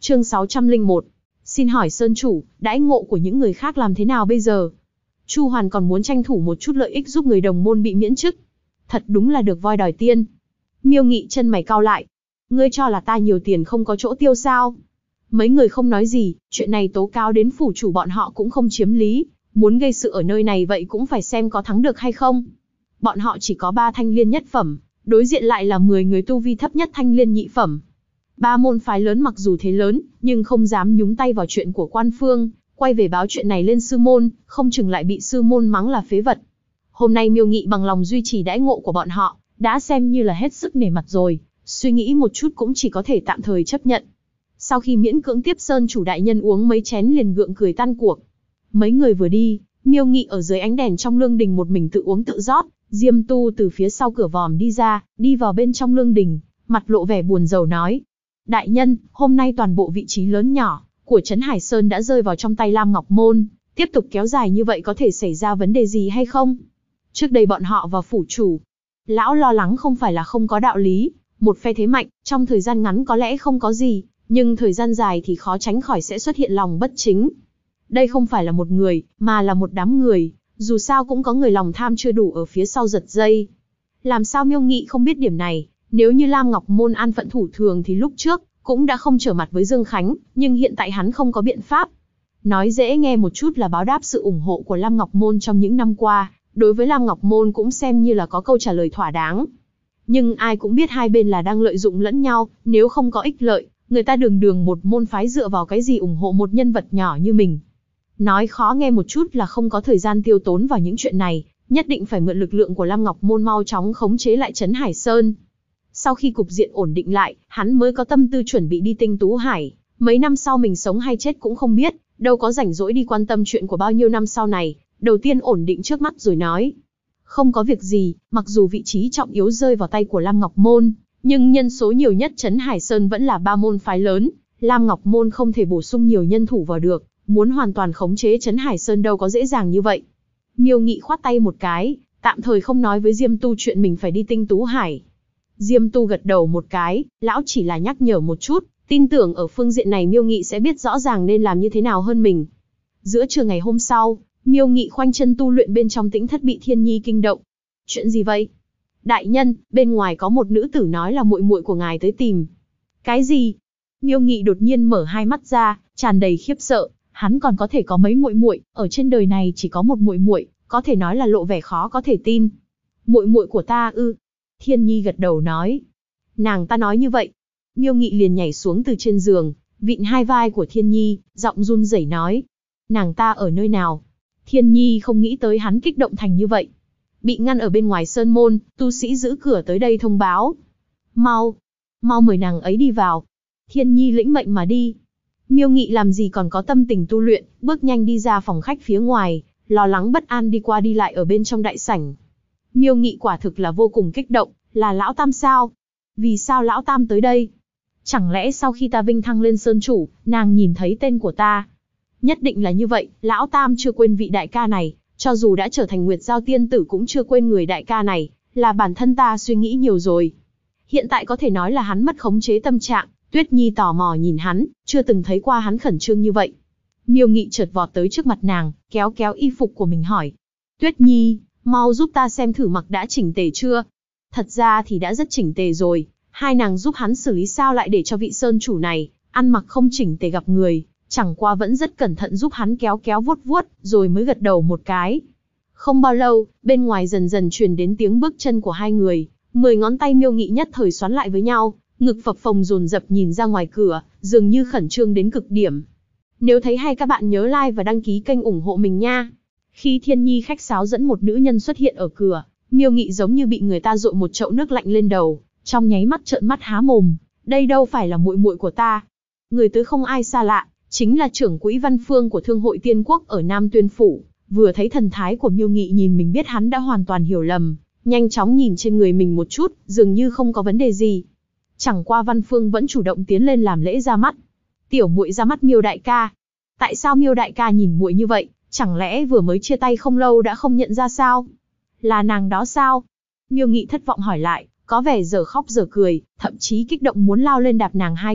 Chương 601. Xin hỏi Sơn chủ, đãi ngộ của những người khác làm thế nào bây giờ? Chu Hoàn còn muốn tranh thủ một chút lợi ích giúp người đồng môn bị miễn chức. Thật đúng là được voi đòi tiên. Miêu Nghị chân mày cau lại. Ngươi cho là ta nhiều tiền không có chỗ tiêu sao? Mấy người không nói gì, chuyện này tố cáo đến phủ chủ bọn họ cũng không chiếm lý. Muốn gây sự ở nơi này vậy cũng phải xem có thắng được hay không. Bọn họ chỉ có 3 thanh liên nhất phẩm, đối diện lại là 10 người tu vi thấp nhất thanh liên nhị phẩm. 3 môn phái lớn mặc dù thế lớn, nhưng không dám nhúng tay vào chuyện của quan phương, quay về báo chuyện này lên sư môn, không chừng lại bị sư môn mắng là phế vật. Hôm nay Miêu Nghị bằng lòng duy trì đãi ngộ của bọn họ, đã xem như là hết sức nể mặt rồi, suy nghĩ một chút cũng chỉ có thể tạm thời chấp nhận. Sau khi miễn cưỡng tiếp Sơn chủ đại nhân uống mấy chén liền gượng cười tan cuộc. Mấy người vừa đi, Miêu Nghị ở dưới ánh đèn trong lương đình một mình tự uống tự rót, Diêm Tu từ phía sau cửa vòm đi ra, đi vào bên trong lương đình, mặt lộ vẻ buồn rầu nói. Đại nhân, hôm nay toàn bộ vị trí lớn nhỏ của Trấn Hải Sơn đã rơi vào trong tay Lam Ngọc Môn, tiếp tục kéo dài như vậy có thể xảy ra vấn đề gì hay không? Trước đây bọn họ vào phủ chủ, lão lo lắng không phải là không có đạo lý, một phe thế mạnh, trong thời gian ngắn có lẽ không có gì, nhưng thời gian dài thì khó tránh khỏi sẽ xuất hiện lòng bất chính. Đây không phải là một người, mà là một đám người, dù sao cũng có người lòng tham chưa đủ ở phía sau giật dây. Làm sao Miêu Nghị không biết điểm này, nếu như Lam Ngọc Môn an phận thủ thường thì lúc trước cũng đã không trở mặt với Dương Khánh, nhưng hiện tại hắn không có biện pháp. Nói dễ nghe một chút là báo đáp sự ủng hộ của Lam Ngọc Môn trong những năm qua, đối với Lam Ngọc Môn cũng xem như là có câu trả lời thỏa đáng. Nhưng ai cũng biết hai bên là đang lợi dụng lẫn nhau, nếu không có ích lợi, người ta đường đường một môn phái dựa vào cái gì ủng hộ một nhân vật nhỏ như mình. Nói khó nghe một chút là không có thời gian tiêu tốn vào những chuyện này, nhất định phải mượn lực lượng của Lam Ngọc Môn mau chóng khống chế lại Trấn Hải Sơn. Sau khi cục diện ổn định lại, hắn mới có tâm tư chuẩn bị đi Tinh Tú Hải. Mấy năm sau mình sống hay chết cũng không biết, đâu có rảnh rỗi đi quan tâm chuyện của bao nhiêu năm sau này, đầu tiên ổn định trước mắt rồi nói. Không có việc gì, mặc dù vị trí trọng yếu rơi vào tay của Lam Ngọc Môn, nhưng nhân số nhiều nhất Trấn Hải Sơn vẫn là 3 môn phái lớn, Lam Ngọc Môn không thể bổ sung nhiều nhân thủ vào được, muốn hoàn toàn khống chế Trấn Hải Sơn đâu có dễ dàng như vậy. Miêu Nghị khoát tay một cái, tạm thời không nói với Diêm Tu chuyện mình phải đi Tinh Tú Hải. Diêm Tu gật đầu một cái, lão chỉ là nhắc nhở một chút, tin tưởng ở phương diện này Miêu Nghị sẽ biết rõ ràng nên làm như thế nào hơn mình. Giữa trưa ngày hôm sau, Miêu Nghị khoanh chân tu luyện bên trong tĩnh thất bị Thiên Nhi kinh động. Chuyện gì vậy? Đại nhân, bên ngoài có một nữ tử nói là muội muội của ngài tới tìm. Cái gì? Miêu Nghị đột nhiên mở hai mắt ra, tràn đầy khiếp sợ, hắn còn có thể có mấy muội muội, ở trên đời này chỉ có một muội muội, có thể nói là lộ vẻ khó có thể tin. Muội muội của ta ư? Thiên Nhi gật đầu nói. Nàng ta nói như vậy. Miêu Nghị liền nhảy xuống từ trên giường, vịn hai vai của Thiên Nhi, giọng run rẩy nói. Nàng ta ở nơi nào? Thiên Nhi không nghĩ tới hắn kích động thành như vậy. Bị ngăn ở bên ngoài sơn môn, tu sĩ giữ cửa tới đây thông báo. Mau mời nàng ấy đi vào. Thiên Nhi lĩnh mệnh mà đi. Miêu Nghị làm gì còn có tâm tình tu luyện, bước nhanh đi ra phòng khách phía ngoài, lo lắng bất an đi qua đi lại ở bên trong đại sảnh. Miêu Nghị quả thực là vô cùng kích động, là Lão Tam sao? Vì sao Lão Tam tới đây? Chẳng lẽ sau khi ta vinh thăng lên sơn chủ, nàng nhìn thấy tên của ta? Nhất định là như vậy, Lão Tam chưa quên vị đại ca này, cho dù đã trở thành Nguyệt Giao tiên tử cũng chưa quên người đại ca này, là bản thân ta suy nghĩ nhiều rồi. Hiện tại có thể nói là hắn mất khống chế tâm trạng, Tuyết Nhi tò mò nhìn hắn, chưa từng thấy qua hắn khẩn trương như vậy. Miêu Nghị chợt vọt tới trước mặt nàng, kéo kéo y phục của mình hỏi. Tuyết Nhi, mau giúp ta xem thử mặc đã chỉnh tề chưa? Thật ra thì đã rất chỉnh tề rồi, hai nàng giúp hắn xử lý sao lại để cho vị sơn chủ này, ăn mặc không chỉnh tề gặp người, chẳng qua vẫn rất cẩn thận giúp hắn kéo kéo vuốt vuốt, rồi mới gật đầu một cái. Không bao lâu, bên ngoài dần dần truyền đến tiếng bước chân của hai người, 10 ngón tay Miêu Nghị nhất thời xoắn lại với nhau, ngực phập phồng dồn dập nhìn ra ngoài cửa, dường như khẩn trương đến cực điểm. Nếu thấy hay các bạn nhớ like và đăng ký kênh ủng hộ mình nha. Khi Thiên Nhi khách sáo dẫn một nữ nhân xuất hiện ở cửa, Miêu Nghị giống như bị người ta dội một chậu nước lạnh lên đầu, trong nháy mắt trợn mắt há mồm, đây đâu phải là muội muội của ta. Người tới không ai xa lạ, chính là trưởng quỹ Văn Phương của Thương hội Tiên Quốc ở Nam Tuyên Phủ. Vừa thấy thần thái của Miêu Nghị nhìn mình biết hắn đã hoàn toàn hiểu lầm, nhanh chóng nhìn trên người mình một chút, dường như không có vấn đề gì. Chẳng qua Văn Phương vẫn chủ động tiến lên làm lễ ra mắt. Tiểu muội ra mắt Miêu đại ca. Tại sao Miêu đại ca nhìn muội như vậy, chẳng lẽ vừa mới chia tay không lâu đã không nhận ra sao? Là nàng đó sao? Miêu Nghị thất vọng hỏi lại, có vẻ giờ khóc giờ cười, thậm chí kích động muốn lao lên đạp nàng hai cước,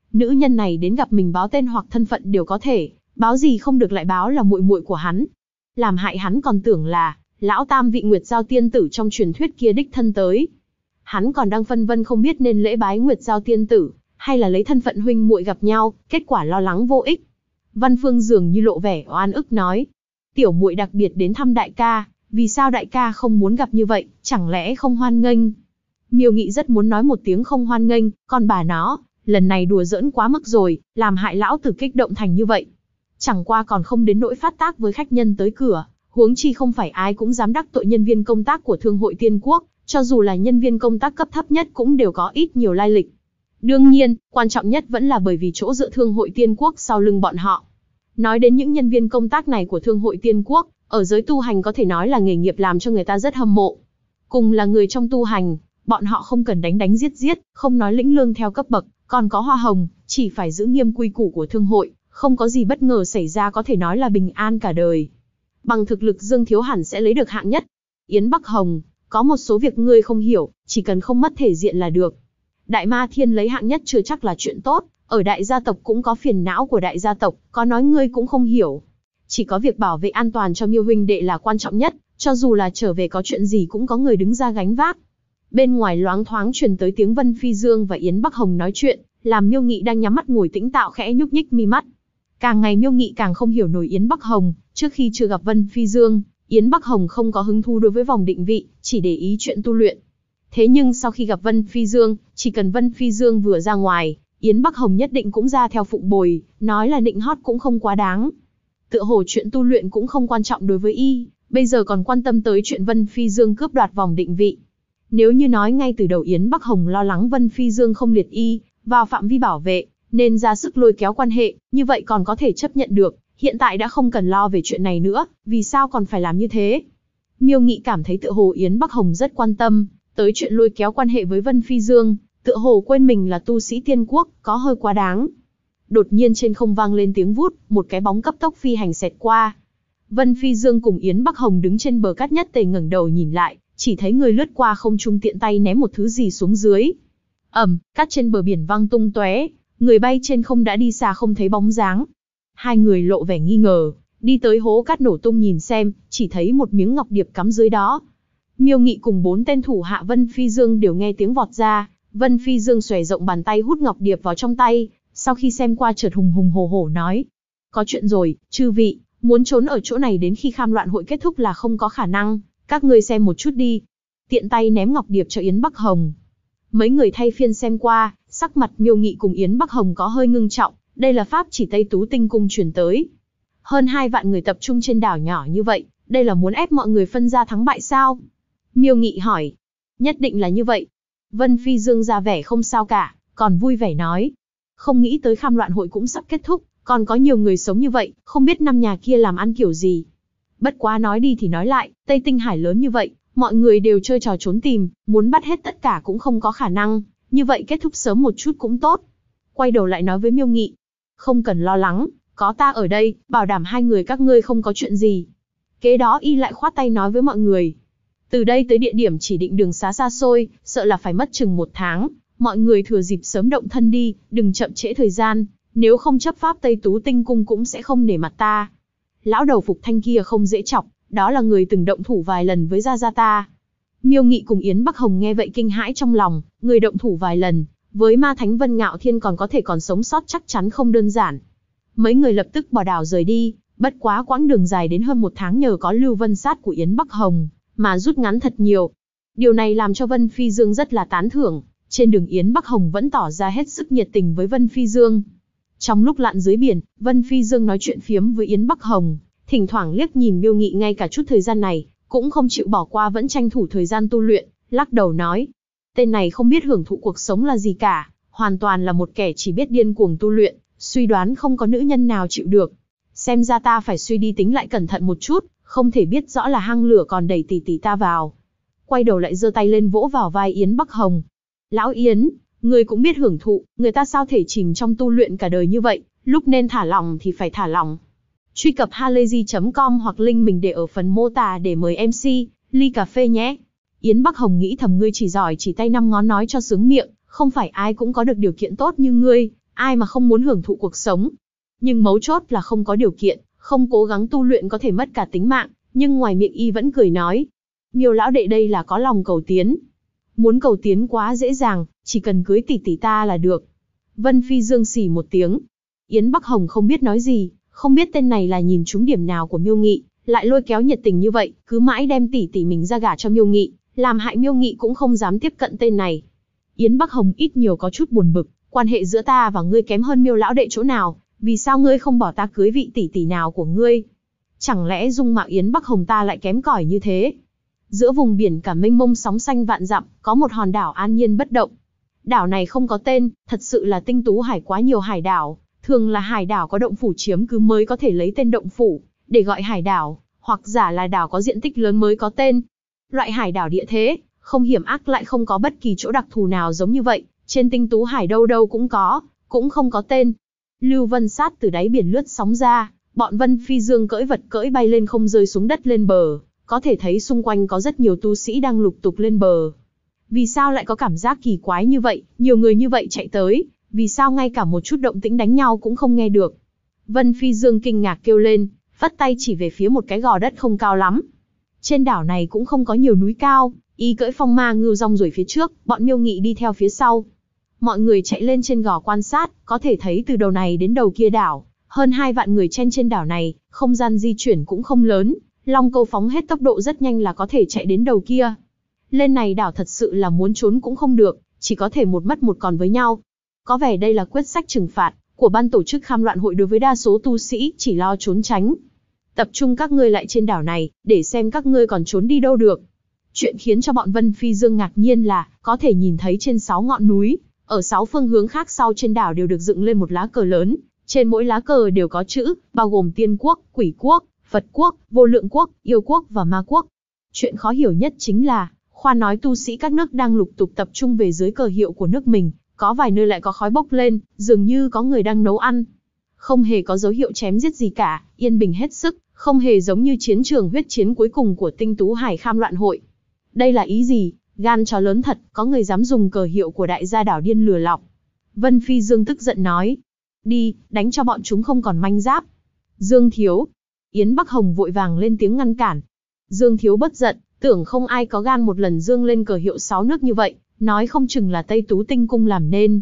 Nữ nhân này đến gặp mình báo tên hoặc thân phận đều có thể, báo gì không được lại báo là muội muội của hắn. Làm hại hắn còn tưởng là lão tam vị Nguyệt Giao tiên tử trong truyền thuyết kia đích thân tới. Hắn còn đang phân vân không biết nên lễ bái Nguyệt Giao tiên tử, hay là lấy thân phận huynh muội gặp nhau, kết quả lo lắng vô ích. Văn Phương dường như lộ vẻ oan ức nói, tiểu muội đặc biệt đến thăm đại ca, vì sao đại ca không muốn gặp như vậy, chẳng lẽ không hoan nghênh? Miêu Nghị rất muốn nói một tiếng không hoan nghênh, còn bà nó, lần này đùa giỡn quá mức rồi, làm hại lão tử kích động thành như vậy. Chẳng qua còn không đến nỗi phát tác với khách nhân tới cửa, huống chi không phải ai cũng dám đắc tội nhân viên công tác của Thương hội Tiên Quốc, cho dù là nhân viên công tác cấp thấp nhất cũng đều có ít nhiều lai lịch. Đương nhiên, quan trọng nhất vẫn là bởi vì chỗ dựa Thương hội Tiên Quốc sau lưng bọn họ. Nói đến những nhân viên công tác này của Thương hội Tiên Quốc, ở giới tu hành có thể nói là nghề nghiệp làm cho người ta rất hâm mộ. Cùng là người trong tu hành, bọn họ không cần đánh giết, không nói lĩnh lương theo cấp bậc, còn có hoa hồng, chỉ phải giữ nghiêm quy củ của thương hội, không có gì bất ngờ xảy ra có thể nói là bình an cả đời. Bằng thực lực Dương Thiếu hẳn sẽ lấy được hạng nhất. Yến Bắc Hồng, có một số việc ngươi không hiểu, chỉ cần không mất thể diện là được. Đại Ma Thiên lấy hạng nhất chưa chắc là chuyện tốt, ở đại gia tộc cũng có phiền não của đại gia tộc, có nói ngươi cũng không hiểu. Chỉ có việc bảo vệ an toàn cho Miêu huynh đệ là quan trọng nhất, cho dù là trở về có chuyện gì cũng có người đứng ra gánh vác. Bên ngoài loáng thoáng truyền tới tiếng Vân Phi Dương và Yến Bắc Hồng nói chuyện, làm Miêu Nghị đang nhắm mắt ngồi tĩnh tạo khẽ nhúc nhích mi mắt. Càng ngày Miêu Nghị càng không hiểu nổi Yến Bắc Hồng, trước khi chưa gặp Vân Phi Dương, Yến Bắc Hồng không có hứng thú đối với vòng định vị, chỉ để ý chuyện tu luyện. Thế nhưng sau khi gặp Vân Phi Dương, chỉ cần Vân Phi Dương vừa ra ngoài, Yến Bắc Hồng nhất định cũng ra theo phụng bồi, nói là định hót cũng không quá đáng. Tựa hồ chuyện tu luyện cũng không quan trọng đối với y, bây giờ còn quan tâm tới chuyện Vân Phi Dương cướp đoạt vòng định vị. Nếu như nói ngay từ đầu Yến Bắc Hồng lo lắng Vân Phi Dương không liệt y vào phạm vi bảo vệ, nên ra sức lôi kéo quan hệ, như vậy còn có thể chấp nhận được, hiện tại đã không cần lo về chuyện này nữa, vì sao còn phải làm như thế? Miêu Nghị cảm thấy tựa hồ Yến Bắc Hồng rất quan tâm tới chuyện lôi kéo quan hệ với Vân Phi Dương, tựa hồ quên mình là tu sĩ tiên quốc, có hơi quá đáng. Đột nhiên trên không vang lên tiếng vút, một cái bóng cấp tốc phi hành xẹt qua. Vân Phi Dương cùng Yến Bắc Hồng đứng trên bờ cát nhất tề ngẩng đầu nhìn lại, chỉ thấy người lướt qua không trung tiện tay ném một thứ gì xuống dưới. Cát trên bờ biển văng tung tóe, người bay trên không đã đi xa không thấy bóng dáng. Hai người lộ vẻ nghi ngờ, đi tới hố cát nổ tung nhìn xem, chỉ thấy một miếng ngọc điệp cắm dưới đó. Miêu Nghị cùng 4 tên thủ hạ Vân Phi Dương đều nghe tiếng vọt ra, Vân Phi Dương xòe rộng bàn tay hút ngọc điệp vào trong tay, sau khi xem qua chợt hùng hùng hổ hổ nói: "Có chuyện rồi, chư vị, muốn trốn ở chỗ này đến khi Kham Loạn hội kết thúc là không có khả năng, các ngươi xem một chút đi." Tiện tay ném ngọc điệp cho Yến Bắc Hồng. Mấy người thay phiên xem qua, sắc mặt Miêu Nghị cùng Yến Bắc Hồng có hơi ngưng trọng, đây là pháp chỉ Tây Tú Tinh Cung truyền tới. Hơn 2 vạn người tập trung trên đảo nhỏ như vậy, đây là muốn ép mọi người phân ra thắng bại sao? Miêu Nghị hỏi. Nhất định là như vậy. Vân Phi Dương ra vẻ không sao cả, còn vui vẻ nói. Không nghĩ tới Kham Loạn hội cũng sắp kết thúc, còn có nhiều người sống như vậy, không biết năm nhà kia làm ăn kiểu gì. Bất quá nói đi thì nói lại, Tây Tinh Hải lớn như vậy, mọi người đều chơi trò trốn tìm, muốn bắt hết tất cả cũng không có khả năng, như vậy kết thúc sớm một chút cũng tốt. Quay đầu lại nói với Miêu Nghị. Không cần lo lắng, có ta ở đây, bảo đảm hai người các ngươi không có chuyện gì. Kế đó y lại khoát tay nói với mọi người. Từ đây tới địa điểm chỉ định đường xá xa xôi, sợ là phải mất chừng 1 tháng, mọi người thừa dịp sớm động thân đi, đừng chậm trễ thời gian, nếu không chấp pháp Tây Tú Tinh Cung cũng sẽ không nể mặt ta. Lão đầu phục thanh kia không dễ chọc, đó là người từng động thủ vài lần với gia gia ta. Miêu Nghị cùng Yến Bắc Hồng nghe vậy kinh hãi trong lòng, người động thủ vài lần, với ma thánh Vân Ngạo Thiên còn sống sót chắc chắn không đơn giản. Mấy người lập tức bỏ đảo rời đi, bất quá quãng đường dài đến hơn 1 tháng nhờ có Lưu Vân Sát của Yến Bắc Hồng, mà rút ngắn thật nhiều. Điều này làm cho Vân Phi Dương rất là tán thưởng, trên đường Yến Bắc Hồng vẫn tỏ ra hết sức nhiệt tình với Vân Phi Dương. Trong lúc lặn dưới biển, Vân Phi Dương nói chuyện phiếm với Yến Bắc Hồng, thỉnh thoảng liếc nhìn Miêu Nghị ngay cả chút thời gian này, cũng không chịu bỏ qua vẫn tranh thủ thời gian tu luyện, lắc đầu nói. Tên này không biết hưởng thụ cuộc sống là gì cả, hoàn toàn là một kẻ chỉ biết điên cuồng tu luyện, suy đoán không có nữ nhân nào chịu được. Xem ra ta phải suy đi tính lại cẩn thận một chút, không thể biết rõ là hang lửa còn đẩy tỷ tỷ ta vào. Quay đầu lại giơ tay lên vỗ vào vai Yến Bắc Hồng. Lão Yến, người cũng biết hưởng thụ, người ta sao thể chìm trong tu luyện cả đời như vậy, lúc nên thả lỏng thì phải thả lỏng. Truy cập halayzi.com hoặc link mình để ở phần mô tả để mời MC, ly cà phê nhé. Yến Bắc Hồng nghĩ thầm ngươi chỉ giỏi chỉ tay 5 ngón nói cho sướng miệng, không phải ai cũng có được điều kiện tốt như ngươi, ai mà không muốn hưởng thụ cuộc sống. Nhưng mấu chốt là không có điều kiện, không cố gắng tu luyện có thể mất cả tính mạng, nhưng ngoài miệng y vẫn cười nói. Miêu lão đệ đây là có lòng cầu tiến. Muốn cầu tiến quá dễ dàng, chỉ cần cưới tỷ tỷ ta là được. Vân Phi Dương xì một tiếng. Yến Bắc Hồng không biết nói gì, không biết tên này là nhìn trúng điểm nào của Miêu Nghị, lại lôi kéo nhiệt tình như vậy, cứ mãi đem tỷ tỷ mình ra gả cho Miêu Nghị, làm hại Miêu Nghị cũng không dám tiếp cận tên này. Yến Bắc Hồng ít nhiều có chút buồn bực, quan hệ giữa ta và ngươi kém hơn Miêu lão đệ chỗ nào, vì sao ngươi không bỏ ta cưới vị tỷ tỷ nào của ngươi? Chẳng lẽ dung mạo Yến Bắc Hồng ta lại kém cỏi như thế? Giữa vùng biển cả mênh mông sóng xanh vạn dặm, có một hòn đảo an nhiên bất động. Đảo này không có tên, thật sự là tinh tú hải quá nhiều hải đảo, thường là hải đảo có động phủ chiếm cứ mới có thể lấy tên động phủ để gọi hải đảo, hoặc giả là đảo có diện tích lớn mới có tên. Loại hải đảo địa thế, không hiểm ác lại không có bất kỳ chỗ đặc thù nào giống như vậy, trên tinh tú hải đâu đâu cũng có, cũng không có tên. Lưu Vân Sát từ đáy biển lướt sóng ra, bọn Vân Phi Dương cưỡi vật cưỡi bay lên không rơi xuống đất lên bờ, có thể thấy xung quanh có rất nhiều tu sĩ đang lục tục lên bờ. Vì sao lại có cảm giác kỳ quái như vậy, nhiều người như vậy chạy tới, vì sao ngay cả một chút động tĩnh đánh nhau cũng không nghe được? Vân Phi Dương kinh ngạc kêu lên, vắt tay chỉ về phía một cái gò đất không cao lắm. Trên đảo này cũng không có nhiều núi cao, y cưỡi phong ma ngưu rong ruổi phía trước, bọn Miêu Nghị đi theo phía sau. Mọi người chạy lên trên gò quan sát, có thể thấy từ đầu này đến đầu kia đảo, hơn 2 vạn người chen trên đảo này, không gian di chuyển cũng không lớn, Long Câu phóng hết tốc độ rất nhanh là có thể chạy đến đầu kia. Lên này đảo thật sự là muốn trốn cũng không được, chỉ có thể một mất một còn với nhau. Có vẻ đây là quyết sách trừng phạt của ban tổ chức Kham Loạn hội đối với đa số tu sĩ chỉ lo trốn tránh. Tập trung các ngươi lại trên đảo này, để xem các ngươi còn trốn đi đâu được. Chuyện khiến cho bọn Vân Phi Dương ngạc nhiên là, có thể nhìn thấy trên 6 ngọn núi, ở 6 phương hướng khác sau trên đảo đều được dựng lên một lá cờ lớn, trên mỗi lá cờ đều có chữ, bao gồm Tiên Quốc, Quỷ Quốc, Phật Quốc, Vô Lượng Quốc, Yêu Quốc và Ma Quốc. Chuyện khó hiểu nhất chính là, khoa nói tu sĩ các nước đang lục tục tập trung về dưới cờ hiệu của nước mình, có vài nơi lại có khói bốc lên, dường như có người đang nấu ăn. Không hề có dấu hiệu chém giết gì cả, yên bình hết sức, không hề giống như chiến trường huyết chiến cuối cùng của tinh tú hải Kham Loạn hội. Đây là ý gì? Gan chó lớn thật, có người dám dùng cờ hiệu của đại gia đảo điên lừa lọc. Vân Phi Dương tức giận nói. Đi, đánh cho bọn chúng không còn manh giáp. Dương Thiếu. Yến Bắc Hồng vội vàng lên tiếng ngăn cản. Dương Thiếu bất giận, tưởng không ai có gan một lần dương lên cờ hiệu 6 nước như vậy, nói không chừng là Tây Tú Tinh Cung làm nên.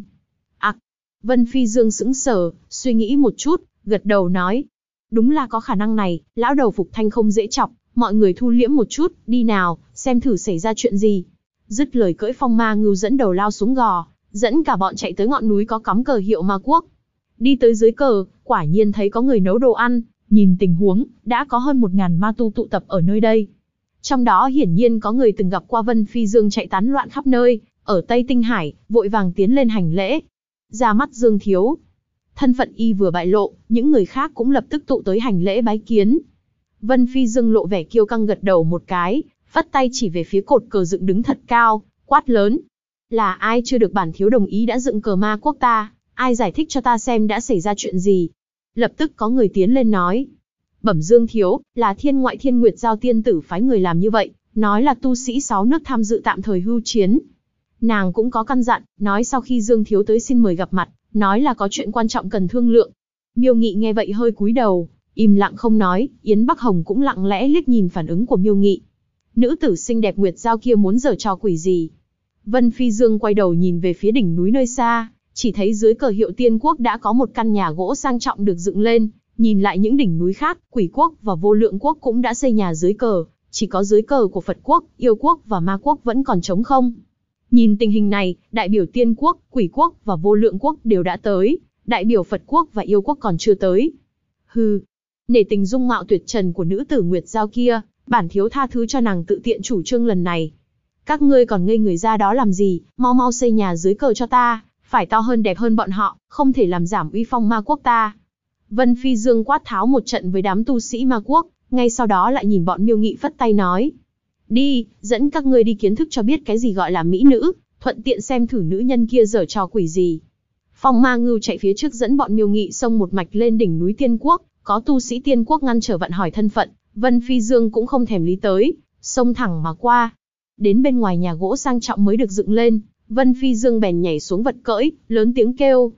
Vân Phi Dương sững sờ, suy nghĩ một chút, gật đầu nói. Đúng là có khả năng này, lão đầu Phục Thanh không dễ chọc, mọi người thu liễm một chút, đi nào, xem thử xảy ra chuyện gì. Dứt lời cưỡi phong ma ngưu dẫn đầu lao xuống gò, dẫn cả bọn chạy tới ngọn núi có cắm cờ hiệu Ma Quốc. Đi tới dưới cờ, quả nhiên thấy có người nấu đồ ăn, nhìn tình huống, đã có hơn 1000 ma tu tụ tập ở nơi đây. Trong đó hiển nhiên có người từng gặp qua Vân Phi Dương chạy tán loạn khắp nơi, ở Tây Tinh Hải, vội vàng tiến lên hành lễ. Ra mắt Dương Thiếu. Thân phận y vừa bại lộ, những người khác cũng lập tức tụ tới hành lễ bái kiến. Vân Phi Dương lộ vẻ kiêu căng gật đầu một cái, vắt tay chỉ về phía cột cờ dựng đứng thật cao, quát lớn. Là ai chưa được bản thiếu đồng ý đã dựng cờ Ma Quốc ta, ai giải thích cho ta xem đã xảy ra chuyện gì. Lập tức có người tiến lên nói. Bẩm Dương Thiếu, là Thiên Ngoại Thiên Nguyệt Giao tiên tử phái người làm như vậy, nói là tu sĩ 6 nước tham dự tạm thời hưu chiến. Nàng cũng có căn dặn, nói sau khi Dương Thiếu tới xin mời gặp mặt, nói là có chuyện quan trọng cần thương lượng. Miêu Nghị nghe vậy hơi cúi đầu, im lặng không nói, Yến Bắc Hồng cũng lặng lẽ liếc nhìn phản ứng của Miêu Nghị. Nữ tử xinh đẹp Nguyệt Giao kia muốn giở trò quỷ gì? Vân Phi Dương quay đầu nhìn về phía đỉnh núi nơi xa, chỉ thấy dưới cờ hiệu Tiên Quốc đã có một căn nhà gỗ sang trọng được dựng lên, nhìn lại những đỉnh núi khác, Quỷ Quốc và Vô Lượng Quốc cũng đã xây nhà dưới cờ, chỉ có dưới cờ của Phật Quốc, Yêu Quốc và Ma Quốc vẫn còn trống không. Nhìn tình hình này, đại biểu Tiên Quốc, Quỷ Quốc và Vô Lượng Quốc đều đã tới, đại biểu Phật Quốc và Yêu Quốc còn chưa tới. Hừ, nể tình dung mạo tuyệt trần của nữ tử Nguyệt Giao kia, bản thiếu tha thứ cho nàng tự tiện chủ trương lần này. Các ngươi còn ngây người ra đó làm gì, mau mau xây nhà dưới cờ cho ta, phải to hơn đẹp hơn bọn họ, không thể làm giảm uy phong Ma Quốc ta. Vân Phi Dương quát tháo một trận với đám tu sĩ Ma Quốc, ngay sau đó lại nhìn bọn Miêu Nghị phất tay nói. Đi, dẫn các ngươi đi kiến thức cho biết cái gì gọi là mỹ nữ, thuận tiện xem thử nữ nhân kia giở trò quỷ gì. Phong Ma Ngưu chạy phía trước dẫn bọn Miêu Nghị xông một mạch lên đỉnh núi Tiên Quốc, có tu sĩ Tiên Quốc ngăn trở vặn hỏi thân phận, Vân Phi Dương cũng không thèm lý tới, xông thẳng mà qua. Đến bên ngoài nhà gỗ sang trọng mới được dựng lên, Vân Phi Dương bèn nhảy xuống vật cưỡi, lớn tiếng kêu.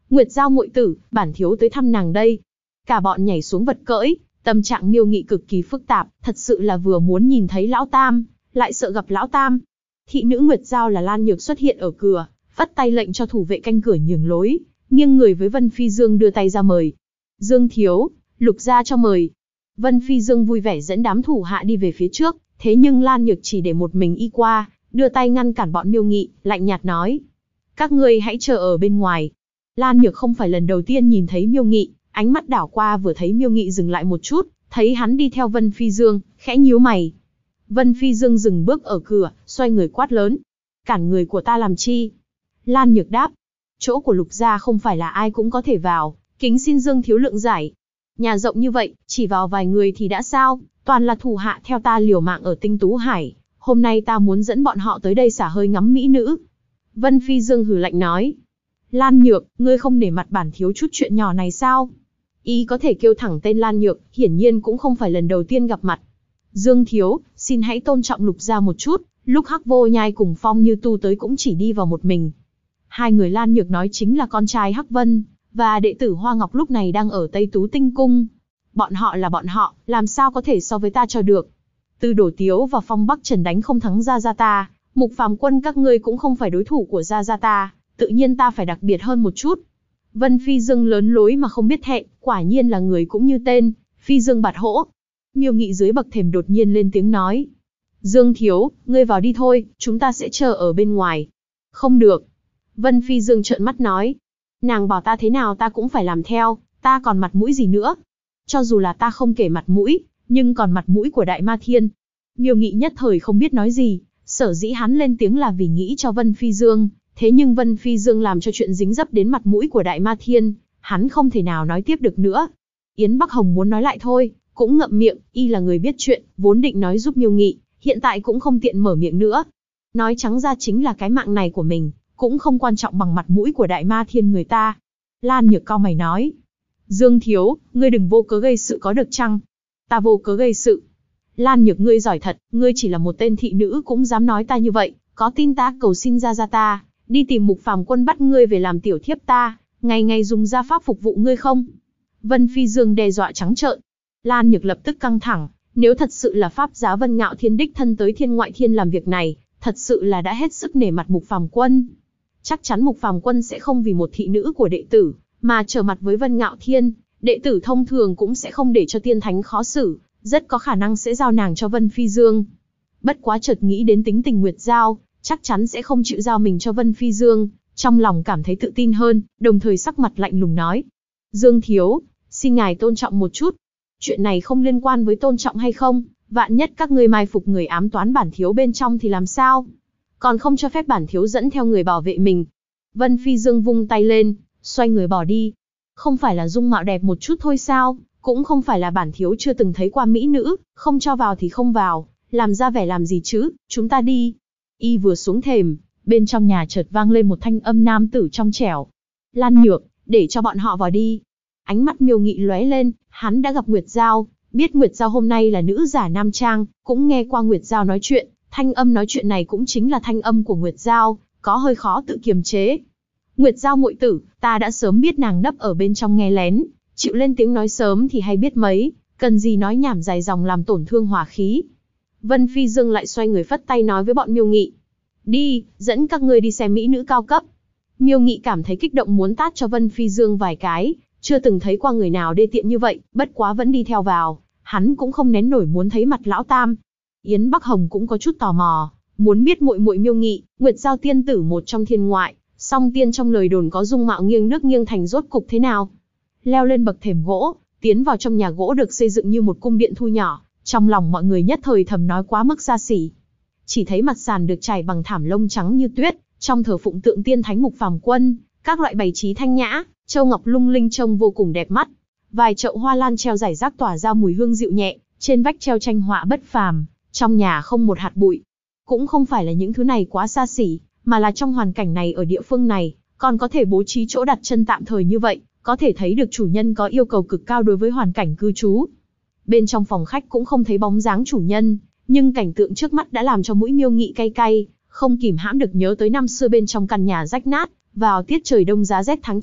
Nguyệt Giao muội tử, bản thiếu tới thăm nàng đây. Cả bọn nhảy xuống vật cưỡi, tâm trạng Miêu Nghị cực kỳ phức tạp, thật sự là vừa muốn nhìn thấy lão tam, lại sợ gặp lão tam. Thị nữ Nguyệt Giao là Lan Nhược xuất hiện ở cửa, phất tay lệnh cho thủ vệ canh cửa nhường lối, nghiêng người với Vân Phi Dương đưa tay ra mời. Dương thiếu, Lục gia cho mời. Vân Phi Dương vui vẻ dẫn đám thủ hạ đi về phía trước, thế nhưng Lan Nhược chỉ để một mình y qua, đưa tay ngăn cản bọn Miêu Nghị, lạnh nhạt nói: các ngươi hãy chờ ở bên ngoài. Lan Nhược không phải lần đầu tiên nhìn thấy Miêu Nghị, ánh mắt đảo qua vừa thấy Miêu Nghị dừng lại một chút, thấy hắn đi theo Vân Phi Dương, khẽ nhíu mày. Vân Phi Dương dừng bước ở cửa, xoay người quát lớn: cản người của ta làm chi? Lan Nhược đáp: chỗ của Lục gia không phải là ai cũng có thể vào, kính xin Dương thiếu lượng giải. Nhà rộng như vậy, chỉ vào vài người thì đã sao, toàn là thủ hạ theo ta liều mạng ở Tinh Tú Hải, hôm nay ta muốn dẫn bọn họ tới đây xả hơi ngắm mỹ nữ. Vân Phi Dương hừ lạnh nói: Lan Nhược, ngươi không nể mặt bản thiếu chút chuyện nhỏ này sao? Ý có thể kêu thẳng tên Lan Nhược, hiển nhiên cũng không phải lần đầu tiên gặp mặt. Dương thiếu, xin hãy tôn trọng Lục gia một chút, lúc Hắc Vô Nhai cùng Phong Như Tu tới cũng chỉ đi vào một mình. Hai người Lan Nhược nói chính là con trai Hắc Vân, và đệ tử Hoa Ngọc lúc này đang ở Tây Tú Tinh Cung. Bọn họ là bọn họ, làm sao có thể so với ta cho được. Từ Đổ Tiếu và Phong Bắc Trần đánh không thắng Gia Gia ta, Mục Phàm Quân các ngươi cũng không phải đối thủ của Gia Gia ta, tự nhiên ta phải đặc biệt hơn một chút. Vân Phi Dương lớn lối mà không biết thẹn, quả nhiên là người cũng như tên, Phi Dương bạt hỗ. Miêu Nghị dưới bậc thềm đột nhiên lên tiếng nói: Dương thiếu, ngươi vào đi thôi, chúng ta sẽ chờ ở bên ngoài. Không được. Vân Phi Dương trợn mắt nói: nàng bảo ta thế nào ta cũng phải làm theo, ta còn mặt mũi gì nữa? Cho dù là ta không kể mặt mũi, nhưng còn mặt mũi của Đại Ma Thiên. Miêu Nghị nhất thời không biết nói gì, sở dĩ hắn lên tiếng là vì nghĩ cho Vân Phi Dương, thế nhưng Vân Phi Dương làm cho chuyện dính dấp đến mặt mũi của Đại Ma Thiên, hắn không thể nào nói tiếp được nữa. Yến Bắc Hồng muốn nói lại thôi, cũng ngậm miệng, y là người biết chuyện, vốn định nói giúp Miêu Nghị, hiện tại cũng không tiện mở miệng nữa. Nói trắng ra chính là cái mạng này của mình, cũng không quan trọng bằng mặt mũi của Đại Ma Thiên người ta. Lan Nhược cau mày nói: Dương thiếu, ngươi đừng vô cớ gây sự có được chăng? Ta vô cớ gây sự? Lan Nhược ngươi giỏi thật, ngươi chỉ là một tên thị nữ cũng dám nói ta như vậy, có tin ta cầu xin Gia Gia ta, đi tìm Mục Phàm Quân bắt ngươi về làm tiểu thiếp ta, ngày ngày dùng gia pháp phục vụ ngươi không? Vân Phi Dương đe dọa trắng trợn. Lan Nhược lập tức căng thẳng, nếu thật sự là pháp giá Vân Ngạo Thiên đích thân tới Thiên Ngoại Thiên làm việc này, thật sự là đã hết sức nể mặt Mục Phàm Quân. Chắc chắn Mục Phàm Quân sẽ không vì một thị nữ của đệ tử mà trở mặt với Vân Ngạo Thiên, đệ tử thông thường cũng sẽ không để cho tiên thánh khó xử, rất có khả năng sẽ giao nàng cho Vân Phi Dương. Bất quá chợt nghĩ đến tính tình Nguyệt Giao, chắc chắn sẽ không chịu giao mình cho Vân Phi Dương, trong lòng cảm thấy tự tin hơn, đồng thời sắc mặt lạnh lùng nói: Dương thiếu, xin ngài tôn trọng một chút. Chuyện này không liên quan với tôn trọng hay không, vạn nhất các ngươi mai phục người ám toán bản thiếu bên trong thì làm sao? Còn không cho phép bản thiếu dẫn theo người bảo vệ mình. Vân Phi Dương vung tay lên, xoay người bỏ đi. Không phải là dung mạo đẹp một chút thôi sao, cũng không phải là bản thiếu chưa từng thấy qua mỹ nữ, không cho vào thì không vào, làm ra vẻ làm gì chứ, chúng ta đi. Y vừa xuống thềm, bên trong nhà chợt vang lên một thanh âm nam tử trong trẻo: Lan Nhược, để cho bọn họ vào đi. Ánh mắt Miêu Nghị lóe lên, hắn đã gặp Nguyệt Giao, biết Nguyệt Giao hôm nay là nữ giả nam trang, cũng nghe qua Nguyệt Giao nói chuyện, thanh âm nói chuyện này cũng chính là thanh âm của Nguyệt Giao, có hơi khó tự kiềm chế. Nguyệt Giao muội tử, ta đã sớm biết nàng nấp ở bên trong nghe lén, chịu lên tiếng nói sớm thì hay biết mấy, cần gì nói nhảm dài dòng làm tổn thương hòa khí. Vân Phi Dương lại xoay người phất tay nói với bọn Miêu Nghị: đi, dẫn các ngươi đi xem mỹ nữ cao cấp. Miêu Nghị cảm thấy kích động muốn tát cho Vân Phi Dương vài cái, chưa từng thấy qua người nào đê tiện như vậy, bất quá vẫn đi theo vào, hắn cũng không nén nổi muốn thấy mặt lão tam. Yến Bắc Hồng cũng có chút tò mò, muốn biết muội muội Miêu Nghị, Nguyệt Giao tiên tử một trong thiên ngoại, song tiên trong lời đồn có dung mạo nghiêng nước nghiêng thành rốt cục thế nào. Leo lên bậc thềm gỗ, tiến vào trong nhà gỗ được xây dựng như một cung điện thu nhỏ, trong lòng mọi người nhất thời thầm nói quá mức xa xỉ. Chỉ thấy mặt sàn được trải bằng thảm lông trắng như tuyết, trong thờ phụng tượng tiên thánh Mục Phàm Quân, các loại bày trí thanh nhã, châu ngọc lung linh trông vô cùng đẹp mắt. Vài chậu hoa lan treo rải rác tỏa ra mùi hương dịu nhẹ, trên vách treo tranh họa bất phàm, trong nhà không một hạt bụi. Cũng không phải là những thứ này quá xa xỉ, mà là trong hoàn cảnh này ở địa phương này, còn có thể bố trí chỗ đặt chân tạm thời như vậy, có thể thấy được chủ nhân có yêu cầu cực cao đối với hoàn cảnh cư trú. Bên trong phòng khách cũng không thấy bóng dáng chủ nhân, nhưng cảnh tượng trước mắt đã làm cho mũi Miêu Nghị cay cay, không kìm hãm được nhớ tới năm xưa bên trong căn nhà rách nát, vào tiết trời đông giá rét tháng chạp,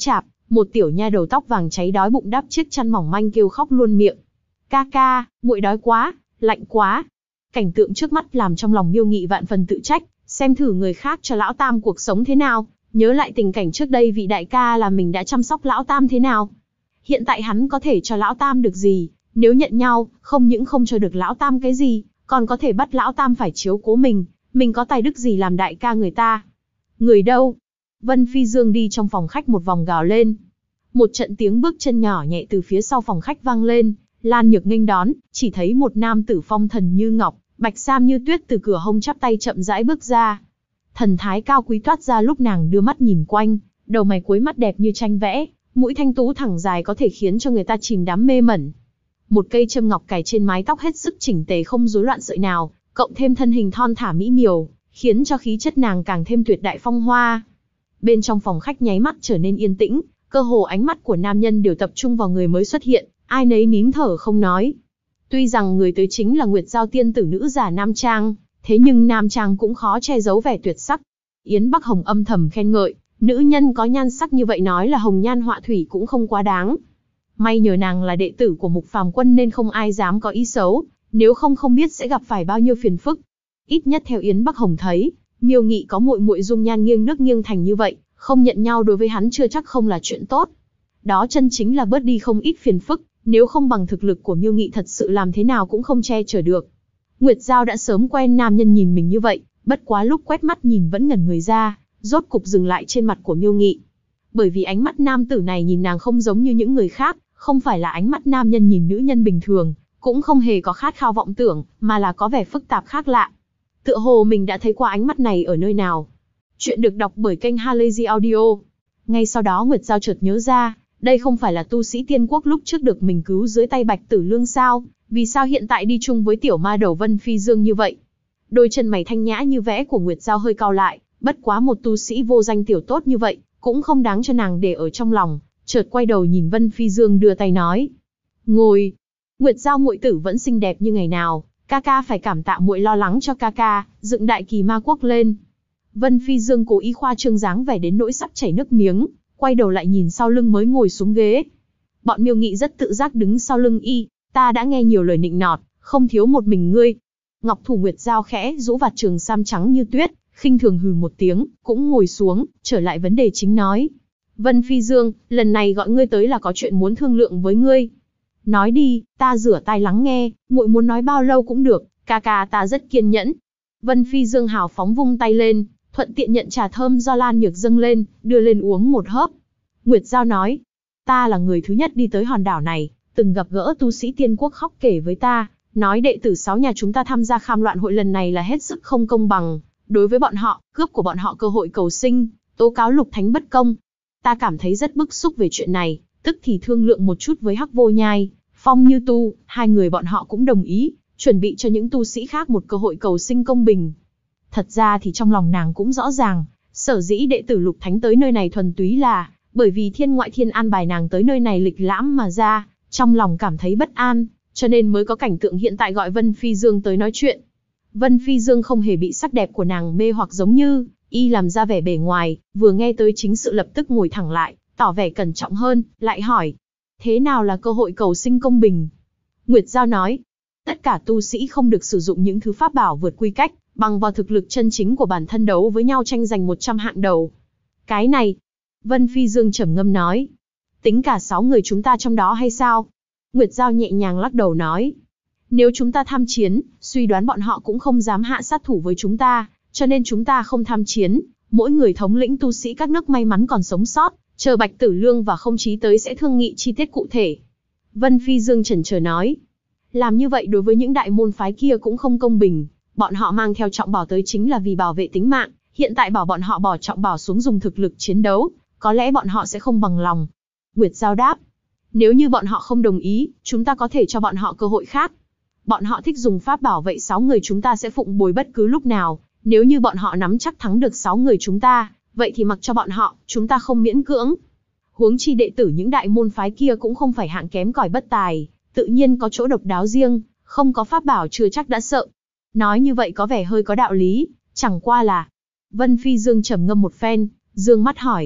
Một tiểu nha đầu tóc vàng cháy đói bụng đắp chiếc chăn mỏng manh kêu khóc luôn miệng. Ca ca, muội đói quá, lạnh quá. Cảnh tượng trước mắt làm trong lòng Miêu Nghị vạn phần tự trách, xem thử người khác cho lão tam cuộc sống thế nào, nhớ lại tình cảnh trước đây vị đại ca là mình đã chăm sóc lão tam thế nào. Hiện tại hắn có thể cho lão tam được gì, nếu nhận nhau, không những không cho được lão tam cái gì, còn có thể bắt lão tam phải chiếu cố mình có tài đức gì làm đại ca người ta. Người đâu? Vân Phi Dương đi trong phòng khách một vòng gào lên. Một trận tiếng bước chân nhỏ nhẹ từ phía sau phòng khách vang lên, Lan Nhược nghênh đón, chỉ thấy một nam tử phong thần như ngọc, bạch sam như tuyết từ cửa hông chắp tay chậm rãi bước ra. Thần thái cao quý toát ra lúc nàng đưa mắt nhìn quanh, đầu mày cuối mắt đẹp như tranh vẽ, mũi thanh tú thẳng dài có thể khiến cho người ta chìm đắm mê mẩn. Một cây châm ngọc cài trên mái tóc hết sức chỉnh tề không rối loạn sợi nào, cộng thêm thân hình thon thả mỹ miều, khiến cho khí chất nàng càng thêm tuyệt đại phong hoa. Bên trong phòng khách nháy mắt trở nên yên tĩnh, cơ hồ ánh mắt của nam nhân đều tập trung vào người mới xuất hiện, ai nấy nín thở không nói. Tuy rằng người tới chính là Nguyệt Giao tiên tử nữ giả nam trang, thế nhưng nam trang cũng khó che giấu vẻ tuyệt sắc. Yến Bắc Hồng âm thầm khen ngợi, nữ nhân có nhan sắc như vậy nói là hồng nhan họa thủy cũng không quá đáng. May nhờ nàng là đệ tử của Mục Phàm Quân nên không ai dám có ý xấu, nếu không không biết sẽ gặp phải bao nhiêu phiền phức. Ít nhất theo Yến Bắc Hồng thấy, Miêu Nghị có muội muội dung nhan nghiêng nước nghiêng thành như vậy, không nhận nhau đối với hắn chưa chắc không là chuyện tốt. Đó chân chính là bớt đi không ít phiền phức, nếu không bằng thực lực của Miêu Nghị thật sự làm thế nào cũng không che chở được. Nguyệt Giao đã sớm quen nam nhân nhìn mình như vậy, bất quá lúc quét mắt nhìn vẫn ngẩn người ra, rốt cục dừng lại trên mặt của Miêu Nghị. Bởi vì ánh mắt nam tử này nhìn nàng không giống như những người khác, không phải là ánh mắt nam nhân nhìn nữ nhân bình thường, cũng không hề có khát khao vọng tưởng, mà là có vẻ phức tạp khác lạ. Tựa hồ mình đã thấy qua ánh mắt này ở nơi nào. Chuyện được đọc bởi kênh Halazy Audio. Ngay sau đó Nguyệt Giao chợt nhớ ra, đây không phải là tu sĩ tiên quốc lúc trước được mình cứu dưới tay Bạch Tử Lương sao, vì sao hiện tại đi chung với tiểu ma đầu Vân Phi Dương như vậy. Đôi chân mày thanh nhã như vẽ của Nguyệt Giao hơi cau lại, bất quá một tu sĩ vô danh tiểu tốt như vậy, cũng không đáng cho nàng để ở trong lòng, chợt quay đầu nhìn Vân Phi Dương đưa tay nói. Ngồi. Nguyệt Giao muội tử vẫn xinh đẹp như ngày nào, ca ca phải cảm tạ muội lo lắng cho ca ca, dựng Đại Kỳ Ma Quốc lên. Vân Phi Dương cố ý khoa trương dáng vẻ đến nỗi sắp chảy nước miếng, quay đầu lại nhìn sau lưng mới ngồi xuống ghế. Bọn Miêu Nghị rất tự giác đứng sau lưng y, ta đã nghe nhiều lời nịnh nọt, không thiếu một mình ngươi. Ngọc thủ Nguyệt Giao khẽ rũ vạt trường sam trắng như tuyết, khinh thường hừ một tiếng, cũng ngồi xuống, trở lại vấn đề chính nói. Vân Phi Dương, lần này gọi ngươi tới là có chuyện muốn thương lượng với ngươi. Nói đi, ta rửa tai lắng nghe, muội muốn nói bao lâu cũng được, ca ca ta rất kiên nhẫn. Vân Phi Dương hào phóng vung tay lên, thuận tiện nhận trà thơm do Lan Nhược dâng lên, đưa lên uống một hớp. Nguyệt Giao nói, ta là người thứ nhất đi tới hòn đảo này, từng gặp gỡ tu sĩ tiên quốc khóc kể với ta, nói đệ tử 6 nhà chúng ta tham gia kham loạn hội lần này là hết sức không công bằng. Đối với bọn họ, cướp của bọn họ cơ hội cầu sinh, tố cáo Lục Thánh bất công. Ta cảm thấy rất bức xúc về chuyện này, tức thì thương lượng một chút với Hắc Vô Nhai, Phong Như Tu, hai người bọn họ cũng đồng ý, chuẩn bị cho những tu sĩ khác một cơ hội cầu sinh công bình. Thật ra thì trong lòng nàng cũng rõ ràng, sở dĩ đệ tử Lục Thánh tới nơi này thuần túy là bởi vì thiên ngoại thiên an bài nàng tới nơi này lịch lãm mà ra, trong lòng cảm thấy bất an, cho nên mới có cảnh tượng hiện tại gọi Vân Phi Dương tới nói chuyện. Vân Phi Dương không hề bị sắc đẹp của nàng mê hoặc giống như y làm ra vẻ bề ngoài, vừa nghe tới chính sự lập tức ngồi thẳng lại, tỏ vẻ cẩn trọng hơn, lại hỏi. Thế nào là cơ hội cầu sinh công bình? Nguyệt Giao nói, tất cả tu sĩ không được sử dụng những thứ pháp bảo vượt quy cách, bằng vào thực lực chân chính của bản thân đấu với nhau tranh giành 100 hạng đầu. Cái này, Vân Phi Dương trầm ngâm nói, tính cả 6 người chúng ta trong đó hay sao? Nguyệt Giao nhẹ nhàng lắc đầu nói, nếu chúng ta tham chiến, suy đoán bọn họ cũng không dám hạ sát thủ với chúng ta, cho nên chúng ta không tham chiến, mỗi người thống lĩnh tu sĩ các nước may mắn còn sống sót, chờ Bạch Tử Lương và Không Chí tới sẽ thương nghị chi tiết cụ thể. Vân Phi Dương chần chờ nói, làm như vậy đối với những đại môn phái kia cũng không công bình, bọn họ mang theo trọng bảo tới chính là vì bảo vệ tính mạng, hiện tại bảo bọn họ bỏ trọng bảo xuống dùng thực lực chiến đấu, có lẽ bọn họ sẽ không bằng lòng. Nguyệt Giao đáp, nếu như bọn họ không đồng ý, chúng ta có thể cho bọn họ cơ hội khác. Bọn họ thích dùng pháp bảo vậy 6 người chúng ta sẽ phụng bồi bất cứ lúc nào, nếu như bọn họ nắm chắc thắng được 6 người chúng ta, vậy thì mặc cho bọn họ, chúng ta không miễn cưỡng. Huống chi đệ tử những đại môn phái kia cũng không phải hạng kém cỏi bất tài, tự nhiên có chỗ độc đáo riêng, không có pháp bảo chưa chắc đã sợ. Nói như vậy có vẻ hơi có đạo lý, chẳng qua là. Vân Phi Dương trầm ngâm một phen, dương mắt hỏi.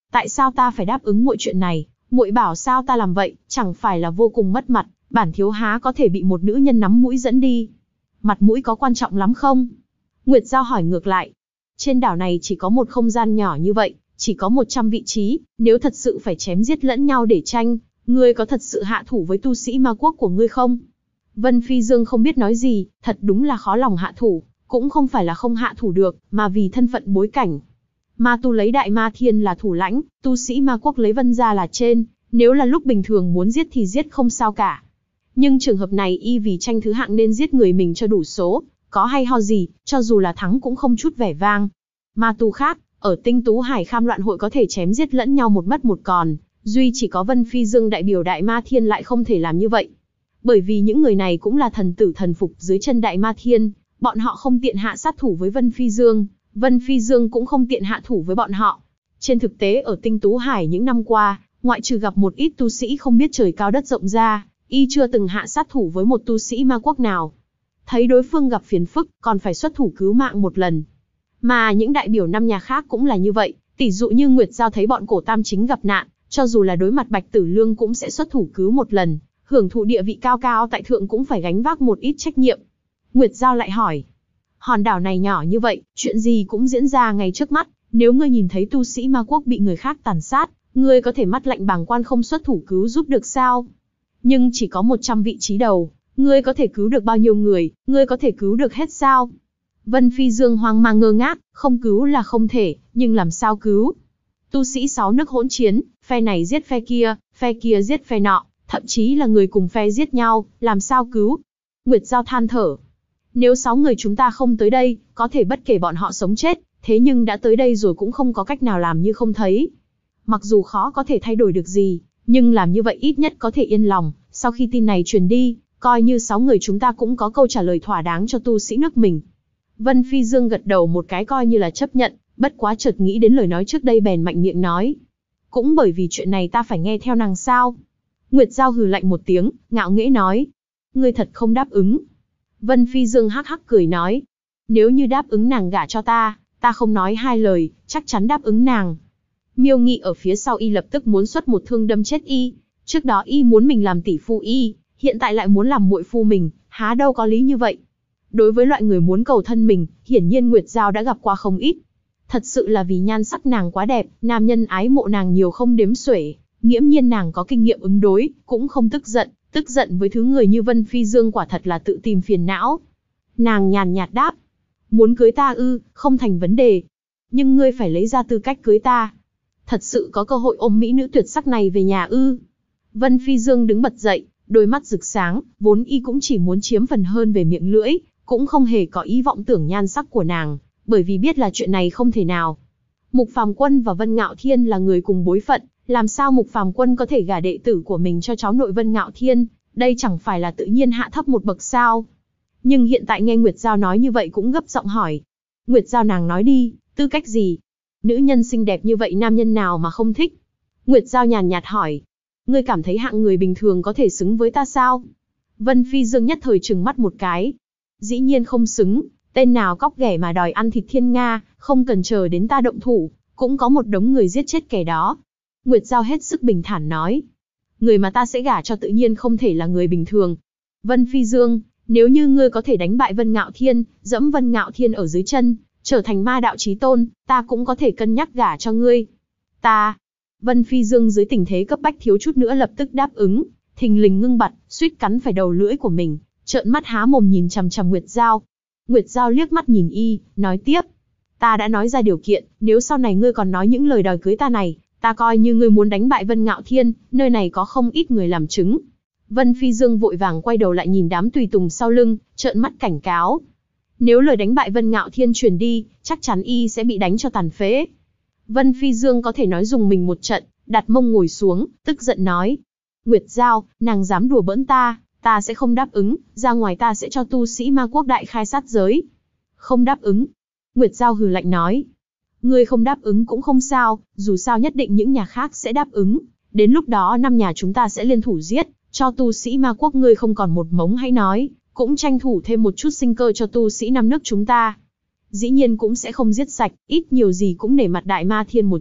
Tại sao ta phải đáp ứng muội chuyện này? Muội bảo sao ta làm vậy, chẳng phải là vô cùng mất mặt, bản thiếu há có thể bị một nữ nhân nắm mũi dẫn đi. Mặt mũi có quan trọng lắm không? Nguyệt Giao hỏi ngược lại. Trên đảo này chỉ có một không gian nhỏ như vậy, chỉ có 100 vị trí, nếu thật sự phải chém giết lẫn nhau để tranh, ngươi có thật sự hạ thủ với tu sĩ ma quốc của ngươi không? Vân Phi Dương không biết nói gì, thật đúng là khó lòng hạ thủ, cũng không phải là không hạ thủ được, mà vì thân phận bối cảnh. Ma tu lấy Đại Ma Thiên là thủ lãnh, tu sĩ ma quốc lấy Vân gia là trên, nếu là lúc bình thường muốn giết thì giết không sao cả. Nhưng trường hợp này y vì tranh thứ hạng nên giết người mình cho đủ số, có hay ho gì, cho dù là thắng cũng không chút vẻ vang. Ma tu khác, ở Tinh Tú Hải Kham Loạn hội có thể chém giết lẫn nhau một mất một còn, duy chỉ có Vân Phi Dương đại biểu Đại Ma Thiên lại không thể làm như vậy. Bởi vì những người này cũng là thần tử thần phục dưới chân Đại Ma Thiên, bọn họ không tiện hạ sát thủ với Vân Phi Dương, Vân Phi Dương cũng không tiện hạ thủ với bọn họ. Trên thực tế ở Tinh Tú Hải những năm qua, ngoại trừ gặp một ít tu sĩ không biết trời cao đất rộng ra, y chưa từng hạ sát thủ với một tu sĩ ma quốc nào. Thấy đối phương gặp phiền phức, còn phải xuất thủ cứu mạng một lần. Mà những đại biểu năm nhà khác cũng là như vậy, tỷ dụ như Nguyệt Giao thấy bọn cổ tam chính gặp nạn, cho dù là đối mặt Bạch Tử Lương cũng sẽ xuất thủ cứu một lần, hưởng thụ địa vị cao cao tại thượng cũng phải gánh vác một ít trách nhiệm. Nguyệt Giao lại hỏi, hòn đảo này nhỏ như vậy, chuyện gì cũng diễn ra ngay trước mắt, nếu ngươi nhìn thấy tu sĩ ma quốc bị người khác tàn sát, ngươi có thể mắt lạnh bàng quan không xuất thủ cứu giúp được sao? Nhưng chỉ có 100 vị trí đầu, ngươi có thể cứu được bao nhiêu người, ngươi có thể cứu được hết sao? Vân Phi Dương hoang mang ngơ ngác, không cứu là không thể, nhưng làm sao cứu? Tu sĩ 6 nước hỗn chiến, phe này giết phe kia giết phe nọ, thậm chí là người cùng phe giết nhau, làm sao cứu? Nguyệt Giao than thở. Nếu 6 người chúng ta không tới đây, có thể bất kể bọn họ sống chết, thế nhưng đã tới đây rồi cũng không có cách nào làm như không thấy. Mặc dù khó có thể thay đổi được gì, nhưng làm như vậy ít nhất có thể yên lòng, sau khi tin này truyền đi, coi như 6 người chúng ta cũng có câu trả lời thỏa đáng cho tu sĩ nước mình. Vân Phi Dương gật đầu một cái coi như là chấp nhận, bất quá chợt nghĩ đến lời nói trước đây bèn mạnh miệng nói. Cũng bởi vì chuyện này ta phải nghe theo nàng sao? Nguyệt Giao hừ lạnh một tiếng, ngạo nghễ nói. Ngươi thật không đáp ứng. Vân Phi Dương hắc hắc cười nói. Nếu như đáp ứng nàng gả cho ta không nói hai lời, chắc chắn đáp ứng nàng. Miêu Nghị ở phía sau y lập tức muốn xuất một thương đâm chết y. Trước đó y muốn mình làm tỷ phu y, hiện tại lại muốn làm muội phu mình, há đâu có lý như vậy. Đối với loại người muốn cầu thân mình, hiển nhiên Nguyệt Giao đã gặp qua không ít. Thật sự là vì nhan sắc nàng quá đẹp, nam nhân ái mộ nàng nhiều không đếm xuể, nghiễm nhiên nàng có kinh nghiệm ứng đối, cũng không tức giận với thứ người như Vân Phi Dương quả thật là tự tìm phiền não. Nàng nhàn nhạt đáp, muốn cưới ta ư, không thành vấn đề. Nhưng ngươi phải lấy ra tư cách cưới ta. Thật sự có cơ hội ôm mỹ nữ tuyệt sắc này về nhà ư? Vân Phi Dương đứng bật dậy, đôi mắt rực sáng, vốn y cũng chỉ muốn chiếm phần hơn về miệng lưỡi, cũng không hề có ý vọng tưởng nhan sắc của nàng, bởi vì biết là chuyện này không thể nào. Mục Phàm Quân và Vân Ngạo Thiên là người cùng bối phận, làm sao Mục Phàm Quân có thể gả đệ tử của mình cho cháu nội Vân Ngạo Thiên, đây chẳng phải là tự nhiên hạ thấp một bậc sao? Nhưng hiện tại nghe Nguyệt Giao nói như vậy cũng gấp giọng hỏi. Nguyệt Giao nàng nói đi, tư cách gì? Nữ nhân xinh đẹp như vậy nam nhân nào mà không thích? Nguyệt Giao nhàn nhạt hỏi. Ngươi cảm thấy hạng người bình thường có thể xứng với ta sao? Vân Phi Dương nhất thời trừng mắt một cái. Dĩ nhiên không xứng, tên nào cóc ghẻ mà đòi ăn thịt thiên nga, không cần chờ đến ta động thủ, cũng có một đống người giết chết kẻ đó. Nguyệt Giao hết sức bình thản nói. Người mà ta sẽ gả cho tự nhiên không thể là người bình thường. Vân Phi Dương, nếu như ngươi có thể đánh bại Vân Ngạo Thiên, dẫm Vân Ngạo Thiên ở dưới chân, trở thành ma đạo chí tôn, ta cũng có thể cân nhắc gả cho ngươi. Ta. Vân Phi Dương dưới tình thế cấp bách thiếu chút nữa lập tức đáp ứng, thình lình ngưng bặt, suýt cắn phải đầu lưỡi của mình, trợn mắt há mồm nhìn chằm chằm Nguyệt Giao. Nguyệt Giao liếc mắt nhìn y, nói tiếp. Ta đã nói ra điều kiện, nếu sau này ngươi còn nói những lời đòi cưới ta này, ta coi như ngươi muốn đánh bại Vân Ngạo Thiên, nơi này có không ít người làm chứng. Vân Phi Dương vội vàng quay đầu lại nhìn đám tùy tùng sau lưng, trợn mắt cảnh cáo. Nếu lời đánh bại Vân Ngạo Thiên truyền đi, chắc chắn y sẽ bị đánh cho tàn phế. Vân Phi Dương có thể nói dùng mình một trận, đặt mông ngồi xuống, tức giận nói. Nguyệt Giao, nàng dám đùa bỡn ta sẽ không đáp ứng, ra ngoài ta sẽ cho tu sĩ ma quốc đại khai sát giới. Không đáp ứng. Nguyệt Giao hừ lạnh nói. Ngươi không đáp ứng cũng không sao, dù sao nhất định những nhà khác sẽ đáp ứng. Đến lúc đó 5 nhà chúng ta sẽ liên thủ giết, cho tu sĩ ma quốc ngươi không còn một mống hãy nói, cũng tranh thủ thêm một chút sinh cơ cho tu sĩ 5 nước chúng ta. Dĩ nhiên cũng sẽ không giết sạch, ít nhiều gì cũng nể mặt Đại Ma Thiên một chút,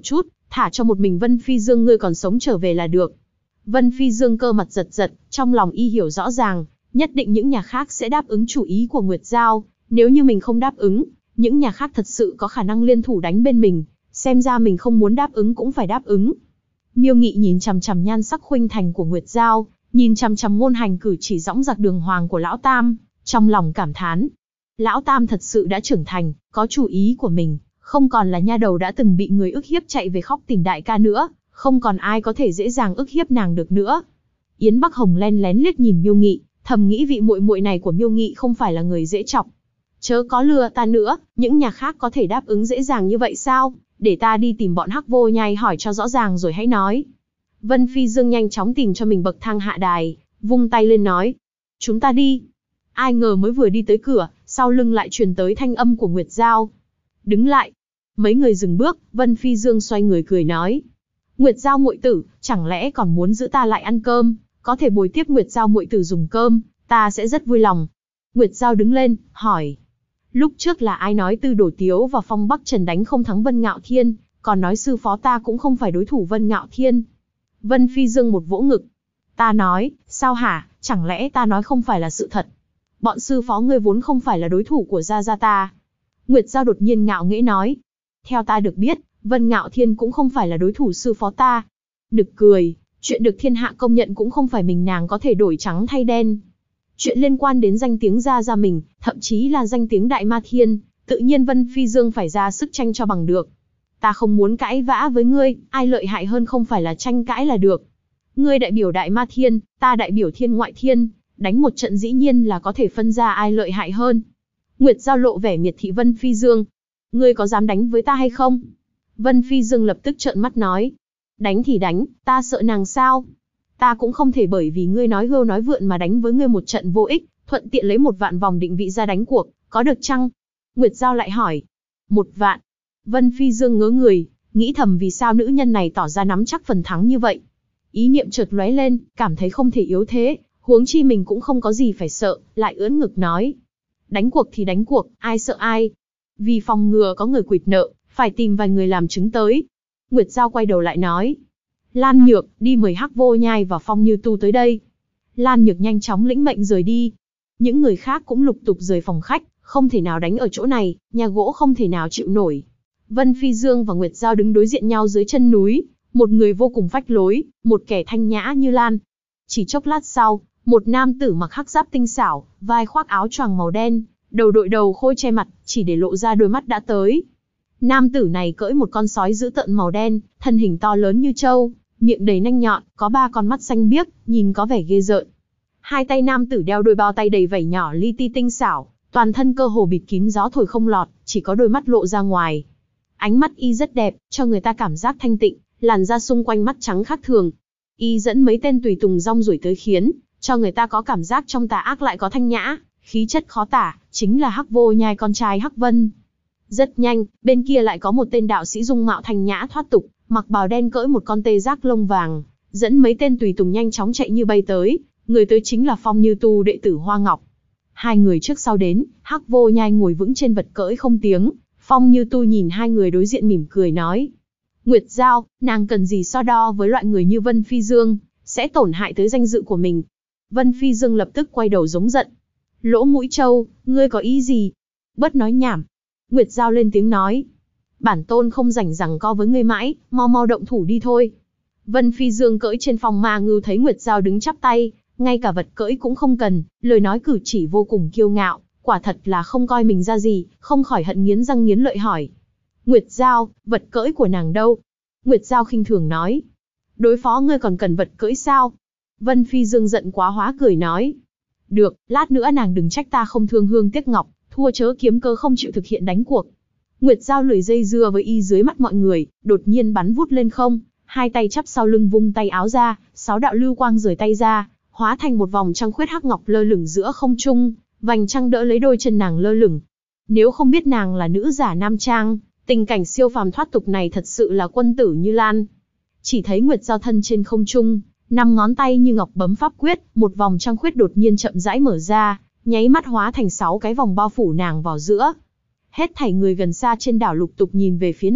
thả cho một mình Vân Phi Dương ngươi còn sống trở về là được. Vân Phi Dương cơ mặt giật giật, trong lòng y hiểu rõ ràng, nhất định những nhà khác sẽ đáp ứng chủ ý của Nguyệt Giao, nếu như mình không đáp ứng, những nhà khác thật sự có khả năng liên thủ đánh bên mình, xem ra mình không muốn đáp ứng cũng phải đáp ứng. Miêu Nghị nhìn chằm chằm nhan sắc khuynh thành của Nguyệt Giao, nhìn chằm chằm ngôn hành cử chỉ dõng dạc đường hoàng của Lão Tam, trong lòng cảm thán. Lão Tam thật sự đã trưởng thành, có chủ ý của mình, không còn là nha đầu đã từng bị người ức hiếp chạy về khóc tìm đại ca nữa, không còn ai có thể dễ dàng ức hiếp nàng được nữa. Yến Bắc Hồng len lén liếc nhìn Miêu Nghị, thầm nghĩ vị muội muội này của Miêu Nghị không phải là người dễ chọc. Chớ có lừa ta nữa, những nhà khác có thể đáp ứng dễ dàng như vậy sao? Để ta đi tìm bọn Hắc Vô Nhai hỏi cho rõ ràng rồi hãy nói. Vân Phi Dương nhanh chóng tìm cho mình bậc thang hạ đài, vung tay lên nói. Chúng ta đi. Ai ngờ mới vừa đi tới cửa, sau lưng lại truyền tới thanh âm của Nguyệt Giao. Đứng lại. Mấy người dừng bước, Vân Phi Dương xoay người cười nói. Nguyệt Giao muội tử, chẳng lẽ còn muốn giữ ta lại ăn cơm, có thể bồi tiếp Nguyệt Giao muội tử dùng cơm, ta sẽ rất vui lòng. Nguyệt Giao đứng lên, hỏi. Lúc trước là ai nói Tư Đồ Tiếu và Phong Bắc Trần đánh không thắng Vân Ngạo Thiên, còn nói sư phó ta cũng không phải đối thủ Vân Ngạo Thiên. Vân Phi Dương một vỗ ngực. Ta nói, sao hả, chẳng lẽ ta nói không phải là sự thật? Bọn sư phó ngươi vốn không phải là đối thủ của Gia Gia ta. Nguyệt Giao đột nhiên ngạo nghễ nói. Theo ta được biết, Vân Ngạo Thiên cũng không phải là đối thủ sư phó ta. Nực cười, chuyện được thiên hạ công nhận cũng không phải mình nàng có thể đổi trắng thay đen. Chuyện liên quan đến danh tiếng Gia Gia mình, thậm chí là danh tiếng Đại Ma Thiên, tự nhiên Vân Phi Dương phải ra sức tranh cho bằng được. Ta không muốn cãi vã với ngươi, ai lợi hại hơn không phải là tranh cãi là được. Ngươi đại biểu Đại Ma Thiên, ta đại biểu Thiên Ngoại Thiên, đánh một trận dĩ nhiên là có thể phân ra ai lợi hại hơn. Nguyệt Giao lộ vẻ miệt thị Vân Phi Dương. Ngươi có dám đánh với ta hay không? Vân Phi Dương lập tức trợn mắt nói. Đánh thì đánh, ta sợ nàng sao? Ta cũng không thể bởi vì ngươi nói hưu nói vượn mà đánh với ngươi một trận vô ích, thuận tiện lấy 1 vạn vòng định vị ra đánh cuộc, có được chăng? Nguyệt Giao lại hỏi. 1 vạn. Vân Phi Dương ngớ người, nghĩ thầm vì sao nữ nhân này tỏ ra nắm chắc phần thắng như vậy. Ý niệm chợt lóe lên, cảm thấy không thể yếu thế, huống chi mình cũng không có gì phải sợ, lại ưỡn ngực nói. Đánh cuộc thì đánh cuộc, ai sợ ai? Vì phòng ngừa có người quỵt nợ, phải tìm vài người làm chứng tới. Nguyệt Giao quay đầu lại nói. Lan Nhược, đi mời Hắc Vô Nhai và Phong Như Tu tới đây. Lan Nhược nhanh chóng lĩnh mệnh rời đi. Những người khác cũng lục tục rời phòng khách, không thể nào đánh ở chỗ này, nhà gỗ không thể nào chịu nổi. Vân Phi Dương và Nguyệt Giao đứng đối diện nhau dưới chân núi, một người vô cùng phách lối, một kẻ thanh nhã như Lan. Chỉ chốc lát sau, một nam tử mặc hắc giáp tinh xảo, vai khoác áo choàng màu đen, đầu đội đầu khôi che mặt, chỉ để lộ ra đôi mắt đã tới. Nam tử này cưỡi một con sói dữ tợn màu đen, thân hình to lớn như trâu, miệng đầy nanh nhọn, có 3 con mắt xanh biếc, nhìn có vẻ ghê rợn. Hai tay nam tử đeo đôi bao tay đầy vảy nhỏ li ti tinh xảo, toàn thân cơ hồ bịt kín gió thổi không lọt, chỉ có đôi mắt lộ ra ngoài. Ánh mắt y rất đẹp, cho người ta cảm giác thanh tịnh, làn da xung quanh mắt trắng khác thường. Y dẫn mấy tên tùy tùng rong ruổi tới khiến cho người ta có cảm giác trong tà ác lại có thanh nhã, khí chất khó tả, chính là Hắc Vô Nhai con trai Hắc Vân. Rất nhanh, bên kia lại có một tên đạo sĩ dung mạo thanh nhã thoát tục, mặc bào đen cưỡi một con tê giác lông vàng, dẫn mấy tên tùy tùng nhanh chóng chạy như bay tới, người tới chính là Phong Như Tu đệ tử Hoa Ngọc. Hai người trước sau đến, Hắc Vô Nhai ngồi vững trên vật cưỡi không tiếng, Phong Như Tu nhìn hai người đối diện mỉm cười nói. Nguyệt Giao, nàng cần gì so đo với loại người như Vân Phi Dương, sẽ tổn hại tới danh dự của mình. Vân Phi Dương lập tức quay đầu giống giận. Lỗ Mũi Trâu, ngươi có ý gì? Bớt nói nhảm. Nguyệt Giao lên tiếng nói. Bản tôn không rảnh giằng co với ngươi mãi, mau mau động thủ đi thôi. Vân Phi Dương cưỡi trên phong ma ngưu thấy Nguyệt Giao đứng chắp tay, ngay cả vật cưỡi cũng không cần, lời nói cử chỉ vô cùng kiêu ngạo, quả thật là không coi mình ra gì, không khỏi hận nghiến răng nghiến lợi hỏi. Nguyệt Giao, vật cưỡi của nàng đâu? Nguyệt Giao khinh thường nói. Đối phó ngươi còn cần vật cưỡi sao? Vân Phi Dương giận quá hóa cười nói. Được, lát nữa nàng đừng trách ta không thương hương tiếc ngọc, thua chớ kiếm cơ không chịu thực hiện đánh cuộc. Nguyệt Giao lười dây dưa với y dưới mắt mọi người, đột nhiên bắn vút lên không, hai tay chắp sau lưng vung tay áo ra, 6 đạo lưu quang rời tay ra, hóa thành một vòng trăng khuyết hắc ngọc lơ lửng giữa không trung, vành trăng đỡ lấy đôi chân nàng lơ lửng. Nếu không biết nàng là nữ giả nam trang, tình cảnh siêu phàm thoát tục này thật sự là quân tử Như Lan. Chỉ thấy Nguyệt Giao thân trên không trung, 5 ngón tay như ngọc bấm pháp quyết, một vòng trăng khuyết đột nhiên chậm rãi mở ra, nháy mắt hóa thành 6 cái vòng bao phủ nàng vào giữa. Hết thảy người gần xa trên đảo lục tục nhìn về phía này,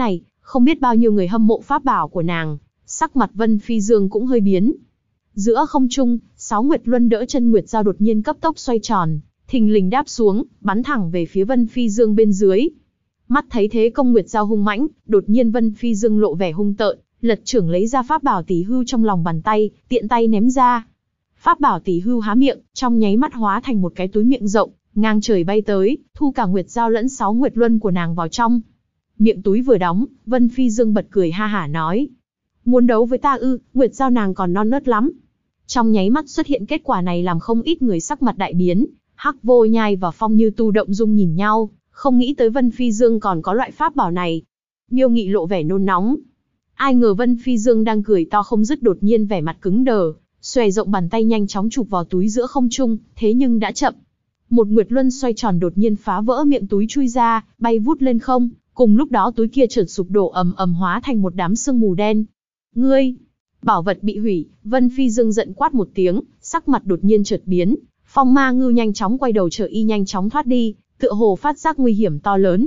Không biết bao nhiêu người hâm mộ pháp bảo của nàng, sắc mặt Vân Phi Dương cũng hơi biến. Giữa không trung, 6 Nguyệt Luân đỡ chân Nguyệt Dao đột nhiên cấp tốc xoay tròn, thình lình đáp xuống, bắn thẳng về phía Vân Phi Dương bên dưới. Mắt thấy thế công Nguyệt Dao hung mãnh, đột nhiên Vân Phi Dương lộ vẻ hung tợn, lật chưởng lấy ra pháp bảo Tỷ Hưu trong lòng bàn tay, tiện tay ném ra. Pháp bảo Tỷ Hưu há miệng, trong nháy mắt hóa thành một cái túi miệng rộng, ngang trời bay tới, thu cả Nguyệt Dao lẫn 6 Nguyệt Luân của nàng vào trong. Miệng túi vừa đóng, Vân Phi Dương bật cười ha hả nói: "Muốn đấu với ta ư? Nguyệt Dao nàng còn non nớt lắm." Trong nháy mắt xuất hiện kết quả này làm không ít người sắc mặt đại biến, Hắc Vô Nhai và Phong Như Tu động dung nhìn nhau, không nghĩ tới Vân Phi Dương còn có loại pháp bảo này. Miêu Nghị lộ vẻ nôn nóng. Ai ngờ Vân Phi Dương đang cười to không dứt đột nhiên vẻ mặt cứng đờ, xòe rộng bàn tay nhanh chóng chụp vào túi giữa không trung, thế nhưng đã chậm. Một Nguyệt Luân xoay tròn đột nhiên phá vỡ miệng túi chui ra, bay vút lên không, cùng lúc đó túi kia chợt sụp đổ ầm ầm hóa thành một đám sương mù đen. "Ngươi!" Bảo vật bị hủy, Vân Phi Dương giận quát một tiếng, sắc mặt đột nhiên chợt biến, Phong Ma Ngưu nhanh chóng quay đầu chờ y nhanh chóng thoát đi, tựa hồ phát giác nguy hiểm to lớn.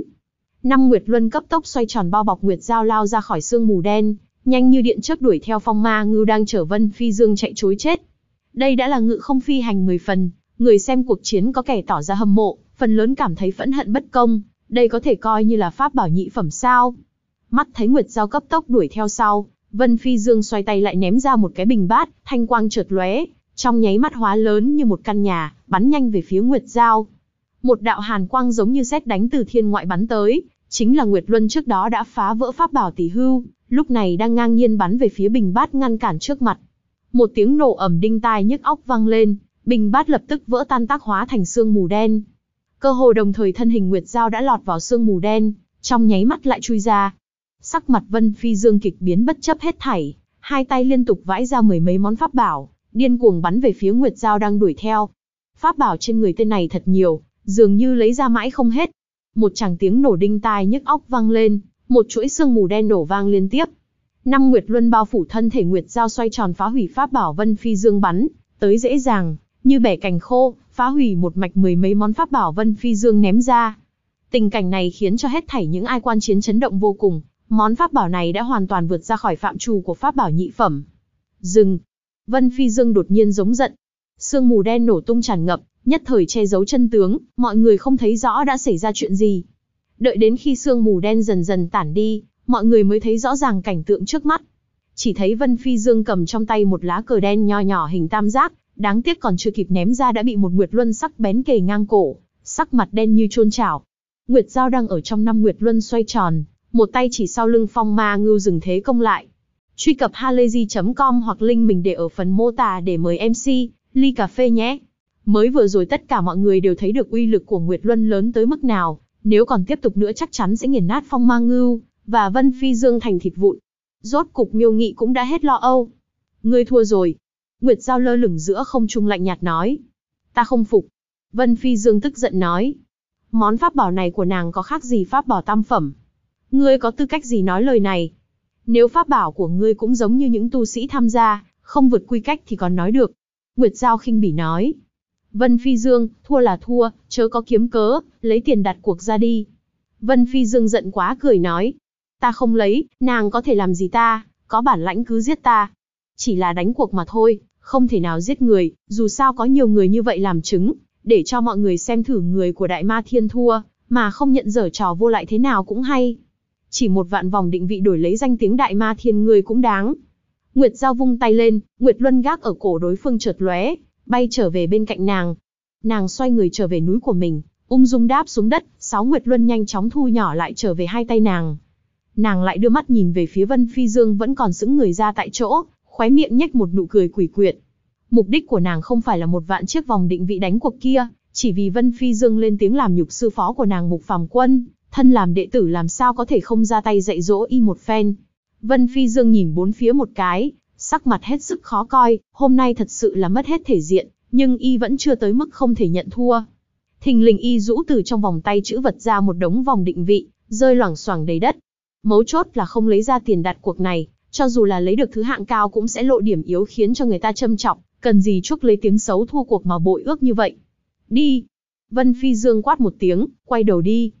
5 Nguyệt Luân cấp tốc xoay tròn bao bọc Nguyệt Dao lao ra khỏi sương mù đen, nhanh như điện chớp đuổi theo Phong Ma Ngưu đang chở Vân Phi Dương chạy trối chết. Đây đã là ngự không phi hành 10 phần, người xem cuộc chiến có kẻ tỏ ra hâm mộ, phần lớn cảm thấy phẫn hận bất công, đây có thể coi như là pháp bảo nhị phẩm sao? Mắt thấy Nguyệt Dao cấp tốc đuổi theo sau, Vân Phi Dương xoay tay lại ném ra một cái bình bát, thanh quang chợt lóe, trong nháy mắt hóa lớn như một căn nhà, bắn nhanh về phía Nguyệt Dao. Một đạo hàn quang giống như sét đánh từ thiên ngoại bắn tới, chính là Nguyệt Luân trước đó đã phá vỡ pháp bảo Tỷ Hưu, lúc này đang ngang nhiên bắn về phía bình bát ngăn cản trước mặt. Một tiếng nổ ầm đinh tai nhức óc vang lên, bình bát lập tức vỡ tan tác hóa thành sương mù đen. Cơ hồ đồng thời thân hình Nguyệt Dao đã lọt vào sương mù đen, trong nháy mắt lại chui ra. Sắc mặt Vân Phi Dương kịch biến bất chấp hết thảy, hai tay liên tục vãi ra mười mấy món pháp bảo, điên cuồng bắn về phía Nguyệt Dao đang đuổi theo. Pháp bảo trên người tên này thật nhiều, dường như lấy ra mãi không hết. Một tràng tiếng nổ đinh tai nhức óc vang lên, một chuỗi sương mù đen nổ vang liên tiếp. 5 Nguyệt Luân bao phủ thân thể Nguyệt Dao xoay tròn phá hủy pháp bảo Vân Phi Dương bắn tới dễ dàng, như bẻ cành khô, phá hủy một mạch mười mấy món pháp bảo Vân Phi Dương ném ra. Tình cảnh này khiến cho hết thảy những ai quan chiến chấn động vô cùng, món pháp bảo này đã hoàn toàn vượt ra khỏi phạm trù của pháp bảo nhị phẩm. Dừng! Vân Phi Dương đột nhiên giống giận. Sương mù đen nổ tung tràn ngập, nhất thời che giấu chân tướng, mọi người không thấy rõ đã xảy ra chuyện gì. Đợi đến khi sương mù đen dần dần tản đi, mọi người mới thấy rõ ràng cảnh tượng trước mắt. Chỉ thấy Vân Phi Dương cầm trong tay một lá cờ đen nho nhỏ hình tam giác, đáng tiếc còn chưa kịp ném ra đã bị một Nguyệt Luân sắc bén kề ngang cổ, sắc mặt đen như chôn chảo. Nguyệt Dao đang ở trong 5 Nguyệt Luân xoay tròn, một tay chỉ sau lưng Phong Ma Ngưu dừng thế công lại. Truy cập halayzi.com hoặc link mình để ở phần mô tả để mời MC ly cà phê nhé. Mới vừa rồi tất cả mọi người đều thấy được uy lực của Nguyệt Luân lớn tới mức nào, nếu còn tiếp tục nữa chắc chắn sẽ nghiền nát Phong Ma Ngưu và Vân Phi Dương thành thịt vụn. Rốt cục Miêu Nghị cũng đã hết lo âu. Ngươi thua rồi. Nguyệt Dao lơ lửng giữa không trung lạnh nhạt nói. Ta không phục. Vân Phi Dương tức giận nói. Món pháp bảo này của nàng có khác gì pháp bảo tam phẩm? Ngươi có tư cách gì nói lời này? Nếu pháp bảo của ngươi cũng giống như những tu sĩ tham gia, không vượt quy cách thì còn nói được. Nguyệt Dao khinh bỉ nói. Vân Phi Dương, thua là thua, chớ có kiếm cớ, lấy tiền đặt cuộc ra đi. Vân Phi Dương giận quá cười nói. Ta không lấy, nàng có thể làm gì ta, có bản lãnh cứ giết ta. Chỉ là đánh cuộc mà thôi, không thể nào giết người, dù sao có nhiều người như vậy làm chứng, để cho mọi người xem thử người của Đại Ma Thiên thua, mà không nhận giở trò vô lại thế nào cũng hay. Chỉ 1 vạn vòng định vị đổi lấy danh tiếng Đại Ma Thiên người cũng đáng. Nguyệt Dao vung tay lên, Nguyệt Luân gác ở cổ đối phương chợt lóe, bay trở về bên cạnh nàng. Nàng xoay người trở về núi của mình, ung dung đáp xuống đất, 6 Nguyệt Luân nhanh chóng thu nhỏ lại trở về hai tay nàng. Nàng lại đưa mắt nhìn về phía Vân Phi Dương vẫn còn sững người ra tại chỗ, khóe miệng nhếch một nụ cười quỷ quyệt. Mục đích của nàng không phải là 1 vạn chiếc vòng định vị đánh cuộc kia, chỉ vì Vân Phi Dương lên tiếng làm nhục sư phó của nàng Mục Phàm Quân, thân làm đệ tử làm sao có thể không ra tay dạy dỗ y một phen. Vân Phi Dương nhìn bốn phía một cái, sắc mặt hết sức khó coi, hôm nay thật sự là mất hết thể diện, nhưng y vẫn chưa tới mức không thể nhận thua. Thình lình y rũ từ trong vòng tay chữ vật ra một đống vòng định vị, rơi loảng xoảng đầy đất. Mấu chốt là không lấy ra tiền đặt cuộc này, cho dù là lấy được thứ hạng cao cũng sẽ lộ điểm yếu khiến cho người ta châm chọc, cần gì chuốc lấy tiếng xấu thua cuộc mà bội ước như vậy. Đi! Vân Phi Dương quát một tiếng, quay đầu đi.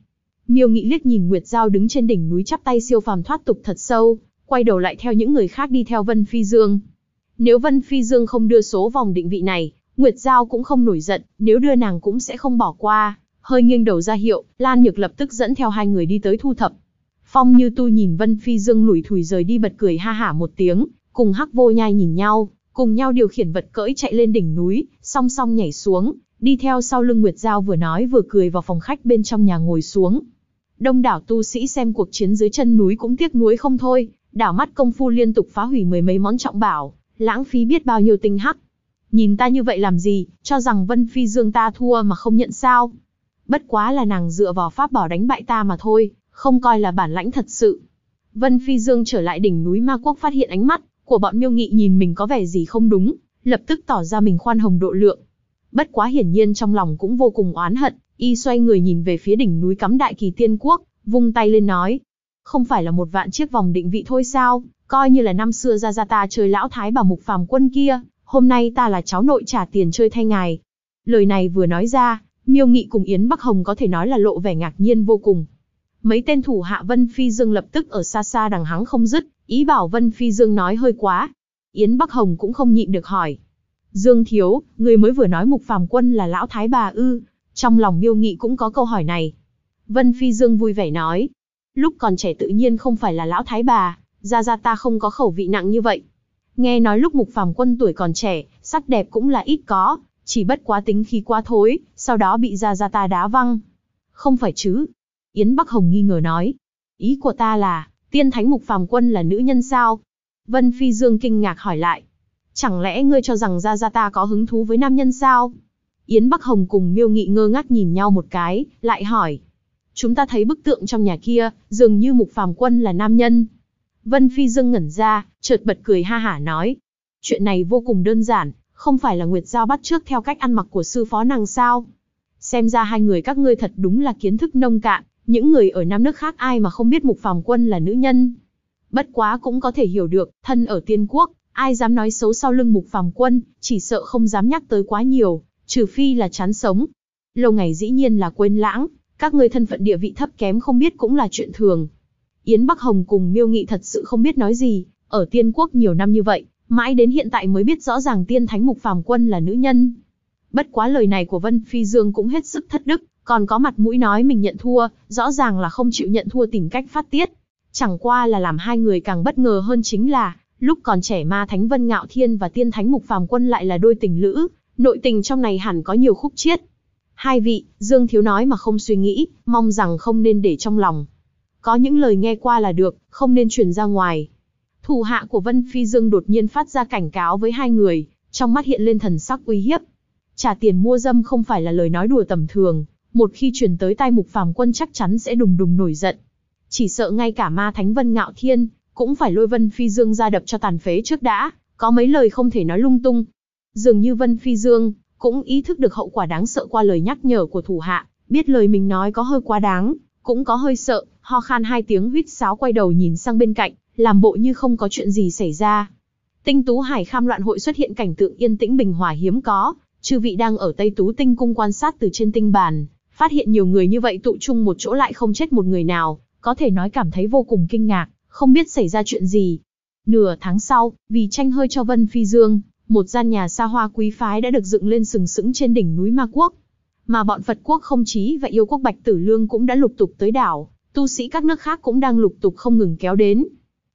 Miêu Nghị liếc nhìn Nguyệt Giao đứng trên đỉnh núi chắp tay siêu phàm thoát tục thật sâu, quay đầu lại theo những người khác đi theo Vân Phi Dương. Nếu Vân Phi Dương không đưa số vòng định vị này, Nguyệt Giao cũng không nổi giận, nếu đưa nàng cũng sẽ không bỏ qua. Hơi nghiêng đầu ra hiệu, Lan Nhược lập tức dẫn theo hai người đi tới thu thập. Phong Như Tu nhìn Vân Phi Dương lủi thủi rời đi bật cười ha hả một tiếng, cùng Hắc Vô Nhai nhìn nhau, cùng nhau điều khiển vật cưỡi chạy lên đỉnh núi, song song nhảy xuống, đi theo sau lưng Nguyệt Giao vừa nói vừa cười vào phòng khách bên trong nhà ngồi xuống. Đông đảo tu sĩ xem cuộc chiến dưới chân núi cũng tiếc nuối không thôi, đảo mắt công phu liên tục phá hủy mười mấy món trọng bảo, lãng phí biết bao nhiêu tinh hắc. Nhìn ta như vậy làm gì, cho rằng Vân Phi Dương ta thua mà không nhận sao? Bất quá là nàng dựa vào pháp bảo đánh bại ta mà thôi, không coi là bản lãnh thật sự. Vân Phi Dương trở lại đỉnh núi Ma Quốc phát hiện ánh mắt của bọn Miêu Nghị nhìn mình có vẻ gì không đúng, lập tức tỏ ra mình khoan hồng độ lượng. Bất quá hiển nhiên trong lòng cũng vô cùng oán hận, y xoay người nhìn về phía đỉnh núi cắm Đại Kỳ Tiên Quốc, vung tay lên nói: không phải là 1 vạn chiếc vòng định vị thôi sao, coi như là năm xưa ra ta chơi lão thái bà Mục Phàm Quân kia, hôm nay ta là cháu nội trả tiền chơi thay ngài. Lời này vừa nói ra, Miêu Nghị cùng Yến Bắc Hồng có thể nói là lộ vẻ ngạc nhiên vô cùng. Mấy tên thủ hạ Vân Phi Dương lập tức ở xa xa đằng hắng không dứt, ý bảo Vân Phi Dương nói hơi quá. Yến Bắc Hồng cũng không nhịn được hỏi: Dương thiếu, người mới vừa nói Mục Phàm Quân là lão thái bà ư? Trong lòng Miêu Nghị cũng có câu hỏi này. Vân Phi Dương vui vẻ nói: lúc còn trẻ tự nhiên không phải là lão thái bà, ra ta không có khẩu vị nặng như vậy. Nghe nói lúc Mục Phàm Quân tuổi còn trẻ, sắc đẹp cũng là ít có, chỉ bất quá tính khí quá thối, sau đó bị ra ta đá văng. Không phải chứ? Yến Bắc Hồng nghi ngờ nói. Ý của ta là, tiên thánh Mục Phàm Quân là nữ nhân sao? Vân Phi Dương kinh ngạc hỏi lại. Chẳng lẽ ngươi cho rằng ra ta có hứng thú với nam nhân sao? Yến Bắc Hồng cùng Miêu Nghị ngơ ngác nhìn nhau một cái, lại hỏi. Chúng ta thấy bức tượng trong nhà kia, dường như Mục Phàm Quân là nam nhân. Vân Phi Dương ngẩn ra, chợt bật cười ha hả nói. Chuyện này vô cùng đơn giản, không phải là Nguyệt Giao bắt chước theo cách ăn mặc của sư phó nàng sao? Xem ra hai người các ngươi thật đúng là kiến thức nông cạn, những người ở Nam nước khác ai mà không biết Mục Phàm Quân là nữ nhân. Bất quá cũng có thể hiểu được, thân ở Tiên Quốc, ai dám nói xấu sau lưng Mục Phàm Quân, chỉ sợ không dám nhắc tới quá nhiều, trừ phi là chán sống. Lâu ngày dĩ nhiên là quên lãng, các ngươi thân phận địa vị thấp kém không biết cũng là chuyện thường. Yến Bắc Hồng cùng Miêu Nghị thật sự không biết nói gì, ở Tiên Quốc nhiều năm như vậy, mãi đến hiện tại mới biết rõ ràng tiên thánh Mục Phàm Quân là nữ nhân. Bất quá lời này của Vân Phi Dương cũng hết sức thất đức, còn có mặt mũi nói mình nhận thua, rõ ràng là không chịu nhận thua tìm cách phát tiết. Chẳng qua là làm hai người càng bất ngờ hơn chính là, lúc còn trẻ ma thánh Vân Ngạo Thiên và tiên thánh Mục Phàm Quân lại là đôi tình lữ, nội tình trong này hẳn có nhiều khúc chiết. Hai vị, Dương thiếu nói mà không suy nghĩ, mong rằng không nên để trong lòng. Có những lời nghe qua là được, không nên truyền ra ngoài. Thủ hạ của Vân Phi Dương đột nhiên phát ra cảnh cáo với hai người, trong mắt hiện lên thần sắc uy hiếp. Trả tiền mua dâm không phải là lời nói đùa tầm thường, một khi truyền tới tai Mục Phàm Quân chắc chắn sẽ đùng đùng nổi giận. Chỉ sợ ngay cả ma thánh Vân Ngạo Thiên cũng phải lôi Vân Phi Dương ra đập cho tàn phế trước đã, có mấy lời không thể nói lung tung. Dường như Vân Phi Dương cũng ý thức được hậu quả đáng sợ qua lời nhắc nhở của thủ hạ, biết lời mình nói có hơi quá đáng, cũng có hơi sợ, ho khan hai tiếng huýt sáo quay đầu nhìn sang bên cạnh, làm bộ như không có chuyện gì xảy ra. Tinh Tú Hải Kham loạn hội xuất hiện cảnh tượng yên tĩnh bình hòa hiếm có, chư vị đang ở Tây Tú Tinh cung quan sát từ trên tinh bàn, phát hiện nhiều người như vậy tụ chung một chỗ lại không chết một người nào, có thể nói cảm thấy vô cùng kinh ngạc, không biết xảy ra chuyện gì. Nửa tháng sau, vì tranh hơi cho Vân Phi Dương, một gian nhà xa hoa quý phái đã được dựng lên sừng sững trên đỉnh núi Ma Quốc. Mà bọn Phật quốc Không Chí và yêu quốc Bạch Tử Lương cũng đã lục tục tới đảo, tu sĩ các nước khác cũng đang lục tục không ngừng kéo đến.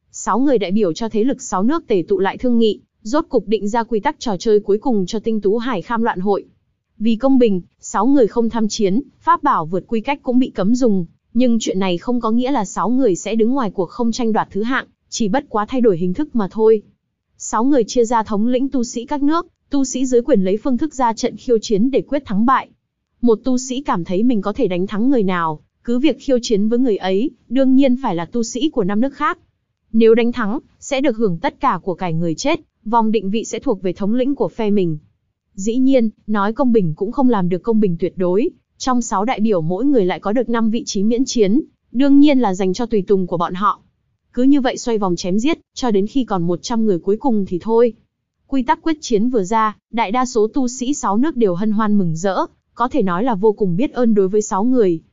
6 người đại biểu cho thế lực 6 nước tề tụ lại thương nghị, rốt cục định ra quy tắc trò chơi cuối cùng cho Tinh Tú Hải Kham loạn hội. Vì công bình, 6 người không tham chiến, pháp bảo vượt quy cách cũng bị cấm dùng, nhưng chuyện này không có nghĩa là 6 người sẽ đứng ngoài cuộc không tranh đoạt thứ hạng, chỉ bất quá thay đổi hình thức mà thôi. 6 người chia ra thống lĩnh tu sĩ các nước, tu sĩ dưới quyền lấy phương thức ra trận khiêu chiến để quyết thắng bại. Một tu sĩ cảm thấy mình có thể đánh thắng người nào, cứ việc khiêu chiến với người ấy, đương nhiên phải là tu sĩ của 5 nước khác. Nếu đánh thắng, sẽ được hưởng tất cả của cải người chết, vòng định vị sẽ thuộc về thống lĩnh của phe mình. Dĩ nhiên, nói công bình cũng không làm được công bình tuyệt đối, trong 6 đại biểu mỗi người lại có được 5 vị trí miễn chiến, đương nhiên là dành cho tùy tùng của bọn họ. Cứ như vậy xoay vòng chém giết, cho đến khi còn 100 người cuối cùng thì thôi. Quy tắc quyết chiến vừa ra, đại đa số tu sĩ 6 nước đều hân hoan mừng rỡ, có thể nói là vô cùng biết ơn đối với 6 người.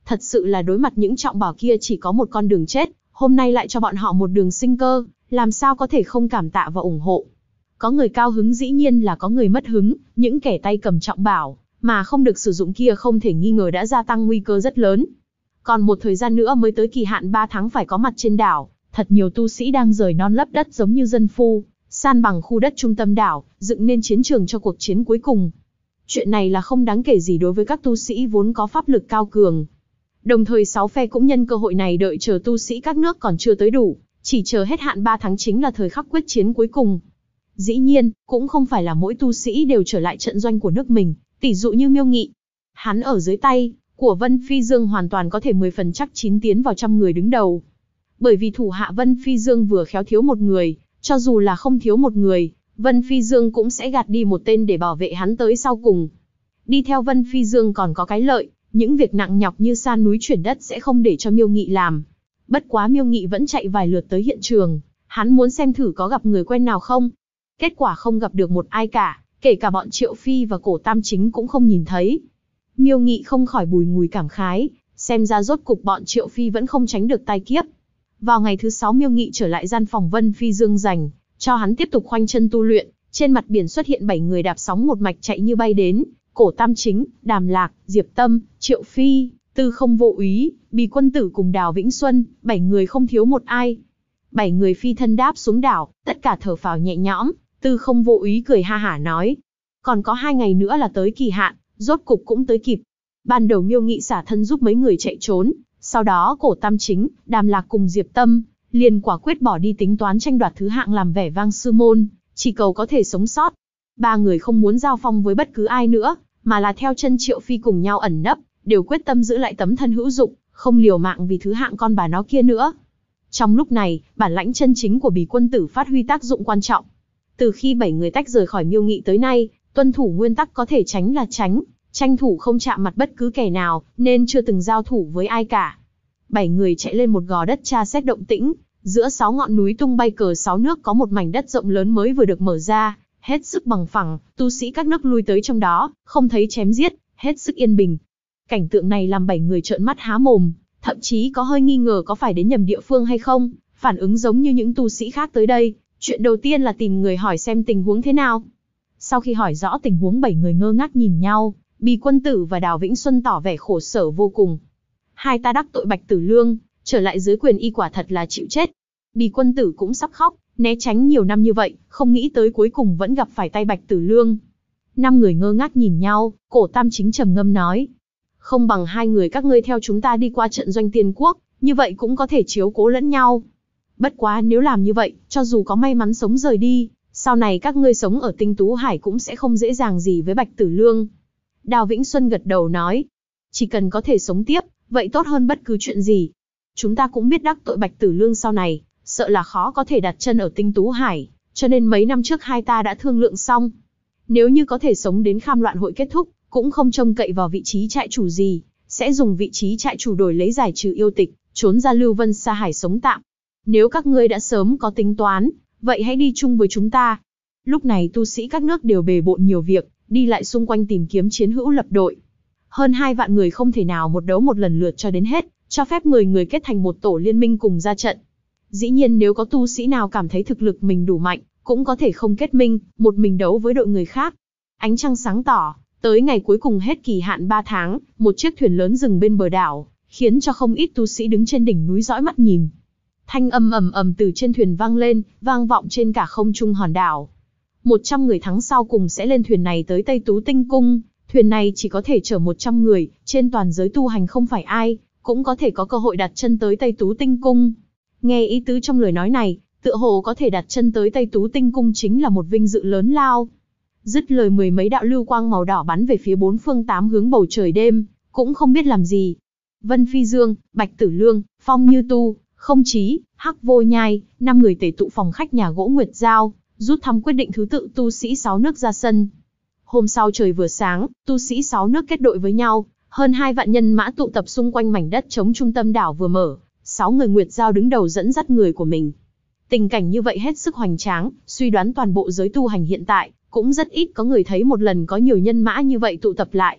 Thật sự là đối mặt những trọng bảo kia chỉ có một con đường chết, hôm nay lại cho bọn họ một đường sinh cơ, làm sao có thể không cảm tạ và ủng hộ. Có người cao hứng dĩ nhiên là có người mất hứng, những kẻ tay cầm trọng bảo, mà không được sử dụng kia không thể nghi ngờ đã gia tăng nguy cơ rất lớn. Còn một thời gian nữa mới tới kỳ hạn 3 tháng phải có mặt trên đảo, thật nhiều tu sĩ đang rời non lấp đất giống như dân phu, san bằng khu đất trung tâm đảo, dựng nên chiến trường cho cuộc chiến cuối cùng. Chuyện này là không đáng kể gì đối với các tu sĩ vốn có pháp lực cao cường. Đồng thời 6 phe cũng nhân cơ hội này đợi chờ tu sĩ các nước còn chưa tới đủ, chỉ chờ hết hạn 3 tháng chính là thời khắc quyết chiến cuối cùng. Dĩ nhiên, cũng không phải là mỗi tu sĩ đều trở lại trận doanh của nước mình, tỷ dụ như Miêu Nghị. Hắn ở dưới tay của Vân Phi Dương hoàn toàn có thể 10 phần chắc chín tiến vào trăm người đứng đầu. Bởi vì thủ hạ Vân Phi Dương vừa khéo thiếu một người, cho dù là không thiếu một người, Vân Phi Dương cũng sẽ gạt đi một tên để bảo vệ hắn tới sau cùng. Đi theo Vân Phi Dương còn có cái lợi, những việc nặng nhọc như san núi chuyển đất sẽ không để cho Miêu Nghị làm. Bất quá Miêu Nghị vẫn chạy vài lượt tới hiện trường, hắn muốn xem thử có gặp người quen nào không. Kết quả không gặp được một ai cả, kể cả bọn Triệu Phi và Cổ Tam Chính cũng không nhìn thấy. Miêu Nghị không khỏi bùi ngùi cảm khái, xem ra rốt cục bọn Triệu Phi vẫn không tránh được tai kiếp. Vào ngày thứ 6 Miêu Nghị trở lại gian phòng Vân Phi Dương dành, cho hắn tiếp tục khoanh chân tu luyện, trên mặt biển xuất hiện 7 người đạp sóng một mạch chạy như bay đến, Cổ Tam Chính, Đàm Lạc, Diệp Tâm, Triệu Phi, Tư Không Vô Úy, Bì Quân Tử cùng Đào Vĩnh Xuân, 7 người không thiếu một ai. 7 người phi thân đáp xuống đảo, tất cả thở phào nhẹ nhõm, Tư Không Vô Úy cười ha hả nói. Còn có 2 ngày nữa là tới kỳ hạn, rốt cục cũng tới kịp. Ban đầu Miêu Nghị xả thân giúp mấy người chạy trốn, sau đó Cổ Tam Chính, Đàm Lạc cùng Diệp Tâm, liền quả quyết bỏ đi tính toán tranh đoạt thứ hạng làm vẻ vang sư môn, chỉ cầu có thể sống sót. 3 người không muốn giao phong với bất cứ ai nữa, mà là theo chân Triệu Phi cùng nhau ẩn nấp, đều quyết tâm giữ lại tấm thân hữu dụng, không liều mạng vì thứ hạng con bà nó kia nữa. Trong lúc này, bản lãnh chân chính của Bì Quân Tử phát huy tác dụng quan trọng. Từ khi 7 người tách rời khỏi Miêu Nghị tới nay, tuân thủ nguyên tắc có thể tránh là tránh, tranh thủ không chạm mặt bất cứ kẻ nào, nên chưa từng giao thủ với ai cả. 7 người chạy lên một gò đất tra xét động tĩnh, giữa 6 ngọn núi tung bay cờ 6 nước có một mảnh đất rộng lớn mới vừa được mở ra, hết sức bằng phẳng, tu sĩ các nước lui tới trong đó, không thấy chém giết, hết sức yên bình. Cảnh tượng này làm 7 người trợn mắt há mồm, thậm chí có hơi nghi ngờ có phải đến nhầm địa phương hay không, phản ứng giống như những tu sĩ khác tới đây, chuyện đầu tiên là tìm người hỏi xem tình huống thế nào. Sau khi hỏi rõ tình huống 7 người ngơ ngác nhìn nhau, Bì Quân Tử và Đào Vĩnh Xuân tỏ vẻ khổ sở vô cùng. Hai ta đắc tội Bạch Tử Lương, trở lại dưới quyền y quả thật là chịu chết. Bì Quân Tử cũng sắp khóc, né tránh nhiều năm như vậy, không nghĩ tới cuối cùng vẫn gặp phải tay Bạch Tử Lương. 5 người ngơ ngác nhìn nhau, Cổ Tam Chính trầm ngâm nói. Không bằng 2 người các ngươi theo chúng ta đi qua trận doanh Tiên Quốc, như vậy cũng có thể chiếu cố lẫn nhau. Bất quá nếu làm như vậy, cho dù có may mắn sống rời đi, sau này các ngươi sống ở Tinh Tú Hải cũng sẽ không dễ dàng gì với Bạch Tử Lương. Đào Vĩnh Xuân gật đầu nói. Chỉ cần có thể sống tiếp, vậy tốt hơn bất cứ chuyện gì. Chúng ta cũng biết đắc tội Bạch Tử Lương sau này, sợ là khó có thể đặt chân ở Tinh Tú Hải, cho nên mấy năm trước hai ta đã thương lượng xong. Nếu như có thể sống đến Kham Loạn hội kết thúc, cũng không trông cậy vào vị trí trại chủ gì, sẽ dùng vị trí trại chủ đổi lấy giải trừ yêu tịch, trốn ra Lưu Vân Sa Hải sống tạm. Nếu các ngươi đã sớm có tính toán, vậy hãy đi chung với chúng ta. Lúc này tu sĩ các nước đều bề bộn nhiều việc, đi lại xung quanh tìm kiếm chiến hữu lập đội. Hơn 2 vạn người không thể nào một đấu một lần lượt cho đến hết, cho phép 10 người kết thành một tổ liên minh cùng ra trận. Dĩ nhiên nếu có tu sĩ nào cảm thấy thực lực mình đủ mạnh, cũng có thể không kết minh, một mình đấu với đội người khác. Ánh trăng sáng tỏ, tới ngày cuối cùng hết kỳ hạn 3 tháng, một chiếc thuyền lớn dừng bên bờ đảo, khiến cho không ít tu sĩ đứng trên đỉnh núi dõi mắt nhìn. Thanh âm ầm ầm từ trên thuyền vang lên, vang vọng trên cả không trung hòn đảo. 100 người thắng sau cùng sẽ lên thuyền này tới Tây Tú Tinh Cung, thuyền này chỉ có thể chở 100 người, trên toàn giới tu hành không phải ai, cũng có thể có cơ hội đặt chân tới Tây Tú Tinh Cung. Nghe ý tứ trong lời nói này, tựa hồ có thể đặt chân tới Tây Tú Tinh Cung chính là một vinh dự lớn lao. Dứt lời 10 mấy đạo lưu quang màu đỏ bắn về phía 4 phương 8 hướng bầu trời đêm, cũng không biết làm gì. Vân Phi Dương, Bạch Tử Lương, Phong Như Tu, Không Chí, Hắc Vô Nhai, 5 người tề tụ phòng khách nhà gỗ Nguyệt Giao, rút thăm quyết định thứ tự tu sĩ 6 nước ra sân. Hôm sau trời vừa sáng, tu sĩ 6 nước kết đội với nhau, hơn 2 vạn nhân mã tụ tập xung quanh mảnh đất chống trung tâm đảo vừa mở, 6 người Nguyệt Giao đứng đầu dẫn dắt người của mình. Tình cảnh như vậy hết sức hoành tráng, suy đoán toàn bộ giới tu hành hiện tại, cũng rất ít có người thấy một lần có nhiều nhân mã như vậy tụ tập lại.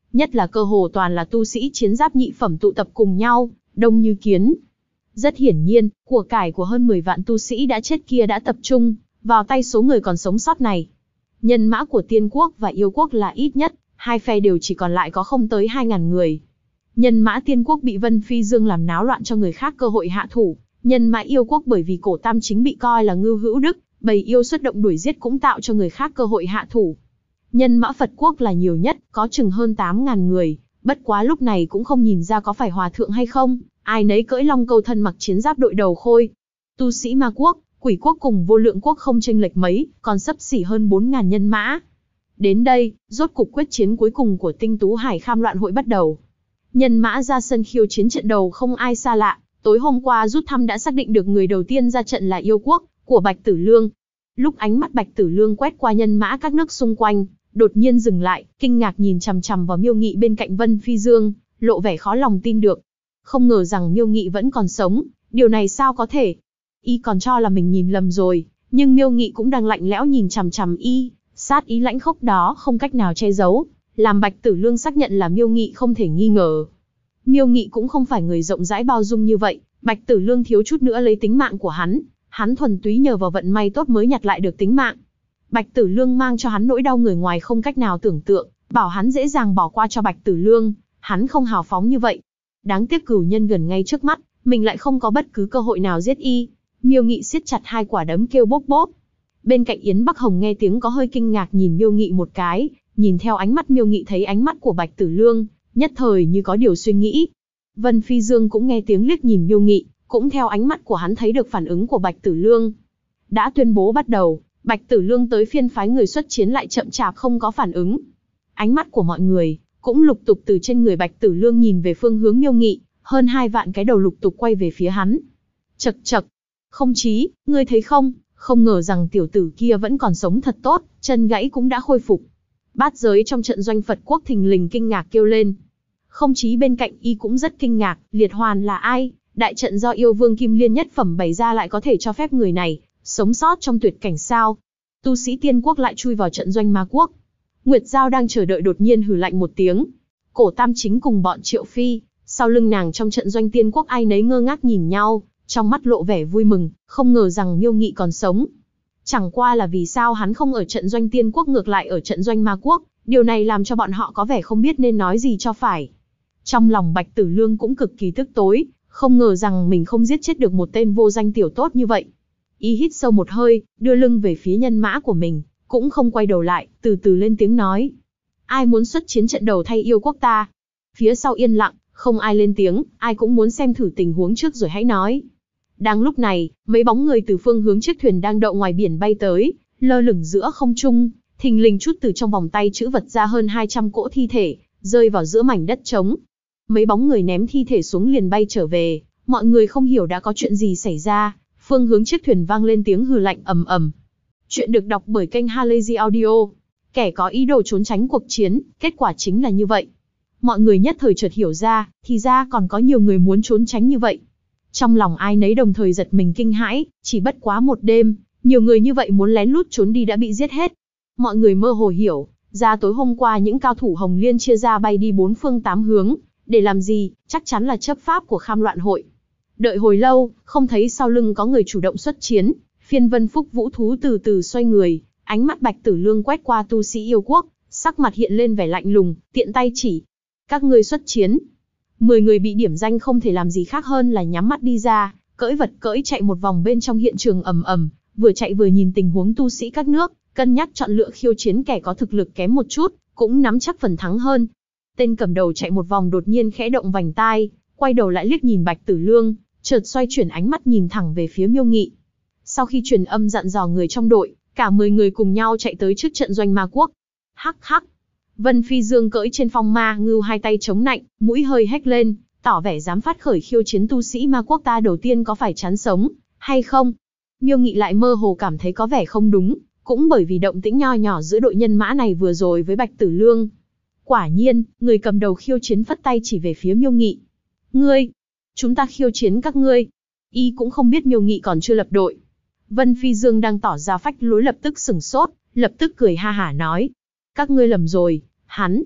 nhất là cơ hồ toàn là tu sĩ chiến giáp nhị phẩm tụ tập cùng nhau, đông như kiến. Rất hiển nhiên, của cải của hơn 10 vạn tu sĩ đã chết kia đã tập trung vào tay số người còn sống sót này. Nhân mã của Tiên quốc và Yêu quốc là ít nhất, hai phe đều chỉ còn lại có không tới 2.000 người. Nhân mã Tiên quốc bị Vân Phi Dương làm náo loạn cho người khác cơ hội hạ thủ, nhân mã Yêu quốc bởi vì Cổ Tam Chính bị coi là ngưu hữu đức, bầy yêu xuất động đuổi giết cũng tạo cho người khác cơ hội hạ thủ. Nhân mã Phật quốc là nhiều nhất, có chừng hơn 8.000 người, bất quá lúc này cũng không nhìn ra có phải hòa thượng hay không, ai nấy cưỡi long câu thân mặc chiến giáp đội đầu khôi. Tu sĩ Ma quốc, Quỷ quốc cùng Vô Lượng quốc không chênh lệch mấy, còn xấp xỉ hơn 4.000 nhân mã. Đến đây, rốt cục quyết chiến cuối cùng của Tinh Tú Hải Kham loạn hội bắt đầu. Nhân mã ra sân khiêu chiến trận đầu không ai xa lạ, tối hôm qua rút thăm đã xác định được người đầu tiên ra trận là Yêu quốc, của Bạch Tử Lương. Lúc ánh mắt Bạch Tử Lương quét qua nhân mã các nước xung quanh, đột nhiên dừng lại, kinh ngạc nhìn chằm chằm vào Miêu Nghị bên cạnh Vân Phi Dương, lộ vẻ khó lòng tin được. Không ngờ rằng Miêu Nghị vẫn còn sống, điều này sao có thể? Y còn cho là mình nhìn lầm rồi, nhưng Miêu Nghị cũng đang lạnh lẽo nhìn chằm chằm y, sát ý lãnh khốc đó không cách nào che giấu, làm Bạch Tử Lương xác nhận là Miêu Nghị không thể nghi ngờ. Miêu Nghị cũng không phải người rộng rãi bao dung như vậy, Bạch Tử Lương thiếu chút nữa lấy tính mạng của hắn thuần túy nhờ vào vận may tốt mới nhặt lại được tính mạng. Bạch Tử Lương mang cho hắn nỗi đau người ngoài không cách nào tưởng tượng, bảo hắn dễ dàng bỏ qua cho Bạch Tử Lương, hắn không hào phóng như vậy. Đáng tiếc cửu nhân gần ngay trước mắt, mình lại không có bất cứ cơ hội nào giết y. Miêu Nghị siết chặt hai quả đấm kêu bốp bốp. Bên cạnh Yến Bắc Hồng nghe tiếng có hơi kinh ngạc nhìn Miêu Nghị một cái, nhìn theo ánh mắt Miêu Nghị thấy ánh mắt của Bạch Tử Lương, nhất thời như có điều suy nghĩ. Vân Phi Dương cũng nghe tiếng liếc nhìn Miêu Nghị, cũng theo ánh mắt của hắn thấy được phản ứng của Bạch Tử Lương. Đã tuyên bố bắt đầu, Bạch Tử Lương tới phiên phái người xuất chiến lại chậm chạp không có phản ứng. Ánh mắt của mọi người cũng lục tục từ trên người Bạch Tử Lương nhìn về phương hướng Miêu Nghị, hơn 2 vạn cái đầu lục tục quay về phía hắn. Chậc chậc, Không Chí, ngươi thấy không, không ngờ rằng tiểu tử kia vẫn còn sống thật tốt, chân gãy cũng đã khôi phục. Bát giới trong trận doanh Phật quốc thình lình kinh ngạc kêu lên. Không Chí bên cạnh y cũng rất kinh ngạc, Liệt Hoàn là ai? Đại trận do yêu vương Kim Liên nhất phẩm bày ra lại có thể cho phép người này sống sót trong tuyệt cảnh sao? Tu sĩ Tiên quốc lại chui vào trận doanh Ma quốc. Nguyệt Giao đang chờ đợi đột nhiên hừ lạnh một tiếng. Cổ Tam Chính cùng bọn Triệu Phi, sau lưng nàng trong trận doanh Tiên quốc ai nấy ngơ ngác nhìn nhau, trong mắt lộ vẻ vui mừng, không ngờ rằng Miêu Nghị còn sống. Chẳng qua là vì sao hắn không ở trận doanh Tiên quốc ngược lại ở trận doanh Ma quốc, điều này làm cho bọn họ có vẻ không biết nên nói gì cho phải. Trong lòng Bạch Tử Lương cũng cực kỳ tức tối, không ngờ rằng mình không giết chết được một tên vô danh tiểu tốt như vậy. Y hít sâu một hơi, đưa lưng về phía nhân mã của mình, cũng không quay đầu lại, từ từ lên tiếng nói. Ai muốn xuất chiến trận đầu thay Yêu quốc ta? Phía sau yên lặng, không ai lên tiếng, ai cũng muốn xem thử tình huống trước rồi hãy nói. Đang lúc này, mấy bóng người từ phương hướng chiếc thuyền đang đậu ngoài biển bay tới, lơ lửng giữa không trung, thình lình chút từ trong vòng tay chữ vật ra hơn 200 cỗ thi thể, rơi vào giữa mảnh đất trống. Mấy bóng người ném thi thể xuống liền bay trở về, mọi người không hiểu đã có chuyện gì xảy ra, phương hướng chiếc thuyền vang lên tiếng hừ lạnh ầm ầm. Chuyện được đọc bởi kênh Halazy Audio. Kẻ có ý đồ trốn tránh cuộc chiến, kết quả chính là như vậy. Mọi người nhất thời chợt hiểu ra, thì ra còn có nhiều người muốn trốn tránh như vậy. Trong lòng ai nấy đồng thời giật mình kinh hãi, chỉ bất quá một đêm, nhiều người như vậy muốn lén lút trốn đi đã bị giết hết. Mọi người mơ hồ hiểu, ra tối hôm qua những cao thủ Hồng Liên chia ra bay đi 4 phương 8 hướng, để làm gì, chắc chắn là chấp pháp của Kham loạn hội. Đợi hồi lâu, không thấy sau lưng có người chủ động xuất chiến, Phiên Vân Phúc Vũ Thú từ từ xoay người, ánh mắt Bạch Tử Lương quét qua tu sĩ Yêu quốc, sắc mặt hiện lên vẻ lạnh lùng, tiện tay chỉ. Các ngươi xuất chiến. 10 người bị điểm danh không thể làm gì khác hơn là nhắm mắt đi ra, cưỡi vật cưỡi chạy một vòng bên trong hiện trường ầm ầm, vừa chạy vừa nhìn tình huống tu sĩ các nước, cân nhắc chọn lựa khiêu chiến kẻ có thực lực kém một chút, cũng nắm chắc phần thắng hơn. Tên cầm đầu chạy một vòng đột nhiên khẽ động vành tai, quay đầu lại liếc nhìn Bạch Tử Lương, chợt xoay chuyển ánh mắt nhìn thẳng về phía Miêu Nghị. Sau khi truyền âm dặn dò người trong đội, cả 10 người cùng nhau chạy tới trước trận doanh Ma quốc. Hắc hắc. Vân Phi Dương cưỡi trên phong ma ngưu hai tay chống nạnh, mũi hơi hét lên, tỏ vẻ dám phát khởi khiêu chiến tu sĩ Ma quốc ta đầu tiên có phải chán sống, hay không? Miêu Nghị lại mơ hồ cảm thấy có vẻ không đúng, cũng bởi vì động tĩnh nho nhỏ giữa đội nhân mã này vừa rồi với Bạch Tử Lương. Quả nhiên, người cầm đầu khiêu chiến phất tay chỉ về phía Miêu Nghị. Ngươi, chúng ta khiêu chiến các ngươi. Y cũng không biết Miêu Nghị còn chưa lập đội. Vân Phi Dương đang tỏ ra phách lối lập tức sửng sốt, lập tức cười ha hả nói. Các ngươi lầm rồi, hắn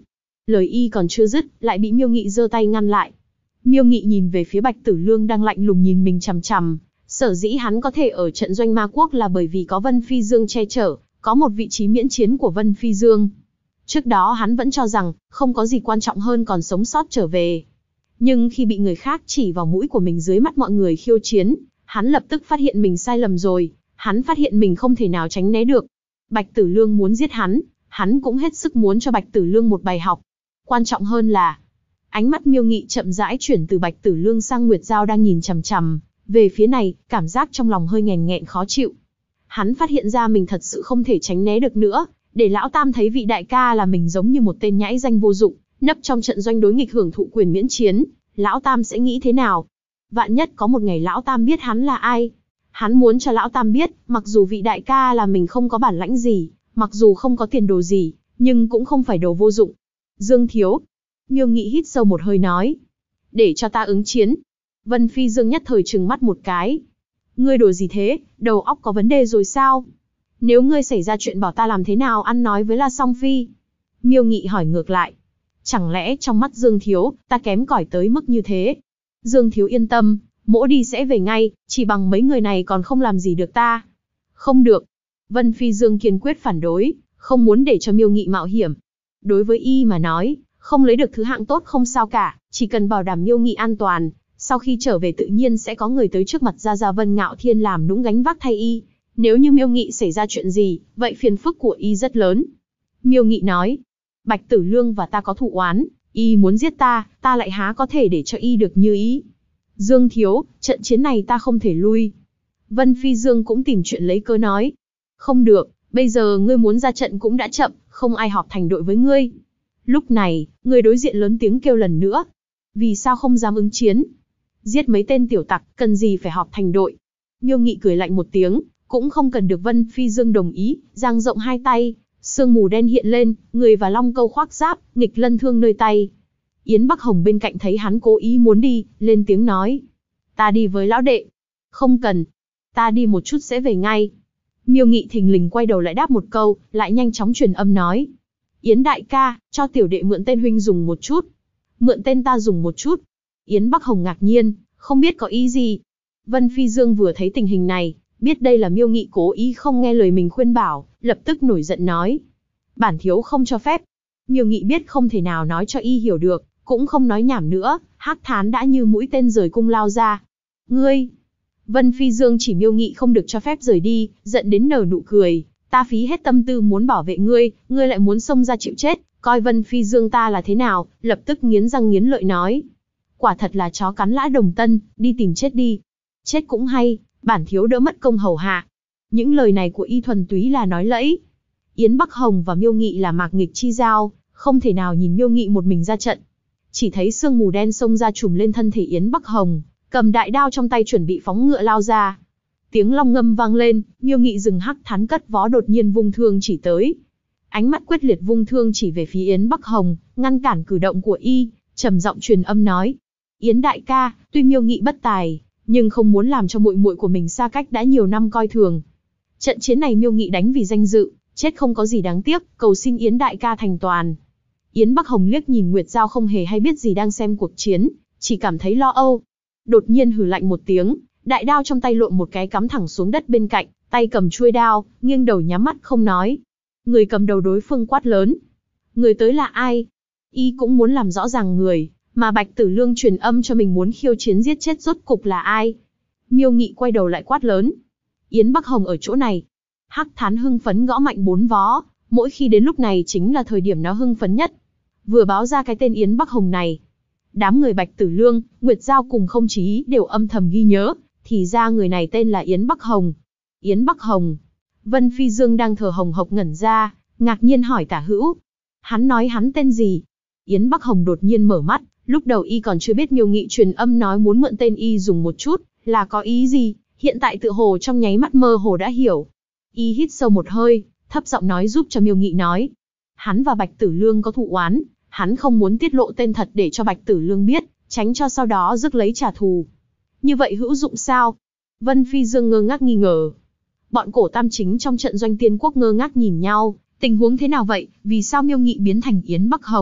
Lời y còn chưa dứt, lại bị Miêu Nghị giơ tay ngăn lại. Miêu Nghị nhìn về phía Bạch Tử Lương đang lạnh lùng nhìn mình chằm chằm. Sở dĩ hắn có thể ở trận doanh ma quốc là bởi vì có Vân Phi Dương che chở, có một vị trí miễn chiến của Vân Phi Dương. Trước đó hắn vẫn cho rằng, không có gì quan trọng hơn còn sống sót trở về. Nhưng khi bị người khác chỉ vào mũi của mình dưới mắt mọi người khiêu chiến, hắn lập tức phát hiện mình sai lầm rồi, hắn phát hiện mình không thể nào tránh né được. Bạch Tử Lương muốn giết hắn cũng hết sức muốn cho Bạch Tử Lương một bài học. Quan trọng hơn là, ánh mắt Miêu Nghị chậm rãi chuyển từ Bạch Tử Lương sang Nguyệt Giao đang nhìn chằm chằm về phía này, cảm giác trong lòng hơi nghèn nghẹn khó chịu. Hắn phát hiện ra mình thật sự không thể tránh né được nữa, để lão tam thấy vị đại ca là mình giống như một tên nhãi danh vô dụng, nấp trong trận doanh đối nghịch hưởng thụ quyền miễn chiến, lão tam sẽ nghĩ thế nào? Vạn nhất có một ngày lão tam biết hắn là ai. Hắn muốn cho lão tam biết, mặc dù vị đại ca là mình không có bản lãnh gì, mặc dù không có tiền đồ gì, nhưng cũng không phải đồ vô dụng. Dương thiếu. Miêu Nghị hít sâu một hơi nói. Để cho ta ứng chiến. Vân Phi Dương nhất thời trừng mắt một cái. Ngươi đùa gì thế, đầu óc có vấn đề rồi sao? Nếu ngươi xảy ra chuyện bảo ta làm thế nào ăn nói với La Song Phi? Miêu Nghị hỏi ngược lại. Chẳng lẽ trong mắt Dương thiếu, ta kém cỏi tới mức như thế? Dương thiếu yên tâm, mỗ đi sẽ về ngay, chỉ bằng mấy người này còn không làm gì được ta. Không được. Vân Phi Dương kiên quyết phản đối, không muốn để cho Miêu Nghị mạo hiểm. Đối với y mà nói, không lấy được thứ hạng tốt không sao cả, chỉ cần bảo đảm Miêu Nghị an toàn, sau khi trở về tự nhiên sẽ có người tới trước mặt Gia Vân Ngạo Thiên làm nũng gánh vác thay y. Nếu như Miêu Nghị xảy ra chuyện gì, vậy phiền phức của y rất lớn. Miêu Nghị nói, Bạch Tử Lương và ta có thù oán, y muốn giết ta, ta lại há có thể để cho y được như ý. Dương thiếu, trận chiến này ta không thể lui. Vân Phi Dương cũng tìm chuyện lấy cớ nói. Không được, bây giờ ngươi muốn ra trận cũng đã chậm, không ai họp thành đội với ngươi. Lúc này, người đối diện lớn tiếng kêu lần nữa. Vì sao không dám ứng chiến? Giết mấy tên tiểu tặc, cần gì phải họp thành đội? Miêu Nghị cười lạnh một tiếng, cũng không cần được Vân Phi Dương đồng ý, dang rộng hai tay, sương mù đen hiện lên, người và long câu khoác giáp, nghịch lân thương nơi tay. Yến Bắc Hồng bên cạnh thấy hắn cố ý muốn đi, lên tiếng nói. Ta đi với lão đệ. Không cần. Ta đi một chút sẽ về ngay. Miêu Nghị thình lình quay đầu lại đáp một câu, lại nhanh chóng truyền âm nói. Yến đại ca, cho tiểu đệ mượn tên huynh dùng một chút. Mượn tên ta dùng một chút. Yến Bắc Hồng ngạc nhiên, không biết có ý gì. Vân Phi Dương vừa thấy tình hình này, biết đây là Miêu Nghị cố ý không nghe lời mình khuyên bảo, lập tức nổi giận nói. Bản thiếu không cho phép. Miêu Nghị biết không thể nào nói cho y hiểu được, cũng không nói nhảm nữa, hắc thán đã như mũi tên rời cung lao ra. Ngươi! Vân Phi Dương chỉ Miêu Nghị không được cho phép rời đi, giận đến nở nụ cười. Ta phí hết tâm tư muốn bảo vệ ngươi, ngươi lại muốn xông ra chịu chết, coi Vân Phi Dương ta là thế nào, lập tức nghiến răng nghiến lợi nói. Quả thật là chó cắn lã đồng tân, đi tìm chết đi. Chết cũng hay, bản thiếu đỡ mất công hầu hạ. Những lời này của y thuần túy là nói lẫy. Yến Bắc Hồng và Miêu Nghị là mạc nghịch chi giao, không thể nào nhìn Miêu Nghị một mình ra trận. Chỉ thấy sương mù đen xông ra trùm lên thân thể Yến Bắc Hồng, cầm đại đao trong tay chuẩn bị phóng ngựa lao ra. Tiếng long ngâm vang lên, Miêu Nghị dừng hắc thán cất vó đột nhiên vung thương chỉ tới. Ánh mắt quyết liệt vung thương chỉ về phía Yến Bắc Hồng, ngăn cản cử động của y, trầm giọng truyền âm nói: Yến đại ca, tuy Miêu Nghị bất tài, nhưng không muốn làm cho muội muội của mình xa cách đã nhiều năm coi thường. Trận chiến này Miêu Nghị đánh vì danh dự, chết không có gì đáng tiếc, cầu xin Yến đại ca thành toàn. Yến Bắc Hồng liếc nhìn Nguyệt Giao không hề hay biết gì đang xem cuộc chiến, chỉ cảm thấy lo âu. Đột nhiên hừ lạnh một tiếng, đại đao trong tay lộn một cái cắm thẳng xuống đất bên cạnh, tay cầm chuôi đao, nghiêng đầu nhắm mắt không nói. Người cầm đầu đối phương quát lớn: người tới là ai? Y cũng muốn làm rõ ràng người mà Bạch Tử Lương truyền âm cho mình muốn khiêu chiến giết chết rốt cục là ai. Miêu Nghị quay đầu lại quát lớn: Yến Bắc Hồng ở chỗ này. Hắc thán hưng phấn gõ mạnh 4 vó, mỗi khi đến lúc này chính là thời điểm nó hưng phấn nhất. Vừa báo ra cái tên Yến Bắc Hồng này, đám người Bạch Tử Lương, Nguyệt Giao cùng Không Chí đều âm thầm ghi nhớ, thì ra người này tên là Yến Bắc Hồng. Yến Bắc Hồng. Vân Phi Dương đang thở hồng hộc ngẩn ra, ngạc nhiên hỏi Tả Hữu: hắn nói hắn tên gì? Yến Bắc Hồng đột nhiên mở mắt, lúc đầu y còn chưa biết Miêu Nghị truyền âm nói muốn mượn tên y dùng một chút, là có ý gì, hiện tại tựa hồ trong nháy mắt mơ hồ đã hiểu. Y hít sâu một hơi, thấp giọng nói giúp cho Miêu Nghị nói: hắn và Bạch Tử Lương có thù oán, hắn không muốn tiết lộ tên thật để cho Bạch Tử Lương biết, tránh cho sau đó rước lấy trả thù. Như vậy hữu dụng sao? Vân Phi Dương ngơ ngác nghi ngờ. Bọn cổ tam chính trong trận doanh Tiên Quốc ngơ ngác nhìn nhau, tình huống thế nào vậy, vì sao Miêu Nghị biến thành Yến Bắc Hồng?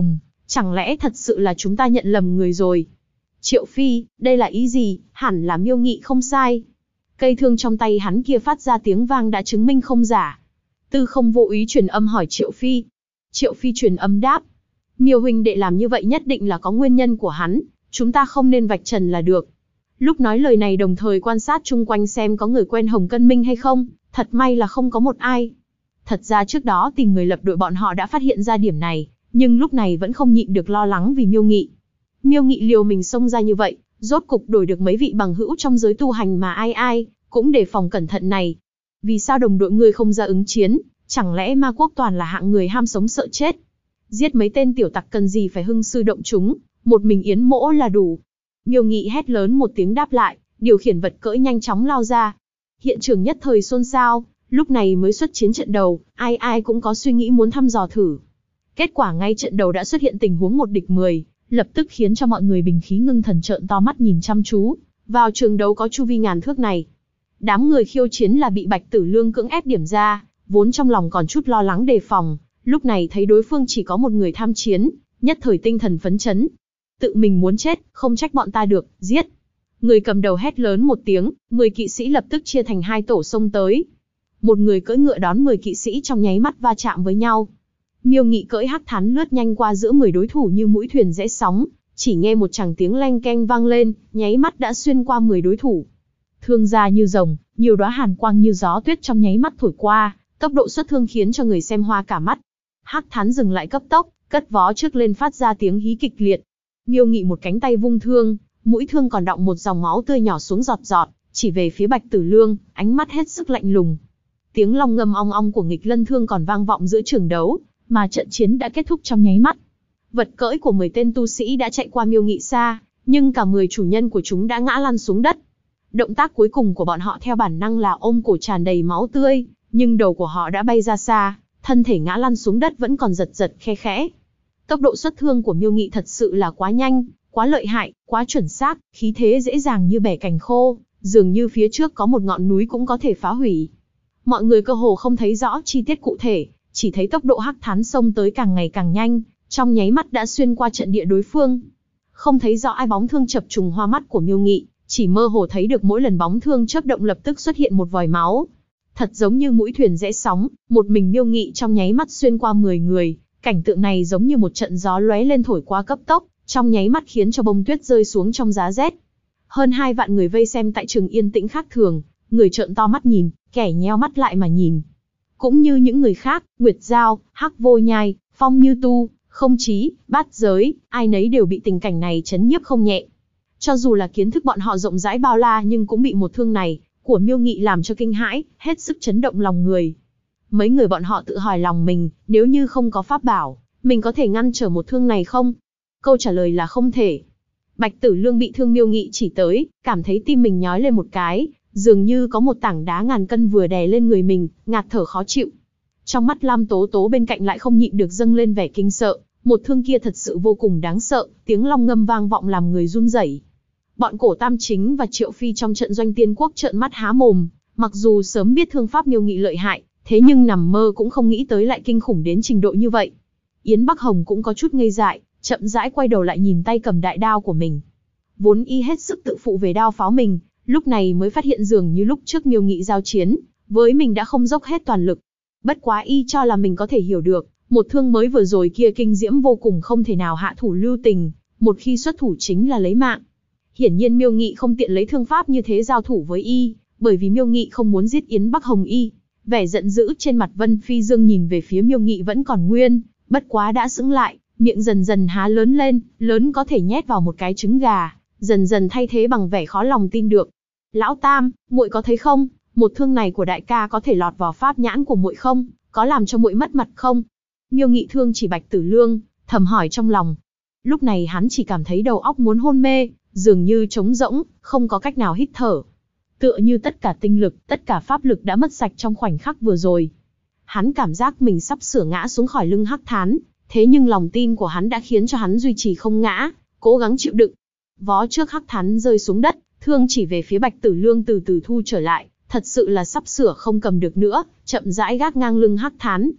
Chẳng lẽ thật sự là chúng ta nhận lầm người rồi? Triệu Phi, đây là ý gì? Hẳn là Miêu Nghị không sai. Cây thương trong tay hắn kia phát ra tiếng vang đã chứng minh không giả. Tư Không vô ý truyền âm hỏi Triệu Phi. Triệu Phi truyền âm đáp. Miêu huynh đệ làm như vậy nhất định là có nguyên nhân của hắn, chúng ta không nên vạch trần là được. Lúc nói lời này đồng thời quan sát chung quanh xem có người quen Hồng Cân Minh hay không, thật may là không có một ai. Thật ra trước đó tìm người lập đội bọn họ đã phát hiện ra điểm này, nhưng lúc này vẫn không nhịn được lo lắng vì Miêu Nghị. Miêu Nghị liều mình xông ra như vậy, rốt cục đổi được mấy vị bằng hữu trong giới tu hành mà ai ai cũng đề phòng cẩn thận này. Vì sao đồng đội ngươi không ra ứng chiến, chẳng lẽ Ma Quốc toàn là hạng người ham sống sợ chết? Giết mấy tên tiểu tặc cần gì phải hưng sư động chúng, một mình Yến Mỗ là đủ. Miêu Nghị hét lớn một tiếng đáp lại, điều khiển vật cưỡi nhanh chóng lao ra. Hiện trường nhất thời xôn xao, lúc này mới xuất chiến trận đầu, ai ai cũng có suy nghĩ muốn thăm dò thử. Kết quả ngay trận đầu đã xuất hiện tình huống 1 địch 10, lập tức khiến cho mọi người bình khí ngưng thần trợn to mắt nhìn chăm chú vào trường đấu có chu vi ngàn thước này. Đám người khiêu chiến là bị Bạch Tử Lương cưỡng ép điểm ra, vốn trong lòng còn chút lo lắng đề phòng, lúc này thấy đối phương chỉ có một người tham chiến, nhất thời tinh thần phấn chấn. Tự mình muốn chết, không trách bọn ta được, giết. Người cầm đầu hét lớn một tiếng, 10 kỵ sĩ lập tức chia thành 2 tổ xông tới. Một người cưỡi ngựa đón 10 kỵ sĩ trong nháy mắt va chạm với nhau. Miêu Nghị cưỡi hắc thán lướt nhanh qua giữa 10 đối thủ như mũi thuyền rẽ sóng, chỉ nghe một tràng tiếng leng keng vang lên, nháy mắt đã xuyên qua 10 đối thủ. Thương ra như rồng, nhiều đóa hàn quang như gió tuyết trong nháy mắt thổi qua, tốc độ xuất thương khiến cho người xem hoa cả mắt. Hắc thán dừng lại cấp tốc, cất vó trước lên phát ra tiếng hí kịch liệt. Miêu Nghị một cánh tay vung thương, mũi thương còn đọng một dòng máu tươi nhỏ xuống giọt giọt, chỉ về phía Bạch Tử Lương, ánh mắt hết sức lạnh lùng. Tiếng long ngâm ong ong của nghịch lân thương còn vang vọng giữa trường đấu, mà trận chiến đã kết thúc trong nháy mắt. Vật cưỡi của 10 tên tu sĩ đã chạy qua Miêu Nghị xa, nhưng cả 10 chủ nhân của chúng đã ngã lăn xuống đất. Động tác cuối cùng của bọn họ theo bản năng là ôm cổ tràn đầy máu tươi, nhưng đầu của họ đã bay ra xa, thân thể ngã lăn xuống đất vẫn còn giật giật khe khẽ. Tốc độ xuất thương của Miêu Nghị thật sự là quá nhanh, quá lợi hại, quá chuẩn xác, khí thế dễ dàng như bẻ cành khô, dường như phía trước có một ngọn núi cũng có thể phá hủy. Mọi người cơ hồ không thấy rõ chi tiết cụ thể, chỉ thấy tốc độ hắc thán xông tới càng ngày càng nhanh, trong nháy mắt đã xuyên qua trận địa đối phương. Không thấy rõ ai bóng thương chập trùng hoa mắt của Miêu Nghị, chỉ mơ hồ thấy được mỗi lần bóng thương chớp động lập tức xuất hiện một vòi máu. Thật giống như mũi thuyền rẽ sóng, một mình Miêu Nghị trong nháy mắt xuyên qua 10 người, cảnh tượng này giống như một trận gió lóe lên thổi qua cấp tốc, trong nháy mắt khiến cho bông tuyết rơi xuống trong giá rét. Hơn 2 vạn người vây xem tại trường yên tĩnh khác thường, người trợn to mắt nhìn, kẻ nheo mắt lại mà nhìn. Cũng như những người khác, Nguyệt Giao, Hắc Vô Nhai, Phong Như Tu, Không Chí, Bát Giới, ai nấy đều bị tình cảnh này chấn nhiếp không nhẹ. Cho dù là kiến thức bọn họ rộng rãi bao la nhưng cũng bị một thương này của Miêu Nghị làm cho kinh hãi, hết sức chấn động lòng người. Mấy người bọn họ tự hỏi lòng mình, nếu như không có pháp bảo, mình có thể ngăn trở một thương này không? Câu trả lời là không thể. Bạch Tử Lương bị thương Miêu Nghị chỉ tới, cảm thấy tim mình nhói lên một cái, dường như có một tảng đá ngàn cân vừa đè lên người mình, ngạt thở khó chịu. Trong mắt Lam Tố Tố bên cạnh lại không nhịn được dâng lên vẻ kinh sợ, một thương kia thật sự vô cùng đáng sợ, tiếng long ngâm vang vọng làm người run rẩy. Bọn Cổ Tam Chính và Triệu Phi trong trận doanh Tiên Quốc trợn mắt há mồm, mặc dù sớm biết thương pháp Miêu Nghị lợi hại, thế nhưng nằm mơ cũng không nghĩ tới lại kinh khủng đến trình độ như vậy. Yến Bắc Hồng cũng có chút ngây dại, chậm rãi quay đầu lại nhìn tay cầm đại đao của mình. Vốn y hết sức tự phụ về đao pháo mình, lúc này mới phát hiện dường như lúc trước Miêu Nghị giao chiến, với mình đã không dốc hết toàn lực. Bất quá y cho là mình có thể hiểu được, một thương mới vừa rồi kia kinh diễm vô cùng không thể nào hạ thủ lưu tình, một khi xuất thủ chính là lấy mạng. Hiển nhiên Miêu Nghị không tiện lấy thương pháp như thế giao thủ với y, bởi vì Miêu Nghị không muốn giết Yến Bắc Hồng y. Vẻ giận dữ trên mặt Vân Phi Dương nhìn về phía Miêu Nghị vẫn còn nguyên, bất quá đã sững lại, miệng dần dần há lớn lên, lớn có thể nhét vào một cái trứng gà, dần dần thay thế bằng vẻ khó lòng tin được. Lão Tam, muội có thấy không, một thương này của đại ca có thể lọt vào pháp nhãn của muội không, có làm cho muội mất mặt không? Miêu Nghị thương chỉ Bạch Tử Lương, thầm hỏi trong lòng. Lúc này hắn chỉ cảm thấy đầu óc muốn hôn mê, dường như trống rỗng, không có cách nào hít thở. Tựa như tất cả tinh lực, tất cả pháp lực đã mất sạch trong khoảnh khắc vừa rồi. Hắn cảm giác mình sắp sửa ngã xuống khỏi lưng hắc thán, thế nhưng lòng tin của hắn đã khiến cho hắn duy trì không ngã, cố gắng chịu đựng. Vó trước hắc thán rơi xuống đất, thương chỉ về phía Bạch Tử Lương từ từ thu trở lại, thật sự là sắp sửa không cầm được nữa, chậm rãi gác ngang lưng hắc thán.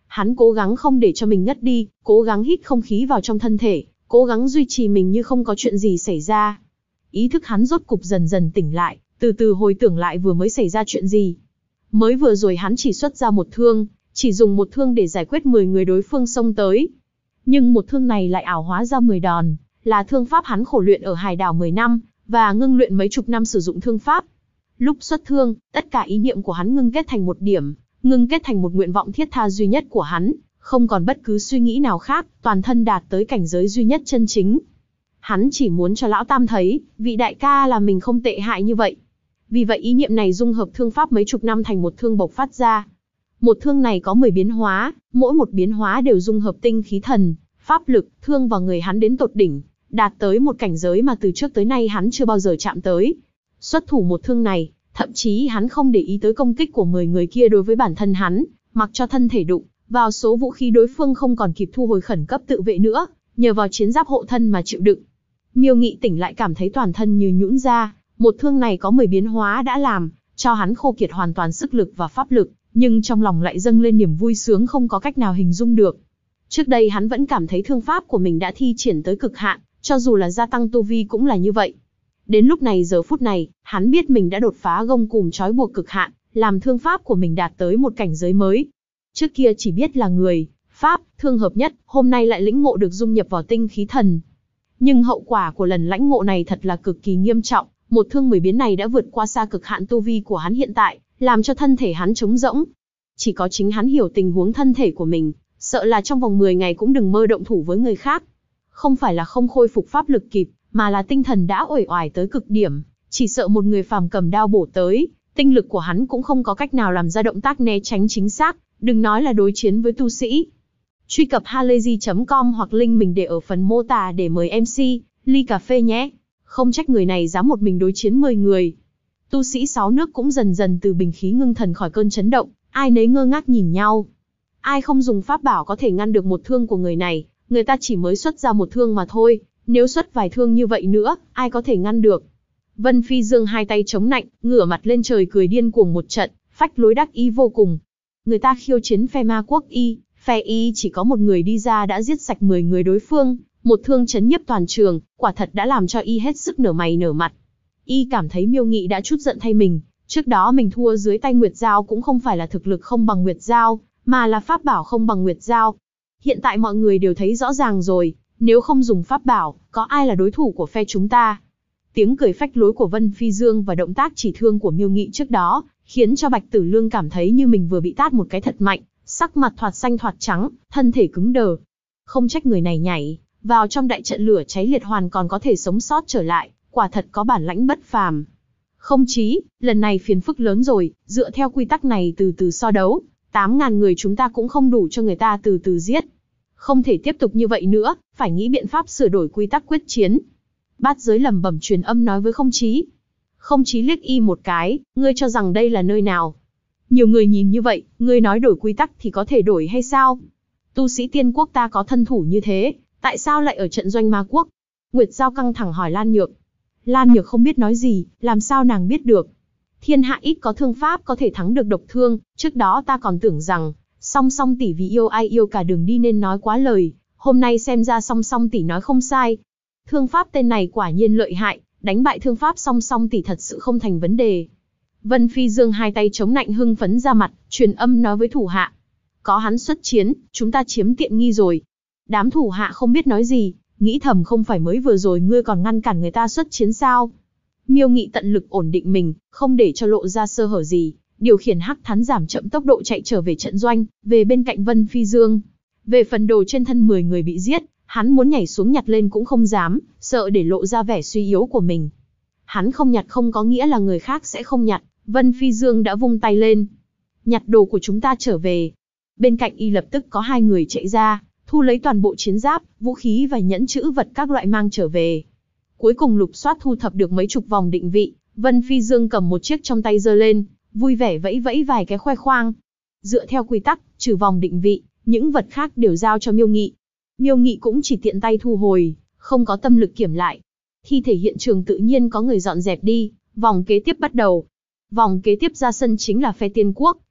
Hắn cố gắng không để cho mình ngất đi, cố gắng hít không khí vào trong thân thể, cố gắng duy trì mình như không có chuyện gì xảy ra. Ý thức hắn rốt cục dần dần tỉnh lại, từ từ hồi tưởng lại vừa mới xảy ra chuyện gì. Mới vừa rồi hắn chỉ xuất ra một thương, chỉ dùng một thương để giải quyết 10 người đối phương xông tới. Nhưng một thương này lại ảo hóa ra 10 đòn, là thương pháp hắn khổ luyện ở hải đảo 10 năm, và ngưng luyện mấy chục năm sử dụng thương pháp. Lúc xuất thương, tất cả ý niệm của hắn ngưng kết thành một điểm, ngưng kết thành một nguyện vọng thiết tha duy nhất của hắn, không còn bất cứ suy nghĩ nào khác, toàn thân đạt tới cảnh giới duy nhất chân chính. Hắn chỉ muốn cho Lão Tam thấy, vị đại ca là mình không tệ hại như vậy. Vì vậy ý niệm này dung hợp thương pháp mấy chục năm thành một thương bộc phát ra. Một thương này có 10 biến hóa, mỗi một biến hóa đều dung hợp tinh khí thần, pháp lực, thương vào người hắn đến tột đỉnh, đạt tới một cảnh giới mà từ trước tới nay hắn chưa bao giờ chạm tới. Xuất thủ một thương này, thậm chí hắn không để ý tới công kích của 10 người kia đối với bản thân hắn, mặc cho thân thể đụng vào số vũ khí đối phương không còn kịp thu hồi khẩn cấp tự vệ nữa, nhờ vào chiến giáp hộ thân mà chịu đựng. Miêu Nghị tỉnh lại cảm thấy toàn thân như nhũn ra, một thương này có 10 biến hóa đã làm cho hắn khô kiệt hoàn toàn sức lực và pháp lực, nhưng trong lòng lại dâng lên niềm vui sướng không có cách nào hình dung được. Trước đây hắn vẫn cảm thấy thương pháp của mình đã thi triển tới cực hạn, cho dù là gia tăng tu vi cũng là như vậy. Đến lúc này giờ phút này, hắn biết mình đã đột phá gông cùm trói buộc cực hạn, làm thương pháp của mình đạt tới một cảnh giới mới. Trước kia chỉ biết là người, pháp, thương hợp nhất, hôm nay lại lĩnh ngộ được dung nhập vào tinh khí thần. Nhưng hậu quả của lần lãnh ngộ này thật là cực kỳ nghiêm trọng, một thương 10 biến này đã vượt qua xa cực hạn tu vi của hắn hiện tại, làm cho thân thể hắn trống rỗng. Chỉ có chính hắn hiểu tình huống thân thể của mình, sợ là trong vòng 10 ngày cũng đừng mơ động thủ với người khác. Không phải là không khôi phục pháp lực kịp, mà là tinh thần đã uể oải tới cực điểm, chỉ sợ một người phàm cầm đao bổ tới, tinh lực của hắn cũng không có cách nào làm ra động tác né tránh chính xác, đừng nói là đối chiến với tu sĩ. Truy cập halayzi.com hoặc link mình để ở phần mô tả để mời MC ly cà phê nhé. Không trách người này dám một mình đối chiến 10 người. Tu sĩ 6 nước cũng dần dần từ bình khí ngưng thần khỏi cơn chấn động, ai nấy ngơ ngác nhìn nhau. Ai không dùng pháp bảo có thể ngăn được một thương của người này, người ta chỉ mới xuất ra một thương mà thôi, nếu xuất vài thương như vậy nữa, ai có thể ngăn được. Vân Phi Dương hai tay chống nạnh, ngửa mặt lên trời cười điên cuồng một trận, phách lối đắc ý vô cùng. Người ta khiêu chiến phe Ma Quốc Y, phe Y chỉ có một người đi ra đã giết sạch 10 người đối phương, một thương chấn nhiếp toàn trường, quả thật đã làm cho Y hết sức nở mày nở mặt. Y cảm thấy Miêu Nghị đã chút giận thay mình, trước đó mình thua dưới tay Nguyệt Giao cũng không phải là thực lực không bằng Nguyệt Giao, mà là pháp bảo không bằng Nguyệt Giao. Hiện tại mọi người đều thấy rõ ràng rồi, nếu không dùng pháp bảo, có ai là đối thủ của phe chúng ta? Tiếng cười phách lối của Vân Phi Dương và động tác chỉ thương của Miêu Nghị trước đó, khiến cho Bạch Tử Lương cảm thấy như mình vừa bị tát một cái thật mạnh, sắc mặt thoạt xanh thoạt trắng, thân thể cứng đờ. Không trách người này nhảy vào trong đại trận lửa cháy liệt hoàn còn có thể sống sót trở lại, quả thật có bản lãnh bất phàm. Không chí, lần này phiền phức lớn rồi, dựa theo quy tắc này từ từ so đấu, 8.000 người chúng ta cũng không đủ cho người ta từ từ giết. Không thể tiếp tục như vậy nữa, phải nghĩ biện pháp sửa đổi quy tắc quyết chiến. Bát Giới lẩm bẩm truyền âm nói với Không Chí. Không Chí liếc Y một cái, ngươi cho rằng đây là nơi nào? Nhiều người nhìn như vậy, ngươi nói đổi quy tắc thì có thể đổi hay sao? Tu sĩ Tiên Quốc ta có thân thủ như thế, tại sao lại ở trận doanh Ma Quốc? Nguyệt Giao căng thẳng hỏi Lan Nhược. Lan Nhược không biết nói gì, làm sao nàng biết được? Thiên hạ ít có thương pháp có thể thắng được độc thương, trước đó ta còn tưởng rằng Song Song tỷ vì yêu ai yêu cả đường đi nên nói quá lời, hôm nay xem ra Song Song tỷ nói không sai. Thương pháp tên này quả nhiên lợi hại, đánh bại thương pháp Song Song tỷ thật sự không thành vấn đề. Vân Phi Dương hai tay chống nạnh hưng phấn ra mặt, truyền âm nói với thủ hạ. Có hắn xuất chiến, chúng ta chiếm tiện nghi rồi. Đám thủ hạ không biết nói gì, nghĩ thầm không phải mới vừa rồi ngươi còn ngăn cản người ta xuất chiến sao? Miêu Nghị tận lực ổn định mình, không để cho lộ ra sơ hở gì, điều khiển hắc thắn giảm chậm tốc độ chạy trở về trận doanh, về bên cạnh Vân Phi Dương. Về phần đồ trên thân 10 người bị giết, hắn muốn nhảy xuống nhặt lên cũng không dám, sợ để lộ ra vẻ suy yếu của mình. Hắn không nhặt không có nghĩa là người khác sẽ không nhặt, Vân Phi Dương đã vung tay lên. Nhặt đồ của chúng ta trở về. Bên cạnh Y lập tức có 2 người chạy ra, thu lấy toàn bộ chiến giáp, vũ khí và nhẫn trữ vật các loại mang trở về. Cuối cùng lục soát thu thập được mấy chục vòng định vị, Vân Phi Dương cầm một chiếc trong tay giơ lên, vui vẻ vẫy vẫy vài cái khoe khoang. Dựa theo quy tắc, trừ vòng định vị, những vật khác đều giao cho Miêu Nghị. Miêu Nghị cũng chỉ tiện tay thu hồi, không có tâm lực kiểm lại. Thi thể hiện trường tự nhiên có người dọn dẹp đi, vòng kế tiếp bắt đầu. Vòng kế tiếp ra sân chính là phe Tiên Quốc,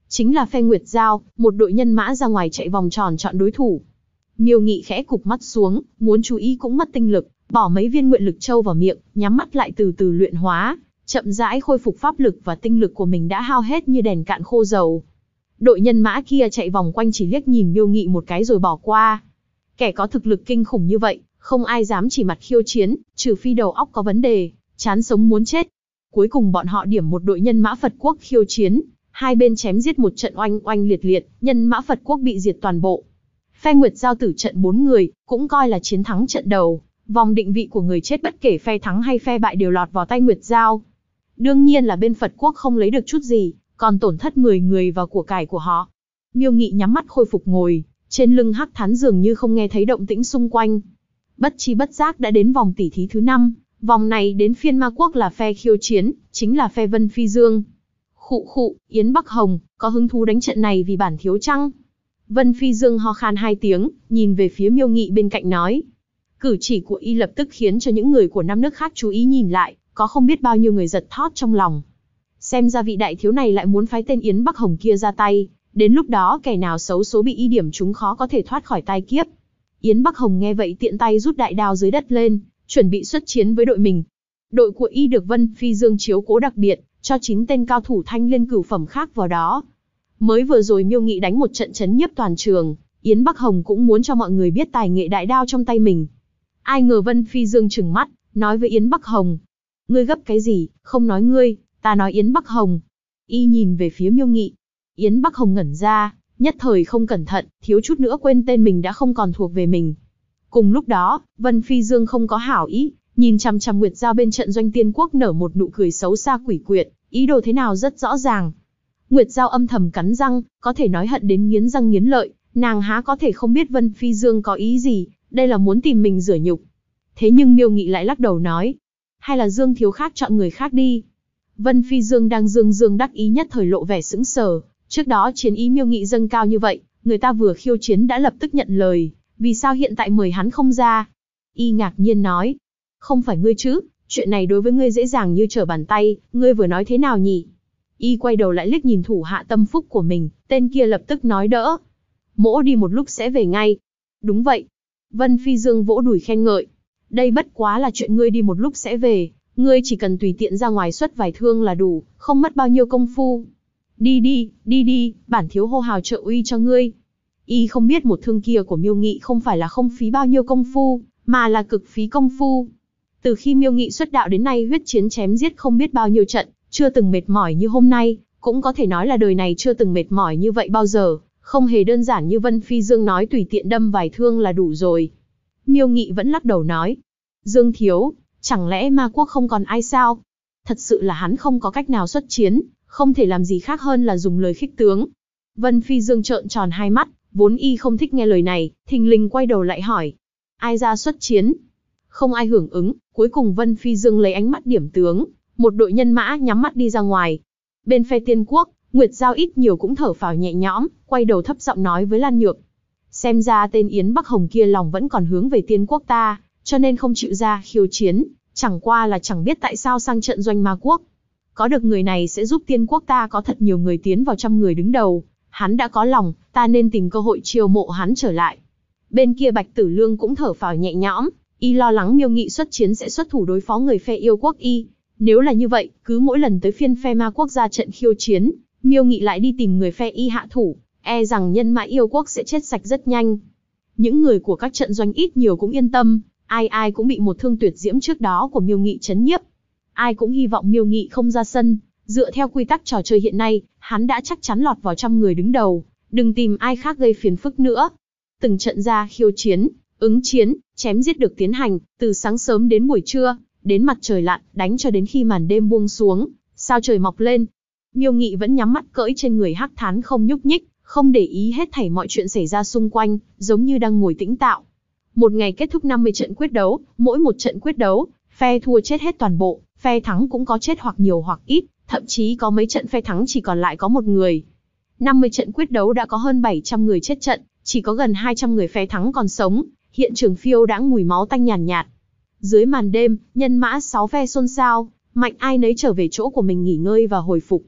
Chính là phe Nguyệt Giao, một đội nhân mã ra ngoài chạy vòng tròn chọn đối thủ. Miêu Nghị khẽ cụp mắt xuống, muốn chú ý cũng mất tinh lực, bỏ mấy viên nguyện lực châu vào miệng, nhắm mắt lại từ từ luyện hóa, chậm rãi khôi phục pháp lực và tinh lực của mình đã hao hết như đèn cạn khô dầu. Đội nhân mã kia chạy vòng quanh chỉ liếc nhìn Miêu Nghị một cái rồi bỏ qua. Kẻ có thực lực kinh khủng như vậy, không ai dám chỉ mặt khiêu chiến, trừ phi đầu óc có vấn đề, chán sống muốn chết. Cuối cùng bọn họ điểm một đội nhân mã Phật quốc khiêu chiến, hai bên chém giết một trận oanh oanh liệt liệt, nhân mã Phật quốc bị diệt toàn bộ. Phe Nguyệt Giao tử trận 4 người, cũng coi là chiến thắng trận đầu, vòng định vị của người chết bất kể phe thắng hay phe bại đều lọt vào tay Nguyệt Giao. Đương nhiên là bên Phật quốc không lấy được chút gì, còn tổn thất 10 người và của cải của họ. Miêu Nghị nhắm mắt khôi phục ngồi, trên lưng Hắc Thán dường như không nghe thấy động tĩnh xung quanh. Bất chi bất giác đã đến vòng tỉ thí thứ 5, vòng này đến phiên Ma Quốc là phe khiêu chiến, chính là phe Vân Phi Dương. Khụ, Yến Bắc Hồng, có hứng thú đánh trận này vì bản thiếu chăng? Vân Phi Dương ho khan 2 tiếng, nhìn về phía Miêu Nghị bên cạnh nói. Cử chỉ của y lập tức khiến cho những người của 5 nước khác chú ý nhìn lại, có không biết bao nhiêu người giật thót trong lòng. Xem ra vị đại thiếu này lại muốn phái tên Yến Bắc Hồng kia ra tay, đến lúc đó kẻ nào xấu số bị y điểm chúng khó có thể thoát khỏi tai kiếp. Yến Bắc Hồng nghe vậy tiện tay rút đại đao dưới đất lên, chuẩn bị xuất chiến với đội mình. Đội của y được Vân Phi Dương chiếu cố đặc biệt, cho 9 tên cao thủ thanh liên cửu phẩm khác vào đó. Mới vừa rồi Miêu Nghị đánh một trận chấn nhiếp toàn trường, Yến Bắc Hồng cũng muốn cho mọi người biết tài nghệ đại đao trong tay mình. Ai ngờ Vân Phi Dương trừng mắt, nói với Yến Bắc Hồng. Ngươi gấp cái gì, không nói ngươi, ta nói Yến Bắc Hồng. Y nhìn về phía Miêu Nghị. Yến Bắc Hồng ngẩn ra, nhất thời không cẩn thận, thiếu chút nữa quên tên mình đã không còn thuộc về mình. Cùng lúc đó, Vân Phi Dương không có hảo ý, nhìn chằm chằm Nguyệt Giao bên trận doanh Tiên Quốc nở một nụ cười xấu xa quỷ quyệt, ý đồ thế nào rất rõ ràng. Nguyệt Giao âm thầm cắn răng, có thể nói hận đến nghiến răng nghiến lợi, nàng há có thể không biết Vân Phi Dương có ý gì, đây là muốn tìm mình rửa nhục. Thế nhưng Miêu Nghị lại lắc đầu nói, hay là Dương thiếu khác chọn người khác đi. Vân Phi Dương đang dương đắc ý nhất thời lộ vẻ sững sờ, trước đó chiến ý Miêu Nghị dâng cao như vậy, người ta vừa khiêu chiến đã lập tức nhận lời, vì sao hiện tại mời hắn không ra? Y ngạc nhiên nói, không phải ngươi chứ, chuyện này đối với ngươi dễ dàng như trở bàn tay, ngươi vừa nói thế nào nhỉ? Y quay đầu lại liếc nhìn thủ hạ tâm phúc của mình, tên kia lập tức nói đỡ. Mỗ đi một lúc sẽ về ngay. Đúng vậy. Vân Phi Dương vỗ đùi khen ngợi. Đây bất quá là chuyện ngươi đi một lúc sẽ về, ngươi chỉ cần tùy tiện ra ngoài xuất vài thương là đủ, không mất bao nhiêu công phu. Đi, bản thiếu hô hào trợ uy cho ngươi. Y không biết một thương kia của Miêu Nghị không phải là không phí bao nhiêu công phu, mà là cực phí công phu. Từ khi Miêu Nghị xuất đạo đến nay huyết chiến chém giết không biết bao nhiêu trận, chưa từng mệt mỏi như hôm nay, cũng có thể nói là đời này chưa từng mệt mỏi như vậy bao giờ, không hề đơn giản như Vân Phi Dương nói tùy tiện đâm vài thương là đủ rồi. Miêu Nghị vẫn lắc đầu nói, Dương thiếu, chẳng lẽ Ma Quốc không còn ai sao? Thật sự là hắn không có cách nào xuất chiến, không thể làm gì khác hơn là dùng lời khích tướng. Vân Phi Dương trợn tròn hai mắt, vốn y không thích nghe lời này, thình lình quay đầu lại hỏi, ai ra xuất chiến? Không ai hưởng ứng, cuối cùng Vân Phi Dương lấy ánh mắt điểm tướng, một đội nhân mã nhắm mắt đi ra ngoài. Bên phe Tiên Quốc, Nguyệt Giao ít nhiều cũng thở phào nhẹ nhõm, quay đầu thấp giọng nói với Lan Nhược. Xem ra tên Yến Bắc Hồng kia lòng vẫn còn hướng về Tiên Quốc ta, cho nên không chịu ra khiêu chiến, chẳng qua là chẳng biết tại sao sang trận doanh Ma Quốc. Có được người này sẽ giúp Tiên Quốc ta có thật nhiều người tiến vào 100 người đứng đầu, hắn đã có lòng, ta nên tìm cơ hội chiêu mộ hắn trở lại. Bên kia Bạch Tử Lương cũng thở phào nhẹ nhõm, y lo lắng Miêu Nghị xuất chiến sẽ xuất thủ đối phó người phe Yêu Quốc y. Nếu là như vậy, cứ mỗi lần tới phiên phe Ma Quốc ra trận khiêu chiến, Miêu Nghị lại đi tìm người phe y hạ thủ, e rằng nhân mã Yêu Quốc sẽ chết sạch rất nhanh. Những người của các trận doanh ít nhiều cũng yên tâm, ai cũng bị một thương tuyệt diễm trước đó của Miêu Nghị chấn nhiếp. Ai cũng hy vọng Miêu Nghị không ra sân, dựa theo quy tắc trò chơi hiện nay, hắn đã chắc chắn lọt vào 100 người đứng đầu, đừng tìm ai khác gây phiền phức nữa. Từng trận ra khiêu chiến, ứng chiến, chém giết được tiến hành, từ sáng sớm đến buổi trưa, đến mặt trời lặn, đánh cho đến khi màn đêm buông xuống, sao trời mọc lên. Miêu Nghị vẫn nhắm mắt cưỡi trên người Hắc Thán không nhúc nhích, không để ý hết thảy mọi chuyện xảy ra xung quanh, giống như đang ngồi tĩnh tạo. Một ngày kết thúc 50 trận quyết đấu, mỗi một trận quyết đấu, phe thua chết hết toàn bộ, phe thắng cũng có chết hoặc nhiều hoặc ít, thậm chí có mấy trận phe thắng chỉ còn lại có một người. 50 trận quyết đấu đã có hơn 700 người chết trận, chỉ có gần 200 người phe thắng còn sống, hiện trường phiêu đãng mùi máu tanh nhàn nhạt. Dưới màn đêm, nhân mã 6 phe xôn xao, mạnh ai nấy trở về chỗ của mình nghỉ ngơi và hồi phục.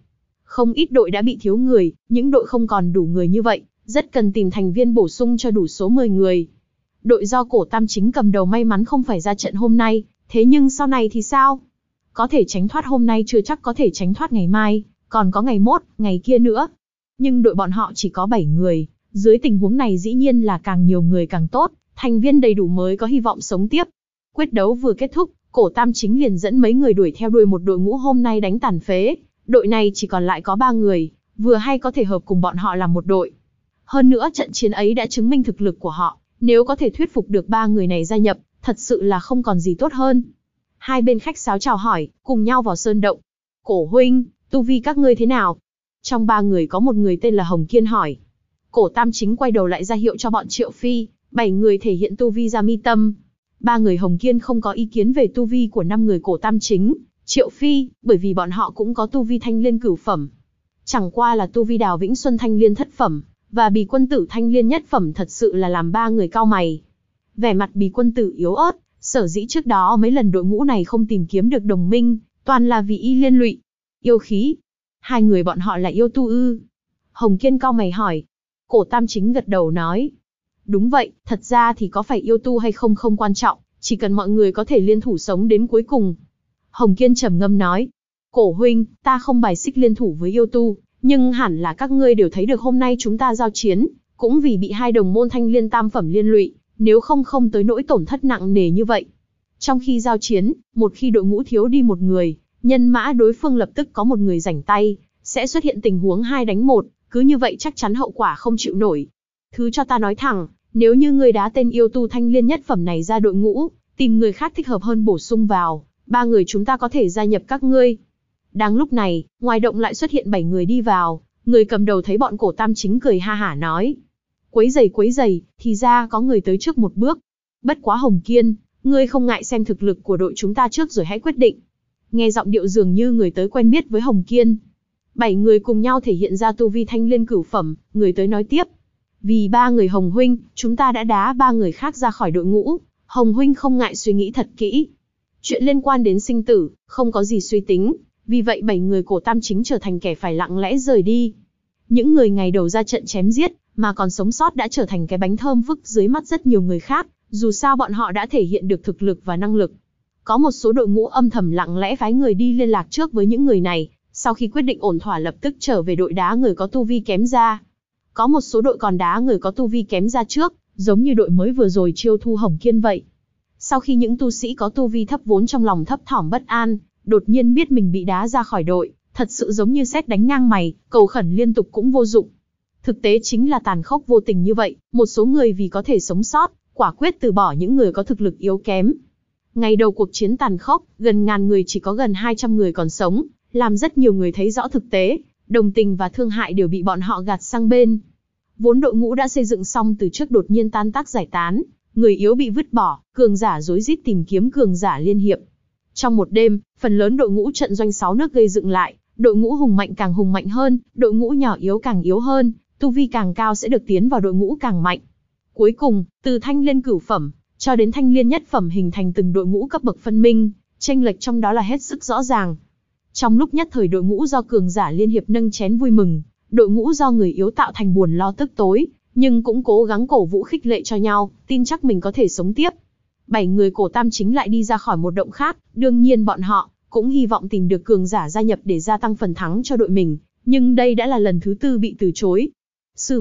Không ít đội đã bị thiếu người, những đội không còn đủ người như vậy, rất cần tìm thành viên bổ sung cho đủ số 10 người. Đội do Cổ Tam Chính cầm đầu may mắn không phải ra trận hôm nay, thế nhưng sau này thì sao? Có thể tránh thoát hôm nay chưa chắc có thể tránh thoát ngày mai, còn có ngày mốt, ngày kia nữa. Nhưng đội bọn họ chỉ có 7 người, dưới tình huống này dĩ nhiên là càng nhiều người càng tốt, thành viên đầy đủ mới có hy vọng sống tiếp. Quyết đấu vừa kết thúc, Cổ Tam Chính liền dẫn mấy người đuổi theo đuôi một đội ngũ hôm nay đánh tàn phế. Đội này chỉ còn lại có 3 người, vừa hay có thể hợp cùng bọn họ làm một đội. Hơn nữa trận chiến ấy đã chứng minh thực lực của họ, nếu có thể thuyết phục được 3 người này gia nhập, thật sự là không còn gì tốt hơn. Hai bên khách sáo chào hỏi, cùng nhau vào sơn động. Cổ huynh, tu vi các ngươi thế nào? Trong 3 người có một người tên là Hồng Kiên hỏi. Cổ Tam Chính quay đầu lại ra hiệu cho bọn Triệu Phi, 7 người thể hiện tu vi ra mi tâm. 3 người Hồng Kiên không có ý kiến về tu vi của 5 người Cổ Tam Chính, Triệu Phi, bởi vì bọn họ cũng có tu vi thanh liên cửu phẩm. Chẳng qua là tu vi Đào Vĩnh Xuân thanh liên thất phẩm, và Bì Quân Tử thanh liên nhất phẩm thật sự là làm 3 người cau mày. Vẻ mặt Bì Quân Tử yếu ớt, sở dĩ trước đó mấy lần đội ngũ này không tìm kiếm được đồng minh, toàn là vì y liên lụy. Yêu khí. 2 người bọn họ là yêu tu ư? Hồng Kiên cau mày hỏi. Cổ Tam Chính gật đầu nói. Đúng vậy, thật ra thì có phải yêu tu hay không không quan trọng, chỉ cần mọi người có thể liên thủ sống đến cuối cùng. Hồng Kiên trầm ngâm nói. Cổ huynh, ta không bài xích liên thủ với yêu tu, nhưng hẳn là các ngươi đều thấy được hôm nay chúng ta giao chiến, cũng vì bị 2 đồng môn thanh liên tam phẩm liên lụy, nếu không tới nỗi tổn thất nặng nề như vậy. Trong khi giao chiến, một khi đội ngũ thiếu đi một người, nhân mã đối phương lập tức có một người rảnh tay, sẽ xuất hiện tình huống 2 đánh 1, cứ như vậy chắc chắn hậu quả không chịu nổi. Thứ cho ta nói thẳng, nếu như ngươi đá tên yêu tu thanh liên nhất phẩm này ra đội ngũ, tìm người khác thích hợp hơn bổ sung vào, 3 người chúng ta có thể gia nhập các ngươi. Đang lúc này, ngoài động lại xuất hiện 7 người đi vào, người cầm đầu thấy bọn Cổ Tam Chính cười ha hả nói. Quấy giày, thì ra có người tới trước một bước. Bất quá Hồng Kiên, ngươi không ngại xem thực lực của đội chúng ta trước rồi hãy quyết định. Nghe giọng điệu dường như người tới quen biết với Hồng Kiên. 7 người cùng nhau thể hiện ra tu vi thanh liên cửu phẩm, người tới nói tiếp. Vì 3 người Hồng huynh, chúng ta đã đá 3 người khác ra khỏi đội ngũ, Hồng huynh không ngại suy nghĩ thật kỹ. Chuyện liên quan đến sinh tử, không có gì suy tính, vì vậy 7 người Cổ Tam Chính trở thành kẻ phải lặng lẽ rời đi. Những người ngày đầu ra trận chém giết, mà còn sống sót đã trở thành cái bánh thơm vức dưới mắt rất nhiều người khác, dù sao bọn họ đã thể hiện được thực lực và năng lực. Có một số đội ngũ âm thầm lặng lẽ phái người đi liên lạc trước với những người này, sau khi quyết định ổn thỏa lập tức trở về đội đá người có tu vi kém ra. Có một số đội còn đá người có tu vi kém ra trước, giống như đội mới vừa rồi chiêu thu Hồng Kiên vậy. Sau khi những tu sĩ có tu vi thấp vốn trong lòng thấp thỏm bất an, đột nhiên biết mình bị đá ra khỏi đội, thật sự giống như sét đánh ngang mày, cầu khẩn liên tục cũng vô dụng. Thực tế chính là tàn khốc vô tình như vậy, một số người vì có thể sống sót, quả quyết từ bỏ những người có thực lực yếu kém. Ngày đầu cuộc chiến tàn khốc, gần ngàn người chỉ có gần 200 người còn sống, làm rất nhiều người thấy rõ thực tế, đồng tình và thương hại đều bị bọn họ gạt sang bên. Vốn đội ngũ đã xây dựng xong từ trước đột nhiên tan tác giải tán, người yếu bị vứt bỏ, cường giả rối rít tìm kiếm cường giả liên hiệp. Trong một đêm, phần lớn đội ngũ trận doanh 6 nước gây dựng lại, đội ngũ hùng mạnh càng hùng mạnh hơn, đội ngũ nhỏ yếu càng yếu hơn, tu vi càng cao sẽ được tiến vào đội ngũ càng mạnh. Cuối cùng, từ thanh liên cửu phẩm cho đến thanh liên nhất phẩm hình thành từng đội ngũ cấp bậc phân minh, chênh lệch trong đó là hết sức rõ ràng. Trong lúc nhất thời đội ngũ do cường giả liên hiệp nâng chén vui mừng, đội ngũ do người yếu tạo thành buồn lo tức tối, nhưng cũng cố gắng cổ vũ khích lệ cho nhau, tin chắc mình có thể sống tiếp. 7 người Cổ Tam Chính lại đi ra khỏi một động khác, đương nhiên bọn họ cũng hy vọng tìm được cường giả gia nhập để gia tăng phần thắng cho đội mình, nhưng đây đã là lần thứ 4 bị từ chối. Sư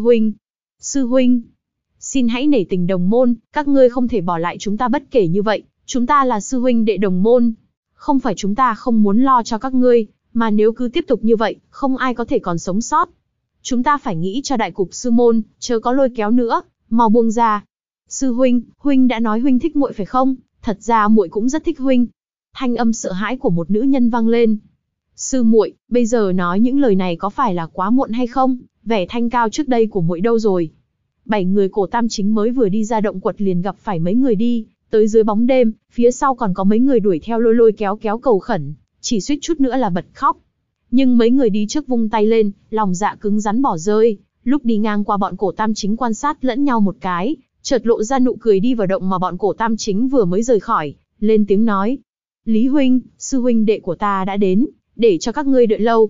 huynh, xin hãy nể tình đồng môn, các ngươi không thể bỏ lại chúng ta bất kể như vậy, chúng ta là sư huynh đệ đồng môn. Không phải chúng ta không muốn lo cho các ngươi, mà nếu cứ tiếp tục như vậy, không ai có thể còn sống sót. Chúng ta phải nghĩ cho đại cục sư môn, chớ có lôi kéo nữa, mau buông ra. Sư huynh, huynh đã nói huynh thích muội phải không? Thật ra muội cũng rất thích huynh. Thanh âm sợ hãi của một nữ nhân vang lên. Sư muội, bây giờ nói những lời này có phải là quá muộn hay không? Vẻ thanh cao trước đây của muội đâu rồi? 7 người Cổ Tam Chính mới vừa đi ra động quật liền gặp phải mấy người đi tới dưới bóng đêm, phía sau còn có mấy người đuổi theo lôi kéo cầu khẩn, chỉ suýt chút nữa là bật khóc. Nhưng mấy người đi trước vung tay lên, lòng dạ cứng rắn bỏ rơi, lúc đi ngang qua bọn Cổ Tam Chính quan sát lẫn nhau một cái, chợt lộ ra nụ cười đi vào động mà bọn Cổ Tam Chính vừa mới rời khỏi, lên tiếng nói: Lý huynh, sư huynh đệ của ta đã đến, để cho các ngươi đợi lâu.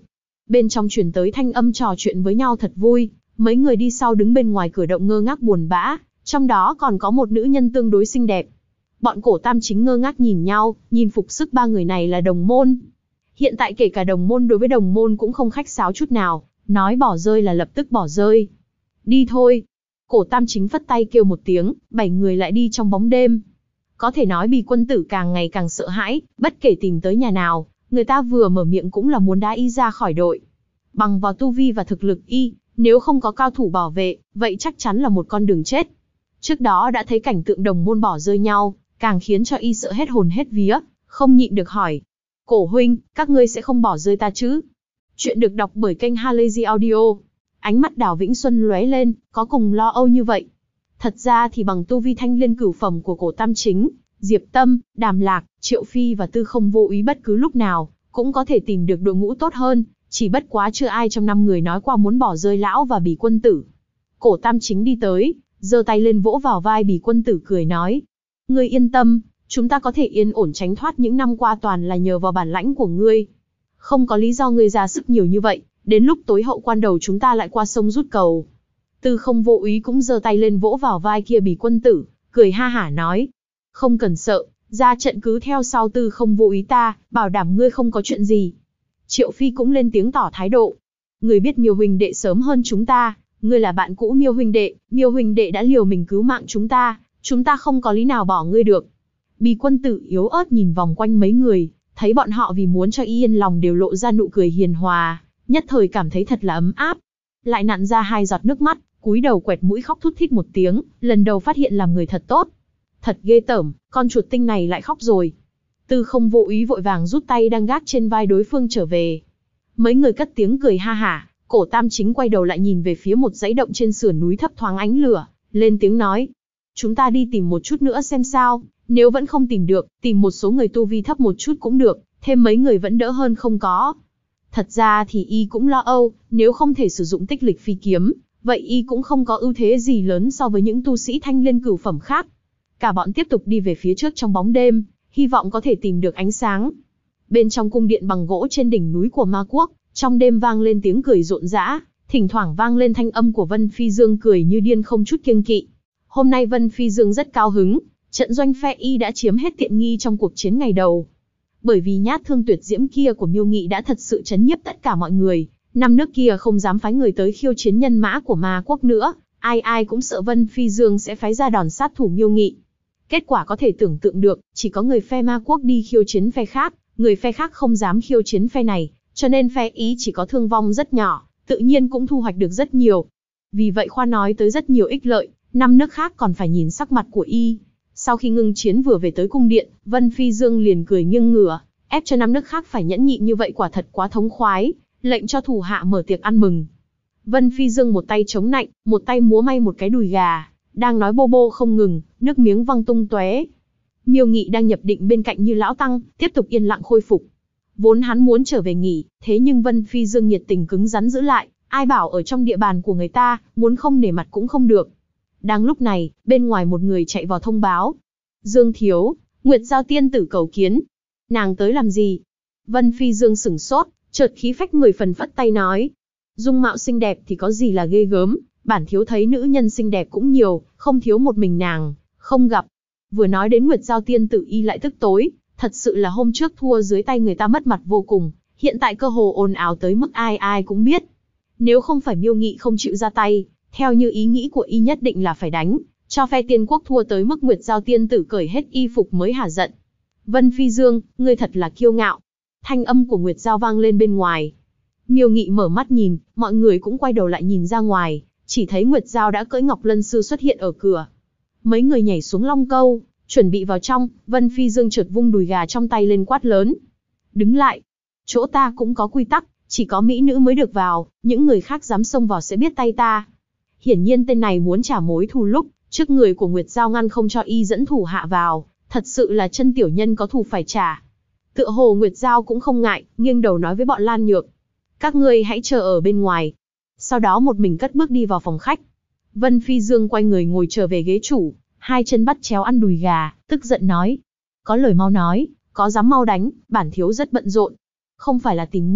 Bên trong truyền tới thanh âm trò chuyện với nhau thật vui, mấy người đi sau đứng bên ngoài cửa động ngơ ngác buồn bã, trong đó còn có một nữ nhân tương đối xinh đẹp. Bọn Cổ Tam Chính ngơ ngác nhìn nhau, nhìn phục sức ba người này là đồng môn. Hiện tại kể cả đồng môn đối với đồng môn cũng không khách sáo chút nào, nói bỏ rơi là lập tức bỏ rơi. Đi thôi. Cổ Tam Chính phất tay kêu một tiếng, 7 người lại đi trong bóng đêm. Có thể nói Bì Quân Tử càng ngày càng sợ hãi, bất kể tìm tới nhà nào, người ta vừa mở miệng cũng là muốn đá y ra khỏi đội. Bằng vào tu vi và thực lực y, nếu không có cao thủ bảo vệ, vậy chắc chắn là một con đường chết. Trước đó đã thấy cảnh tượng đồng môn bỏ rơi nhau, càng khiến cho y sợ hết hồn hết vía, không nhịn được hỏi. Cổ huynh, các ngươi sẽ không bỏ rơi ta chứ? Chuyện được đọc bởi kênh Halazy Audio. Ánh mắt Đào Vĩnh Xuân lóe lên, có cùng lo âu như vậy. Thật ra thì bằng tu vi thanh liên cửu phẩm của Cổ Tam Chính, Diệp Tâm, Đàm Lạc, Triệu Phi và Tư Không Vô Úy bất cứ lúc nào cũng có thể tìm được đội ngũ tốt hơn, chỉ bất quá chưa ai trong 5 người nói qua muốn bỏ rơi lão và Bì Quân Tử. Cổ Tam Chính đi tới, giơ tay lên vỗ vào vai Bì Quân Tử cười nói: "Ngươi yên tâm, chúng ta có thể yên ổn tránh thoát những năm qua toàn là nhờ vào bản lãnh của ngươi. Không có lý do ngươi ra sức nhiều như vậy, đến lúc tối hậu quan đầu chúng ta lại qua sông rút cầu." Tư Không Vô Úy cũng giơ tay lên vỗ vào vai kia Bì Quân Tử, cười ha hả nói: "Không cần sợ, ra trận cứ theo sau Tư Không Vô Úy ta, bảo đảm ngươi không có chuyện gì." Triệu Phi cũng lên tiếng tỏ thái độ: "Ngươi biết Miêu huynh đệ sớm hơn chúng ta, ngươi là bạn cũ Miêu huynh đệ đã liều mình cứu mạng chúng ta không có lý nào bỏ ngươi được." Bì Quân Tử yếu ớt nhìn vòng quanh mấy người, thấy bọn họ vì muốn cho y yên lòng đều lộ ra nụ cười hiền hòa, nhất thời cảm thấy thật là ấm áp. Lại nặn ra 2 giọt nước mắt, cúi đầu quẹt mũi khóc thút thít một tiếng, lần đầu phát hiện làm người thật tốt. Thật ghê tởm, con chuột tinh này lại khóc rồi. Tư Không Vô Úy vội vàng rút tay đang gác trên vai đối phương trở về. Mấy người cất tiếng cười ha hả, Cổ Tam Chính quay đầu lại nhìn về phía một dãy động trên sườn núi thấp thoáng ánh lửa, lên tiếng nói: "Chúng ta đi tìm một chút nữa xem sao, nếu vẫn không tìm được, tìm một số người tu vi thấp một chút cũng được, thêm mấy người vẫn đỡ hơn không có." Thật ra thì y cũng lo âu, nếu không thể sử dụng tích lịch phi kiếm, vậy y cũng không có ưu thế gì lớn so với những tu sĩ thanh liên cửu phẩm khác. Cả bọn tiếp tục đi về phía trước trong bóng đêm, hy vọng có thể tìm được ánh sáng. Bên trong cung điện bằng gỗ trên đỉnh núi của Ma Quốc, trong đêm vang lên tiếng cười rộn rã, thỉnh thoảng vang lên thanh âm của Vân Phi Dương cười như điên không chút kiêng kỵ. Hôm nay Vân Phi Dương rất cao hứng, trận doanh phe y đã chiếm hết tiện nghi trong cuộc chiến ngày đầu. Bởi vì nhát thương tuyệt diễm kia của Miêu Nghị đã thật sự chấn nhiếp tất cả mọi người, 5 nước kia không dám phái người tới khiêu chiến nhân mã của Ma Quốc nữa, ai ai cũng sợ Vân Phi Dương sẽ phái ra đòn sát thủ Miêu Nghị. Kết quả có thể tưởng tượng được, chỉ có người phe Ma Quốc đi khiêu chiến phe khác, người phe khác không dám khiêu chiến phe này, cho nên phe ý chỉ có thương vong rất nhỏ, tự nhiên cũng thu hoạch được rất nhiều. Vì vậy khoa nói tới rất nhiều ích lợi, 5 nước khác còn phải nhìn sắc mặt của y. Sau khi ngưng chiến vừa về tới cung điện, Vân Phi Dương liền cười nghiêng ngửa, ép cho 5 nước khác phải nhẫn nhịn như vậy quả thật quá thống khoái, lệnh cho thủ hạ mở tiệc ăn mừng. Vân Phi Dương một tay chống nạnh, một tay múa may một cái đùi gà, đang nói bô bô không ngừng, nước miếng văng tung tóe. Miêu Nghị đang nhập định bên cạnh Như Lão Tăng, tiếp tục yên lặng khôi phục. Vốn hắn muốn trở về nghỉ, thế nhưng Vân Phi Dương nhiệt tình cứng rắn giữ lại, ai bảo ở trong địa bàn của người ta, muốn không nể mặt cũng không được. Đang lúc này, bên ngoài một người chạy vào thông báo: "Dương thiếu, Nguyệt Giao tiên tử cầu kiến." "Nàng tới làm gì?" Vân Phi Dương sửng sốt, chợt khí phách 10 phần phất tay nói: "Dung mạo xinh đẹp thì có gì là ghê gớm, bản thiếu thấy nữ nhân xinh đẹp cũng nhiều, không thiếu một mình nàng, không gặp." Vừa nói đến Nguyệt Giao tiên tử y lại tức tối, thật sự là hôm trước thua dưới tay người ta mất mặt vô cùng, hiện tại cơ hồ ồn ào tới mức ai ai cũng biết. Nếu không phải Miêu Nghị không chịu ra tay, theo như ý nghĩ của y nhất định là phải đánh, cho phe Tiên Quốc thua tới mức Nguyệt Giao tiên tử cởi hết y phục mới hả giận. "Vân Phi Dương, ngươi thật là kiêu ngạo." Thanh âm của Nguyệt Giao vang lên bên ngoài. Miêu Nghị mở mắt nhìn, mọi người cũng quay đầu lại nhìn ra ngoài, chỉ thấy Nguyệt Giao đã cưỡi Ngọc Lân Sư xuất hiện ở cửa. Mấy người nhảy xuống long câu, chuẩn bị vào trong, Vân Phi Dương chợt vung đùi gà trong tay lên quát lớn: "Đứng lại! Chỗ ta cũng có quy tắc, chỉ có mỹ nữ mới được vào, những người khác dám xông vào sẽ biết tay ta." Hiển nhiên tên này muốn trả mối thù lúc trước người của Nguyệt Giao ngăn không cho y dẫn thủ hạ vào, thật sự là chân tiểu nhân có thù phải trả. Tựa hồ Nguyệt Giao cũng không ngại, nghiêng đầu nói với bọn Lan Nhược: "Các ngươi hãy chờ ở bên ngoài." Sau đó một mình cất bước đi vào phòng khách. Vân Phi Dương quay người ngồi trở về ghế chủ, 2 chân bắt chéo ăn đùi gà, tức giận nói: "Có lời mau nói, có dám mau đánh, bản thiếu rất bận rộn." "Không phải là tìm ngươi,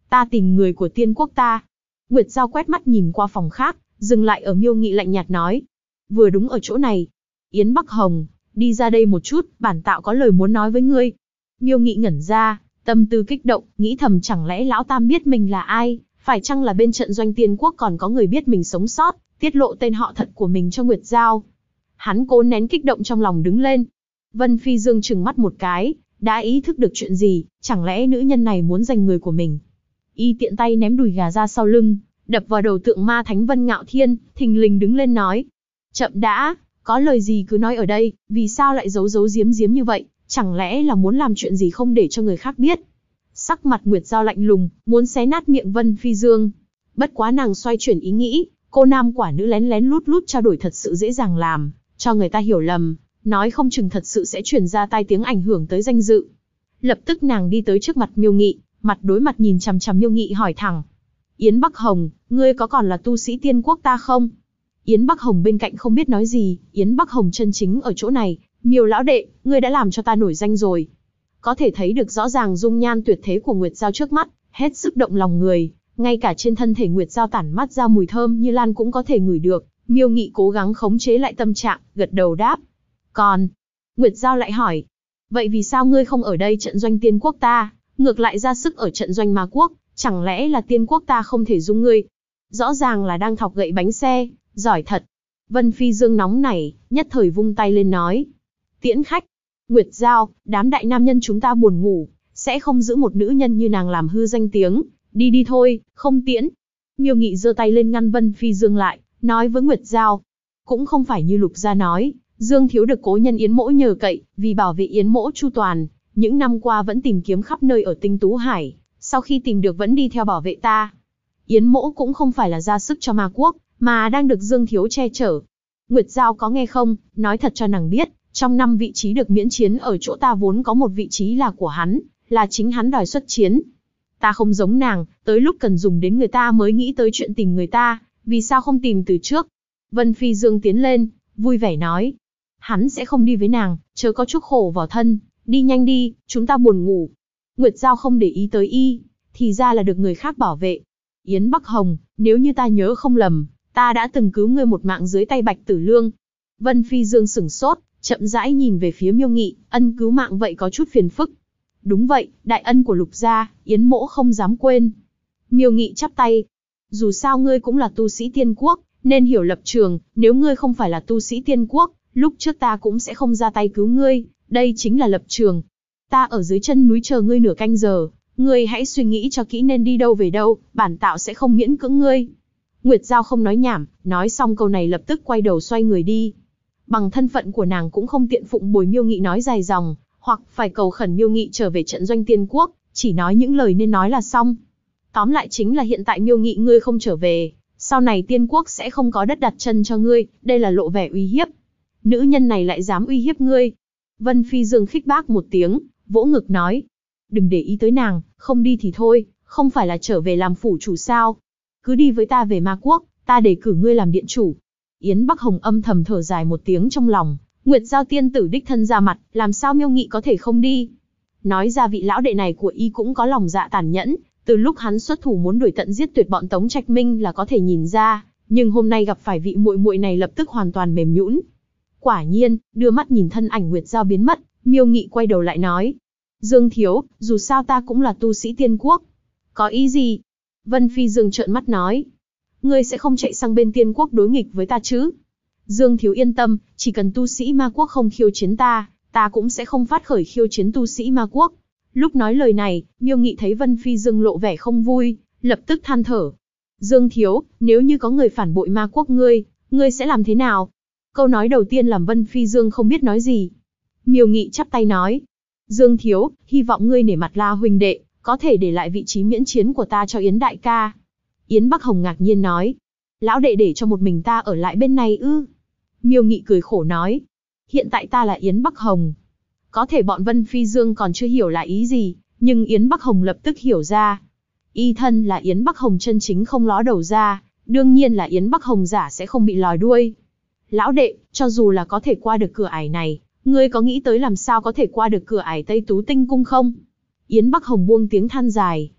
Ta tìm người của tiên quốc ta. Nguyệt Giao quét mắt nhìn qua phòng khác, dừng lại ở Miêu Nghị lạnh nhạt nói. Vừa đúng ở chỗ này. Yến Bắc Hồng, đi ra đây một chút, bản tạo có lời muốn nói với ngươi. Miêu Nghị ngẩn ra, tâm tư kích động, nghĩ thầm chẳng lẽ lão tam biết mình là ai, phải chăng là bên trận doanh tiên quốc còn có người biết mình sống sót, tiết lộ tên họ thật của mình cho Nguyệt Giao. Hắn cố nén kích động trong lòng đứng lên. Vân Phi Dương trừng mắt một cái, đã ý thức được chuyện gì, chẳng lẽ nữ nhân này muốn giành người của mình. Y tiện tay ném đùi gà ra sau lưng, đập vào đầu tượng ma thánh Vân Ngạo Thiên, thình lình đứng lên nói. Chậm đã, có lời gì cứ nói ở đây, vì sao lại giấu giấu giếm giếm như vậy, chẳng lẽ là muốn làm chuyện gì không để cho người khác biết. Sắc mặt Nguyệt Giao lạnh lùng, muốn xé nát miệng Vân Phi Dương. Bất quá nàng xoay chuyển ý nghĩ, cô nam quả nữ lén lén lút lút trao đổi thật sự dễ dàng làm, cho người ta hiểu lầm, nói không chừng thật sự sẽ truyền ra tai tiếng ảnh hưởng tới danh dự. Lập tức nàng đi tới trước mặt Miêu Nghị, mặt đối mặt nhìn chằm chằm Miêu Nghị hỏi thẳng. Yến Bắc Hồng, ngươi có còn là tu sĩ tiên quốc ta không? Yến Bắc Hồng bên cạnh không biết nói gì, Yến Bắc Hồng chân chính ở chỗ này, Miêu lão đệ, ngươi đã làm cho ta nổi danh rồi. Có thể thấy được rõ ràng dung nhan tuyệt thế của Nguyệt Giao trước mắt, hết sức động lòng người, ngay cả trên thân thể Nguyệt Giao tản mát ra mùi thơm như lan cũng có thể ngửi được. Miêu Nghị cố gắng khống chế lại tâm trạng, gật đầu đáp. Còn, Nguyệt Giao lại hỏi, vậy vì sao ngươi không ở đây trận doanh tiên quốc ta, ngược lại ra sức ở trận doanh ma quốc, chẳng lẽ là tiên quốc ta không thể dung ngươi? Rõ ràng là đang thọc gậy bánh xe, giỏi thật. Vân Phi Dương nóng nảy, nhất thời vung tay lên nói. Tiễn khách. Nguyệt Giao, đám đại nam nhân chúng ta buồn ngủ, sẽ không giữ một nữ nhân như nàng làm hư danh tiếng. Đi đi thôi, không tiễn. Miêu Nghị giơ tay lên ngăn Vân Phi Dương lại, nói với Nguyệt Giao. Cũng không phải như Lục Gia nói, Dương Thiếu được cố nhân Yến Mỗ nhờ cậy, vì bảo vệ Yến Mỗ chu toàn. Những năm qua vẫn tìm kiếm khắp nơi ở Tinh Tú Hải, sau khi tìm được vẫn đi theo bảo vệ ta. Yến Mỗ cũng không phải là ra sức cho ma quốc, mà đang được Dương Thiếu che chở. Nguyệt Giao có nghe không, nói thật cho nàng biết, trong 5 vị trí được miễn chiến ở chỗ ta vốn có một vị trí là của hắn, là chính hắn đòi xuất chiến. Ta không giống nàng, tới lúc cần dùng đến người ta mới nghĩ tới chuyện tìm người ta, vì sao không tìm từ trước? Vân Phi Dương tiến lên, vui vẻ nói. Hắn sẽ không đi với nàng, chớ có chuốc khổ vào thân, đi nhanh đi, chúng ta buồn ngủ. Nguyệt Giao không để ý tới y, thì ra là được người khác bảo vệ. Yến Bắc Hồng, nếu như ta nhớ không lầm, ta đã từng cứu ngươi một mạng dưới tay Bạch Tử Lương. Vân Phi Dương sửng sốt, chậm rãi nhìn về phía Miêu Nghị, ân cứu mạng vậy có chút phiền phức. Đúng vậy, đại ân của Lục gia, Yến Mỗ không dám quên. Miêu Nghị chắp tay. Dù sao ngươi cũng là tu sĩ tiên quốc, nên hiểu lập trường, nếu ngươi không phải là tu sĩ tiên quốc, lúc trước ta cũng sẽ không ra tay cứu ngươi, đây chính là lập trường. Ta ở dưới chân núi chờ ngươi nửa canh giờ, ngươi hãy suy nghĩ cho kỹ nên đi đâu về đâu, bản tạo sẽ không miễn cưỡng ngươi. Nguyệt Giao không nói nhảm, nói xong câu này lập tức quay đầu xoay người đi. Bằng thân phận của nàng cũng không tiện phụng bồi Miêu Nghị nói dài dòng, hoặc phải cầu khẩn Miêu Nghị trở về trận doanh tiên quốc, chỉ nói những lời nên nói là xong. Tóm lại chính là hiện tại Miêu Nghị ngươi không trở về, sau này tiên quốc sẽ không có đất đặt chân cho ngươi, đây là lộ vẻ uy hiếp. Nữ nhân này lại dám uy hiếp ngươi. Vân Phi Dương khích bác một tiếng, vỗ ngực nói. Đừng để ý tới nàng, không đi thì thôi, không phải là trở về làm phủ chủ sao. Cứ đi với ta về ma quốc, ta đề cử ngươi làm điện chủ. Yến Bắc Hồng âm thầm thở dài một tiếng trong lòng, Nguyệt Giao tiên tử đích thân ra mặt, làm sao Miêu Nghị có thể không đi. Nói ra vị lão đệ này của y cũng có lòng dạ tàn nhẫn, từ lúc hắn xuất thủ muốn đuổi tận giết tuyệt bọn Tống Trạch Minh là có thể nhìn ra, nhưng hôm nay gặp phải vị muội muội này lập tức hoàn toàn mềm nhũn. Quả nhiên, đưa mắt nhìn thân ảnh Nguyệt Giao biến mất, Miêu Nghị quay đầu lại nói. Dương Thiếu, dù sao ta cũng là tu sĩ tiên quốc. Có ý gì? Vân Phi Dương trợn mắt nói. Ngươi sẽ không chạy sang bên tiên quốc đối nghịch với ta chứ? Dương Thiếu yên tâm, chỉ cần tu sĩ ma quốc không khiêu chiến ta, ta cũng sẽ không phát khởi khiêu chiến tu sĩ ma quốc. Lúc nói lời này, Miêu Nghị thấy Vân Phi Dương lộ vẻ không vui, lập tức than thở. Dương Thiếu, nếu như có người phản bội ma quốc ngươi sẽ làm thế nào? Câu nói đầu tiên làm Vân Phi Dương không biết nói gì. Miêu Nghị chắp tay nói. Dương Thiếu, hy vọng ngươi nể mặt La huynh đệ, có thể để lại vị trí miễn chiến của ta cho Yến đại ca. Yến Bắc Hồng ngạc nhiên nói. Lão đệ để cho một mình ta ở lại bên này ư? Miêu Nghị cười khổ nói. Hiện tại ta là Yến Bắc Hồng. Có thể bọn Vân Phi Dương còn chưa hiểu là ý gì, nhưng Yến Bắc Hồng lập tức hiểu ra. Y thân là Yến Bắc Hồng chân chính không ló đầu ra, đương nhiên là Yến Bắc Hồng giả sẽ không bị lòi đuôi. Lão đệ, cho dù là có thể qua được cửa ải này, ngươi có nghĩ tới làm sao có thể qua được cửa ải Tây Tú Tinh Cung không? Yến Bắc Hồng buông tiếng than dài.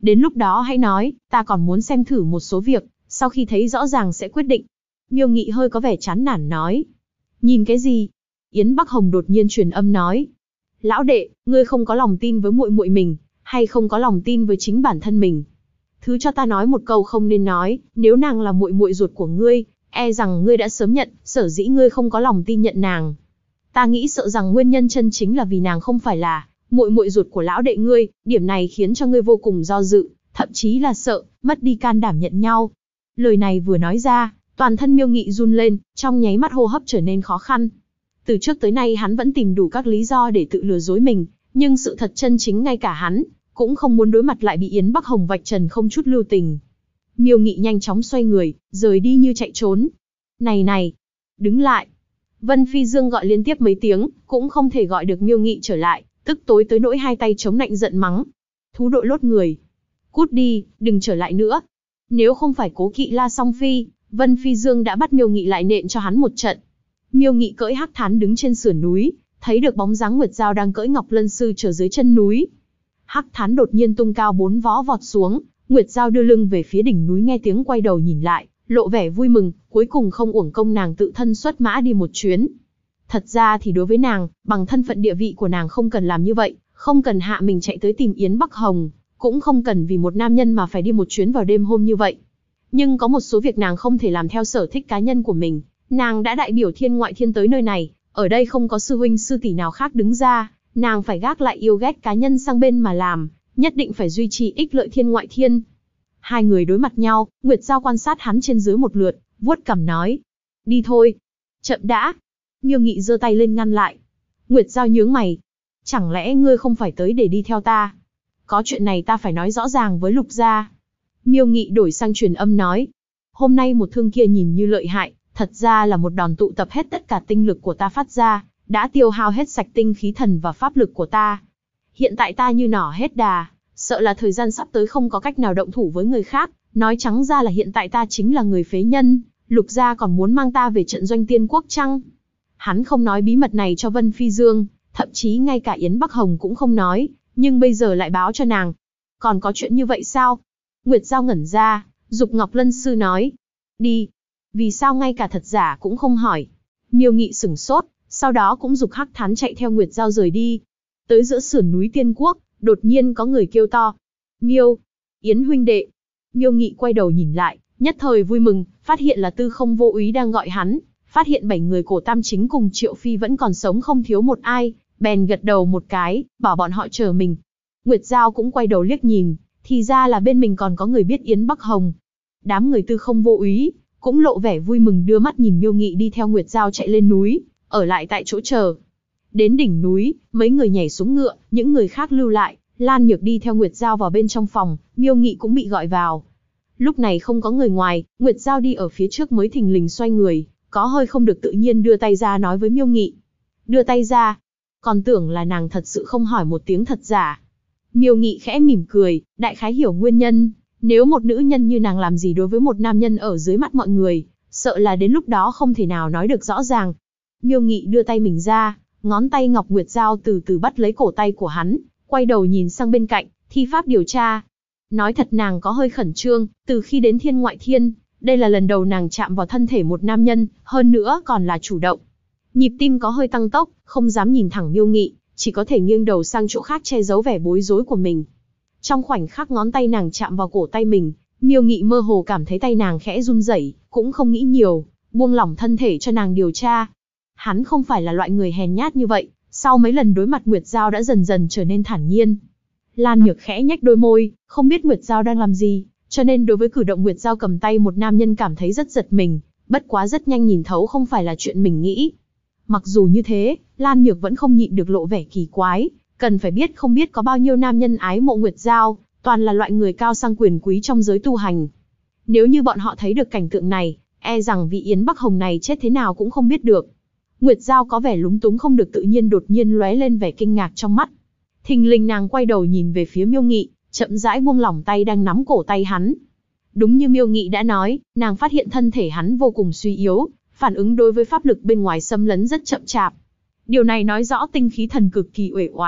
Đến lúc đó hãy nói, ta còn muốn xem thử một số việc, sau khi thấy rõ ràng sẽ quyết định. Miêu Nghị hơi có vẻ chán nản nói. Nhìn cái gì? Yến Bắc Hồng đột nhiên truyền âm nói. Lão đệ, ngươi không có lòng tin với muội muội mình, hay không có lòng tin với chính bản thân mình? Thứ cho ta nói một câu không nên nói, nếu nàng là muội muội ruột của ngươi, e rằng ngươi đã sớm nhận, sở dĩ ngươi không có lòng tin nhận nàng. Ta nghĩ sợ rằng nguyên nhân chân chính là vì nàng không phải là muội muội ruột của lão đệ ngươi, điểm này khiến cho ngươi vô cùng do dự, thậm chí là sợ, mất đi can đảm nhận nhau. Lời này vừa nói ra, toàn thân Miêu Nghị run lên, trong nháy mắt hô hấp trở nên khó khăn. Từ trước tới nay hắn vẫn tìm đủ các lý do để tự lừa dối mình, nhưng sự thật chân chính ngay cả hắn cũng không muốn đối mặt lại bị Yến Bắc Hồng vạch trần không chút lưu tình. Miêu Nghị nhanh chóng xoay người, rời đi như chạy trốn. Này này, đứng lại. Vân Phi Dương gọi liên tiếp mấy tiếng, cũng không thể gọi được Miêu Nghị trở lại, tức tối tới nỗi hai tay chống nạnh giận mắng. Thú đội lốt người. Cút đi, đừng trở lại nữa. Nếu không phải cố kỵ La Song Phi, Vân Phi Dương đã bắt Miêu Nghị lại nện cho hắn một trận. Miêu Nghị cưỡi Hắc Thán đứng trên sườn núi, thấy được bóng dáng Nguyệt Giao đang cưỡi Ngọc Lân Sư chờ dưới chân núi. Hắc Thán đột nhiên tung cao 4 vó vọt xuống, Nguyệt Giao đưa lưng về phía đỉnh núi nghe tiếng quay đầu nhìn lại, lộ vẻ vui mừng, cuối cùng không uổng công nàng tự thân xuất mã đi một chuyến. Thật ra thì đối với nàng, bằng thân phận địa vị của nàng không cần làm như vậy, không cần hạ mình chạy tới tìm Yến Bắc Hồng, cũng không cần vì một nam nhân mà phải đi một chuyến vào đêm hôm như vậy. Nhưng có một số việc nàng không thể làm theo sở thích cá nhân của mình, nàng đã đại biểu thiên ngoại thiên tới nơi này, ở đây không có sư huynh sư tỷ nào khác đứng ra, nàng phải gác lại yêu ghét cá nhân sang bên mà làm, nhất định phải duy trì ích lợi thiên ngoại thiên. Hai người đối mặt nhau, Nguyệt Giao quan sát hắn trên dưới một lượt, vuốt cằm nói. Đi thôi. Chậm đã. Miêu Nghị giơ tay lên ngăn lại. Nguyệt Giao nhướng mày. Chẳng lẽ ngươi không phải tới để đi theo ta? Có chuyện này ta phải nói rõ ràng với Lục gia. Miêu Nghị đổi sang truyền âm nói. Hôm nay một thương kia nhìn như lợi hại, thật ra là một đòn tụ tập hết tất cả tinh lực của ta phát ra, đã tiêu hao hết sạch tinh khí thần và pháp lực của ta. Hiện tại ta như nỏ hết đà, sợ là thời gian sắp tới không có cách nào động thủ với người khác, nói trắng ra là hiện tại ta chính là người phế nhân, Lục gia còn muốn mang ta về trận doanh tiên quốc chăng? Hắn không nói bí mật này cho Vân Phi Dương, thậm chí ngay cả Yến Bắc Hồng cũng không nói, nhưng bây giờ lại báo cho nàng. Còn có chuyện như vậy sao? Nguyệt Giao ngẩn ra, giục Ngọc Lân Sư nói. Đi. Vì sao ngay cả thật giả cũng không hỏi? Miêu Nghị sửng sốt, sau đó cũng giục Hắc Thán chạy theo Nguyệt Giao rời đi. Tới giữa sườn núi Tiên Quốc, đột nhiên có người kêu to. Miêu, Yến huynh đệ. Miêu Nghị quay đầu nhìn lại, nhất thời vui mừng, phát hiện là Tư Không Vô Úy đang gọi hắn, phát hiện 7 người cổ tam chính cùng Triệu Phi vẫn còn sống không thiếu một ai, bèn gật đầu một cái, bảo bọn họ chờ mình. Nguyệt Giao cũng quay đầu liếc nhìn, thì ra là bên mình còn có người biết Yến Bắc Hồng. Đám người Tư Không Vô Úy cũng lộ vẻ vui mừng đưa mắt nhìn Miêu Nghị đi theo Nguyệt Giao chạy lên núi, ở lại tại chỗ chờ. Đến đỉnh núi, mấy người nhảy xuống ngựa, những người khác lưu lại, Lan Nhược đi theo Nguyệt Giao vào bên trong phòng, Miêu Nghị cũng bị gọi vào. Lúc này không có người ngoài, Nguyệt Giao đi ở phía trước mới thình lình xoay người, có hơi không được tự nhiên đưa tay ra nói với Miêu Nghị. Đưa tay ra, còn tưởng là nàng thật sự không hỏi một tiếng thật giả. Miêu Nghị khẽ mỉm cười, đại khái hiểu nguyên nhân, nếu một nữ nhân như nàng làm gì đối với một nam nhân ở dưới mắt mọi người, sợ là đến lúc đó không thể nào nói được rõ ràng. Miêu Nghị đưa tay mình ra, ngón tay Ngọc Nguyệt Giao từ từ bắt lấy cổ tay của hắn, quay đầu nhìn sang bên cạnh, thi pháp điều tra. Nói thật nàng có hơi khẩn trương, từ khi đến thiên ngoại thiên, đây là lần đầu nàng chạm vào thân thể một nam nhân, hơn nữa còn là chủ động. Nhịp tim có hơi tăng tốc, không dám nhìn thẳng Miêu Nghị, chỉ có thể nghiêng đầu sang chỗ khác che giấu vẻ bối rối của mình. Trong khoảnh khắc ngón tay nàng chạm vào cổ tay mình, Miêu Nghị mơ hồ cảm thấy tay nàng khẽ run rẩy, cũng không nghĩ nhiều, buông lỏng thân thể cho nàng điều tra. Hắn không phải là loại người hèn nhát như vậy, sau mấy lần đối mặt Nguyệt Giao đã dần dần trở nên thản nhiên. Lan Nhược khẽ nhếch đôi môi, không biết Nguyệt Giao đang làm gì, cho nên đối với cử động Nguyệt Giao cầm tay một nam nhân cảm thấy rất giật mình, bất quá rất nhanh nhìn thấu không phải là chuyện mình nghĩ. Mặc dù như thế, Lan Nhược vẫn không nhịn được lộ vẻ kỳ quái, cần phải biết không biết có bao nhiêu nam nhân ái mộ Nguyệt Giao, toàn là loại người cao sang quyền quý trong giới tu hành. Nếu như bọn họ thấy được cảnh tượng này, e rằng vị Yến Bắc Hồng này chết thế nào cũng không biết được. Nguyệt Giao có vẻ lúng túng không được tự nhiên đột nhiên lóe lên vẻ kinh ngạc trong mắt. Thình lình nàng quay đầu nhìn về phía Miêu Nghị, chậm rãi buông lỏng tay đang nắm cổ tay hắn. Đúng như Miêu Nghị đã nói, nàng phát hiện thân thể hắn vô cùng suy yếu, phản ứng đối với pháp lực bên ngoài xâm lấn rất chậm chạp. Điều này nói rõ tinh khí thần cực kỳ uể oải,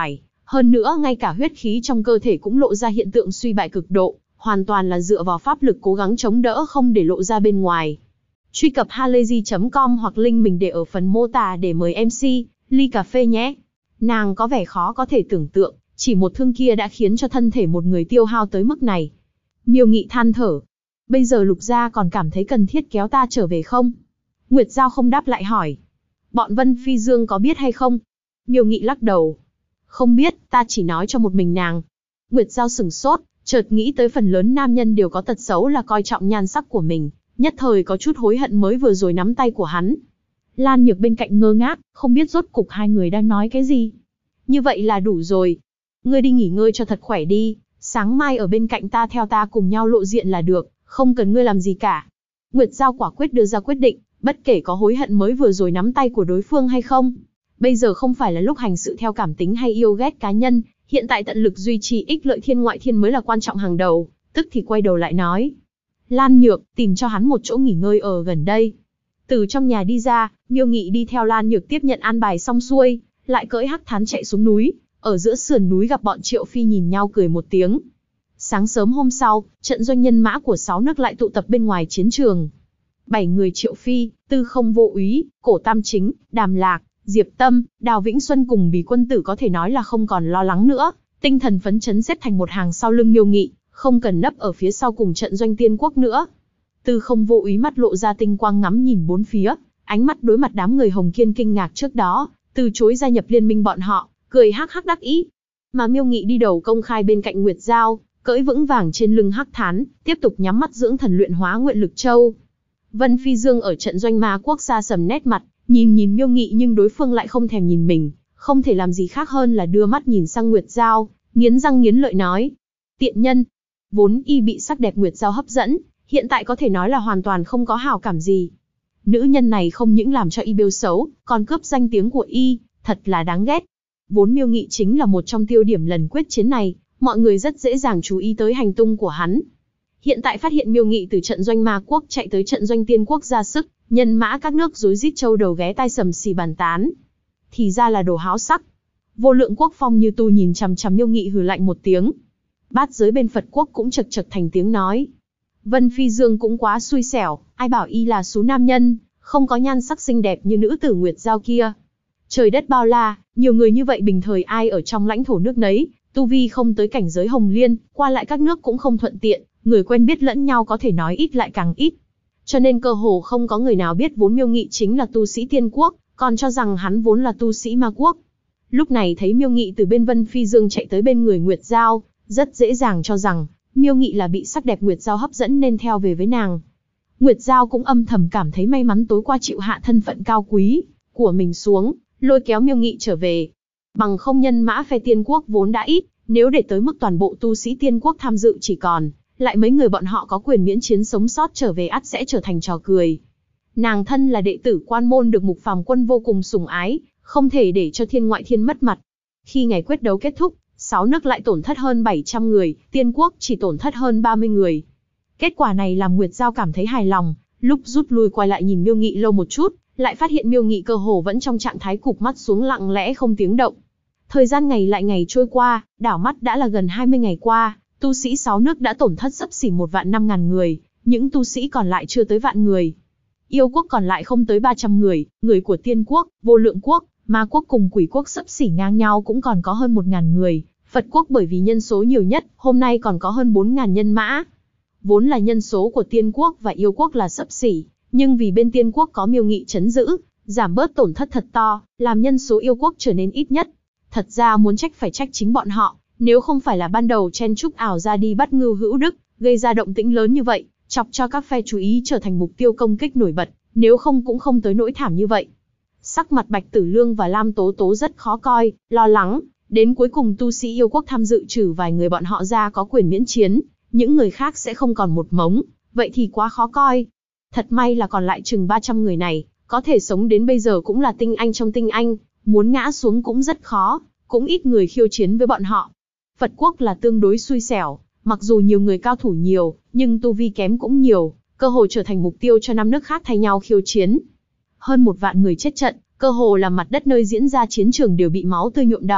Hơn nữa ngay cả huyết khí trong cơ thể cũng lộ ra hiện tượng suy bại cực độ, hoàn toàn là dựa vào pháp lực cố gắng chống đỡ không để lộ ra bên ngoài. Truy cập halayzi.com hoặc link mình để ở phần mô tả để mời MC, ly cà phê nhé. Nàng có vẻ khó có thể tưởng tượng, chỉ một thương kia đã khiến cho thân thể một người tiêu hao tới mức này. Miêu Nghị than thở. Bây giờ Lục gia còn cảm thấy cần thiết kéo ta trở về không? Nguyệt Giao không đáp lại hỏi. Bọn Vân Phi Dương có biết hay không? Miêu Nghị lắc đầu. Không biết, ta chỉ nói cho một mình nàng. Nguyệt Giao sửng sốt, chợt nghĩ tới phần lớn nam nhân đều có tật xấu là coi trọng nhan sắc của mình, nhất thời có chút hối hận mới vừa rồi nắm tay của hắn. Lan Nhược bên cạnh ngơ ngác, không biết rốt cục hai người đang nói cái gì. Như vậy là đủ rồi. Ngươi đi nghỉ ngơi cho thật khỏe đi, sáng mai ở bên cạnh ta theo ta cùng nhau lộ diện là được, không cần ngươi làm gì cả. Nguyệt Giao quả quyết đưa ra quyết định, bất kể có hối hận mới vừa rồi nắm tay của đối phương hay không. Bây giờ không phải là lúc hành sự theo cảm tính hay yêu ghét cá nhân, hiện tại tận lực duy trì ích lợi thiên ngoại thiên mới là quan trọng hàng đầu, tức thì quay đầu lại nói. Lan Nhược, tìm cho hắn một chỗ nghỉ ngơi ở gần đây. Từ trong nhà đi ra, Miêu Nghị đi theo Lan Nhược tiếp nhận an bài xong xuôi, lại cưỡi hắc thán chạy xuống núi, ở giữa sườn núi gặp bọn Triệu Phi nhìn nhau cười một tiếng. Sáng sớm hôm sau, trận doanh nhân mã của 6 nước lại tụ tập bên ngoài chiến trường. 7 người Triệu Phi, Tư Không Vô Úy, Cổ Tam Chính, Đàm Lạc, Diệp Tâm, Đào Vĩnh Xuân cùng Bì Quân Tử có thể nói là không còn lo lắng nữa, tinh thần phấn chấn xếp thành một hàng sau lưng Miêu Nghị, không cần nấp ở phía sau cùng trận doanh Tiên Quốc nữa. Tư Không Vô Úy mắt lộ ra tinh quang ngắm nhìn bốn phía, ánh mắt đối mặt đám người Hồng Kiên kinh ngạc trước đó, từ chối gia nhập liên minh bọn họ, cười hắc hắc đắc ý. Mà Miêu Nghị đi đầu công khai bên cạnh Nguyệt Giao, cưỡi vững vàng trên lưng hắc thán, tiếp tục nhắm mắt dưỡng thần luyện hóa Nguyện Lực Châu. Vân Phi Dương ở trận doanh Ma Quốc xa sầm nét mặt, nhìn Miêu Nghị nhưng đối phương lại không thèm nhìn mình, không thể làm gì khác hơn là đưa mắt nhìn sang Nguyệt Giao, nghiến răng nghiến lợi nói: tiện nhân. Vốn y bị sắc đẹp Nguyệt Giao hấp dẫn, hiện tại có thể nói là hoàn toàn không có hảo cảm gì. Nữ nhân này không những làm cho y bêu xấu, còn cướp danh tiếng của y, thật là đáng ghét. Vốn Miêu Nghị chính là một trong tiêu điểm lần quyết chiến này, mọi người rất dễ dàng chú ý tới hành tung của hắn. Hiện tại phát hiện Miêu Nghị từ trận doanh Ma Quốc chạy tới trận doanh Tiên Quốc ra sức, nhân mã các nước rối rít châu đầu ghé tai sầm xì bàn tán. Thì ra là đồ háo sắc. Vô Lượng Quốc Phong Như Tu nhìn chằm chằm Miêu Nghị hừ lạnh một tiếng. Bát giới bên Phật Quốc cũng chật chật thành tiếng nói. Vân Phi Dương cũng quá xui xẻo, ai bảo y là số nam nhân, không có nhan sắc xinh đẹp như nữ tử Nguyệt Giao kia. Trời đất bao la, nhiều người như vậy bình thời ai ở trong lãnh thổ nước nấy, tu vi không tới cảnh giới Hồng Liên, qua lại các nước cũng không thuận tiện, người quen biết lẫn nhau có thể nói ít lại càng ít. Cho nên cơ hồ không có người nào biết vốn Miêu Nghị chính là tu sĩ Tiên Quốc, còn cho rằng hắn vốn là tu sĩ Ma Quốc. Lúc này thấy Miêu Nghị từ bên Vân Phi Dương chạy tới bên người Nguyệt Giao, rất dễ dàng cho rằng Miêu Nghị là bị sắc đẹp Nguyệt Giao hấp dẫn nên theo về với nàng. Nguyệt Giao cũng âm thầm cảm thấy may mắn tối qua chịu hạ thân phận cao quý của mình xuống, lôi kéo Miêu Nghị trở về. Bằng không nhân mã phe Tiên Quốc vốn đã ít, nếu để tới mức toàn bộ tu sĩ Tiên Quốc tham dự chỉ còn lại mấy người bọn họ có quyền miễn chiến sống sót trở về ắt sẽ trở thành trò cười. Nàng thân là đệ tử quan môn được Mục Phàm Quân vô cùng sủng ái, không thể để cho thiên ngoại thiên mất mặt. Khi ngày quyết đấu kết thúc, 6 nước lại tổn thất hơn 700 người, Tiên Quốc chỉ tổn thất hơn 30 người. Kết quả này làm Nguyệt Giao cảm thấy hài lòng, lúc rút lui quay lại nhìn Miêu Nghị lâu một chút, lại phát hiện Miêu Nghị cơ hồ vẫn trong trạng thái cụp mắt xuống lặng lẽ không tiếng động. Thời gian ngày lại ngày trôi qua, đảo mắt đã là gần 20 ngày qua, tu sĩ 6 nước đã tổn thất xấp xỉ 1.500.000 người, những tu sĩ còn lại chưa tới vạn người. Yêu Quốc còn lại không tới 300 người, người của Tiên Quốc, Vô Lượng Quốc, Ma Quốc cùng Quỷ Quốc xấp xỉ ngang nhau cũng còn có hơn 1.000 người. Phật Quốc bởi vì nhân số nhiều nhất, hôm nay còn có hơn 4.000 nhân mã. Vốn là nhân số của Tiên Quốc và Yêu Quốc là xấp xỉ, nhưng vì bên Tiên Quốc có Miêu Nghị trấn giữ, giảm bớt tổn thất thật to, làm nhân số Yêu Quốc trở nên ít nhất. Thật ra muốn trách phải trách chính bọn họ, nếu không phải là ban đầu chen chúc ảo ra đi bắt Ngưu Hữu Đức, gây ra động tĩnh lớn như vậy, chọc cho các phe chú ý trở thành mục tiêu công kích nổi bật, nếu không cũng không tới nỗi thảm như vậy. Sắc mặt Bạch Tử Lương và Lam Tố Tố rất khó coi, lo lắng, đến cuối cùng tu sĩ Yêu Quốc tham dự trừ vài người bọn họ ra có quyền miễn chiến, những người khác sẽ không còn một mống, vậy thì quá khó coi. Thật may là còn lại chừng 300 người này, có thể sống đến bây giờ cũng là tinh anh trong tinh anh, muốn ngã xuống cũng rất khó, cũng ít người khiêu chiến với bọn họ. Phật Quốc là tương đối xui xẻo, mặc dù nhiều người cao thủ nhiều, nhưng tu vi kém cũng nhiều, cơ hồ trở thành mục tiêu cho 5 nước khác thay nhau khiêu chiến. Hơn 1 vạn người chết trận, cơ hồ là mặt đất nơi diễn ra chiến trường đều bị máu tươi nhuộm đỏ,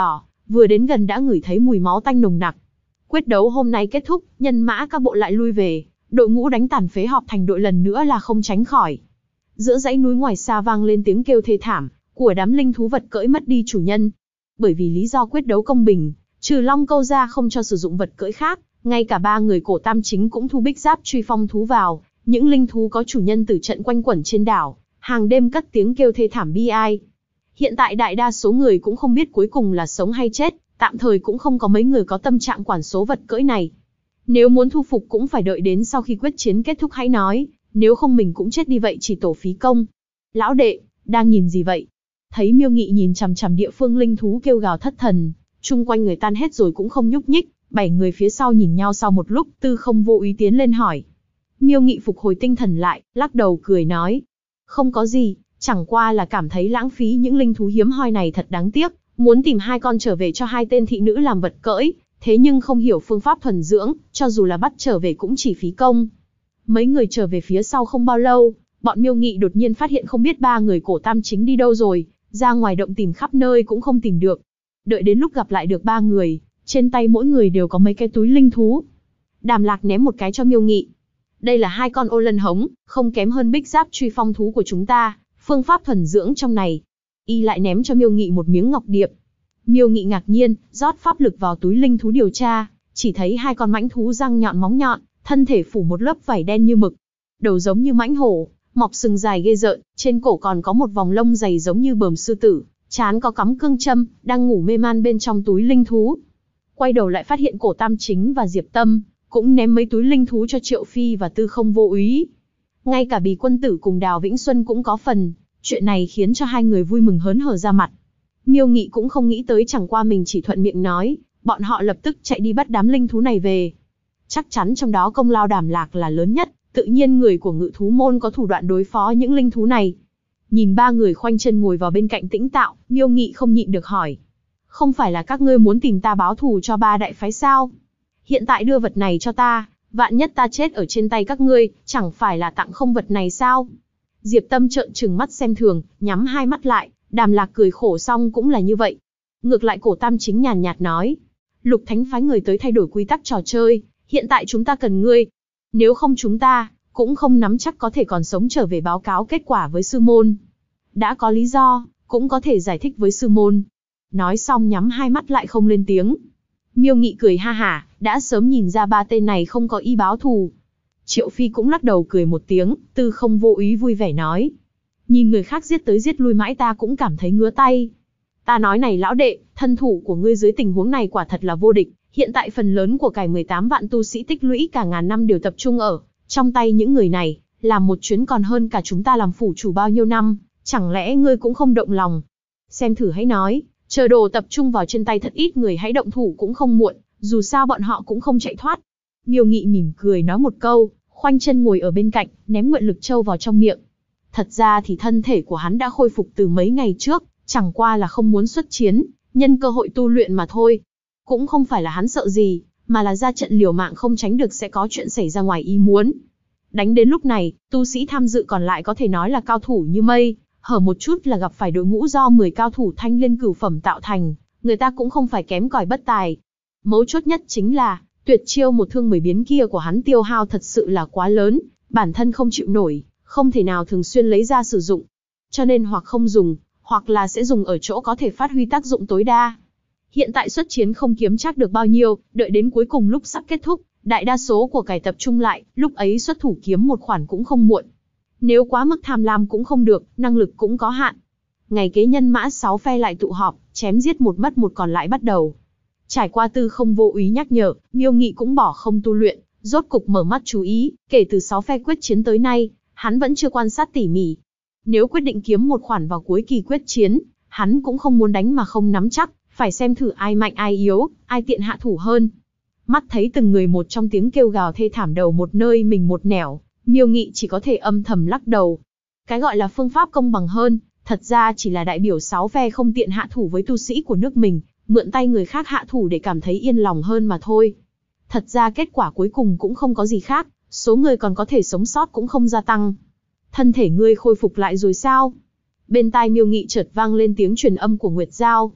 vừa đến gần đã ngửi thấy mùi máu tanh nồng nặc. Quyết đấu hôm nay kết thúc, nhân mã các bộ lại lui về, đội ngũ đánh tàn phế họp thành đội lần nữa là không tránh khỏi. Giữa dãy núi ngoài xa vang lên tiếng kêu thê thảm của đám linh thú vật cưỡi mất đi chủ nhân. Bởi vì lý do quyết đấu công bình, trừ Long Câu ra không cho sử dụng vật cưỡi khác, ngay cả ba người cổ tam chính cũng thu bích giáp truy phong thú vào. Những linh thú có chủ nhân tử trận quanh quẩn trên đảo, hàng đêm cất tiếng kêu thê thảm bi ai. Hiện tại đại đa số người cũng không biết cuối cùng là sống hay chết, tạm thời cũng không có mấy người có tâm trạng quản số vật cưỡi này. Nếu muốn thu phục cũng phải đợi đến sau khi quyết chiến kết thúc hãy nói, nếu không mình cũng chết đi vậy chỉ tổ phí công. Lão đệ, đang nhìn gì vậy? Thấy Miêu Nghị nhìn chằm chằm địa phương linh thú kêu gào thất thần, chung quanh người tan hết rồi cũng không nhúc nhích, 7 người phía sau nhìn nhau sau một lúc, Tư Không Vô Úy tiến lên hỏi. Miêu Nghị phục hồi tinh thần lại, lắc đầu cười nói. Không có gì, chẳng qua là cảm thấy lãng phí những linh thú hiếm hoi này thật đáng tiếc, muốn tìm 2 con trở về cho 2 tên thị nữ làm vật cưỡi, thế nhưng không hiểu phương pháp thuần dưỡng, cho dù là bắt trở về cũng chỉ phí công. Mấy người trở về phía sau không bao lâu, bọn Miêu Nghị đột nhiên phát hiện không biết 3 người cổ tam chính đi đâu rồi, ra ngoài động tìm khắp nơi cũng không tìm được. Đợi đến lúc gặp lại được 3 người, trên tay mỗi người đều có mấy cái túi linh thú. Đàm Lạc ném một cái cho Miêu Nghị. Đây là 2 con ô lân hống, không kém hơn bích giáp truy phong thú của chúng ta, phương pháp thuần dưỡng trong này. Y lại ném cho Miêu Nghị một miếng ngọc điệp. Miêu Nghị ngạc nhiên, rót pháp lực vào túi linh thú điều tra, chỉ thấy 2 con mãnh thú răng nhọn móng nhọn, thân thể phủ một lớp vảy đen như mực, đầu giống như mãnh hổ, mọc sừng dài ghê rợn, trên cổ còn có một vòng lông dày giống như bờm sư tử, trán có cắm cương châm, đang ngủ mê man bên trong túi linh thú. Quay đầu lại phát hiện cổ tam chính và Diệp Tâm cũng ném mấy túi linh thú cho Triệu Phi và Tư Không Vô Úy. Ngay cả Bì Quân Tử cùng Đào Vĩnh Xuân cũng có phần, chuyện này khiến cho 2 người vui mừng hớn hở ra mặt. Miêu Nghị cũng không nghĩ tới, chẳng qua mình chỉ thuận miệng nói, bọn họ lập tức chạy đi bắt đám linh thú này về. Chắc chắn trong đó công lao Đàm Lạc là lớn nhất, tự nhiên người của Ngự Thú Môn có thủ đoạn đối phó những linh thú này. Nhìn 3 người khoanh chân ngồi vào bên cạnh tĩnh tạo, Miêu Nghị không nhịn được hỏi. Không phải là các ngươi muốn tìm ta báo thù cho 3 đại phái sao? Hiện tại đưa vật này cho ta, vạn nhất ta chết ở trên tay các ngươi, chẳng phải là tặng không vật này sao? Diệp Tâm trợn trừng mắt xem thường, nhắm 2 mắt lại, Đàm Lạc cười khổ xong cũng là như vậy. Ngược lại cổ tam chính nhàn nhạt nói. Lục Thánh phái người tới thay đổi quy tắc trò chơi, hiện tại chúng ta cần ngươi. Nếu không chúng ta, cũng không nắm chắc có thể còn sống trở về báo cáo kết quả với sư môn. Đã có lý do, cũng có thể giải thích với sư môn. Nói xong nhắm 2 mắt lại không lên tiếng. Miêu Nghị cười ha hả, đã sớm nhìn ra 3 tên này không có ý báo thù. Triệu Phi cũng lắc đầu cười một tiếng, Tư Không Vô Úy vui vẻ nói. Nhìn người khác giết tới giết lui mãi ta cũng cảm thấy ngứa tay. Ta nói này lão đệ, thân thủ của ngươi dưới tình huống này quả thật là vô địch. Hiện tại phần lớn của cải 18 vạn tu sĩ tích lũy cả ngàn năm đều tập trung ở trong tay những người này, làm một chuyến còn hơn cả chúng ta làm phủ chủ bao nhiêu năm, chẳng lẽ ngươi cũng không động lòng? Xem thử hãy nói, chờ đồ tập trung vào trên tay thật ít người hãy động thủ cũng không muộn, dù sao bọn họ cũng không chạy thoát. Miêu Nghị mỉm cười nói một câu, khoanh chân ngồi ở bên cạnh, ném nguyện lực châu vào trong miệng. Thật ra thì thân thể của hắn đã khôi phục từ mấy ngày trước, chẳng qua là không muốn xuất chiến, nhân cơ hội tu luyện mà thôi. Cũng không phải là hắn sợ gì, mà là ra trận liều mạng không tránh được sẽ có chuyện xảy ra ngoài ý muốn. Đánh đến lúc này, tu sĩ tham dự còn lại có thể nói là cao thủ như mây, hở một chút là gặp phải đội ngũ do 10 cao thủ thanh liên cửu phẩm tạo thành, người ta cũng không phải kém cỏi bất tài. Mấu chốt nhất chính là, tuyệt chiêu một thương 10 biến kia của hắn tiêu hao thật sự là quá lớn, bản thân không chịu nổi, không thể nào thường xuyên lấy ra sử dụng. Cho nên hoặc không dùng, hoặc là sẽ dùng ở chỗ có thể phát huy tác dụng tối đa. Hiện tại xuất chiến không kiếm chắc được bao nhiêu, đợi đến cuối cùng lúc sắp kết thúc, đại đa số của cải tập trung lại, lúc ấy xuất thủ kiếm một khoản cũng không muộn. Nếu quá mức tham lam cũng không được, năng lực cũng có hạn. Ngày kế nhân mã 6 phe lại tụ họp, chém giết một mất một còn lại bắt đầu. Trải qua Tư Không Vô Úy nhắc nhở, Miêu Nghị cũng bỏ không tu luyện, rốt cục mở mắt chú ý, kể từ 6 phe quyết chiến tới nay, hắn vẫn chưa quan sát tỉ mỉ. Nếu quyết định kiếm một khoản vào cuối kỳ quyết chiến, hắn cũng không muốn đánh mà không nắm chắc, phải xem thử ai mạnh ai yếu, ai tiện hạ thủ hơn. Mắt thấy từng người một trong tiếng kêu gào thê thảm đầu một nơi mình một nẻo, Miêu Nghị chỉ có thể âm thầm lắc đầu. Cái gọi là phương pháp công bằng hơn, thật ra chỉ là đại biểu 6 phe không tiện hạ thủ với tu sĩ của nước mình, mượn tay người khác hạ thủ để cảm thấy yên lòng hơn mà thôi. Thật ra kết quả cuối cùng cũng không có gì khác, số người còn có thể sống sót cũng không gia tăng. Thân thể ngươi khôi phục lại rồi sao? Bên tai Miêu Nghị chợt vang lên tiếng truyền âm của Nguyệt Giao.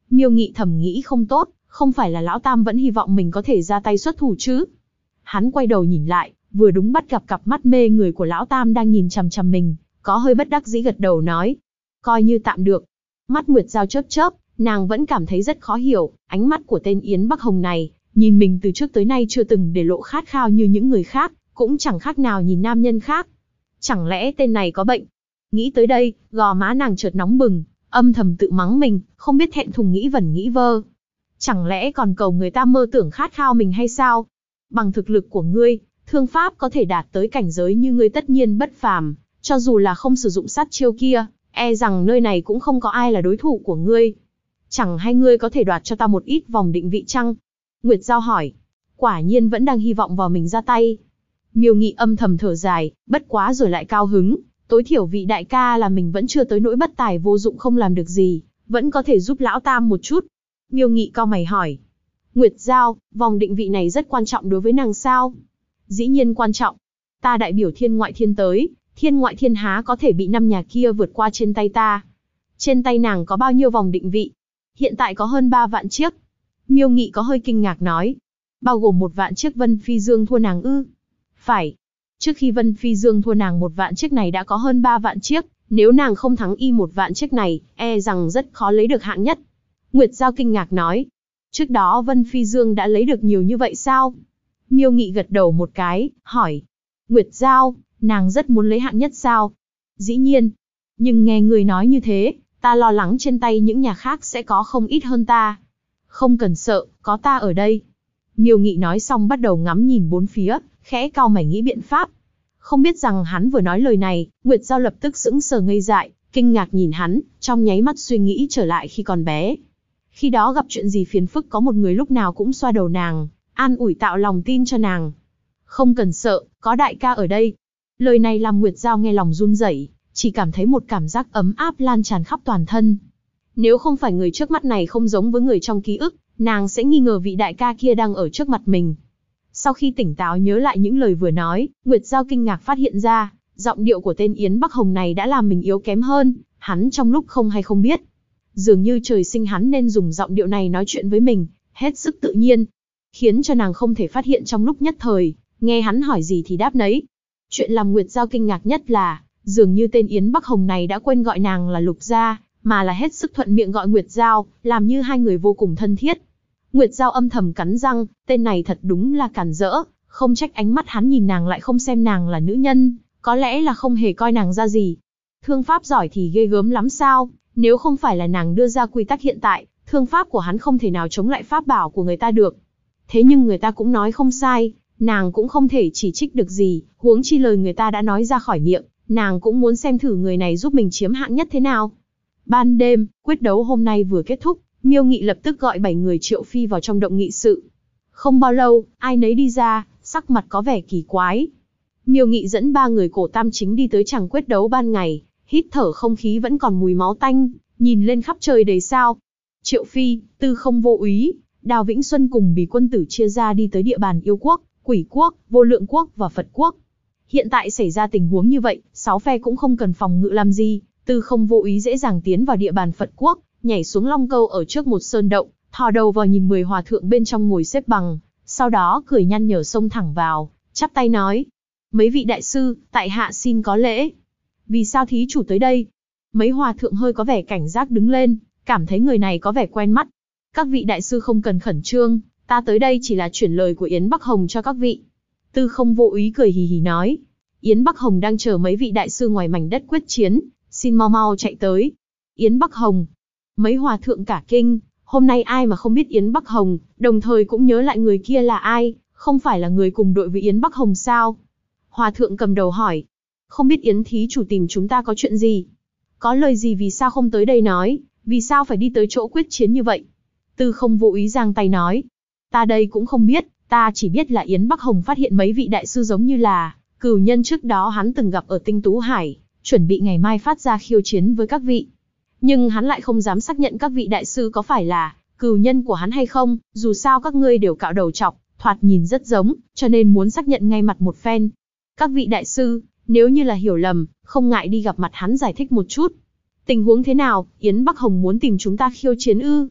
Miêu Nghị thầm nghĩ không tốt, không phải là lão tam vẫn hy vọng mình có thể ra tay xuất thủ chứ. Hắn quay đầu nhìn lại, vừa đúng bắt gặp cặp mắt mê người của lão tam đang nhìn chằm chằm mình, có hơi bất đắc dĩ gật đầu nói. Coi như tạm được. Mắt Nguyệt Giao chớp chớp, nàng vẫn cảm thấy rất khó hiểu, ánh mắt của tên Yến Bắc Hồng này, nhìn mình từ trước tới nay chưa từng để lộ khát khao như những người khác, cũng chẳng khác nào nhìn nam nhân khác. Chẳng lẽ tên này có bệnh? Nghĩ tới đây, gò má nàng chợt nóng bừng, âm thầm tự mắng mình, không biết thẹn thùng nghĩ vẩn nghĩ vơ. Chẳng lẽ còn cầu người ta mơ tưởng khát khao mình hay sao? Bằng thực lực của ngươi, thương pháp có thể đạt tới cảnh giới như ngươi tất nhiên bất phàm, cho dù là không sử dụng sát chiêu kia, e rằng nơi này cũng không có ai là đối thủ của ngươi. Chẳng hay ngươi có thể đoạt cho ta một ít vòng định vị chăng? Nguyệt Giao hỏi. Quả nhiên vẫn đang hy vọng vào mình ra tay. Miêu Nghị âm thầm thở dài, bất quá rồi lại cao hứng. Tối thiểu vị đại ca là mình vẫn chưa tới nỗi bất tài vô dụng không làm được gì, vẫn có thể giúp lão tam một chút. Miêu Nghị cau mày hỏi. Nguyệt Giao, vòng định vị này rất quan trọng đối với nàng sao? Dĩ nhiên quan trọng. Ta đại biểu thiên ngoại thiên tới, thiên ngoại thiên há có thể bị 5 nhà kia vượt qua trên tay ta. Trên tay nàng có bao nhiêu vòng định vị? Hiện tại có hơn 3 vạn chiếc. Miêu Nghị có hơi kinh ngạc nói. Bao gồm 1 vạn chiếc Vân Phi Dương thua nàng ư? Phải. Trước khi Vân Phi Dương thua nàng 1 vạn chiếc này đã có hơn 3 vạn chiếc, nếu nàng không thắng y 1 vạn chiếc này, e rằng rất khó lấy được hạng nhất. Nguyệt Giao kinh ngạc nói. Trước đó Vân Phi Dương đã lấy được nhiều như vậy sao? Miêu Nghị gật đầu một cái, hỏi. Nguyệt Giao, nàng rất muốn lấy hạng nhất sao? Dĩ nhiên. Nhưng nghe người nói như thế, ta lo lắng trên tay những nhà khác sẽ có không ít hơn ta. Không cần sợ, có ta ở đây. Miêu Nghị nói xong bắt đầu ngắm nhìn bốn phía, khẽ cau mày nghĩ biện pháp. Không biết rằng hắn vừa nói lời này, Nguyệt Giao lập tức sững sờ ngây dại, kinh ngạc nhìn hắn, trong nháy mắt suy nghĩ trở lại khi còn bé. Khi đó gặp chuyện gì phiền phức có một người lúc nào cũng xoa đầu nàng, an ủi tạo lòng tin cho nàng. Không cần sợ, có đại ca ở đây. Lời này làm Nguyệt Giao nghe lòng run rẩy, chỉ cảm thấy một cảm giác ấm áp lan tràn khắp toàn thân. Nếu không phải người trước mắt này không giống với người trong ký ức, nàng sẽ nghi ngờ vị đại ca kia đang ở trước mặt mình. Sau khi tỉnh táo nhớ lại những lời vừa nói, Nguyệt Giao kinh ngạc phát hiện ra, giọng điệu của tên Yến Bắc Hồng này đã làm mình yếu kém hơn, hắn trong lúc không hay không biết. Dường như trời sinh hắn nên dùng giọng điệu này nói chuyện với mình, hết sức tự nhiên, khiến cho nàng không thể phát hiện trong lúc nhất thời, nghe hắn hỏi gì thì đáp nấy. Chuyện làm Nguyệt Giao kinh ngạc nhất là, dường như tên Yến Bắc Hồng này đã quên gọi nàng là Lục Gia, mà là hết sức thuận miệng gọi Nguyệt Giao, làm như hai người vô cùng thân thiết. Nguyệt Giao âm thầm cắn răng, tên này thật đúng là cản rỡ, không trách ánh mắt hắn nhìn nàng lại không xem nàng là nữ nhân, có lẽ là không hề coi nàng ra gì. Thương pháp giỏi thì ghê gớm lắm sao, nếu không phải là nàng đưa ra quy tắc hiện tại, thương pháp của hắn không thể nào chống lại pháp bảo của người ta được. Thế nhưng người ta cũng nói không sai, nàng cũng không thể chỉ trích được gì, huống chi lời người ta đã nói ra khỏi miệng, nàng cũng muốn xem thử người này giúp mình chiếm hạng nhất thế nào. Ban đêm, quyết đấu hôm nay vừa kết thúc, Miêu Nghị lập tức gọi 7 người Triệu Phi vào trong động nghị sự. Không bao lâu, ai nấy đi ra, sắc mặt có vẻ kỳ quái. Miêu Nghị dẫn 3 người cổ tam chính đi tới chàng quyết đấu ban ngày, hít thở không khí vẫn còn mùi máu tanh, nhìn lên khắp trời đầy sao. Triệu Phi, Tư Không Vô Úy, Đào Vĩnh Xuân cùng Bỉ Quân Tử chia ra đi tới địa bàn Yêu Quốc, Quỷ Quốc, Vô Lượng Quốc và Phật Quốc. Hiện tại xảy ra tình huống như vậy, 6 phe cũng không cần phòng ngự làm gì, Tư Không Vô Úy dễ dàng tiến vào địa bàn Phật Quốc, nhảy xuống long câu ở trước một sơn động, thò đầu vào nhìn 10 hòa thượng bên trong ngồi xếp bằng, sau đó cười nhăn nhở xông thẳng vào, chắp tay nói: "Mấy vị đại sư, tại hạ xin có lễ." "Vì sao thí chủ tới đây?" Mấy hòa thượng hơi có vẻ cảnh giác đứng lên, cảm thấy người này có vẻ quen mắt. "Các vị đại sư không cần khẩn trương, ta tới đây chỉ là chuyển lời của Yến Bắc Hồng cho các vị." Tư Không Vô Úy cười hì hì nói: "Yến Bắc Hồng đang chờ mấy vị đại sư ngoài mảnh đất quyết chiến, xin mau mau chạy tới." Yến Bắc Hồng. Mấy hòa thượng cả kinh, hôm nay ai mà không biết Yến Bắc Hồng, đồng thời cũng nhớ lại người kia là ai, không phải là người cùng đội với Yến Bắc Hồng sao? Hòa thượng cầm đầu hỏi: "Không biết Yến thí chủ tìm chúng ta có chuyện gì? Có lời gì vì sao không tới đây nói, vì sao phải đi tới chỗ quyết chiến như vậy?" Tư Không Vô Úy giang tay nói: "Ta đây cũng không biết, ta chỉ biết là Yến Bắc Hồng phát hiện mấy vị đại sư giống như là cửu nhân trước đó hắn từng gặp ở Tinh Tú Hải, chuẩn bị ngày mai phát ra khiêu chiến với các vị. Nhưng hắn lại không dám xác nhận các vị đại sư có phải là cửu nhân của hắn hay không, dù sao các ngươi đều cạo đầu trọc, thoạt nhìn rất giống, cho nên muốn xác nhận ngay mặt một phen. Các vị đại sư, nếu như là hiểu lầm, không ngại đi gặp mặt hắn giải thích một chút. Tình huống thế nào, Yến Bắc Hồng muốn tìm chúng ta khiêu chiến ư?"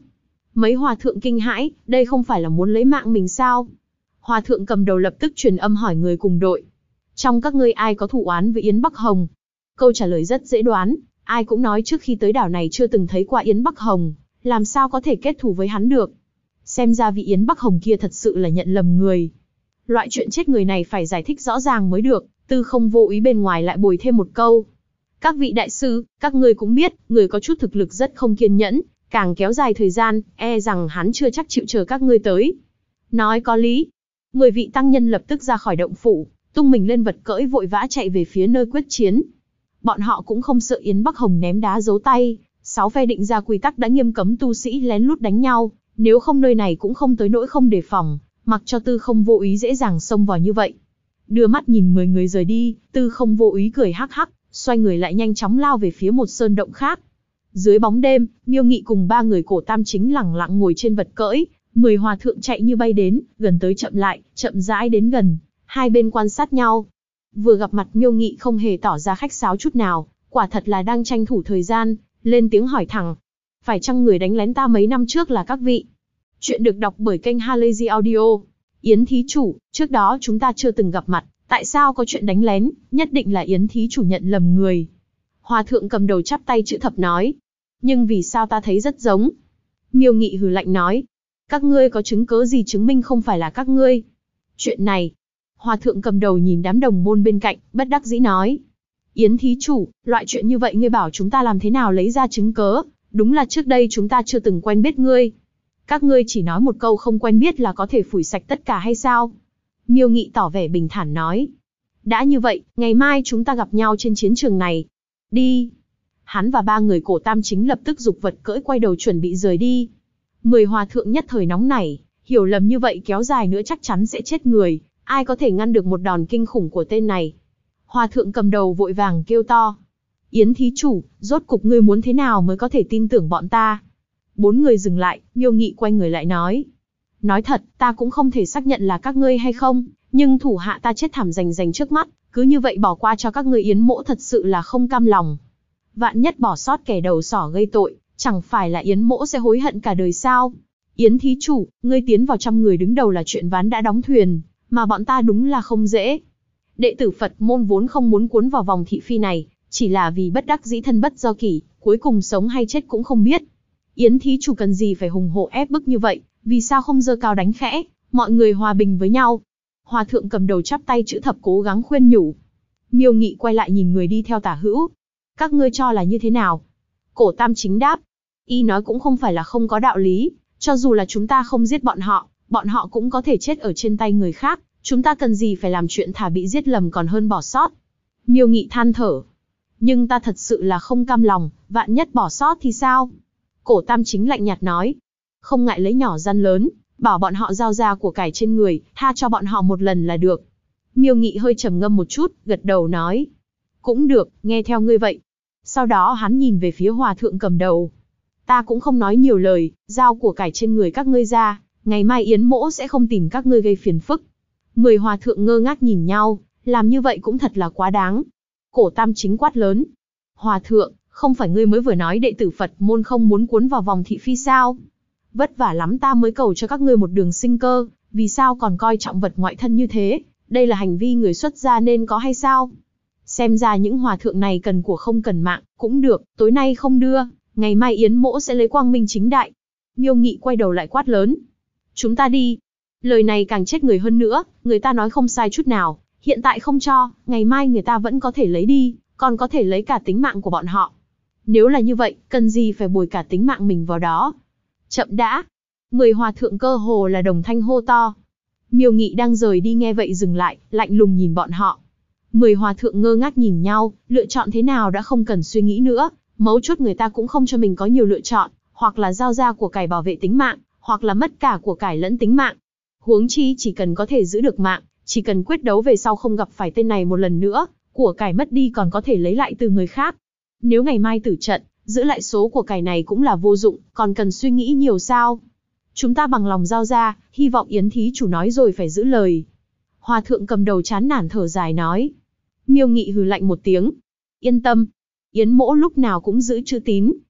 Mấy hòa thượng kinh hãi, đây không phải là muốn lấy mạng mình sao? Hòa thượng cầm đầu lập tức truyền âm hỏi người cùng đội. Trong các ngươi ai có thù oán với Yến Bắc Hồng? Câu trả lời rất dễ đoán, ai cũng nói trước khi tới đảo này chưa từng thấy qua Yến Bắc Hồng, làm sao có thể kết thù với hắn được. Xem ra vị Yến Bắc Hồng kia thật sự là nhận lầm người. Loại chuyện chết người này phải giải thích rõ ràng mới được, Tư Không vô ý bên ngoài lại bồi thêm một câu. Các vị đại sư, các ngươi cũng biết, người có chút thực lực rất không kiên nhẫn, càng kéo dài thời gian, e rằng hắn chưa chắc chịu chờ các ngươi tới. Nói có lý. 10 vị tăng nhân lập tức ra khỏi động phủ, tung mình lên vật cưỡi vội vã chạy về phía nơi quyết chiến. Bọn họ cũng không sợ Yến Bắc Hồng ném đá giấu tay, 6 phe định ra quy tắc đã nghiêm cấm tu sĩ lén lút đánh nhau, nếu không nơi này cũng không tới nỗi không đề phòng, mặc cho Tư Không vô ý dễ dàng xông vào như vậy. Đưa mắt nhìn 10 người rời đi, Tư Không vô ý cười hắc hắc, xoay người lại nhanh chóng lao về phía một sơn động khác. Dưới bóng đêm, Miêu Nghị cùng 3 người cổ tam chính lẳng lặng ngồi trên vật cưỡi, 10 hòa thượng chạy như bay đến, gần tới chậm lại, chậm rãi đến gần, hai bên quan sát nhau. Vừa gặp mặt Miêu Nghị không hề tỏ ra khách sáo chút nào, quả thật là đang tranh thủ thời gian, lên tiếng hỏi thẳng. Phải chăng người đánh lén ta mấy năm trước là các vị? Chuyện được đọc bởi kênh Halazy Audio. Yến thí chủ, trước đó chúng ta chưa từng gặp mặt, tại sao có chuyện đánh lén, nhất định là Yến thí chủ nhận lầm người. Hòa thượng cầm đầu chắp tay chữ thập nói. Nhưng vì sao ta thấy rất giống? Miêu Nghị hừ lạnh nói. Các ngươi có chứng cớ gì chứng minh không phải là các ngươi? Chuyện này. Hòa thượng cầm đầu nhìn đám đồng môn bên cạnh, bất đắc dĩ nói. Yến thí chủ, loại chuyện như vậy ngươi bảo chúng ta làm thế nào lấy ra chứng cớ, đúng là trước đây chúng ta chưa từng quen biết ngươi. Các ngươi chỉ nói một câu không quen biết là có thể phủi sạch tất cả hay sao? Miêu Nghị tỏ vẻ bình thản nói. Đã như vậy, ngày mai chúng ta gặp nhau trên chiến trường này. Đi. Hắn và 3 người cổ tam chính lập tức giục vật cưỡi quay đầu chuẩn bị rời đi. 10 hòa thượng nhất thời nóng nảy, hiểu lầm như vậy kéo dài nữa chắc chắn sẽ chết người, ai có thể ngăn được một đòn kinh khủng của tên này. Hòa thượng cầm đầu vội vàng kêu to. Yến thí chủ, rốt cục ngươi muốn thế nào mới có thể tin tưởng bọn ta? 4 người dừng lại, Miêu Nghị quay người lại nói. Nói thật, ta cũng không thể xác nhận là các ngươi hay không, nhưng thủ hạ ta chết thảm rành rành trước mắt, cứ như vậy bỏ qua cho các ngươi Yến mỗ thật sự là không cam lòng. Vạn nhất bỏ sót kẻ đầu sỏ gây tội, chẳng phải là Yến mỗ sẽ hối hận cả đời sao? Yến thí chủ, ngươi tiến vào trăm người đứng đầu là chuyện ván đã đóng thuyền, mà bọn ta đúng là không dễ. Đệ tử Phật môn vốn không muốn cuốn vào vòng thị phi này, chỉ là vì bất đắc dĩ thân bất do kỷ, cuối cùng sống hay chết cũng không biết. Yến thí chủ cần gì phải hùng hổ ép bức như vậy, vì sao không giơ cao đánh khẽ, mọi người hòa bình với nhau. Hòa thượng cầm đầu chắp tay chữ thập cố gắng khuyên nhủ. Miêu Nghị quay lại nhìn người đi theo tả hữu. Các ngươi cho là như thế nào? Cổ tam chính đáp. Y nói cũng không phải là không có đạo lý, cho dù là chúng ta không giết bọn họ cũng có thể chết ở trên tay người khác, chúng ta cần gì phải làm chuyện thà bị giết lầm còn hơn bỏ sót. Miêu Nghị than thở. Nhưng ta thật sự là không cam lòng, vạn nhất bỏ sót thì sao? Cổ tam chính lạnh nhạt nói. Không ngại lấy nhỏ gian lớn, bảo bọn họ giao ra của cải trên người, tha cho bọn họ một lần là được. Miêu Nghị hơi trầm ngâm một chút, gật đầu nói. Cũng được, nghe theo ngươi vậy. Sau đó hắn nhìn về phía hòa thượng cầm đầu. Ta cũng không nói nhiều lời, giao của cải trên người các ngươi ra, ngày mai Yến mỗ sẽ không tìm các ngươi gây phiền phức. 10 hòa thượng ngơ ngác nhìn nhau, làm như vậy cũng thật là quá đáng. Cổ tam chính quát lớn. Hòa thượng, không phải ngươi mới vừa nói đệ tử Phật môn không muốn cuốn vào vòng thị phi sao? Vất vả lắm ta mới cầu cho các ngươi một đường sinh cơ, vì sao còn coi trọng vật ngoại thân như thế? Đây là hành vi người xuất gia nên có hay sao? Xem ra những hòa thượng này cần của không cần mạng, cũng được, tối nay không đưa, ngày mai Yến mỗ sẽ lấy quang minh chính đại. Miêu Nghị quay đầu lại quát lớn. Chúng ta đi. Lời này càng chết người hơn nữa, người ta nói không sai chút nào, hiện tại không cho, ngày mai người ta vẫn có thể lấy đi, còn có thể lấy cả tính mạng của bọn họ. Nếu là như vậy, cần gì phải bồi cả tính mạng mình vào đó? Chậm đã. 10 hòa thượng cơ hồ là đồng thanh hô to. Miêu Nghị đang rời đi nghe vậy dừng lại, lạnh lùng nhìn bọn họ. 10 hòa thượng ngơ ngác nhìn nhau, lựa chọn thế nào đã không cần suy nghĩ nữa, mấu chốt người ta cũng không cho mình có nhiều lựa chọn, hoặc là giao ra của cải bảo vệ tính mạng, hoặc là mất cả của cải lẫn tính mạng. Huống chi chỉ cần có thể giữ được mạng, chỉ cần quyết đấu về sau không gặp phải tên này một lần nữa, của cải mất đi còn có thể lấy lại từ người khác. Nếu ngày mai tử trận, giữ lại số của cải này cũng là vô dụng, còn cần suy nghĩ nhiều sao? Chúng ta bằng lòng giao ra, hy vọng Yến thí chủ nói rồi phải giữ lời. Hòa thượng cầm đầu chán nản thở dài nói. Miêu Nghị hừ lạnh một tiếng. Yên tâm, Yến mỗ lúc nào cũng giữ chữ tín,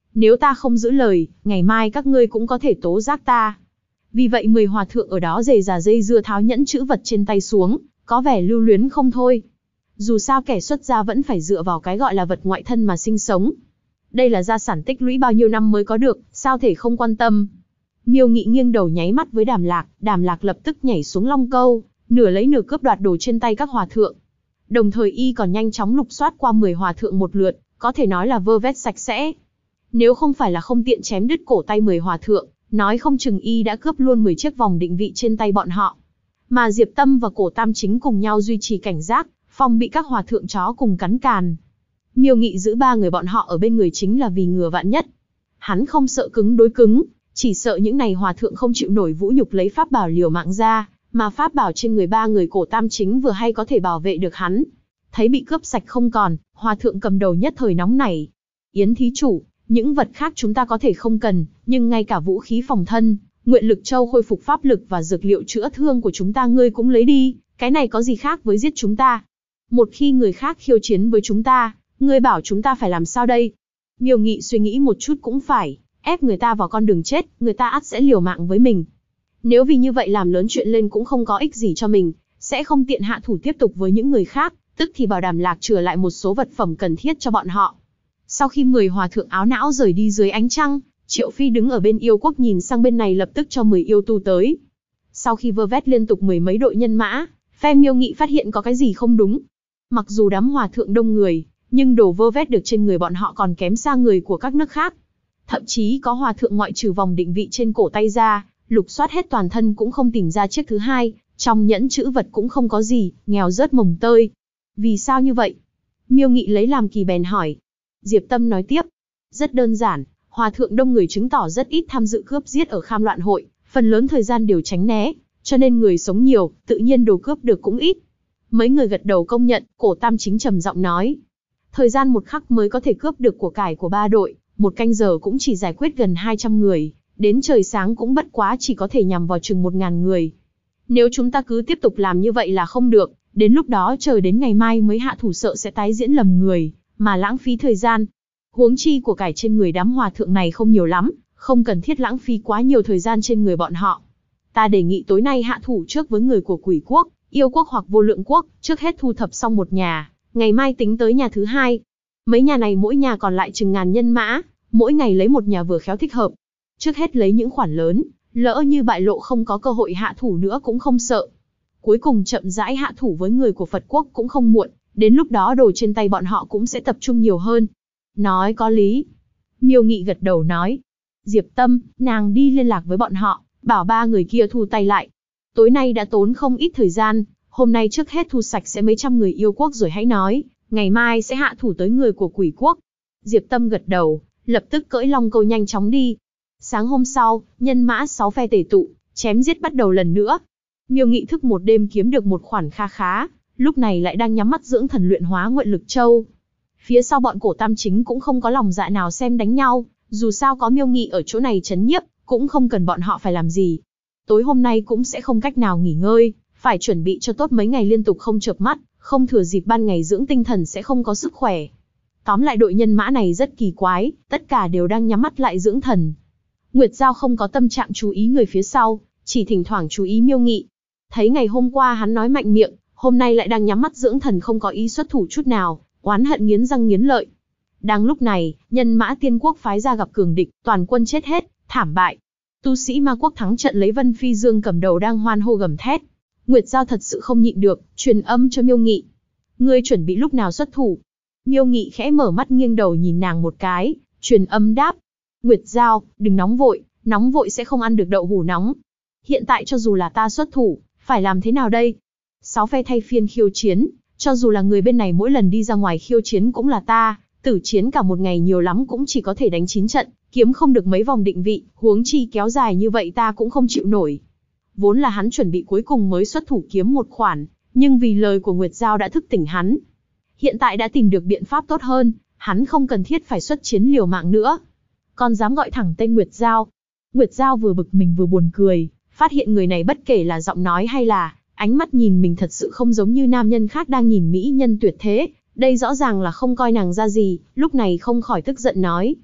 Nếu ta không giữ lời, ngày mai các ngươi cũng có thể tố giác ta. Vì vậy 10 hòa thượng ở đó rề rà dây dưa tháo nhẫn chữ vật trên tay xuống, có vẻ lưu luyến không thôi. Dù sao kẻ xuất gia vẫn phải dựa vào cái gọi là vật ngoại thân mà sinh sống. Đây là gia sản tích lũy bao nhiêu năm mới có được, sao thể không quan tâm. Miêu Nghị nghiêng đầu nháy mắt với Đàm Lạc lập tức nhảy xuống long câu, nửa lấy nửa cướp đoạt đồ trên tay các hòa thượng. Đồng thời y còn nhanh chóng lục soát qua 10 hòa thượng một lượt, có thể nói là vơ vét sạch sẽ. Nếu không phải là không tiện chém đứt cổ tay 10 hòa thượng, nói không chừng y đã cướp luôn 10 chiếc vòng định vị trên tay bọn họ. Mà Diệp Tâm và Cổ Tam Chính cùng nhau duy trì cảnh giác, phòng bị các hòa thượng chó cùng cắn càn. Miêu Nghị giữ 3 người bọn họ ở bên người chính là vì ngừa vạn nhất. Hắn không sợ cứng đối cứng, chỉ sợ những này hòa thượng không chịu nổi vũ nhục lấy pháp bảo liều mạng ra, mà pháp bảo trên người 3 người Cổ Tam Chính vừa hay có thể bảo vệ được hắn. Thấy bị cướp sạch không còn, hòa thượng cầm đầu nhất thời nóng nảy. Yến thí chủ, những vật khác chúng ta có thể không cần, nhưng ngay cả vũ khí phòng thân, nguyện lực châu khôi phục pháp lực và dược liệu chữa thương của chúng ta ngươi cũng lấy đi, cái này có gì khác với giết chúng ta? Một khi người khác khiêu chiến với chúng ta, ngươi bảo chúng ta phải làm sao đây? Miêu Nghị suy nghĩ một chút cũng phải, ép người ta vào con đường chết, người ta ắt sẽ liều mạng với mình. Nếu vì như vậy làm lớn chuyện lên cũng không có ích gì cho mình, sẽ không tiện hạ thủ tiếp tục với những người khác, tức thì bảo Đàm Lạc chừa lại một số vật phẩm cần thiết cho bọn họ. Sau khi 10 hòa thượng áo não rời đi dưới ánh trăng, Triệu Phi đứng ở bên yêu quốc nhìn sang bên này lập tức cho 10 yêu tu tới. Sau khi vơ vét liên tục 10 mấy đội nhân mã, phe Miêu Nghị phát hiện có cái gì không đúng. Mặc dù đám hòa thượng đông người, nhưng đồ vơ vét được trên người bọn họ còn kém xa người của các nước khác. Thậm chí có hòa thượng ngoại trừ vòng định vị trên cổ tay ra, lục soát hết toàn thân cũng không tìm ra chiếc thứ hai, trong nhẫn chữ vật cũng không có gì, nghèo rớt mồng tơi. Vì sao như vậy? Miêu Nghị lấy làm kỳ bèn hỏi. Diệp Tâm nói tiếp. Rất đơn giản, hòa thượng đông người chứng tỏ rất ít tham dự cướp giết ở Kham Loạn hội, phần lớn thời gian đều tránh né, cho nên người sống nhiều, tự nhiên đồ cướp được cũng ít. Mấy người gật đầu công nhận, Cổ Tam Chính trầm giọng nói. Thời gian một khắc mới có thể cướp được của cải của 3 đội, 1 canh giờ cũng chỉ giải quyết gần 200 người, đến trời sáng cũng bất quá chỉ có thể nhằm vào chừng 1000 người. Nếu chúng ta cứ tiếp tục làm như vậy là không được, đến lúc đó chờ đến ngày mai mới hạ thủ sợ sẽ tái diễn lầm người, mà lãng phí thời gian. Huống chi của cải trên người đám hòa thượng này không nhiều lắm, không cần thiết lãng phí quá nhiều thời gian trên người bọn họ. Ta đề nghị tối nay hạ thủ trước với người của Quỷ quốc, Yêu quốc hoặc Vô Lượng quốc, trước hết thu thập xong một nhà, ngày mai tính tới nhà thứ hai. Mấy nhà này mỗi nhà còn lại chừng ngàn nhân mã, mỗi ngày lấy một nhà vừa khéo thích hợp. Trước hết lấy những khoản lớn, lỡ như bại lộ không có cơ hội hạ thủ nữa cũng không sợ. Cuối cùng chậm rãi hạ thủ với người của Phật quốc cũng không muộn, đến lúc đó đồ trên tay bọn họ cũng sẽ tập trung nhiều hơn. Nói có lý. Miêu Nghị gật đầu nói. Diệp Tâm, nàng đi liên lạc với bọn họ, bảo 3 người kia thu tay lại. Tối nay đã tốn không ít thời gian, hôm nay trước hết thu sạch sẽ mấy trăm người yêu quốc rồi hãy nói, ngày mai sẽ hạ thủ tới người của Quỷ quốc. Diệp Tâm gật đầu, lập tức cưỡi long câu nhanh chóng đi. Sáng hôm sau, nhân mã 6 phe tề tụ, chém giết bắt đầu lần nữa. Miêu Nghị thức một đêm kiếm được một khoản kha khá, lúc này lại đang nhắm mắt dưỡng thần luyện hóa nguyện lực châu. Phía sau bọn Cổ Tam Chính cũng không có lòng dạ nào xem đánh nhau, dù sao có Miêu Nghị ở chỗ này trấn nhiếp, cũng không cần bọn họ phải làm gì. Tối hôm nay cũng sẽ không cách nào nghỉ ngơi, phải chuẩn bị cho tốt mấy ngày liên tục không chợp mắt, không thừa dịp ban ngày dưỡng tinh thần sẽ không có sức khỏe. Tóm lại đội nhân mã này rất kỳ quái, tất cả đều đang nhắm mắt lại dưỡng thần. Nguyệt Giao không có tâm trạng chú ý người phía sau, chỉ thỉnh thoảng chú ý Miêu Nghị. Thấy ngày hôm qua hắn nói mạnh miệng, hôm nay lại đang nhắm mắt dưỡng thần không có ý xuất thủ chút nào, oán hận nghiến răng nghiến lợi. Đang lúc này, nhân mã Tiên quốc phái ra gặp cường địch, toàn quân chết hết, thảm bại. Tu sĩ Ma quốc thắng trận lấy Vân Phi Dương cầm đầu đang hoan hô gầm thét. Nguyệt Giao thật sự không nhịn được, truyền âm cho Miêu Nghị. Ngươi chuẩn bị lúc nào xuất thủ? Miêu Nghị khẽ mở mắt nghiêng đầu nhìn nàng một cái, truyền âm đáp. Nguyệt Giao, đừng nóng vội sẽ không ăn được đậu hủ nóng. Hiện tại cho dù là ta xuất thủ, phải làm thế nào đây? 6 phe thay phiên khiêu chiến, cho dù là người bên này mỗi lần đi ra ngoài khiêu chiến cũng là ta, tử chiến cả một ngày nhiều lắm cũng chỉ có thể đánh 9 trận, kiếm không được mấy vòng định vị, huống chi kéo dài như vậy ta cũng không chịu nổi. Vốn là hắn chuẩn bị cuối cùng mới xuất thủ kiếm một khoản, nhưng vì lời của Nguyệt Giao đã thức tỉnh hắn. Hiện tại đã tìm được biện pháp tốt hơn, hắn không cần thiết phải xuất chiến liều mạng nữa. Còn dám gọi thẳng tên Nguyệt Giao. Nguyệt Giao vừa bực mình vừa buồn cười, phát hiện người này bất kể là giọng nói hay là ánh mắt nhìn mình thật sự không giống như nam nhân khác đang nhìn mỹ nhân tuyệt thế, đây rõ ràng là không coi nàng ra gì, lúc này không khỏi tức giận nói.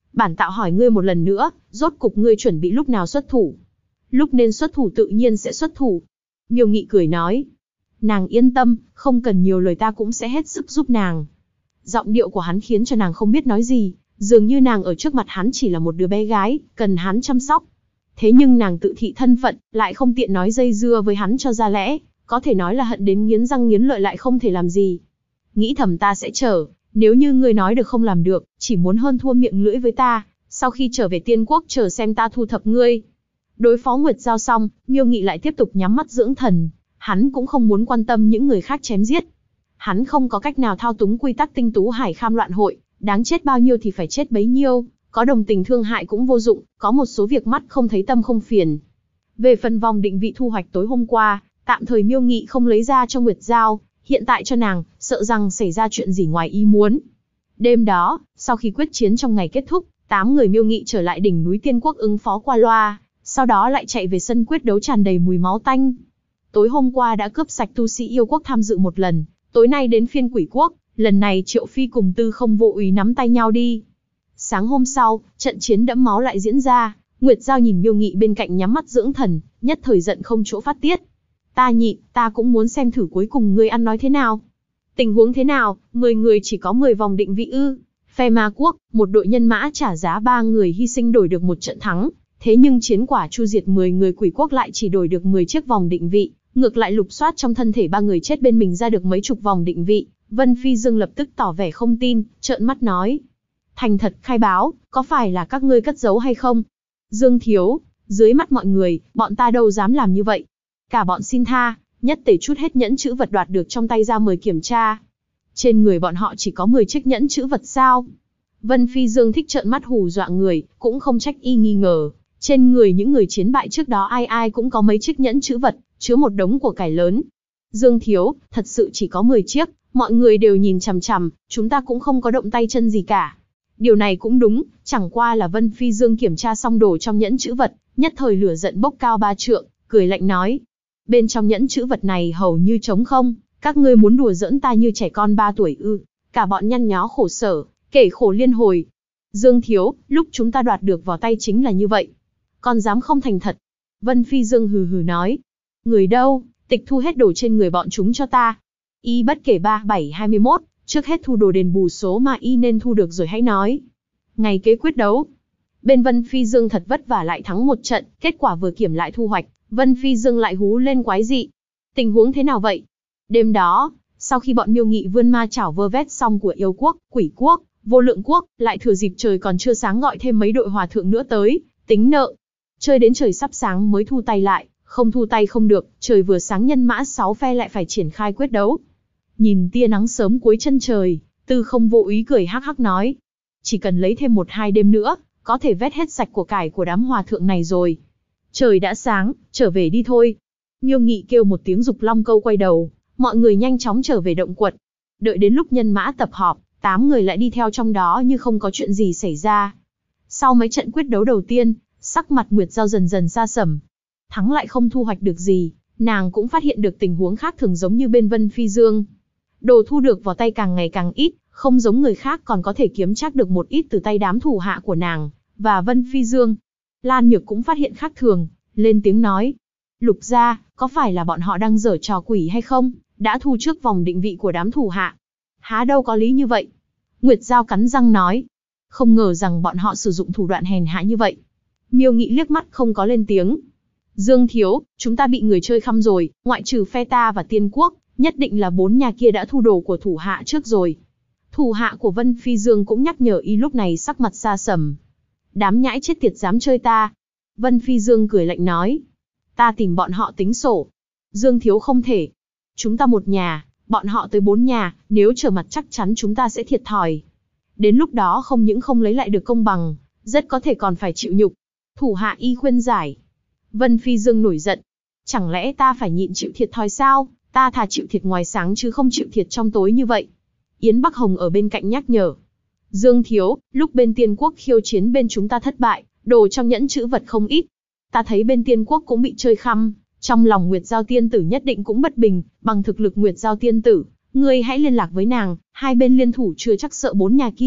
Bản tạo hỏi ngươi một lần nữa, rốt cục ngươi chuẩn bị lúc nào xuất thủ? Lúc nên xuất thủ tự nhiên sẽ xuất thủ. Miêu Nghị cười nói. Nàng yên tâm, không cần nhiều lời ta cũng sẽ hết sức giúp nàng. Giọng điệu của hắn khiến cho nàng không biết nói gì, dường như nàng ở trước mặt hắn chỉ là một đứa bé gái, cần hắn chăm sóc. Thế nhưng nàng tự thị thân phận, lại không tiện nói dây dưa với hắn cho ra lẽ, có thể nói là hận đến nghiến răng nghiến lợi lại không thể làm gì. Nghĩ thầm ta sẽ chờ, nếu như ngươi nói được không làm được, chỉ muốn hơn thua miệng lưỡi với ta, sau khi trở về Tiên Quốc chờ xem ta thu thập ngươi. Đối phó Nguyệt Giao xong, Miêu Nghị lại tiếp tục nhắm mắt dưỡng thần, hắn cũng không muốn quan tâm những người khác chém giết. Hắn không có cách nào thao túng quy tắc Tinh Tú Hải Kham loạn hội, đáng chết bao nhiêu thì phải chết bấy nhiêu, có đồng tình thương hại cũng vô dụng, có một số việc mắt không thấy tâm không phiền. Về phần vòng định vị thu hoạch tối hôm qua, tạm thời Miêu Nghị không lấy ra cho Nguyệt Giao, hiện tại cho nàng, sợ rằng xảy ra chuyện gì ngoài ý muốn. Đêm đó, sau khi quyết chiến trong ngày kết thúc, 8 người Miêu Nghị trở lại đỉnh núi Tiên Quốc ứng phó qua loa, sau đó lại chạy về sân quyết đấu tràn đầy mùi máu tanh. Tối hôm qua đã cướp sạch tu sĩ yêu quốc tham dự một lần, tối nay đến phiên Quỷ Quốc, lần này Triệu Phi cùng Tư Không Vô Úy nắm tay nhau đi. Sáng hôm sau, trận chiến đẫm máu lại diễn ra, Nguyệt Giao nhìn Miêu Nghị bên cạnh nhắm mắt dưỡng thần, nhất thời giận không chỗ phát tiết. Ta nhịn, ta cũng muốn xem thử cuối cùng ngươi ăn nói thế nào. Tình huống thế nào, 10 người chỉ có 10 vòng định vị ư? Phe Ma Quốc, một đội nhân mã trả giá 3 người hy sinh đổi được một trận thắng, thế nhưng chiến quả chu diệt 10 người Quỷ Quốc lại chỉ đổi được 10 chiếc vòng định vị, ngược lại lục soát trong thân thể 3 người chết bên mình ra được mấy chục vòng định vị. Vân Phi Dương lập tức tỏ vẻ không tin, trợn mắt nói. Thành thật khai báo, có phải là các ngươi cất giấu hay không? Dương Thiếu, dưới mắt mọi người, bọn ta đâu dám làm như vậy. Cả bọn xin tha, nhất tể chút hết nhẫn chữ vật đoạt được trong tay ra mời kiểm tra. Trên người bọn họ chỉ có 10 chiếc nhẫn chữ vật sao? Vân Phi Dương thích trợn mắt hù dọa người, cũng không trách y nghi ngờ. Trên người những người chiến bại trước đó ai ai cũng có mấy chiếc nhẫn chữ vật, chứa một đống của cải lớn. Dương Thiếu, thật sự chỉ có 10 chiếc, mọi người đều nhìn chằm chằm, chúng ta cũng không có động tay chân gì cả. Điều này cũng đúng, chẳng qua là Vân Phi Dương kiểm tra xong đồ trong nhẫn chữ vật, nhất thời lửa giận bốc cao 3 trượng, cười lạnh nói. Bên trong nhẫn chữ vật này hầu như trống không, các ngươi muốn đùa giỡn ta như trẻ con 3 tuổi ư? Cả bọn nhăn nhó khổ sở, kể khổ liên hồi. Dương Thiếu, lúc chúng ta đoạt được vào tay chính là như vậy. Còn dám không thành thật? Vân Phi Dương hừ hừ nói. Người đâu, tịch thu hết đồ trên người bọn chúng cho ta. Y bất kể 3, 7, 21, trước hết thu đồ đền bù số mà y nên thu được rồi hãy nói. Ngày kế quyết đấu. Bên Vân Phi Dương thật vất vả lại thắng một trận, kết quả vừa kiểm lại thu hoạch, Vân Phi Dương lại hú lên quái dị. Tình huống thế nào vậy? Đêm đó, sau khi bọn Miêu Nghị vươn ma chảo vơ vét xong của yêu quốc, Quỷ Quốc, Vô Lượng Quốc, lại thừa dịp trời còn chưa sáng gọi thêm mấy đội hòa thượng nữa tới, tính nợ. Chơi đến trời sắp sáng mới thu tay lại, không thu tay không được, trời vừa sáng nhân mã 6 phe lại phải triển khai quyết đấu. Nhìn tia nắng sớm cuối chân trời, Tư Không Vô Úy cười hắc hắc nói. Chỉ cần lấy thêm 1-2 đêm nữa, có thể vét hết sạch của cải của đám hòa thượng này rồi. Trời đã sáng, trở về đi thôi. Miêu Nghị kêu một tiếng dục long câu quay đầu, mọi người nhanh chóng trở về động quật. Đợi đến lúc nhân mã tập họp, 8 người lại đi theo trong đó như không có chuyện gì xảy ra. Sau mấy trận quyết đấu đầu tiên, sắc mặt Nguyệt Giao dần dần sa sầm. Thắng lại không thu hoạch được gì, nàng cũng phát hiện được tình huống khác thường giống như bên Vân Phi Dương. Đồ thu được vào tay càng ngày càng ít, không giống người khác còn có thể kiếm chắc được một ít từ tay đám thủ hạ của nàng và Vân Phi Dương. Lan Nhược cũng phát hiện khác thường, lên tiếng nói. Lục gia, có phải là bọn họ đang giở trò quỷ hay không, đã thu trước vòng định vị của đám thủ hạ? Há đâu có lý như vậy. Nguyệt Giao cắn răng nói. Không ngờ rằng bọn họ sử dụng thủ đoạn hèn hạ như vậy. Miêu Nghị liếc mắt không có lên tiếng. Dương Thiếu, chúng ta bị người chơi khăm rồi, ngoại trừ phe ta và Tiên Quốc, nhất định là 4 nhà kia đã thu đồ của thủ hạ trước rồi. Thủ hạ của Vân Phi Dương cũng nhắc nhở y lúc này sắc mặt sa sầm. Đám nhãi chết tiệt dám chơi ta. Vân Phi Dương cười lạnh nói. Ta tìm bọn họ tính sổ. Dương Thiếu không thể. Chúng ta một nhà, bọn họ tới 4 nhà, nếu trở mặt chắc chắn chúng ta sẽ thiệt thòi. Đến lúc đó không những không lấy lại được công bằng, rất có thể còn phải chịu nhục. Thủ hạ y khuyên giải. Vân Phi Dương nổi giận. Chẳng lẽ ta phải nhịn chịu thiệt thòi sao? Ta thà chịu thiệt ngoài sáng chứ không chịu thiệt trong tối như vậy. Yến Bắc Hồng ở bên cạnh nhắc nhở. Dương Thiếu, lúc bên Tiên Quốc khiêu chiến bên chúng ta thất bại, đồ trong nhẫn chữ vật không ít. Ta thấy bên Tiên Quốc cũng bị chơi khăm, trong lòng Nguyệt Giao tiên tử nhất định cũng bất bình, bằng thực lực Nguyệt Giao tiên tử, ngươi hãy liên lạc với nàng, hai bên liên thủ chưa chắc sợ 4 nhà kia,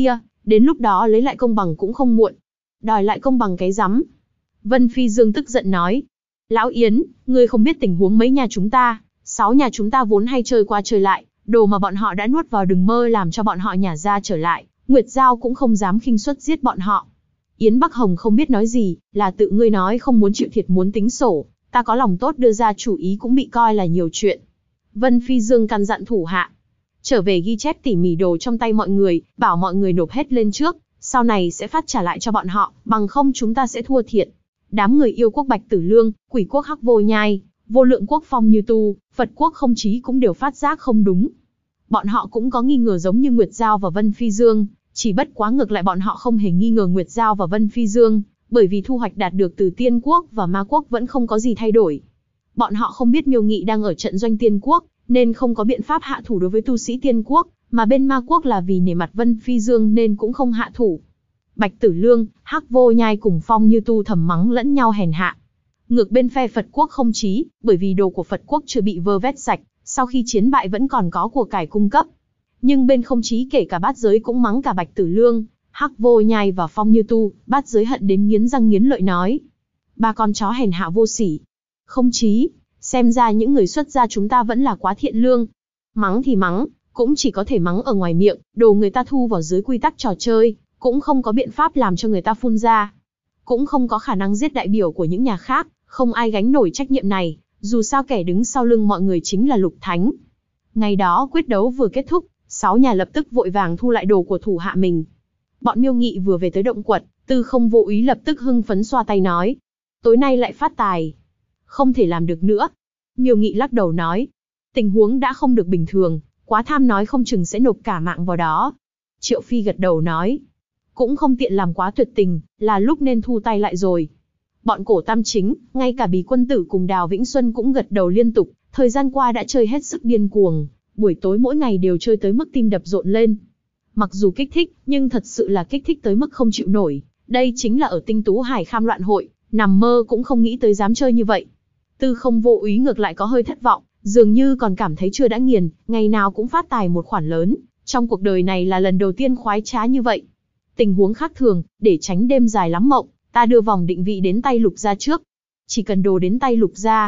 Đến lúc đó lấy lại công bằng cũng không muộn. Đòi lại công bằng cái rắm. Vân Phi Dương tức giận nói. Lão Yến, ngươi không biết tình huống mấy nhà chúng ta, 6 nhà chúng ta vốn hay chơi qua chơi lại, đồ mà bọn họ đã nuốt vào đừng mơ làm cho bọn họ nhả ra trở lại, Nguyệt Giao cũng không dám khinh suất giết bọn họ. Yến Bắc Hồng không biết nói gì, là tự ngươi nói không muốn chịu thiệt muốn tính sổ, ta có lòng tốt đưa ra chủ ý cũng bị coi là nhiều chuyện. Vân Phi Dương căn dặn thủ hạ. Trở về ghi chép tỉ mỉ đồ trong tay mọi người, bảo mọi người nộp hết lên trước, sau này sẽ phát trả lại cho bọn họ, bằng không chúng ta sẽ thua thiệt. Đám người yêu quốc Bạch Tử Lương, Quỷ quốc Hắc Vô Nhai, Vô Lượng quốc Phong Như Tu, Phật quốc Không Chí cũng đều phát giác không đúng. Bọn họ cũng có nghi ngờ giống như Nguyệt Giao và Vân Phi Dương, chỉ bất quá ngược lại bọn họ không hề nghi ngờ Nguyệt Giao và Vân Phi Dương, bởi vì thu hoạch đạt được từ Tiên quốc và Ma quốc vẫn không có gì thay đổi. Bọn họ không biết Miêu Nghị đang ở trận doanh Tiên quốc, nên không có biện pháp hạ thủ đối với tu sĩ Tiên quốc, mà bên Ma quốc là vì nể mặt Vân Phi Dương nên cũng không hạ thủ. Bạch Tử Lương, Hắc Vô Nhai cùng Phong Như Tu thầm mắng lẫn nhau hèn hạ. Ngược bên phe Phật quốc Không Chí, bởi vì đồ của Phật quốc chưa bị vơ vét sạch, sau khi chiến bại vẫn còn có của cải cung cấp. Nhưng bên Không Chí kể cả Bát Giới cũng mắng cả Bạch Tử Lương, Hắc Vô Nhai và Phong Như Tu. Bát Giới hận đến nghiến răng nghiến lợi nói: ba con chó hèn hạ vô sỉ. Không Chí, xem ra những người xuất gia chúng ta vẫn là quá thiện lương. Mắng thì mắng, cũng chỉ có thể mắng ở ngoài miệng, đồ người ta thu vào dưới quy tắc trò chơi, cũng không có biện pháp làm cho người ta phun ra. Cũng không có khả năng giết đại biểu của những nhà khác, không ai gánh nổi trách nhiệm này, dù sao kẻ đứng sau lưng mọi người chính là Lục Thánh. Ngày đó quyết đấu vừa kết thúc, 6 nhà lập tức vội vàng thu lại đồ của thủ hạ mình. Bọn Miêu Nghị vừa về tới động quật, Tư Không Vô Úy lập tức hưng phấn xoa tay nói: tối nay lại phát tài. Không thể làm được nữa. Miêu Nghị lắc đầu nói: tình huống đã không được bình thường, quá tham nói không chừng sẽ nộp cả mạng vào đó. Triệu Phi gật đầu nói: cũng không tiện làm quá tuyệt tình, là lúc nên thu tay lại rồi. Bọn Cổ Tam Chính, ngay cả Bì Quân Tử cùng Đào Vĩnh Xuân cũng gật đầu liên tục, thời gian qua đã chơi hết sức điên cuồng, buổi tối mỗi ngày đều chơi tới mức tim đập rộn lên. Mặc dù kích thích, nhưng thật sự là kích thích tới mức không chịu nổi, đây chính là ở Tinh Tú Hải Kham Loạn Hội, nằm mơ cũng không nghĩ tới dám chơi như vậy. Tư Không Vô Úy ngược lại có hơi thất vọng, dường như còn cảm thấy chưa đã nghiền, ngày nào cũng phát tài một khoản lớn, trong cuộc đời này là lần đầu tiên khoái trá như vậy. Tình huống khác thường, để tránh đêm dài lắm mộng, ta đưa vòng định vị đến tay Lục gia trước. Chỉ cần đồ đến tay Lục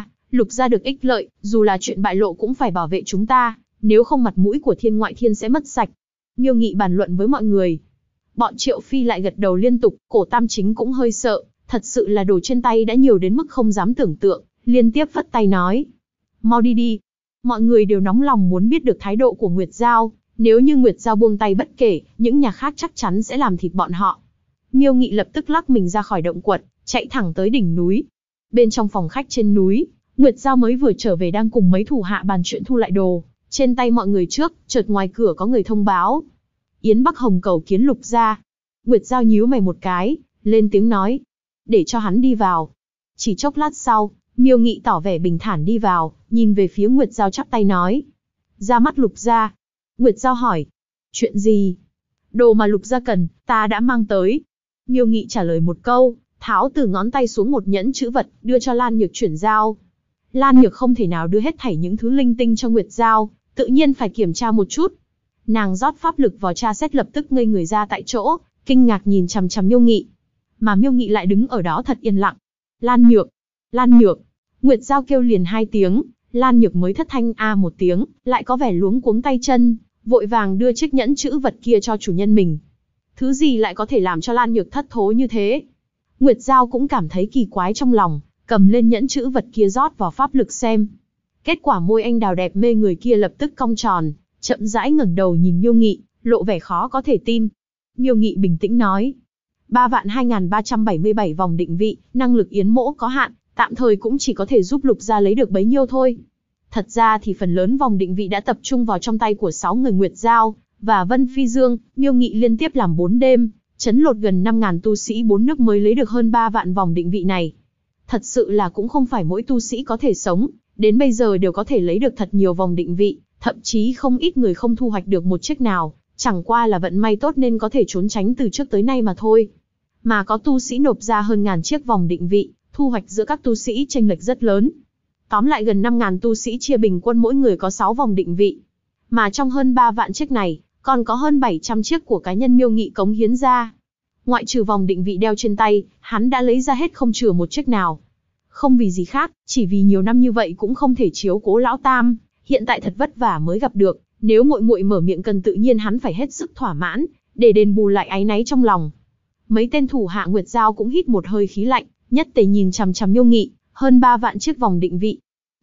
gia được ích lợi, dù là chuyện bại lộ cũng phải bảo vệ chúng ta, nếu không mặt mũi của Thiên Ngoại Thiên sẽ mất sạch. Miêu Nghị bàn luận với mọi người. Bọn Triệu Phi lại gật đầu liên tục, Cổ Tam Chính cũng hơi sợ, thật sự là đồ trên tay đã nhiều đến mức không dám tưởng tượng, liên tiếp phất tay nói: mau đi đi. Mọi người đều nóng lòng muốn biết được thái độ của Nguyệt Giao, nếu như Nguyệt Giao buông tay bất kể, những nhà khác chắc chắn sẽ làm thịt bọn họ. Miêu Nghị lập tức lắc mình ra khỏi động quật, chạy thẳng tới đỉnh núi. Bên trong phòng khách trên núi, Nguyệt Giao mới vừa trở về đang cùng mấy thủ hạ bàn chuyện thu lại đồ, trên tay mọi người trước, chợt ngoài cửa có người thông báo: Yến Bắc Hồng cầu kiến Lục gia. Nguyệt Giao nhíu mày một cái, lên tiếng nói: để cho hắn đi vào. Chỉ chốc lát sau, Miêu Nghị tỏ vẻ bình thản đi vào, nhìn về phía Nguyệt Giao chắp tay nói: ra mắt Lục gia. Nguyệt Giao hỏi: chuyện gì? Đồ mà Lục gia cần, ta đã mang tới. Miêu Nghị trả lời một câu, tháo từ ngón tay xuống một nhẫn chữ vật, đưa cho Lan Nhược chuyển giao. Lan Nhược không thể nào đưa hết thảy những thứ linh tinh cho Nguyệt Giao, tự nhiên phải kiểm tra một chút. Nàng rót pháp lực vào tra xét lập tức ngây người ra tại chỗ, kinh ngạc nhìn chằm chằm Miêu Nghị. Mà Miêu Nghị lại đứng ở đó thật yên lặng. Lan Nhược, Lan Nhược. Nguyệt Giao kêu liền 2 tiếng, Lan Nhược mới thất thanh a một tiếng, lại có vẻ luống cuống tay chân, vội vàng đưa chiếc nhẫn chữ vật kia cho chủ nhân mình. Thứ gì lại có thể làm cho Lan Nhược thất thố như thế? Nguyệt Giao cũng cảm thấy kỳ quái trong lòng, cầm lên nhẫn chữ vật kia rót vào pháp lực xem. Kết quả môi anh đào đẹp mê người kia lập tức cong tròn, chậm rãi ngẩng đầu nhìn Miêu Nghị, lộ vẻ khó có thể tin. Miêu Nghị bình tĩnh nói: 3.2377 vòng định vị, năng lực Yến mỗ có hạn, tạm thời cũng chỉ có thể giúp Lục gia lấy được bấy nhiêu thôi. Thật ra thì phần lớn vòng định vị đã tập trung vào trong tay của 6 người Nguyệt Giao và Vân Phi Dương. Miêu Nghị liên tiếp làm 4 đêm, trấn lột gần 5.000 tu sĩ 4 nước mới lấy được hơn 3 vạn vòng định vị này. Thật sự là cũng không phải mỗi tu sĩ có thể sống, đến bây giờ đều có thể lấy được thật nhiều vòng định vị, thậm chí không ít người không thu hoạch được một chiếc nào, chẳng qua là vận may tốt nên có thể trốn tránh từ trước tới nay mà thôi. Mà có tu sĩ nộp ra hơn ngàn chiếc vòng định vị, thu hoạch giữa các tu sĩ chênh lệch rất lớn. Tóm lại gần 5.000 tu sĩ chia bình quân mỗi người có 6 vòng định vị. Mà trong hơn 3 vạn chiếc này, còn có hơn 700 chiếc của cá nhân Miêu Nghị cống hiến ra. Ngoại trừ vòng định vị đeo trên tay, hắn đã lấy ra hết không chừa một chiếc nào. Không vì gì khác, chỉ vì nhiều năm như vậy cũng không thể chiếu cố lão Tam, hiện tại thật vất vả mới gặp được, nếu muội muội mở miệng cần tự nhiên hắn phải hết sức thỏa mãn, để đền bù lại áy náy trong lòng. Mấy tên thủ hạ Nguyệt Giao cũng hít một hơi khí lạnh, nhất tề nhìn chằm chằm Miêu Nghị, hơn 3 vạn chiếc vòng định vị.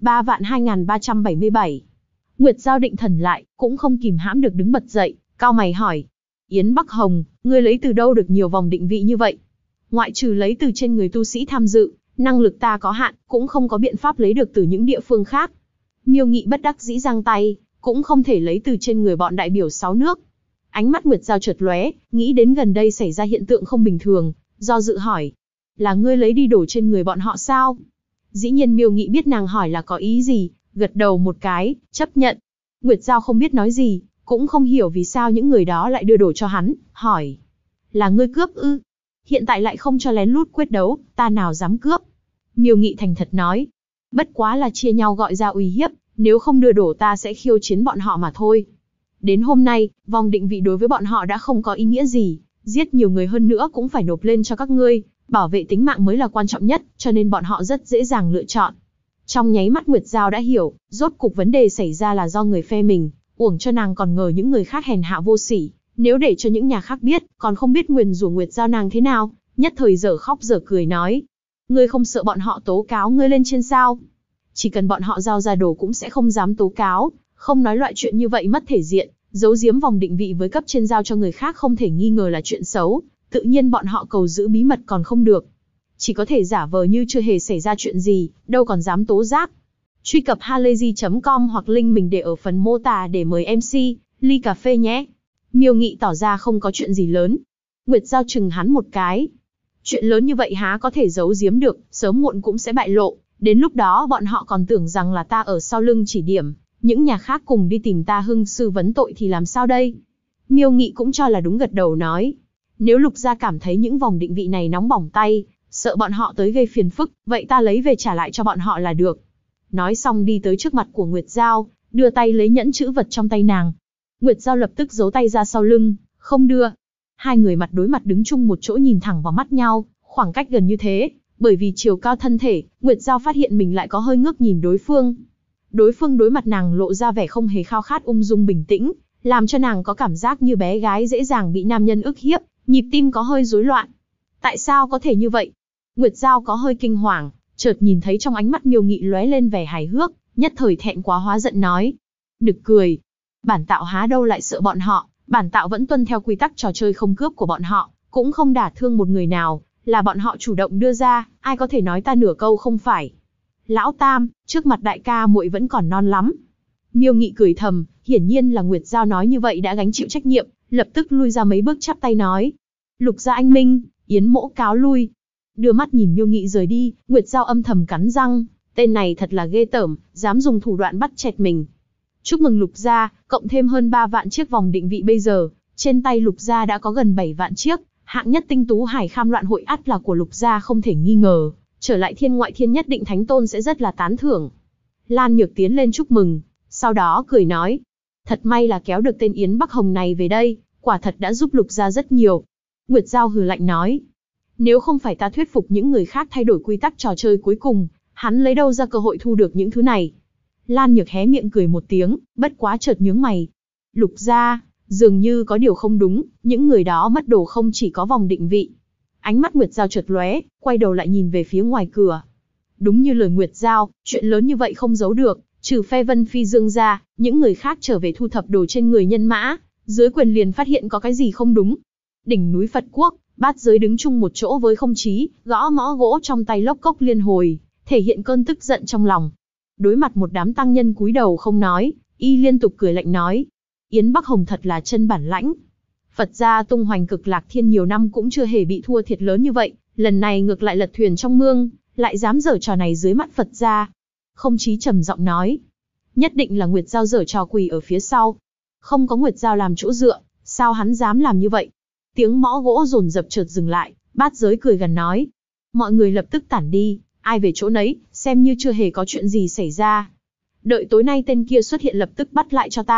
3.2377. Nguyệt Giao định thần lại, cũng không kìm hãm được đứng bật dậy, cau mày hỏi. Yến Bắc Hồng, ngươi lấy từ đâu được nhiều vòng định vị như vậy? Ngoại trừ lấy từ trên người tu sĩ tham dự, năng lực ta có hạn, cũng không có biện pháp lấy được từ những địa phương khác. Miêu Nghị bất đắc dĩ giang tay, cũng không thể lấy từ trên người bọn đại biểu 6 nước. Ánh mắt Nguyệt Giao chợt lóe, nghĩ đến gần đây xảy ra hiện tượng không bình thường, do dự hỏi. Là ngươi lấy đi đổ trên người bọn họ sao? Dĩ nhiên Miêu Nghị biết nàng hỏi là có ý gì, gật đầu một cái, chấp nhận. Nguyệt Giao không biết nói gì, cũng không hiểu vì sao những người đó lại đưa đồ cho hắn, hỏi. Là ngươi cướp ư? Hiện tại lại không cho lén lút quyết đấu, ta nào dám cướp? Miêu Nghị thành thật nói. Bất quá là chia nhau gọi ra uy hiếp, nếu không đưa đổ ta sẽ khiêu chiến bọn họ mà thôi. Đến hôm nay, vòng định vị đối với bọn họ đã không có ý nghĩa gì, giết nhiều người hơn nữa cũng phải nộp lên cho các ngươi, bảo vệ tính mạng mới là quan trọng nhất, cho nên bọn họ rất dễ dàng lựa chọn. Trong nháy mắt Nguyệt Giao đã hiểu, rốt cục vấn đề xảy ra là do người phe mình, uổng cho nàng còn ngờ những người khác hèn hạ vô sỉ, nếu để cho những nhà khác biết, còn không biết nguyền rủa Nguyệt Giao nàng thế nào, nhất thời dở khóc dở cười nói. Ngươi không sợ bọn họ tố cáo ngươi lên trên sao? Chỉ cần bọn họ giao ra đồ cũng sẽ không dám tố cáo, không nói loại chuyện như vậy mất thể diện, giấu giếm vòng định vị với cấp trên giao cho người khác không thể nghi ngờ là chuyện xấu, tự nhiên bọn họ cầu giữ bí mật còn không được. Chỉ có thể giả vờ như chưa hề xảy ra chuyện gì, đâu còn dám tố giác. Truy cập halayzi.com hoặc link mình để ở phần mô tả để mời MC, ly cà phê nhé. Miêu Nghị tỏ ra không có chuyện gì lớn. Nguyệt Giao chừng hắn một cái. Chuyện lớn như vậy há có thể giấu giếm được, sớm muộn cũng sẽ bại lộ. Đến lúc đó bọn họ còn tưởng rằng là ta ở sau lưng chỉ điểm, những nhà khác cùng đi tìm ta hưng sư vấn tội thì làm sao đây? Miêu Nghị cũng cho là đúng gật đầu nói. Nếu Lục gia cảm thấy những vòng định vị này nóng bỏng tay, sợ bọn họ tới gây phiền phức, vậy ta lấy về trả lại cho bọn họ là được. Nói xong đi tới trước mặt của Nguyệt Giao, đưa tay lấy nhẫn chữ vật trong tay nàng. Nguyệt Giao lập tức giấu tay ra sau lưng, không đưa. Hai người mặt đối mặt đứng chung một chỗ nhìn thẳng vào mắt nhau, khoảng cách gần như thế, bởi vì chiều cao thân thể, Nguyệt Giao phát hiện mình lại có hơi ngước nhìn đối phương. Đối phương đối mặt nàng lộ ra vẻ không hề khao khát ung dung bình tĩnh, làm cho nàng có cảm giác như bé gái dễ dàng bị nam nhân ức hiếp, nhịp tim có hơi rối loạn. Tại sao có thể như vậy? Nguyệt Giao có hơi kinh hoàng, chợt nhìn thấy trong ánh mắt Miêu Nghị lóe lên vẻ hài hước, nhất thời thẹn quá hóa giận nói. Nực cười. Bản tạo há đâu lại sợ bọn họ, bản tạo vẫn tuân theo quy tắc trò chơi không cướp của bọn họ, cũng không đả thương một người nào, là bọn họ chủ động đưa ra, ai có thể nói ta nửa câu không phải. Lão Tam, trước mặt đại ca muội vẫn còn non lắm. Miêu Nghị cười thầm, hiển nhiên là Nguyệt Giao nói như vậy đã gánh chịu trách nhiệm, lập tức lui ra mấy bước chắp tay nói. Lục gia anh minh, Yến mỗ cáo lui. Đưa mắt nhìn Miêu Nghị rời đi, Nguyệt Giao âm thầm cắn răng, tên này thật là ghê tởm, dám dùng thủ đoạn bắt chẹt mình. Chúc mừng Lục gia, cộng thêm hơn 3 vạn chiếc vòng định vị bây giờ, trên tay Lục gia đã có gần 7 vạn chiếc, hạng nhất tinh tú hải kham loạn hội ắt là của Lục gia không thể nghi ngờ, trở lại thiên ngoại thiên nhất định Thánh Tôn sẽ rất là tán thưởng. Lan Nhược tiến lên chúc mừng, sau đó cười nói, thật may là kéo được tên Yến Bắc Hồng này về đây, quả thật đã giúp Lục gia rất nhiều. Nguyệt Giao hừ lạnh nói, nếu không phải ta thuyết phục những người khác thay đổi quy tắc trò chơi cuối cùng, hắn lấy đâu ra cơ hội thu được những thứ này. Lan Nhược hé miệng cười một tiếng, bất quá chợt nhướng mày. Lục gia, dường như có điều không đúng, những người đó mất đồ không chỉ có vòng định vị. Ánh mắt Nguyệt Giao chợt lóe, quay đầu lại nhìn về phía ngoài cửa. Đúng như lời Nguyệt Giao, chuyện lớn như vậy không giấu được, trừ phe Vân Phi Dương ra, những người khác trở về thu thập đồ trên người nhân mã, dưới quyền liền phát hiện có cái gì không đúng. Đỉnh núi Phật Quốc, Bát Giới đứng chung một chỗ với Không Chí, gõ mõ gỗ trong tay lốc cốc liên hồi, thể hiện cơn tức giận trong lòng. Đối mặt một đám tăng nhân cúi đầu không nói, y liên tục cười lạnh nói, Yến Bắc Hồng thật là chân bản lãnh. Phật gia tung hoành Cực Lạc Thiên nhiều năm cũng chưa hề bị thua thiệt lớn như vậy, lần này ngược lại lật thuyền trong mương, lại dám giở trò này dưới mắt Phật gia. Không Chí trầm giọng nói, nhất định là Nguyệt Giao giở trò quỷ ở phía sau. Không có Nguyệt Giao làm chỗ dựa, sao hắn dám làm như vậy? Tiếng mõ gỗ dồn dập chợt dừng lại, Bát Giới cười gằn nói, mọi người lập tức tản đi, ai về chỗ nấy, xem như chưa hề có chuyện gì xảy ra. Đợi tối nay tên kia xuất hiện lập tức bắt lại cho ta,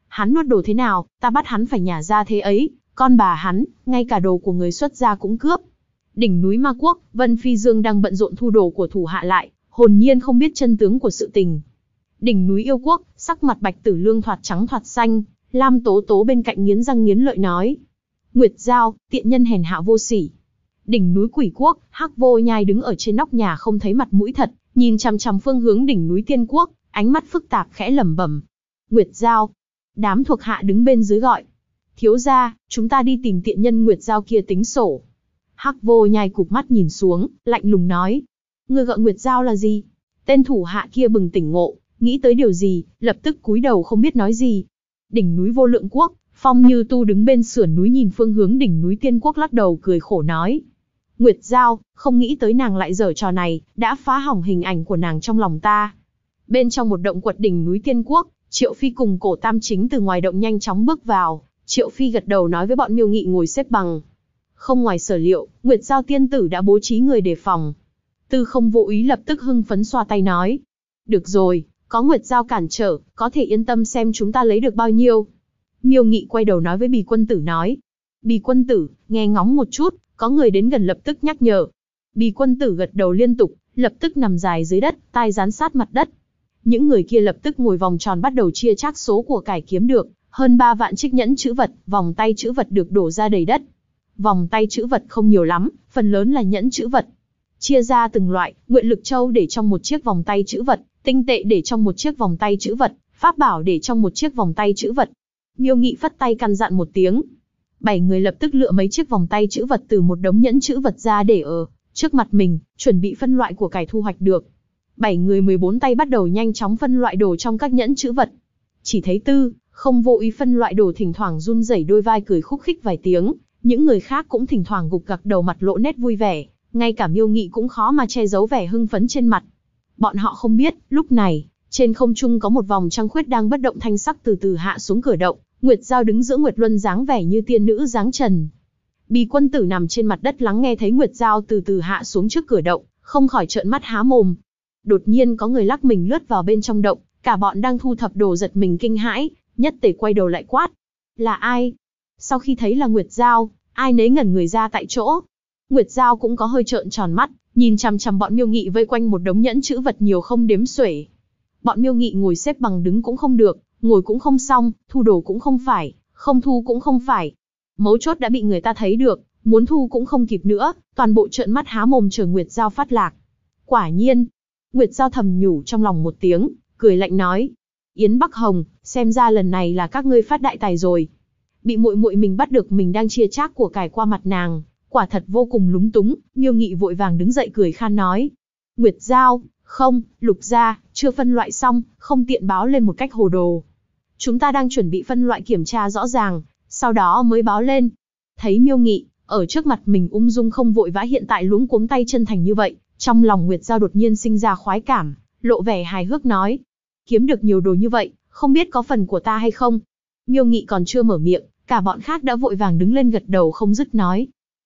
Hắn nuốt đồ thế nào, ta bắt hắn phải nhả ra thế ấy, con bà hắn, ngay cả đồ của người xuất gia cũng cướp. Đỉnh núi Ma Quốc, Vân Phi Dương đang bận rộn thu đồ của thủ hạ lại, hồn nhiên không biết chân tướng của sự tình. Đỉnh núi Yêu Quốc, sắc mặt Bạch Tử Lương thoạt trắng thoạt xanh, Lam Tố Tố bên cạnh nghiến răng nghiến lợi nói. Nguyệt Giao, tiện nhân hèn hạ vô sỉ. Đỉnh núi Quỷ Quốc, Hắc Vô Nhai đứng ở trên nóc nhà không thấy mặt mũi thật, nhìn chằm chằm phương hướng đỉnh núi Tiên Quốc, ánh mắt phức tạp khẽ lẩm bẩm. Nguyệt Giao. Đám thuộc hạ đứng bên dưới gọi. Thiếu gia, chúng ta đi tìm tiện nhân Nguyệt Giao kia tính sổ. Hắc Vô Nhai cụp mắt nhìn xuống, lạnh lùng nói. Ngươi gọi Nguyệt Giao là gì? Tên thủ hạ kia bừng tỉnh ngộ, nghĩ tới điều gì, lập tức cúi đầu không biết nói gì. Đỉnh núi Vô Lượng Quốc, Phong Như Tu đứng bên sườn núi nhìn phương hướng đỉnh núi Tiên Quốc lắc đầu cười khổ nói. Nguyệt Giao, không nghĩ tới nàng lại giở trò này, đã phá hỏng hình ảnh của nàng trong lòng ta. Bên trong một động quật đỉnh núi Tiên Quốc, Triệu Phi cùng Cổ Tam Chính từ ngoài động nhanh chóng bước vào. Triệu Phi gật đầu nói với bọn Miêu Nghị ngồi xếp bằng. Không ngoài sở liệu, Nguyệt Giao tiên tử đã bố trí người đề phòng. Tư Không Vô Ý lập tức hưng phấn xoa tay nói. Được rồi, có Nguyệt Giao cản trở, có thể yên tâm xem chúng ta lấy được bao nhiêu. Miêu Nghị quay đầu nói với Bì Quân Tử nói. Bì Quân Tử, nghe ngóng một chút, có người đến gần lập tức nhắc nhở. Bì Quân Tử gật đầu liên tục, lập tức nằm dài dưới đất, tai dán sát mặt đất. Những người kia lập tức ngồi vòng tròn bắt đầu chia chác số của cải kiếm được, hơn 3 vạn chiếc nhẫn chữ vật, vòng tay chữ vật được đổ ra đầy đất. Vòng tay chữ vật không nhiều lắm, phần lớn là nhẫn chữ vật. Chia ra từng loại, nguyện lực châu để trong một chiếc vòng tay chữ vật, tinh tệ để trong một chiếc vòng tay chữ vật, pháp bảo để trong một chiếc vòng tay chữ vật. Miêu Nghị phất tay căn dặn một tiếng. 7 người lập tức lựa mấy chiếc vòng tay chữ vật từ một đống nhẫn chữ vật ra để ở trước mặt mình, chuẩn bị phân loại của cải thu hoạch được. 7 người 14 tay bắt đầu nhanh chóng phân loại đồ trong các nhẫn chữ vật. Chỉ thấy Tư Không Vô Ý phân loại đồ thỉnh thoảng run rẩy đôi vai cười khúc khích vài tiếng, những người khác cũng thỉnh thoảng gục gặc đầu mặt lộ nét vui vẻ, ngay cả Miêu Nghị cũng khó mà che giấu vẻ hưng phấn trên mặt. Bọn họ không biết, lúc này, trên không trung có một vòng trăng khuyết đang bất động thanh sắc từ từ hạ xuống cửa động, Nguyệt Giao đứng giữa Nguyệt Luân dáng vẻ như tiên nữ dáng trần. Bì Quân Tử nằm trên mặt đất lắng nghe thấy Nguyệt Giao từ từ hạ xuống trước cửa động, không khỏi trợn mắt há mồm. Đột nhiên có người lắc mình lướt vào bên trong động, cả bọn đang thu thập đồ giật mình kinh hãi, nhất tề quay đầu lại quát. Là ai? Sau khi thấy là Nguyệt Giao, ai nấy ngẩn người ra tại chỗ. Nguyệt Giao cũng có hơi trợn tròn mắt, nhìn chằm chằm bọn Miêu Nghị vây quanh một đống nhẫn chữ vật nhiều không đếm xuể. Bọn Miêu Nghị ngồi xếp bằng đứng cũng không được, ngồi cũng không xong, thu đồ cũng không phải, không thu cũng không phải. Mấu chốt đã bị người ta thấy được, muốn thu cũng không kịp nữa, toàn bộ trợn mắt há mồm chờ Nguyệt Giao phát lạc. Quả nhiên, Nguyệt Giao thầm nhủ trong lòng một tiếng, cười lạnh nói. Yến Bắc Hồng, xem ra lần này là các ngươi phát đại tài rồi. Bị muội muội mình bắt được mình đang chia chác của cải qua mặt nàng, quả thật vô cùng lúng túng. Miêu Nghị vội vàng đứng dậy cười khan nói. Nguyệt Giao, không, Lục gia, chưa phân loại xong, không tiện báo lên một cách hồ đồ. Chúng ta đang chuẩn bị phân loại kiểm tra rõ ràng, sau đó mới báo lên. Thấy Miêu Nghị, ở trước mặt mình ung dung không vội vã hiện tại luống cuống tay chân thành như vậy, trong lòng Nguyệt Giao đột nhiên sinh ra khoái cảm, lộ vẻ hài hước nói. Kiếm được nhiều đồ như vậy, không biết có phần của ta hay không? Miêu Nghị còn chưa mở miệng, cả bọn khác đã vội vàng đứng lên gật đầu không dứt nói.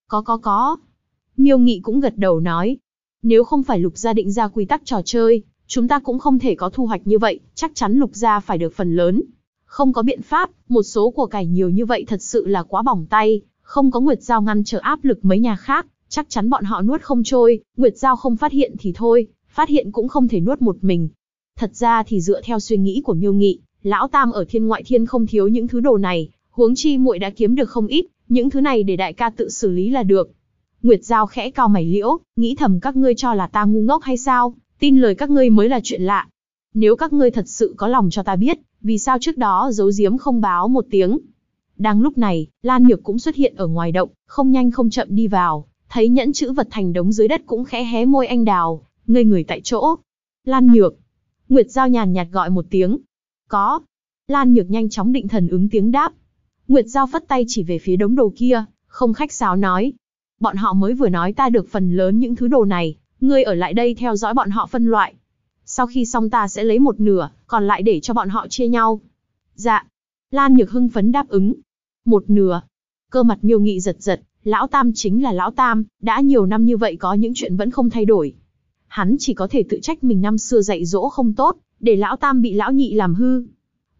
Có. Miêu Nghị cũng gật đầu nói. Nếu không phải Lục gia định ra quy tắc trò chơi, chúng ta cũng không thể có thu hoạch như vậy, chắc chắn Lục gia phải được phần lớn. Không có biện pháp, một số của cải nhiều như vậy thật sự là quá bỏng tay, không có Nguyệt Giao ngăn trở áp lực mấy nhà khác, chắc chắn bọn họ nuốt không trôi. Nguyệt Giao không phát hiện thì thôi, phát hiện cũng không thể nuốt một mình. Thật ra thì dựa theo suy nghĩ của Miêu Nghị, lão tam ở thiên ngoại thiên không thiếu những thứ đồ này, huống chi muội đã kiếm được không ít, những thứ này để đại ca tự xử lý là được. Nguyệt Giao khẽ cau mày liễu, nghĩ thầm các ngươi cho là ta ngu ngốc hay sao, tin lời các ngươi mới là chuyện lạ. Nếu các ngươi thật sự có lòng cho ta biết, vì sao trước đó giấu giếm không báo một tiếng. Đang lúc này, Lan Nhược cũng xuất hiện ở ngoài động, không nhanh không chậm đi vào, thấy nhẫn chữ vật thành đống dưới đất cũng khẽ hé môi anh đào, ngây người tại chỗ. Lan Nhược. Nguyệt Giao nhàn nhạt gọi một tiếng. Có. Lan Nhược nhanh chóng định thần ứng tiếng đáp. Nguyệt Giao phất tay chỉ về phía đống đồ kia, không khách sáo nói. Bọn họ mới vừa nói ta được phần lớn những thứ đồ này, ngươi ở lại đây theo dõi bọn họ phân loại. Sau khi xong ta sẽ lấy một nửa, còn lại để cho bọn họ chia nhau. Dạ. Lan Nhược hưng phấn đáp ứng. Một nửa. Cơ mặt Miêu Nghị giật giật, lão tam chính là lão tam, đã nhiều năm như vậy có những chuyện vẫn không thay đổi. Hắn chỉ có thể tự trách mình năm xưa dạy dỗ không tốt, để lão tam bị lão nhị làm hư.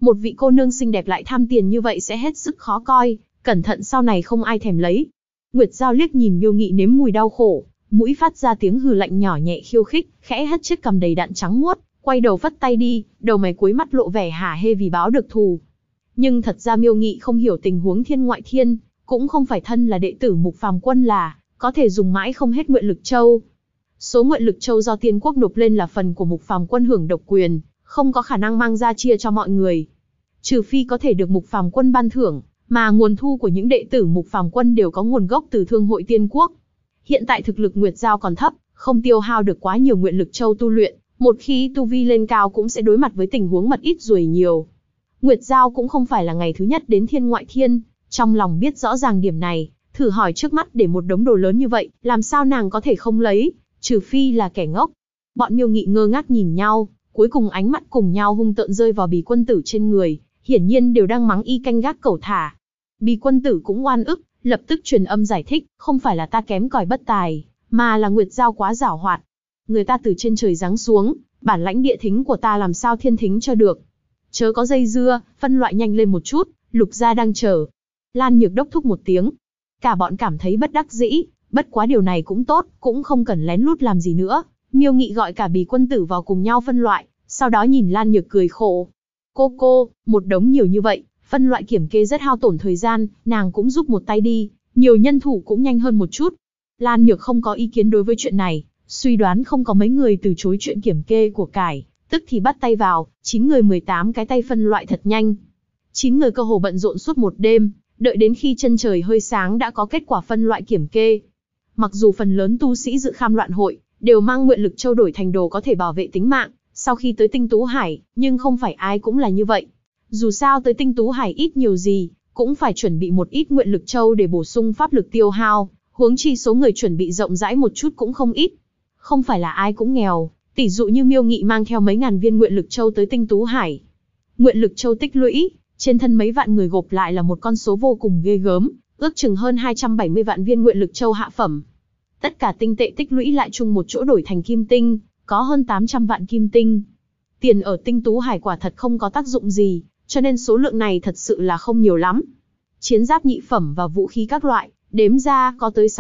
Một vị cô nương xinh đẹp lại tham tiền như vậy sẽ hết sức khó coi, cẩn thận sau này không ai thèm lấy. Nguyệt Giao liếc nhìn Miêu Nghị nếm mùi đau khổ, mũi phát ra tiếng hừ lạnh nhỏ nhẹ khiêu khích, khẽ hất chiếc cằm đầy đặn trắng muốt, quay đầu phất tay đi, đầu mày cuối mắt lộ vẻ hả hê vì báo được thù. Nhưng thật ra Miêu Nghị không hiểu tình huống thiên ngoại thiên, cũng không phải thân là đệ tử Mục Phàm Quân là có thể dùng mãi không hết nguyện lực châu. Số nguyện lực châu do tiên quốc nộp lên là phần của Mục Phàm Quân hưởng độc quyền, không có khả năng mang ra chia cho mọi người. Trừ phi có thể được Mục Phàm Quân ban thưởng, mà nguồn thu của những đệ tử Mục Phàm Quân đều có nguồn gốc từ Thương hội Tiên Quốc. Hiện tại thực lực Nguyệt Giao còn thấp, không tiêu hao được quá nhiều nguyện lực châu tu luyện, một khi tu vi lên cao cũng sẽ đối mặt với tình huống mật ít ruồi nhiều. Nguyệt Giao cũng không phải là ngày thứ nhất đến thiên ngoại thiên, trong lòng biết rõ ràng điểm này, thử hỏi trước mắt để một đống đồ lớn như vậy, làm sao nàng có thể không lấy, trừ phi là kẻ ngốc. Bọn Miêu Nghị ngơ ngác nhìn nhau, cuối cùng ánh mắt cùng nhau hung tợn rơi vào Bì Quân Tử trên người, hiển nhiên đều đang mắng y canh gác cẩu thả. Bì Quân Tử cũng oan ức, lập tức truyền âm giải thích, không phải là ta kém cỏi bất tài, mà là Nguyệt Giao quá giảo hoạt. Người ta từ trên trời giáng xuống, bản lãnh địa thính của ta làm sao thiên thính cho được. Chớ có dây dưa, phân loại nhanh lên một chút, Lục gia đang chờ. Lan Nhược đốc thúc một tiếng. Cả bọn cảm thấy bất đắc dĩ, bất quá điều này cũng tốt, cũng không cần lén lút làm gì nữa. Miêu Nghị gọi cả Bì Quân Tử vào cùng nhau phân loại, sau đó nhìn Lan Nhược cười khổ. Cô, một đống nhiều như vậy, phân loại kiểm kê rất hao tổn thời gian, nàng cũng giúp một tay đi, nhiều nhân thủ cũng nhanh hơn một chút. Lan Nhược không có ý kiến đối với chuyện này, suy đoán không có mấy người từ chối chuyện kiểm kê của cải, tức thì bắt tay vào, 9 người 18 cái tay phân loại thật nhanh. 9 người cơ hồ bận rộn suốt một đêm, đợi đến khi chân trời hơi sáng đã có kết quả phân loại kiểm kê. Mặc dù phần lớn tu sĩ dự kham loạn hội đều mang nguyện lực châu đổi thành đồ có thể bảo vệ tính mạng, sau khi tới Tinh Tú Hải, nhưng không phải ai cũng là như vậy. Dù sao tới Tinh Tú Hải ít nhiều gì, cũng phải chuẩn bị một ít nguyện lực châu để bổ sung pháp lực tiêu hao, huống chi số người chuẩn bị rộng rãi một chút cũng không ít. Không phải là ai cũng nghèo, tỷ dụ như Miêu Nghị mang theo mấy ngàn viên nguyện lực châu tới Tinh Tú Hải. Nguyện lực châu tích lũy, trên thân mấy vạn người gộp lại là một con số vô cùng ghê gớm, ước chừng hơn 270 vạn viên nguyện lực châu hạ phẩm. Tất cả tinh tệ tích lũy lại chung một chỗ đổi thành kim tinh, có hơn 800 vạn kim tinh. Tiền ở Tinh Tú Hải quả thật không có tác dụng gì, cho nên số lượng này thật sự là không nhiều lắm. Chiến giáp nhị phẩm và vũ khí các loại, đếm ra có tới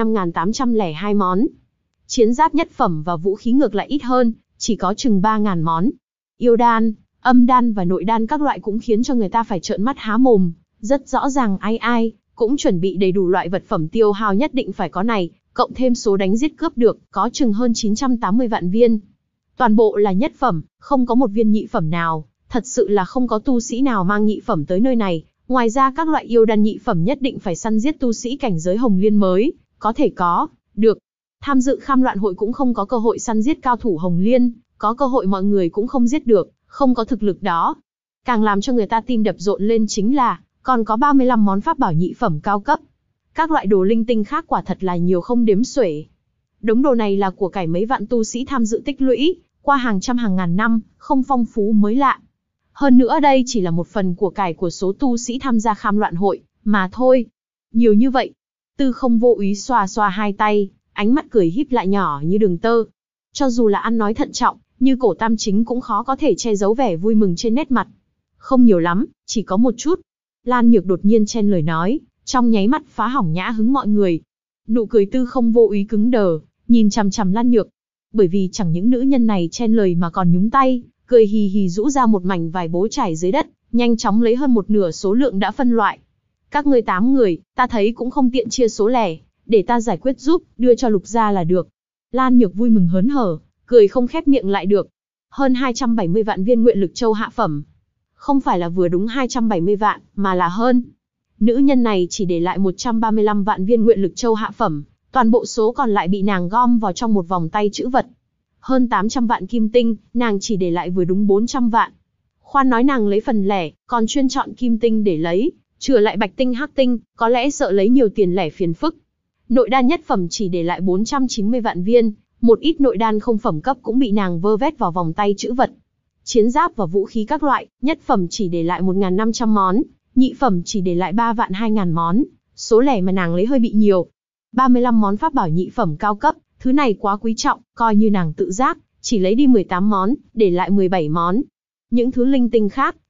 6.5802 món. Chiến giáp nhất phẩm và vũ khí ngược lại ít hơn, chỉ có chừng 3.000 món. Yêu đan, âm đan và nội đan các loại cũng khiến cho người ta phải trợn mắt há mồm, rất rõ ràng ai cũng chuẩn bị đầy đủ loại vật phẩm tiêu hao nhất định phải có này, cộng thêm số đánh giết cướp được, có chừng hơn 980 vạn viên. Toàn bộ là nhất phẩm, không có một viên nhị phẩm nào, thật sự là không có tu sĩ nào mang nhị phẩm tới nơi này. Ngoài ra các loại yêu đan nhị phẩm nhất định phải săn giết tu sĩ cảnh giới Hồng Liên mới có thể có được. Tham dự kham loạn hội cũng không có cơ hội săn giết cao thủ Hồng Liên, có cơ hội mọi người cũng không giết được, không có thực lực đó. Càng làm cho người ta tim đập rộn lên chính là, còn có 35 món pháp bảo nhị phẩm cao cấp. Các loại đồ linh tinh khác quả thật là nhiều không đếm xuể. Đống đồ này là của cải mấy vạn tu sĩ tham dự tích lũy, qua hàng trăm hàng ngàn năm, không phong phú mới lạ. Hơn nữa đây chỉ là một phần của cải của số tu sĩ tham gia kham loạn hội, mà thôi. Nhiều như vậy. Tư Không Vô Úy xoa xoa hai tay, ánh mắt cười híp lại nhỏ như đường tơ. Cho dù là ăn nói thận trọng, như Cổ Tam Chính cũng khó có thể che giấu vẻ vui mừng trên nét mặt. Không nhiều lắm, chỉ có một chút. Lan Nhược đột nhiên chen lời nói, trong nháy mắt phá hỏng nhã hứng mọi người. Nụ cười Tư Không Vô Úy cứng đờ, nhìn chằm chằm Lan Nhược. Bởi vì chẳng những nữ nhân này chen lời mà còn nhúng tay, cười hì hì rũ ra một mảnh vải bố trải dưới đất, nhanh chóng lấy hơn một nửa số lượng đã phân loại. Các ngươi 8 người, ta thấy cũng không tiện chia số lẻ, để ta giải quyết giúp, đưa cho Lục gia là được. Lan Nhược vui mừng hớn hở, cười không khép miệng lại được. Hơn 270 vạn viên nguyện lực châu hạ phẩm. Không phải là vừa đúng 270 vạn, mà là hơn. Nữ nhân này chỉ để lại 135 vạn viên nguyện lực châu hạ phẩm, toàn bộ số còn lại bị nàng gom vào trong một vòng tay trữ vật. Hơn 800 vạn kim tinh, nàng chỉ để lại vừa đúng 400 vạn. Khoan nói nàng lấy phần lẻ, còn chuyên chọn kim tinh để lấy, chừa lại bạch tinh hắc tinh, có lẽ sợ lấy nhiều tiền lẻ phiền phức. Nội đan nhất phẩm chỉ để lại 490 vạn viên, một ít nội đan không phẩm cấp cũng bị nàng vơ vét vào vòng tay trữ vật. Chiến giáp và vũ khí các loại, nhất phẩm chỉ để lại 1.500 món, nhị phẩm chỉ để lại 3 vạn 2.000 món, số lẻ mà nàng lấy hơi bị nhiều. 35 món pháp bảo nhị phẩm cao cấp, thứ này quá quý trọng, coi như nàng tự giác, chỉ lấy đi 18 món, để lại 17 món. Những thứ linh tinh khác,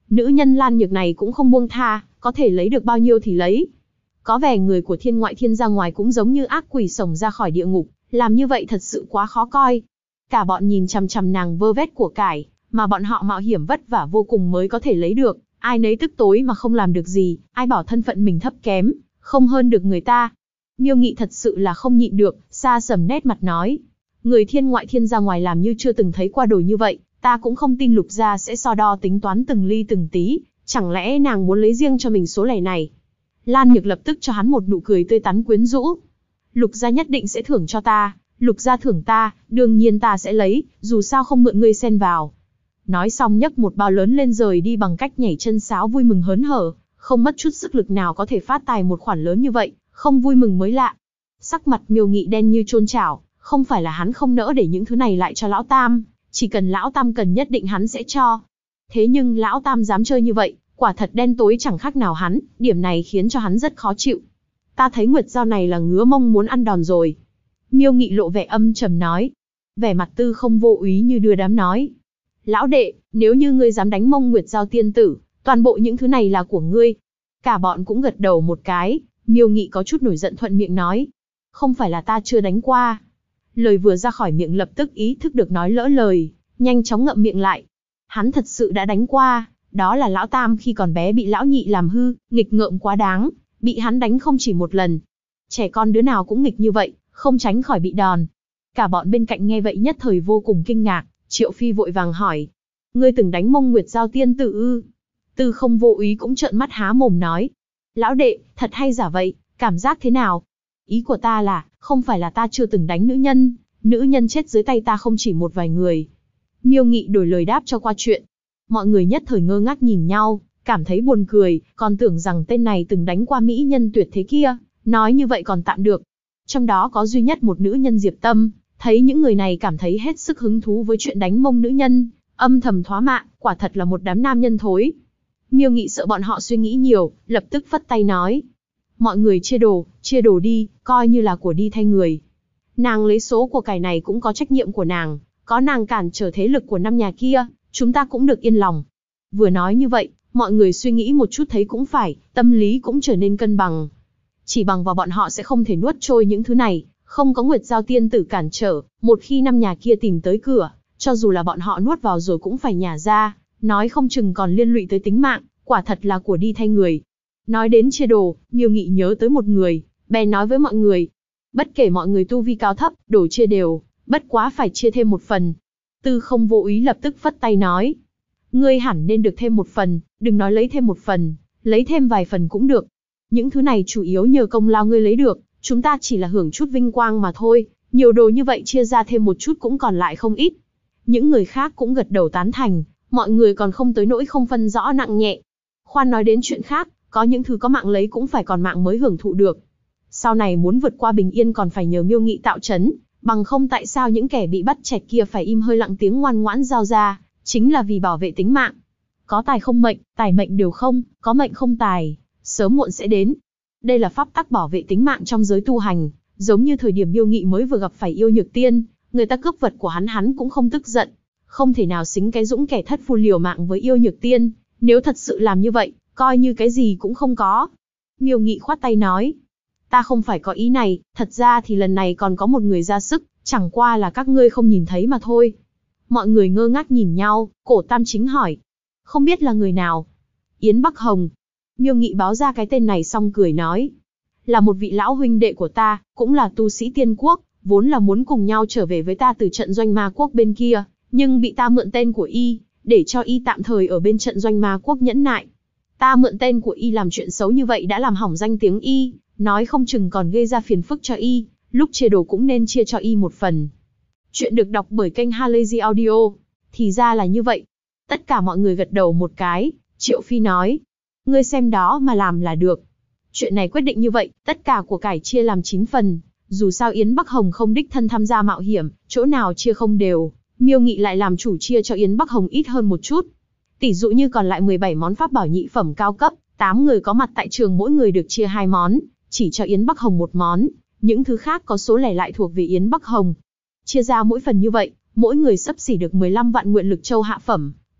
Nữ nhân Lan Nhược này cũng không buông tha, có thể lấy được bao nhiêu thì lấy. Có vẻ người của thiên ngoại thiên ra ngoài cũng giống như ác quỷ xổng ra khỏi địa ngục, làm như vậy thật sự quá khó coi. Cả bọn nhìn chằm chằm nàng vơ vét của cải, mà bọn họ mạo hiểm vất vả vô cùng mới có thể lấy được, ai nấy tức tối mà không làm được gì, ai bảo thân phận mình thấp kém, không hơn được người ta. Miêu Nghị thật sự là không nhịn được, xa sầm nét mặt nói. Người thiên ngoại thiên ra ngoài làm như chưa từng thấy qua đồ như vậy, ta cũng không tin Lục gia sẽ so đo tính toán từng ly từng tí, chẳng lẽ nàng muốn lấy riêng cho mình số lẻ này? Lan Nhược lập tức cho hắn một nụ cười tươi tắn quyến rũ. Lục gia nhất định sẽ thưởng cho ta, Lục gia thưởng ta, đương nhiên ta sẽ lấy, dù sao không mượn ngươi xen vào. Nói xong nhấc một bao lớn lên rời đi bằng cách nhảy chân sáo vui mừng hớn hở, không mất chút sức lực nào có thể phát tài một khoản lớn như vậy, không vui mừng mới lạ. Sắc mặt Miêu Nghị đen như chôn chảo, không phải là hắn không nỡ để những thứ này lại cho Lão Tam, chỉ cần Lão Tam cần nhất định hắn sẽ cho. Thế nhưng Lão Tam dám chơi như vậy, quả thật đen tối chẳng khác nào hắn, điểm này khiến cho hắn rất khó chịu. Ta thấy Nguyệt Giao này là ngứa mông muốn ăn đòn rồi. Miêu Nghị lộ vẻ âm trầm nói. Vẻ mặt Tư Không Vô Úy như đưa đám nói. Lão đệ, nếu như ngươi dám đánh mông Nguyệt Giao tiên tử, toàn bộ những thứ này là của ngươi. Cả bọn cũng gật đầu một cái, Miêu Nghị có chút nổi giận thuận miệng nói. Không phải là ta chưa đánh qua. Lời vừa ra khỏi miệng lập tức ý thức được nói lỡ lời, nhanh chóng ngậm miệng lại. Hắn thật sự đã đánh qua, đó là Lão Tam khi còn bé bị Lão Nhị làm hư, nghịch ngợm quá đáng, bị hắn đánh không chỉ một lần. Trẻ con đứa nào cũng nghịch như vậy, không tránh khỏi bị đòn. Cả bọn bên cạnh nghe vậy nhất thời vô cùng kinh ngạc, Triệu Phi vội vàng hỏi. Ngươi từng đánh mông Nguyệt Giao tiên tử ư? Tư Không Vô Úy cũng trợn mắt há mồm nói. Lão đệ, thật hay giả vậy, cảm giác thế nào? Ý của ta là, không phải là ta chưa từng đánh nữ nhân chết dưới tay ta không chỉ một vài người. Miêu Nghị đổi lời đáp cho qua chuyện. Mọi người nhất thời ngơ ngác nhìn nhau, cảm thấy buồn cười, còn tưởng rằng tên này từng đánh qua mỹ nhân tuyệt thế kia, nói như vậy còn tạm được. Trong đó có duy nhất một nữ nhân Diệp Tâm, thấy những người này cảm thấy hết sức hứng thú với chuyện đánh mông nữ nhân, âm thầm thóa mạ, quả thật là một đám nam nhân thối. Miêu Nghị sợ bọn họ suy nghĩ nhiều, lập tức phất tay nói. Mọi người chia đồ đi, coi như là của đi thay người. Nàng lấy số của cải này cũng có trách nhiệm của nàng, có nàng cản trở thế lực của năm nhà kia, chúng ta cũng được yên lòng. Vừa nói như vậy, mọi người suy nghĩ một chút thấy cũng phải, tâm lý cũng trở nên cân bằng. Chỉ bằng vào bọn họ sẽ không thể nuốt trôi những thứ này, không có Nguyệt Giao tiên tử cản trở, một khi năm nhà kia tìm tới cửa, cho dù là bọn họ nuốt vào rồi cũng phải nhả ra, nói không chừng còn liên lụy tới tính mạng, quả thật là của đi thay người. Nói đến chia đồ, Miêu Nghị nhớ tới một người, bèn nói với mọi người. Bất kể mọi người tu vi cao thấp, đồ chia đều, bất quá phải chia thêm một phần. Tư Không Vô Úy lập tức phất tay nói. Ngươi hẳn nên được thêm một phần, đừng nói lấy thêm một phần, lấy thêm vài phần cũng được. Những thứ này chủ yếu nhờ công lao ngươi lấy được, chúng ta chỉ là hưởng chút vinh quang mà thôi, nhiều đồ như vậy chia ra thêm một chút cũng còn lại không ít. Những người khác cũng gật đầu tán thành, mọi người còn không tới nỗi không phân rõ nặng nhẹ. Khoan nói đến chuyện khác, có những thứ có mạng lấy cũng phải còn mạng mới hưởng thụ được. Sau này muốn vượt qua bình yên còn phải nhờ Miêu Nghị tạo trấn, bằng không tại sao những kẻ bị bắt chẹt kia phải im hơi lặng tiếng ngoan ngoãn giao ra, chính là vì bảo vệ tính mạng. Có tài không mệnh, tài mệnh đều không, có mệnh không tài, sớm muộn sẽ đến. Đây là pháp tắc bảo vệ tính mạng trong giới tu hành, giống như thời điểm Miêu Nghị mới vừa gặp phải Yêu Nhược Tiên, người ta cướp vật của hắn cũng không tức giận, không thể nào xính cái dũng kẻ thất phu liều mạng với Yêu Nhược Tiên, nếu thật sự làm như vậy, coi như cái gì cũng không có. Miêu Nghị khoát tay nói, ta không phải có ý này, thật ra thì lần này còn có một người ra sức, chẳng qua là các ngươi không nhìn thấy mà thôi. Mọi người ngơ ngác nhìn nhau, Cổ Tam Chính hỏi, không biết là người nào? Yến Bắc Hồng. Miêu Nghị báo ra cái tên này xong cười nói, là một vị lão huynh đệ của ta, cũng là tu sĩ tiên quốc, vốn là muốn cùng nhau trở về với ta từ trận doanh ma quốc bên kia, nhưng bị ta mượn tên của y, để cho y tạm thời ở bên trận doanh ma quốc nhẫn nại. Ta mượn tên của y làm chuyện xấu như vậy đã làm hỏng danh tiếng y, nói không chừng còn gây ra phiền phức cho y, lúc chia đồ cũng nên chia cho y một phần. Chuyện được đọc bởi kênh Halazy Audio. Thì ra là như vậy. Tất cả mọi người gật đầu một cái, Triệu Phi nói, ngươi xem đó mà làm là được. Chuyện này quyết định như vậy, tất cả của cải chia làm 9 phần, dù sao Yến Bắc Hồng không đích thân tham gia mạo hiểm, chỗ nào chia không đều, Miêu Nghị lại làm chủ chia cho Yến Bắc Hồng ít hơn một chút. Tỷ dụ như còn lại 17 món pháp bảo nhị phẩm cao cấp, 8 người có mặt tại trường mỗi người được chia 2 món, chỉ cho Yến Bắc Hồng một món, những thứ khác có số lẻ lại thuộc về Yến Bắc Hồng. Chia ra mỗi phần như vậy, mỗi người xấp xỉ được 15 vạn nguyện lực châu hạ phẩm,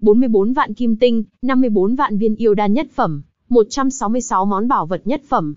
44 vạn kim tinh, 54 vạn viên yêu đan nhất phẩm, 166 món bảo vật nhất phẩm,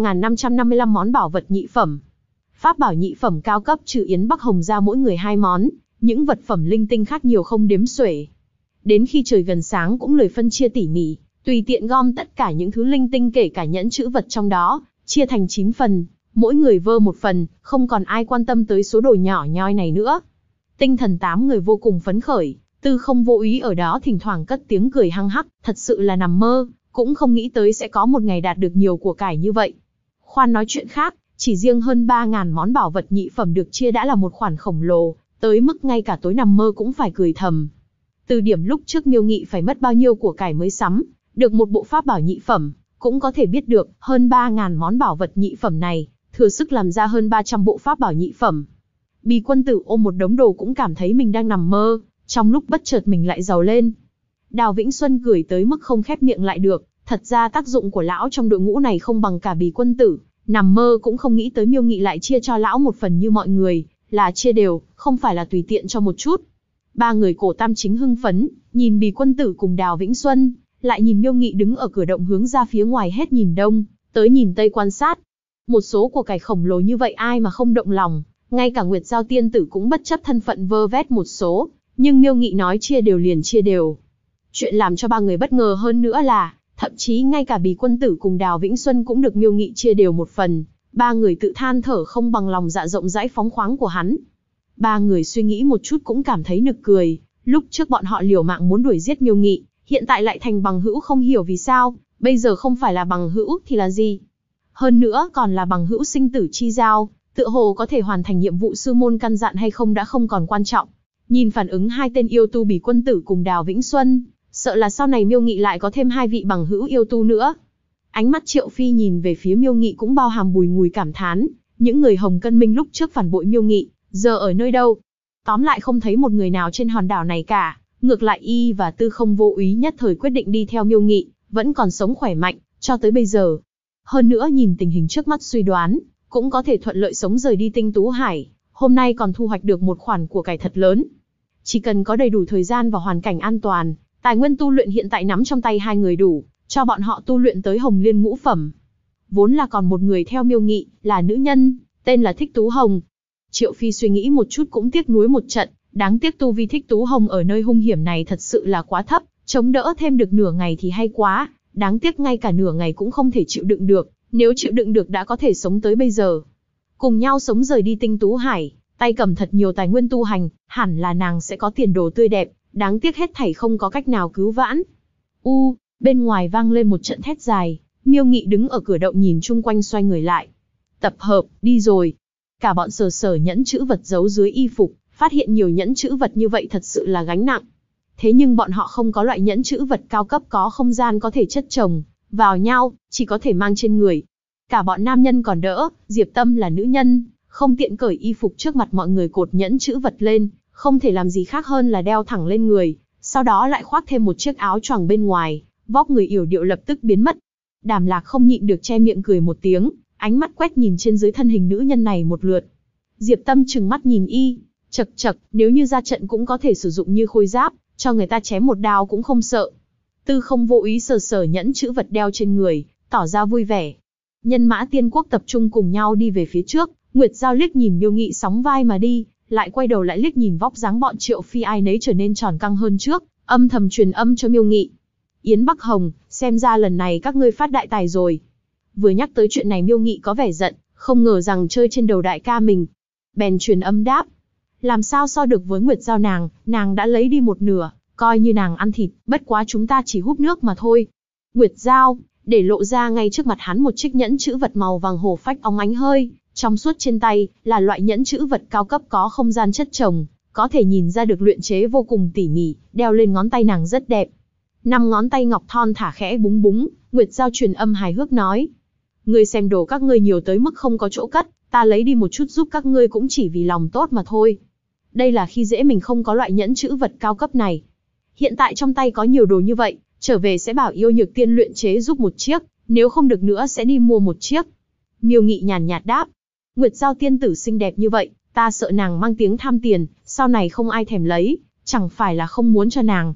3.555 món bảo vật nhị phẩm. Pháp bảo nhị phẩm cao cấp trừ Yến Bắc Hồng ra mỗi người 2 món, những vật phẩm linh tinh khác nhiều không đếm xuể. Đến khi trời gần sáng cũng lười phân chia tỉ mỉ, tùy tiện gom tất cả những thứ linh tinh kể cả nhẫn chữ vật trong đó, chia thành 9 phần, mỗi người vơ một phần, không còn ai quan tâm tới số đồ nhỏ nhoi này nữa. Tinh thần 8 người vô cùng phấn khởi, Tư Không Vô Úy ở đó thỉnh thoảng cất tiếng cười hăng hắc, thật sự là nằm mơ, cũng không nghĩ tới sẽ có một ngày đạt được nhiều của cải như vậy. Khoan nói chuyện khác, chỉ riêng hơn 3.000 món bảo vật nhị phẩm được chia đã là một khoản khổng lồ, tới mức ngay cả tối nằm mơ cũng phải cười thầm. Từ điểm lúc trước Miêu Nghị phải mất bao nhiêu của cải mới sắm được một bộ pháp bảo nhị phẩm, cũng có thể biết được, hơn 3.000 món bảo vật nhị phẩm này, thừa sức làm ra hơn 300 bộ pháp bảo nhị phẩm. Bì Quân Tử ôm một đống đồ cũng cảm thấy mình đang nằm mơ, trong lúc bất chợt mình lại giàu lên. Đào Vĩnh Xuân cười tới mức không khép miệng lại được, thật ra tác dụng của lão trong đội ngũ này không bằng cả Bì Quân Tử, nằm mơ cũng không nghĩ tới Miêu Nghị lại chia cho lão một phần như mọi người, là chia đều, không phải là tùy tiện cho một chút. Ba người Cổ Tam Chính hưng phấn, nhìn Bì Quân Tử cùng Đào Vĩnh Xuân, lại nhìn Miêu Nghị đứng ở cửa động hướng ra phía ngoài hết nhìn đông, tới nhìn tây quan sát. Một số của cải khổng lồ như vậy ai mà không động lòng, ngay cả Nguyệt Giao Tiên Tử cũng bất chấp thân phận vơ vét một số, nhưng Miêu Nghị nói chia đều liền chia đều. Chuyện làm cho ba người bất ngờ hơn nữa là, thậm chí ngay cả Bì Quân Tử cùng Đào Vĩnh Xuân cũng được Miêu Nghị chia đều một phần, ba người tự than thở không bằng lòng dạ rộng rãi phóng khoáng của hắn. Ba người suy nghĩ một chút cũng cảm thấy nực cười, lúc trước bọn họ liều mạng muốn đuổi giết Miêu Nghị, hiện tại lại thành bằng hữu không hiểu vì sao, bây giờ không phải là bằng hữu thì là gì. Hơn nữa còn là bằng hữu sinh tử chi giao, tựa hồ có thể hoàn thành nhiệm vụ sư môn căn dặn hay không đã không còn quan trọng. Nhìn phản ứng hai tên yêu tu Bì Quân Tử cùng Đào Vĩnh Xuân, sợ là sau này Miêu Nghị lại có thêm 2 vị bằng hữu yêu tu nữa. Ánh mắt Triệu Phi nhìn về phía Miêu Nghị cũng bao hàm bùi ngùi cảm thán, những người Hồng Cân Minh lúc trước phản bội Miêu Nghị, giờ ở nơi đâu? Tóm lại không thấy một người nào trên hòn đảo này cả, ngược lại y và Tư Không Vô Úy nhất thời quyết định đi theo Miêu Nghị, vẫn còn sống khỏe mạnh, cho tới bây giờ. Hơn nữa nhìn tình hình trước mắt suy đoán, cũng có thể thuận lợi sống rời đi Tinh Tú Hải, hôm nay còn thu hoạch được một khoản của cải thật lớn. Chỉ cần có đầy đủ thời gian và hoàn cảnh an toàn, tài nguyên tu luyện hiện tại nắm trong tay hai người đủ, cho bọn họ tu luyện tới Hồng Liên ngũ phẩm. Vốn là còn một người theo Miêu Nghị, là nữ nhân, tên là Thích Tú Hồng. Triệu Phi suy nghĩ một chút cũng tiếc nuối một trận, đáng tiếc tu vi Thích Tú Hồng ở nơi hung hiểm này thật sự là quá thấp, chống đỡ thêm được nửa ngày thì hay quá, đáng tiếc ngay cả nửa ngày cũng không thể chịu đựng được, nếu chịu đựng được đã có thể sống tới bây giờ. Cùng nhau sống rời đi Tinh Tú Hải, tay cầm thật nhiều tài nguyên tu hành, hẳn là nàng sẽ có tiền đồ tươi đẹp, đáng tiếc hết thảy không có cách nào cứu vãn. Bên ngoài vang lên một trận thét dài, Miêu Nghị đứng ở cửa động nhìn chung quanh xoay người lại. Tập hợp, đi rồi. Cả bọn sờ sờ nhẫn chữ vật giấu dưới y phục, phát hiện nhiều nhẫn chữ vật như vậy thật sự là gánh nặng. Thế nhưng bọn họ không có loại nhẫn chữ vật cao cấp có không gian có thể chất chồng vào nhau, chỉ có thể mang trên người. Cả bọn nam nhân còn đỡ, Diệp Tâm là nữ nhân, không tiện cởi y phục trước mặt mọi người cột nhẫn chữ vật lên, không thể làm gì khác hơn là đeo thẳng lên người, sau đó lại khoác thêm một chiếc áo choàng bên ngoài, vóc người yểu điệu lập tức biến mất. Đàm Lạc không nhịn được che miệng cười một tiếng, ánh mắt quét nhìn trên dưới thân hình nữ nhân này một lượt. Diệp Tâm trừng mắt nhìn y, chậc chậc, nếu như ra trận cũng có thể sử dụng như khôi giáp, cho người ta chém một đao cũng không sợ. Tư Không Vô Úy sờ sờ nhẫn chữ vật đeo trên người, tỏ ra vui vẻ. Nhân mã Tiên Quốc tập trung cùng nhau đi về phía trước, Nguyệt Giao liếc nhìn Miêu Nghị sóng vai mà đi, lại quay đầu lại liếc nhìn vóc dáng bọn Triệu Phi ai nấy trở nên tròn căng hơn trước, âm thầm truyền âm cho Miêu Nghị. Yến Bắc Hồng, xem ra lần này các ngươi phát đại tài rồi. Vừa nhắc tới chuyện này Miêu Nghị có vẻ giận, không ngờ rằng chơi trên đầu đại ca mình. Bèn truyền âm đáp. Làm sao so được với Nguyệt Giao nàng đã lấy đi một nửa, coi như nàng ăn thịt, bất quá chúng ta chỉ húp nước mà thôi. Nguyệt Giao, để lộ ra ngay trước mặt hắn một chiếc nhẫn chữ vật màu vàng hổ phách óng ánh hơi, trong suốt trên tay, là loại nhẫn chữ vật cao cấp có không gian chất chồng, có thể nhìn ra được luyện chế vô cùng tỉ mỉ, đeo lên ngón tay nàng rất đẹp. 5 ngón tay ngọc thon thả khẽ búng búng, Nguyệt Giao truyền âm hài hước nói. Ngươi xem đồ các ngươi nhiều tới mức không có chỗ cất, ta lấy đi một chút giúp các ngươi cũng chỉ vì lòng tốt mà thôi. Đây là khi dễ mình không có loại nhẫn chữ vật cao cấp này. Hiện tại trong tay có nhiều đồ như vậy, trở về sẽ bảo Yêu Nhược Tiên luyện chế giúp một chiếc, nếu không được nữa sẽ đi mua một chiếc. Miêu Nghị nhàn nhạt đáp. Nguyệt Giao tiên tử xinh đẹp như vậy, ta sợ nàng mang tiếng tham tiền, sau này không ai thèm lấy, chẳng phải là không muốn cho nàng.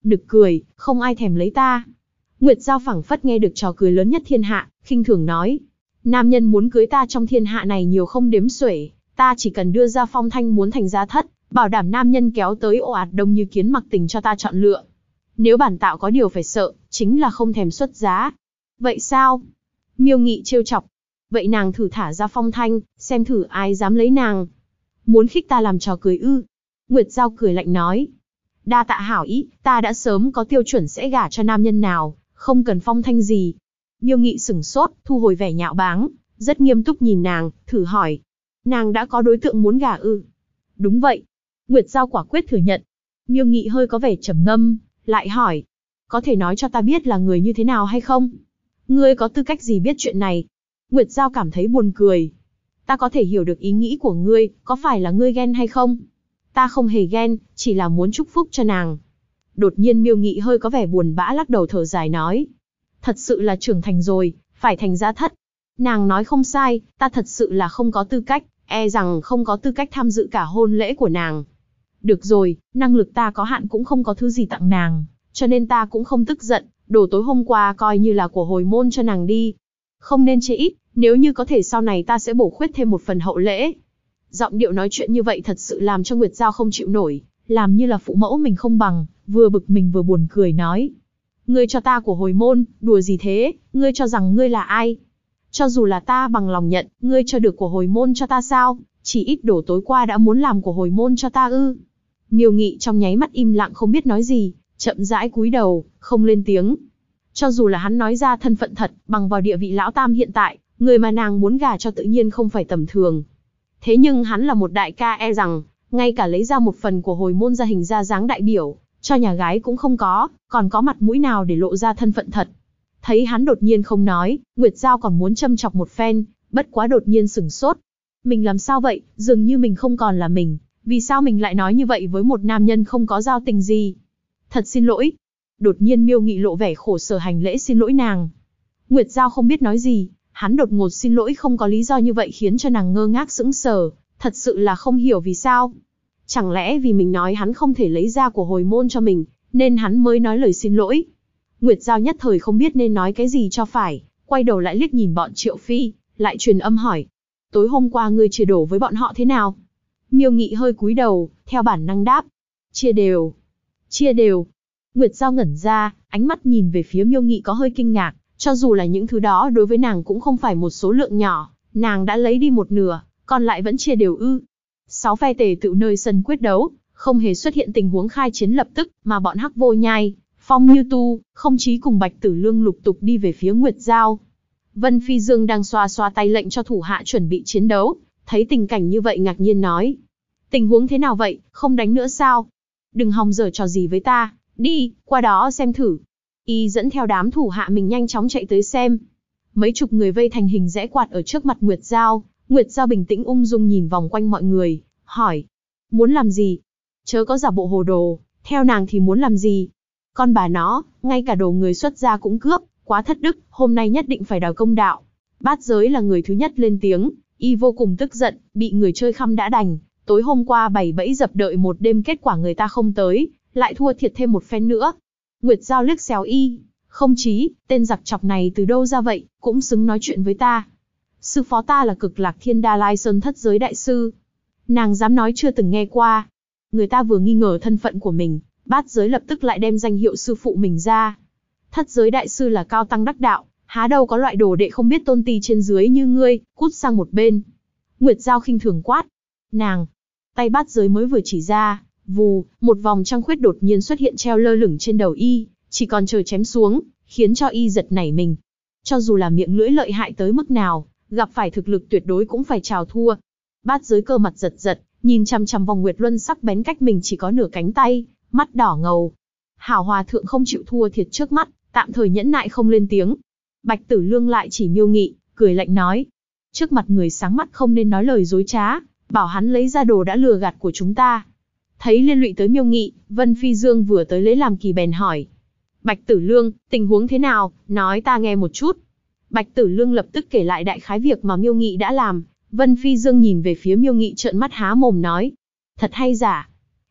Nực cười, không ai thèm lấy ta. Nguyệt Giao phảng phất nghe được trò cười lớn nhất thiên hạ, khinh thường nói. Nam nhân muốn cưới ta trong thiên hạ này nhiều không đếm xuể, ta chỉ cần đưa ra phong thanh muốn thành gia thất, bảo đảm nam nhân kéo tới ồ ạt đông như kiến mặc tình cho ta chọn lựa. Nếu bản tạo có điều phải sợ, chính là không thèm xuất giá. Vậy sao? Miêu Nghị trêu chọc. Vậy nàng thử thả ra phong thanh, xem thử ai dám lấy nàng. Muốn khích ta làm trò cười ư? Nguyệt Giao cười lạnh nói. Đa tạ hảo ý, ta đã sớm có tiêu chuẩn sẽ gả cho nam nhân nào, không cần phong thanh gì. Miêu Nghị sửng sốt, thu hồi vẻ nhạo báng, rất nghiêm túc nhìn nàng, thử hỏi. Nàng đã có đối tượng muốn gả ư? Đúng vậy. Nguyệt Giao quả quyết thừa nhận. Miêu Nghị hơi có vẻ trầm ngâm, lại hỏi. Có thể nói cho ta biết là người như thế nào hay không? Ngươi có tư cách gì biết chuyện này? Nguyệt Giao cảm thấy buồn cười. Ta có thể hiểu được ý nghĩ của ngươi, có phải là ngươi ghen hay không? Ta không hề ghen, chỉ là muốn chúc phúc cho nàng. Đột nhiên Miêu Nghị hơi có vẻ buồn bã lắc đầu thở dài nói. Thật sự là trưởng thành rồi, phải thành gia thất. Nàng nói không sai, ta thật sự là không có tư cách, e rằng không có tư cách tham dự cả hôn lễ của nàng. Được rồi, năng lực ta có hạn cũng không có thứ gì tặng nàng, cho nên ta cũng không tức giận, đồ tối hôm qua coi như là của hồi môn cho nàng đi. Không nên chê ít, nếu như có thể sau này ta sẽ bổ khuyết thêm một phần hậu lễ. Giọng điệu nói chuyện như vậy thật sự làm cho Nguyệt Giao không chịu nổi, làm như là phụ mẫu mình không bằng, vừa bực mình vừa buồn cười nói. Ngươi cho ta của hồi môn, đùa gì thế, ngươi cho rằng ngươi là ai? Cho dù là ta bằng lòng nhận, ngươi cho được của hồi môn cho ta sao? Chỉ ít đổ tối qua đã muốn làm của hồi môn cho ta ư? Miêu Nghị trong nháy mắt im lặng không biết nói gì, chậm rãi cúi đầu, không lên tiếng. Cho dù là hắn nói ra thân phận thật, bằng vào địa vị lão tam hiện tại, người mà nàng muốn gả cho tự nhiên không phải tầm thường. Thế nhưng hắn là một đại ca, e rằng, ngay cả lấy ra một phần của hồi môn ra hình ra dáng đại biểu, cho nhà gái cũng không có, còn có mặt mũi nào để lộ ra thân phận thật. Thấy hắn đột nhiên không nói, Nguyệt Giao còn muốn châm chọc một phen, bất quá đột nhiên sửng sốt. Mình làm sao vậy, dường như mình không còn là mình, vì sao mình lại nói như vậy với một nam nhân không có giao tình gì? Thật xin lỗi. Đột nhiên Miêu Nghị lộ vẻ khổ sở hành lễ xin lỗi nàng. Nguyệt Giao không biết nói gì, hắn đột ngột xin lỗi không có lý do như vậy khiến cho nàng ngơ ngác sững sờ, thật sự là không hiểu vì sao. Chẳng lẽ vì mình nói hắn không thể lấy ra của hồi môn cho mình, nên hắn mới nói lời xin lỗi. Nguyệt Giao nhất thời không biết nên nói cái gì cho phải, quay đầu lại liếc nhìn bọn Triệu Phi, lại truyền âm hỏi. Tối hôm qua ngươi chia đổ với bọn họ thế nào? Miêu Nghị hơi cúi đầu, theo bản năng đáp. Chia đều. Chia đều. Nguyệt Giao ngẩn ra, ánh mắt nhìn về phía Miêu Nghị có hơi kinh ngạc, cho dù là những thứ đó đối với nàng cũng không phải một số lượng nhỏ, nàng đã lấy đi một nửa, còn lại vẫn chia đều ư. 6 phe tề tựu nơi sân quyết đấu, không hề xuất hiện tình huống khai chiến lập tức, mà bọn Hắc Vô Nhai, Phong Như Tu, Không Chí cùng Bạch Tử Lương lục tục đi về phía Nguyệt Giao. Vân Phi Dương đang xoa xoa tay lệnh cho thủ hạ chuẩn bị chiến đấu, thấy tình cảnh như vậy ngạc nhiên nói. Tình huống thế nào vậy, không đánh nữa sao? Đừng hòng giở trò gì với ta, đi, qua đó xem thử. Y dẫn theo đám thủ hạ mình nhanh chóng chạy tới xem. Mấy chục người vây thành hình rẽ quạt ở trước mặt Nguyệt Giao. Nguyệt Giao bình tĩnh ung dung nhìn vòng quanh mọi người, hỏi. Muốn làm gì? Chớ có giả bộ hồ đồ, theo nàng thì muốn làm gì? Con bà nó, ngay cả đồ người xuất gia cũng cướp, quá thất đức, hôm nay nhất định phải đòi công đạo. Bát Giới là người thứ nhất lên tiếng, y vô cùng tức giận, bị người chơi khăm đã đành. Tối hôm qua bày bẫy dập đợi một đêm kết quả người ta không tới, lại thua thiệt thêm một phen nữa. Nguyệt Giao liếc xéo y, Không Chí, tên giặc chọc này từ đâu ra vậy, cũng xứng nói chuyện với ta. Sư phó ta là Cực Lạc Thiên Đa Lai Sơn Thất Giới Đại Sư. Nàng dám nói chưa từng nghe qua. Người ta vừa nghi ngờ thân phận của mình, Bát Giới lập tức lại đem danh hiệu sư phụ mình ra. Thất Giới Đại Sư là cao tăng đắc đạo, há đâu có loại đồ đệ không biết tôn ti trên dưới như ngươi, cút sang một bên. Nguyệt Giao khinh thường quát. Nàng, tay Bát Giới mới vừa chỉ ra, vù, một vòng trăng khuyết đột nhiên xuất hiện treo lơ lửng trên đầu y, chỉ còn chờ chém xuống, khiến cho y giật nảy mình. Cho dù là miệng lưỡi lợi hại tới mức nào, gặp phải thực lực tuyệt đối cũng phải chào thua. Bát Giới cơ mặt giật giật, nhìn chằm chằm vòng nguyệt luân sắc bén cách mình chỉ có nửa cánh tay, mắt đỏ ngầu. Hảo Hòa thượng không chịu thua thiệt trước mắt, tạm thời nhẫn nại không lên tiếng. Bạch Tử Lương lại chỉ Miêu Nghị, cười lạnh nói. Trước mặt người sáng mắt không nên nói lời dối trá, bảo hắn lấy ra đồ đã lừa gạt của chúng ta. Thấy liên lụy tới Miêu Nghị, Vân Phi Dương vừa tới lấy làm kỳ bèn hỏi. Bạch Tử Lương, tình huống thế nào, nói ta nghe một chút. Bạch Tử Lương lập tức kể lại đại khái việc mà Miêu Nghị đã làm. Vân Phi Dương nhìn về phía Miêu Nghị trợn mắt há mồm nói. Thật hay giả?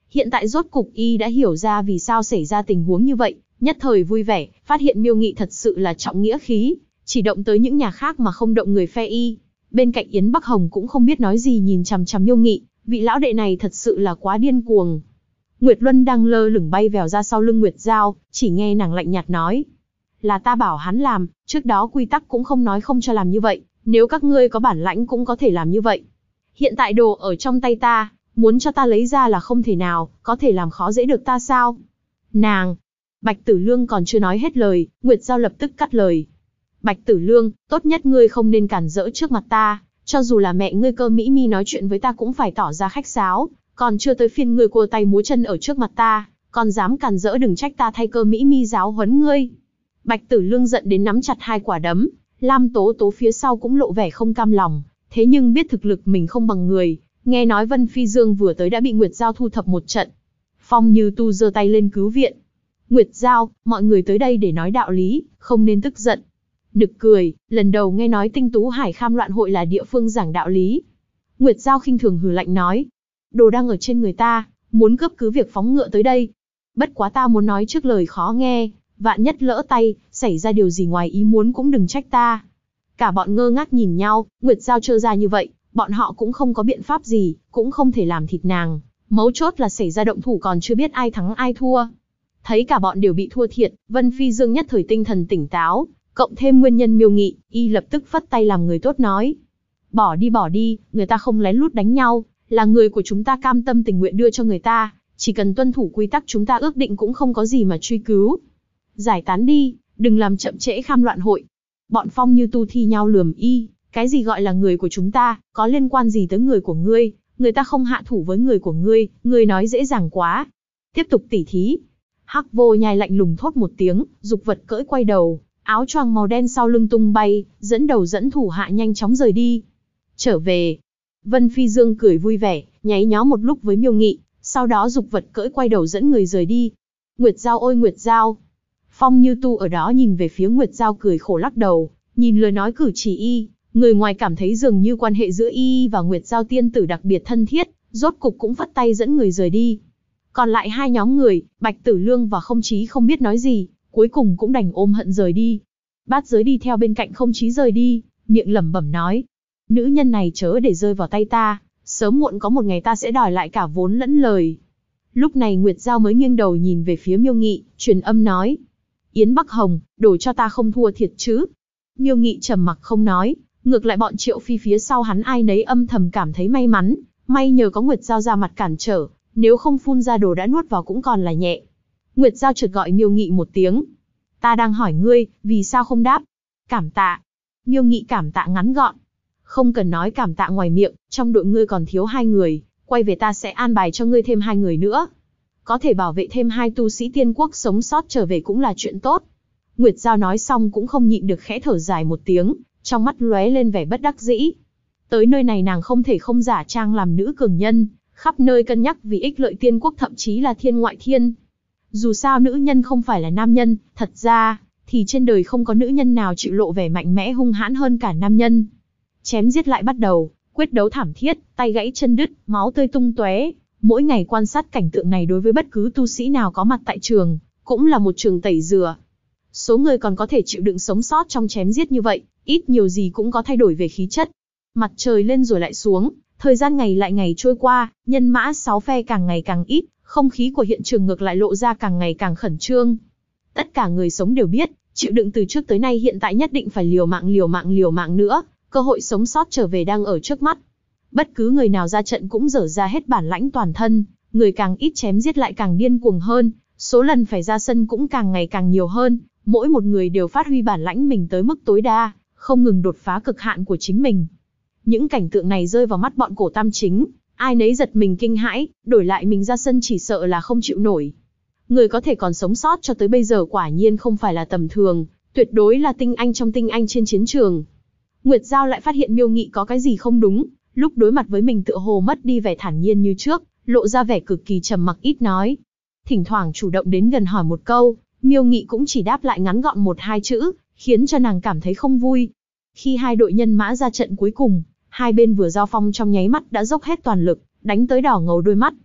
Hiện tại rốt cục y đã hiểu ra vì sao xảy ra tình huống như vậy, nhất thời vui vẻ, phát hiện Miêu Nghị thật sự là trọng nghĩa khí, chỉ động tới những nhà khác mà không động người phe y. Bên cạnh Yến Bắc Hồng cũng không biết nói gì nhìn chằm chằm Miêu Nghị, vị lão đệ này thật sự là quá điên cuồng. Nguyệt Luân đang lơ lửng bay vèo ra sau lưng Nguyệt Giao, chỉ nghe nàng lạnh nhạt nói. Là ta bảo hắn làm, trước đó quy tắc cũng không nói không cho làm như vậy, nếu các ngươi có bản lãnh cũng có thể làm như vậy. Hiện tại đồ ở trong tay ta, muốn cho ta lấy ra là không thể nào, có thể làm khó dễ được ta sao? Nàng! Bạch Tử Lương còn chưa nói hết lời, Nguyệt Giao lập tức cắt lời. Bạch Tử Lương, tốt nhất ngươi không nên cản rỡ trước mặt ta, cho dù là mẹ ngươi Cơ Mỹ Mi nói chuyện với ta cũng phải tỏ ra khách sáo, còn chưa tới phiên ngươi cua tay múa chân ở trước mặt ta, còn dám cản rỡ đừng trách ta thay Cơ Mỹ Mi giáo huấn ngươi. Bạch Tử Lương giận đến nắm chặt hai quả đấm, Lam Tố Tố phía sau cũng lộ vẻ không cam lòng, thế nhưng biết thực lực mình không bằng người, nghe nói Vân Phi Dương vừa tới đã bị Nguyệt Giao thu thập một trận. Phong Như Tu giơ tay lên cứu viện. Nguyệt Giao, mọi người tới đây để nói đạo lý, không nên tức giận. Nực cười, lần đầu nghe nói Tinh Tú Hải Kham Loạn Hội là địa phương giảng đạo lý. Nguyệt Giao khinh thường hừ lạnh nói, đồ đang ở trên người ta, muốn cướp cứ việc phóng ngựa tới đây. Bất quá ta muốn nói trước lời khó nghe, vạn nhất lỡ tay, xảy ra điều gì ngoài ý muốn cũng đừng trách ta. Cả bọn ngơ ngác nhìn nhau, Nguyệt Giao trơ ra như vậy, bọn họ cũng không có biện pháp gì, cũng không thể làm thịt nàng. Mấu chốt là xảy ra động thủ còn chưa biết ai thắng ai thua. Thấy cả bọn đều bị thua thiệt, Vân Phi Dương nhất thời tinh thần tỉnh táo, cộng thêm nguyên nhân Miêu Nghị, y lập tức phất tay làm người tốt nói. Bỏ đi, người ta không lén lút đánh nhau, là người của chúng ta cam tâm tình nguyện đưa cho người ta, chỉ cần tuân thủ quy tắc chúng ta ước định cũng không có gì mà truy cứu. Giải tán đi, đừng làm chậm trễ Kham Loạn Hội. Bọn Phong Như Tu thi nhau lườm y, cái gì gọi là người của chúng ta, có liên quan gì tới người của ngươi, người ta không hạ thủ với người của ngươi nói dễ dàng quá. Tiếp tục tỉ thí. Hắc Vô Nhai lạnh lùng thốt một tiếng, dục vật cưỡi quay đầu, áo choàng màu đen sau lưng tung bay, dẫn đầu dẫn thủ hạ nhanh chóng rời đi. Trở về. Vân Phi Dương cười vui vẻ, nháy nhó một lúc với Miêu Nghị, sau đó dục vật cưỡi quay đầu dẫn người rời đi. Nguyệt Giao ôi Nguyệt Giao. Phong Như Tu ở đó nhìn về phía Nguyệt Giao cười khổ lắc đầu, nhìn lời nói cử chỉ y, người ngoài cảm thấy dường như quan hệ giữa y và Nguyệt Giao tiên tử đặc biệt thân thiết, rốt cục cũng phất tay dẫn người rời đi. Còn lại hai nhóm người, Bạch Tử Lương và Không Chí không biết nói gì, cuối cùng cũng đành ôm hận rời đi. Bát Giới đi theo bên cạnh Không Chí rời đi, miệng lẩm bẩm nói: nữ nhân này chớ để rơi vào tay ta, sớm muộn có một ngày ta sẽ đòi lại cả vốn lẫn lời. Lúc này Nguyệt Giao mới nghiêng đầu nhìn về phía Miêu Nghị, truyền âm nói: Yến Bắc Hồng, đổ cho ta không thua thiệt chứ? Miêu Nghị trầm mặc không nói, ngược lại bọn Triệu Phi phía sau hắn ai nấy âm thầm cảm thấy may mắn, may nhờ có Nguyệt Giao ra mặt cản trở, nếu không phun ra đồ đã nuốt vào cũng còn là nhẹ. Nguyệt Giao chợt gọi Miêu Nghị một tiếng. Ta đang hỏi ngươi, vì sao không đáp? Cảm tạ. Miêu Nghị cảm tạ ngắn gọn. Không cần nói cảm tạ ngoài miệng, trong đội ngươi còn thiếu 2 người, quay về ta sẽ an bài cho ngươi thêm 2 người nữa. Có thể bảo vệ thêm 2 tu sĩ tiên quốc sống sót trở về cũng là chuyện tốt. Nguyệt Giao nói xong cũng không nhịn được khẽ thở dài một tiếng, trong mắt lóe lên vẻ bất đắc dĩ. Tới nơi này nàng không thể không giả trang làm nữ cường nhân, khắp nơi cân nhắc vì ích lợi tiên quốc thậm chí là thiên ngoại thiên. Dù sao nữ nhân không phải là nam nhân, thật ra, thì trên đời không có nữ nhân nào chịu lộ vẻ mạnh mẽ hung hãn hơn cả nam nhân. Chém giết lại bắt đầu, quyết đấu thảm thiết, tay gãy chân đứt, máu tươi tung tóe. Mỗi ngày quan sát cảnh tượng này đối với bất cứ tu sĩ nào có mặt tại trường, cũng là một trường tẩy rửa. Số người còn có thể chịu đựng sống sót trong chém giết như vậy, ít nhiều gì cũng có thay đổi về khí chất. Mặt trời lên rồi lại xuống, thời gian ngày lại ngày trôi qua, nhân mã 6 phe càng ngày càng ít, không khí của hiện trường ngược lại lộ ra càng ngày càng khẩn trương. Tất cả người sống đều biết, chịu đựng từ trước tới nay hiện tại nhất định phải liều mạng nữa, cơ hội sống sót trở về đang ở trước mắt. Bất cứ người nào ra trận cũng dở ra hết bản lãnh toàn thân, người càng ít chém giết lại càng điên cuồng hơn, số lần phải ra sân cũng càng ngày càng nhiều hơn, mỗi một người đều phát huy bản lãnh mình tới mức tối đa, không ngừng đột phá cực hạn của chính mình. Những cảnh tượng này rơi vào mắt bọn Cổ Tam Chính, ai nấy giật mình kinh hãi, đổi lại mình ra sân chỉ sợ là không chịu nổi. Người có thể còn sống sót cho tới bây giờ quả nhiên không phải là tầm thường, tuyệt đối là tinh anh trong tinh anh trên chiến trường. Nguyệt Giao lại phát hiện Miêu Nghị có cái gì không đúng, lúc đối mặt với mình tựa hồ mất đi vẻ thản nhiên như trước, lộ ra vẻ cực kỳ trầm mặc ít nói. Thỉnh thoảng chủ động đến gần hỏi một câu, Miêu Nghị cũng chỉ đáp lại ngắn gọn 1-2 chữ, khiến cho nàng cảm thấy không vui. Khi hai đội nhân mã ra trận cuối cùng, hai bên vừa giao phong trong nháy mắt đã dốc hết toàn lực, đánh tới đỏ ngầu đôi mắt.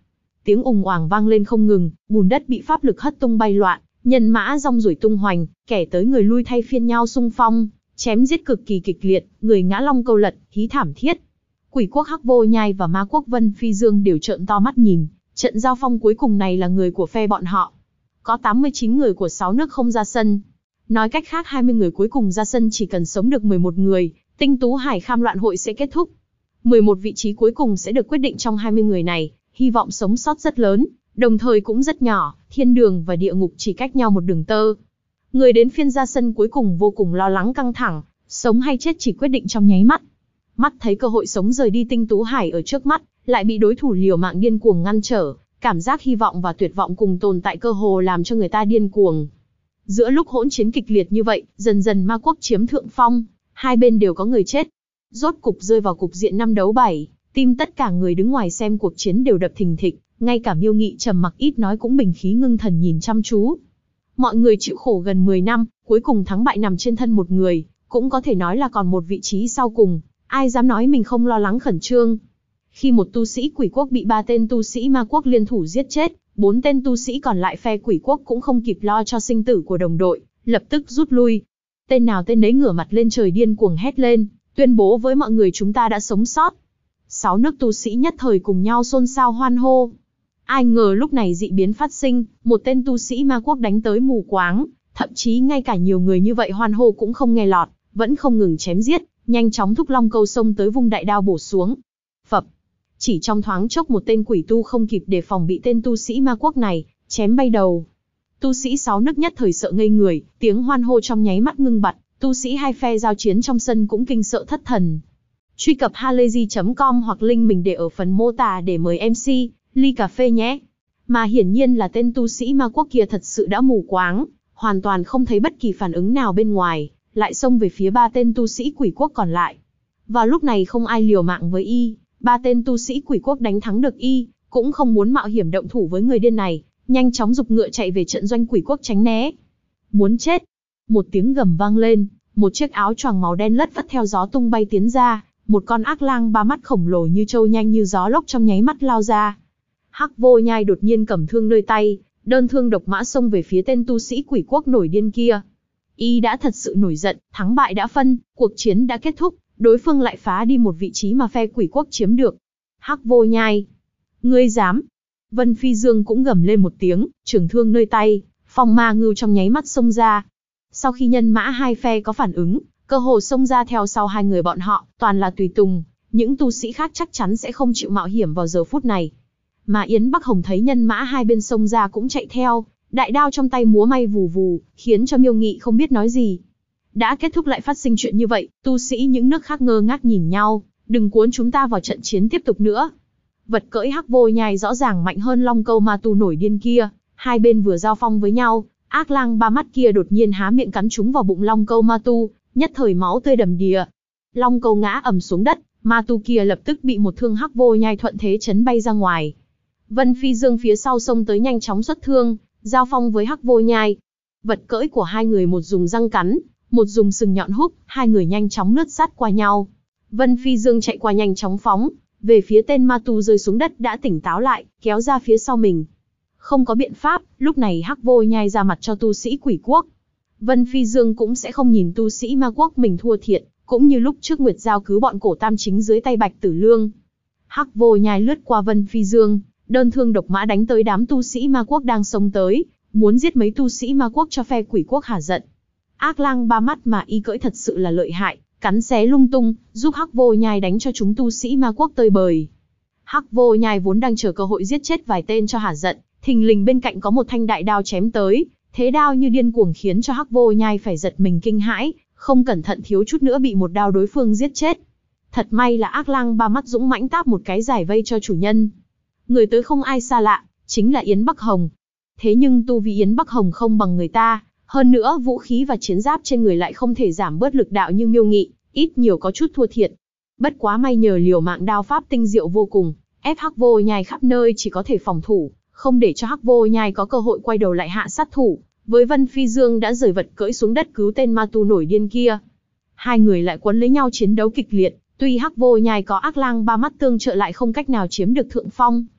tiếng ùng oàng vang lên không ngừng, bùn đất bị pháp lực hất tung bay loạn, nhân mã rong ruổi tung hoành, kẻ tới người lui thay phiên nhau xung phong, chém giết cực kỳ kịch liệt, người ngã long câu lật, hí thảm thiết. Quỷ quốc Hắc Vô Nhai và ma quốc Vân Phi Dương đều trợn to mắt nhìn, trận giao phong cuối cùng này là người của phe bọn họ. Có 89 người của 6 nước không ra sân. Nói cách khác 20 người cuối cùng ra sân chỉ cần sống được 11 người, Tinh Tú Hải Kham loạn hội sẽ kết thúc. 11 vị trí cuối cùng sẽ được quyết định trong 20 người này, hy vọng sống sót rất lớn, đồng thời cũng rất nhỏ, thiên đường và địa ngục chỉ cách nhau một đường tơ. Người đến phiên ra sân cuối cùng vô cùng lo lắng căng thẳng, sống hay chết chỉ quyết định trong nháy mắt. Mắt thấy cơ hội sống rời đi Tinh Tú Hải ở trước mắt, lại bị đối thủ liều mạng điên cuồng ngăn trở, cảm giác hy vọng và tuyệt vọng cùng tồn tại cơ hồ làm cho người ta điên cuồng. Giữa lúc hỗn chiến kịch liệt như vậy, dần dần ma quốc chiếm thượng phong, hai bên đều có người chết. Rốt cục rơi vào cục diện 5 đấu 7, tim tất cả người đứng ngoài xem cuộc chiến đều đập thình thịch, ngay cả Miêu Nghị trầm mặc ít nói cũng bình khí ngưng thần nhìn chăm chú. Mọi người chịu khổ gần 10 năm, cuối cùng thắng bại nằm trên thân một người, cũng có thể nói là còn một vị trí sau cùng, ai dám nói mình không lo lắng khẩn trương. Khi một tu sĩ quỷ quốc bị 3 tên tu sĩ ma quốc liên thủ giết chết, 4 tên tu sĩ còn lại phe quỷ quốc cũng không kịp lo cho sinh tử của đồng đội, lập tức rút lui. Tên nào tên nấy ngửa mặt lên trời điên cuồng hét lên, tuyên bố với mọi người chúng ta đã sống sót. 6 nước tu sĩ nhất thời cùng nhau xôn xao hoan hô. Ai ngờ lúc này dị biến phát sinh, một tên tu sĩ ma quốc đánh tới mù quáng, thậm chí ngay cả nhiều người như vậy hoan hô cũng không nghe lọt, vẫn không ngừng chém giết, nhanh chóng thúc long câu xông tới vung đại đao bổ xuống. Phập, chỉ trong thoáng chốc một tên quỷ tu không kịp đề phòng bị tên tu sĩ ma quốc này chém bay đầu. Tu sĩ 6 nước nhất thời sợ ngây người, tiếng hoan hô trong nháy mắt ngưng bặt, tu sĩ hai phe giao chiến trong sân cũng kinh sợ thất thần. Truy cập halayzi.com hoặc link mình để ở phần mô tả để mời MC ly cà phê nhé. Mà hiển nhiên là tên tu sĩ ma quốc kia thật sự đã mù quáng, hoàn toàn không thấy bất kỳ phản ứng nào bên ngoài, lại xông về phía 3 tên tu sĩ quỷ quốc còn lại. Vào lúc này không ai liều mạng với y, 3 tên tu sĩ quỷ quốc đánh thắng được y, cũng không muốn mạo hiểm động thủ với người điên này, nhanh chóng giục ngựa chạy về trận doanh quỷ quốc tránh né. Muốn chết! Một tiếng gầm vang lên, một chiếc áo choàng màu đen lất phất theo gió tung bay tiến ra, một con ác lang 3 mắt khổng lồ như trâu nhanh như gió lốc trong nháy mắt lao ra. Hắc Vô Nhai đột nhiên cầm thương nơi tay, đơn thương độc mã xông về phía tên tu sĩ quỷ quốc nổi điên kia. Y đã thật sự nổi giận, thắng bại đã phân, cuộc chiến đã kết thúc, đối phương lại phá đi một vị trí mà phe quỷ quốc chiếm được. Hắc Vô Nhai, ngươi dám? Vân Phi Dương cũng gầm lên một tiếng, trường thương nơi tay, phong ma ngưu trong nháy mắt xông ra. Sau khi nhân mã hai phe có phản ứng, cơ hồ xông ra theo sau hai người bọn họ, toàn là tùy tùng, những tu sĩ khác chắc chắn sẽ không chịu mạo hiểm vào giờ phút này. Mà Yến Bắc Hồng thấy nhân mã hai bên xông ra cũng chạy theo, đại đao trong tay múa may vù vù, khiến cho Miêu Nghị không biết nói gì. Đã kết thúc lại phát sinh chuyện như vậy, tu sĩ những nước khác ngơ ngác nhìn nhau, đừng cuốn chúng ta vào trận chiến tiếp tục nữa. Vật cưỡi Hắc Vô Nhai rõ ràng mạnh hơn Long Câu Ma Tu nổi điên kia, hai bên vừa giao phong với nhau, ác lang 3 mắt kia đột nhiên há miệng cắn trúng vào bụng Long Câu Ma Tu, nhất thời máu tươi đầm đìa. Long Câu ngã ầm xuống đất, Ma Tu kia lập tức bị một thương Hắc Vô Nhai thuận thế chấn bay ra ngoài. Vân Phi Dương phía sau xông tới nhanh chóng xuất thương, giao phong với Hắc Vô Nhai. Vật cưỡi của hai người một dùng răng cắn, một dùng sừng nhọn húc, hai người nhanh chóng lướt sát qua nhau. Vân Phi Dương chạy qua nhanh chóng phóng về phía tên ma tu rơi xuống đất đã tỉnh táo lại, kéo ra phía sau mình. Không có biện pháp, lúc này Hắc Vô Nhai ra mặt cho tu sĩ quỷ quốc. Vân Phi Dương cũng sẽ không nhìn tu sĩ ma quốc mình thua thiệt, cũng như lúc trước Nguyệt Giao cứu bọn cổ tam chính dưới tay Bạch Tử Lương. Hắc Vô Nhai lướt qua Vân Phi Dương, đơn thương độc mã đánh tới đám tu sĩ ma quốc đang xông tới, muốn giết mấy tu sĩ ma quốc cho phe quỷ quốc hả giận. Ác lang 3 mắt mà y cưỡi thật sự là lợi hại, cắn xé lung tung, giúp Hắc Vô Nhai đánh cho chúng tu sĩ ma quốc tơi bời. Hắc Vô Nhai vốn đang chờ cơ hội giết chết vài tên cho hả giận, thình lình bên cạnh có một thanh đại đao chém tới, thế đao như điên cuồng khiến cho Hắc Vô Nhai phải giật mình kinh hãi, không cẩn thận thiếu chút nữa bị một đao đối phương giết chết. Thật may là ác lang 3 mắt dũng mãnh táp một cái giải vây cho chủ nhân. Người tới không ai xa lạ, chính là Yến Bắc Hồng. Thế nhưng tu vi Yến Bắc Hồng không bằng người ta, hơn nữa vũ khí và chiến giáp trên người lại không thể giảm bớt lực đạo như Miêu Nghị, ít nhiều có chút thua thiệt. Bất quá may nhờ liều mạng đao pháp tinh diệu vô cùng, ép Hắc Vô Nhai khắp nơi chỉ có thể phòng thủ, không để cho Hắc Vô Nhai có cơ hội quay đầu lại hạ sát thủ. Với Vân Phi Dương đã rời vật cưỡi xuống đất cứu tên ma tu nổi điên kia. Hai người lại quấn lấy nhau chiến đấu kịch liệt, tuy Hắc Vô Nhai có ác lang 3 mắt tương trợ lại không cách nào chiếm được thượng phong.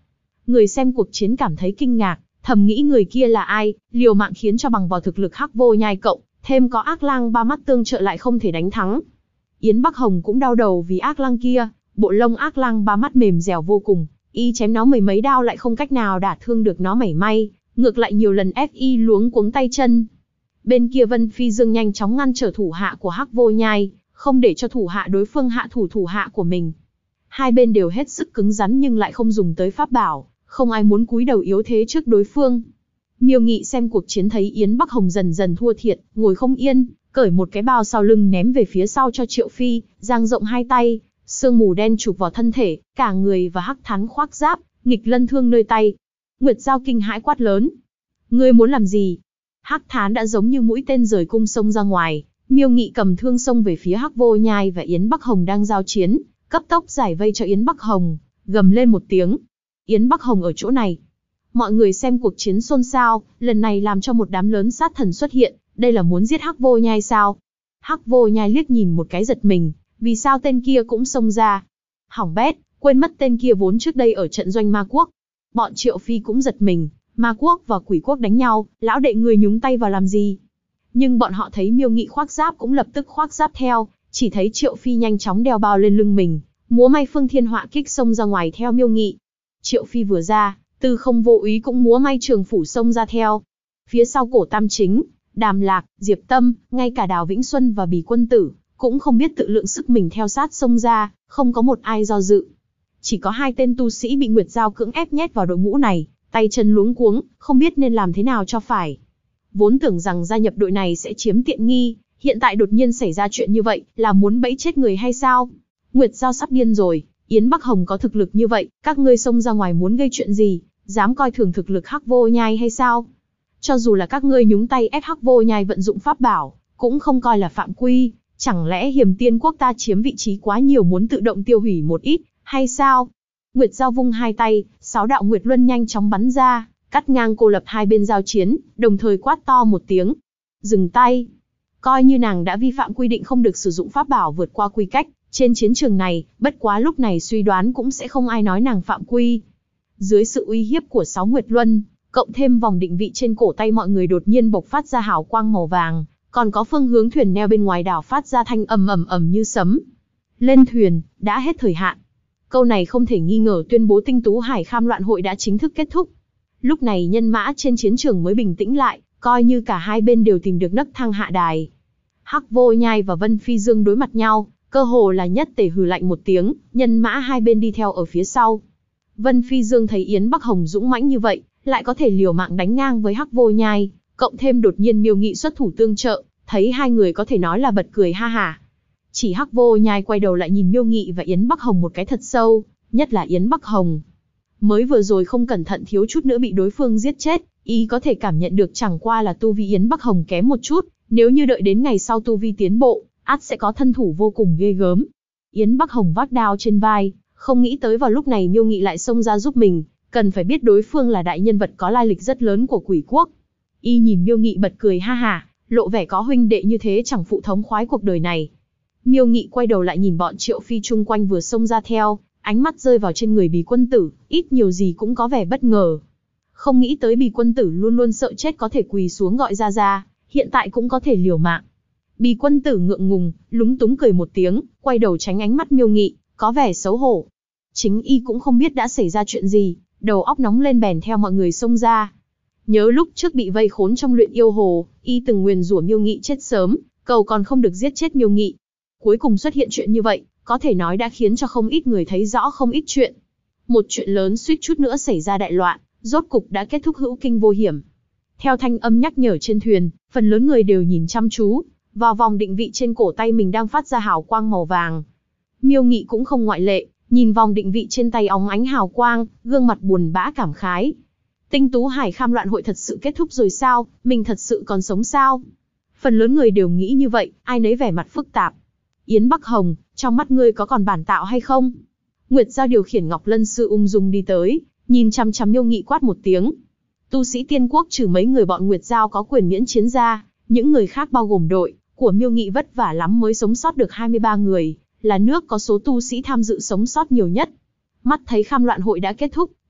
Người xem cuộc chiến cảm thấy kinh ngạc, thầm nghĩ người kia là ai, liều mạng khiến cho bằng vào thực lực Hắc Vô Nhai cộng, thêm có Ác Lang ba mắt tương trợ lại không thể đánh thắng. Yến Bắc Hồng cũng đau đầu vì Ác Lang kia, bộ lông Ác Lang ba mắt mềm dẻo vô cùng, y chém nó mười mấy đao lại không cách nào đả thương được nó mảy may, ngược lại nhiều lần ép y luống cuống tay chân. Bên kia Vân Phi Dương nhanh chóng ngăn trở thủ hạ của Hắc Vô Nhai, không để cho thủ hạ đối phương hạ thủ hạ của mình. Hai bên đều hết sức cứng rắn nhưng lại không dùng tới pháp bảo, không ai muốn cúi đầu yếu thế trước đối phương. Miêu Nghị xem cuộc chiến thấy Yến Bắc Hồng dần dần thua thiệt, ngồi không yên, cởi một cái bao sau lưng ném về phía sau cho Triệu Phi, dang rộng hai tay, sương mù đen chụp vào thân thể, cả người và hắc thán khoác giáp, nghịch lân thương nơi tay. Nguyệt Giao kinh hãi quát lớn: "Ngươi muốn làm gì?" Hắc thán đã giống như mũi tên rời cung xông ra ngoài, Miêu Nghị cầm thương xông về phía Hắc Vô Nhai và Yến Bắc Hồng đang giao chiến, cấp tốc giải vây cho Yến Bắc Hồng, gầm lên một tiếng: "Yến Bắc Hồng ở chỗ này!" Mọi người xem cuộc chiến xôn xao, lần này làm cho một đám lớn sát thần xuất hiện, đây là muốn giết Hắc Vô Nhai sao? Hắc Vô Nhai liếc nhìn một cái giật mình, vì sao tên kia cũng xông ra? Hỏng bét, quên mất tên kia vốn trước đây ở trận doanh Ma Quốc. Bọn Triệu Phi cũng giật mình, Ma Quốc và Quỷ Quốc đánh nhau, lão đệ người nhúng tay vào làm gì? Nhưng bọn họ thấy Miêu Nghị khoác giáp cũng lập tức khoác giáp theo, chỉ thấy Triệu Phi nhanh chóng đeo bao lên lưng mình, múa may Phương Thiên Họa Kích xông ra ngoài theo Miêu Nghị. Triệu Phi vừa ra, Tư Không Vô Úy cũng múa may Trường Phủ xông ra theo. Phía sau Cổ Tam Chính, Đàm Lạc, Diệp Tâm, ngay cả Đào Vĩnh Xuân và Bì Quân Tử, cũng không biết tự lượng sức mình theo sát xông ra, không có một ai do dự. Chỉ có hai tên tu sĩ bị Nguyệt Giao cưỡng ép nhét vào đội ngũ này, tay chân luống cuống, không biết nên làm thế nào cho phải. Vốn tưởng rằng gia nhập đội này sẽ chiếm tiện nghi, hiện tại đột nhiên xảy ra chuyện như vậy, là muốn bẫy chết người hay sao? Nguyệt Giao sắp điên rồi, Yến Bắc Hồng có thực lực như vậy, các ngươi xông ra ngoài muốn gây chuyện gì, dám coi thường thực lực Hắc Vô Nhai hay sao? Cho dù là các ngươi nhúng tay ép Hắc Vô Nhai vận dụng pháp bảo, cũng không coi là phạm quy, chẳng lẽ Hiểm Tiên Quốc ta chiếm vị trí quá nhiều muốn tự động tiêu hủy một ít, hay sao? Nguyệt Giao vung hai tay, 6 đạo Nguyệt Luân nhanh chóng bắn ra, cắt ngang cô lập hai bên giao chiến, đồng thời quát to một tiếng: "Dừng tay!" Coi như nàng đã vi phạm quy định không được sử dụng pháp bảo vượt qua quy cách, trên chiến trường này, bất quá lúc này suy đoán cũng sẽ không ai nói nàng phạm quy. Dưới sự uy hiếp của 6 Nguyệt Luân, cộng thêm vòng định vị trên cổ tay mọi người đột nhiên bộc phát ra hào quang màu vàng, còn có phương hướng thuyền neo bên ngoài đảo phát ra thanh ầm ầm ầm như sấm. Lên thuyền, đã hết thời hạn. Câu này không thể nghi ngờ tuyên bố Tinh Tú Hải Kham Loạn Hội đã chính thức kết thúc. Lúc này nhân mã trên chiến trường mới bình tĩnh lại, coi như cả hai bên đều tìm được nấc thang hạ đài. Hắc Vô Nhai và Vân Phi Dương đối mặt nhau, cơ hồ là nhất tề hừ lạnh một tiếng, nhân mã hai bên đi theo ở phía sau. Vân Phi Dương thấy Yến Bắc Hồng dũng mãnh như vậy, lại có thể liều mạng đánh ngang với Hắc Vô Nhai, cộng thêm đột nhiên Miêu Nghị xuất thủ tương trợ, thấy hai người có thể nói là bật cười ha hả. Chỉ Hắc Vô Nhai quay đầu lại nhìn Miêu Nghị và Yến Bắc Hồng một cái thật sâu, nhất là Yến Bắc Hồng. Mới vừa rồi không cẩn thận thiếu chút nữa bị đối phương giết chết, ý có thể cảm nhận được chẳng qua là tu vi Yến Bắc Hồng kém một chút, nếu như đợi đến ngày sau tu vi tiến bộ, ắt sẽ có thân thủ vô cùng ghê gớm. Yến Bắc Hồng vác đao trên vai, không nghĩ tới vào lúc này Miêu Nghị lại xông ra giúp mình, cần phải biết đối phương là đại nhân vật có lai lịch rất lớn của Quỷ Quốc. Y nhìn Miêu Nghị bật cười ha hả, lộ vẻ có huynh đệ như thế chẳng phụ thống khoái cuộc đời này. Miêu Nghị quay đầu lại nhìn bọn Triệu Phi chung quanh vừa xông ra theo, ánh mắt rơi vào trên người Bì Quân Tử, ít nhiều gì cũng có vẻ bất ngờ. Không nghĩ tới Bì Quân Tử luôn luôn sợ chết có thể quỳ xuống gọi ra, hiện tại cũng có thể liều mạng. Bì Quân Tử ngượng ngùng, lúng túng cười một tiếng, quay đầu tránh ánh mắt Miêu Nghị, có vẻ xấu hổ. Chính y cũng không biết đã xảy ra chuyện gì, đầu óc nóng lên bèn theo mọi người xông ra. Nhớ lúc trước bị vây khốn trong luyện yêu hồ, y từng nguyền rủa Miêu Nghị chết sớm, cầu còn không được giết chết Miêu Nghị. Cuối cùng xuất hiện chuyện như vậy, có thể nói đã khiến cho không ít người thấy rõ không ít chuyện. Một chuyện lớn suýt chút nữa xảy ra đại loạn, rốt cục đã kết thúc hữu kinh vô hiểm. Theo thanh âm nhắc nhở trên thuyền, phần lớn người đều nhìn chăm chú vào vòng định vị trên cổ tay mình đang phát ra hào quang màu vàng. Miêu Nghị cũng không ngoại lệ, nhìn vòng định vị trên tay óng ánh hào quang, gương mặt buồn bã cảm khái. Tinh Tú Hải Kham Loạn Hội thật sự kết thúc rồi sao, mình thật sự còn sống sao? Phần lớn người đều nghĩ như vậy, ai nấy vẻ mặt phức tạp. Yến Bắc Hồng, trong mắt ngươi có còn bản tạo hay không? Nguyệt Giao điều khiển Ngọc Lân Sư ung dung đi tới, nhìn chằm chằm Miêu Nghị quát một tiếng. Tu sĩ Tiên Quốc trừ mấy người bọn Nguyệt Giao có quyền miễn chiến ra, những người khác bao gồm đội của Miêu Nghị vất vả lắm mới sống sót được 23 người, là nước có số tu sĩ tham dự sống sót nhiều nhất. Mắt thấy Kham Loạn Hội đã kết thúc,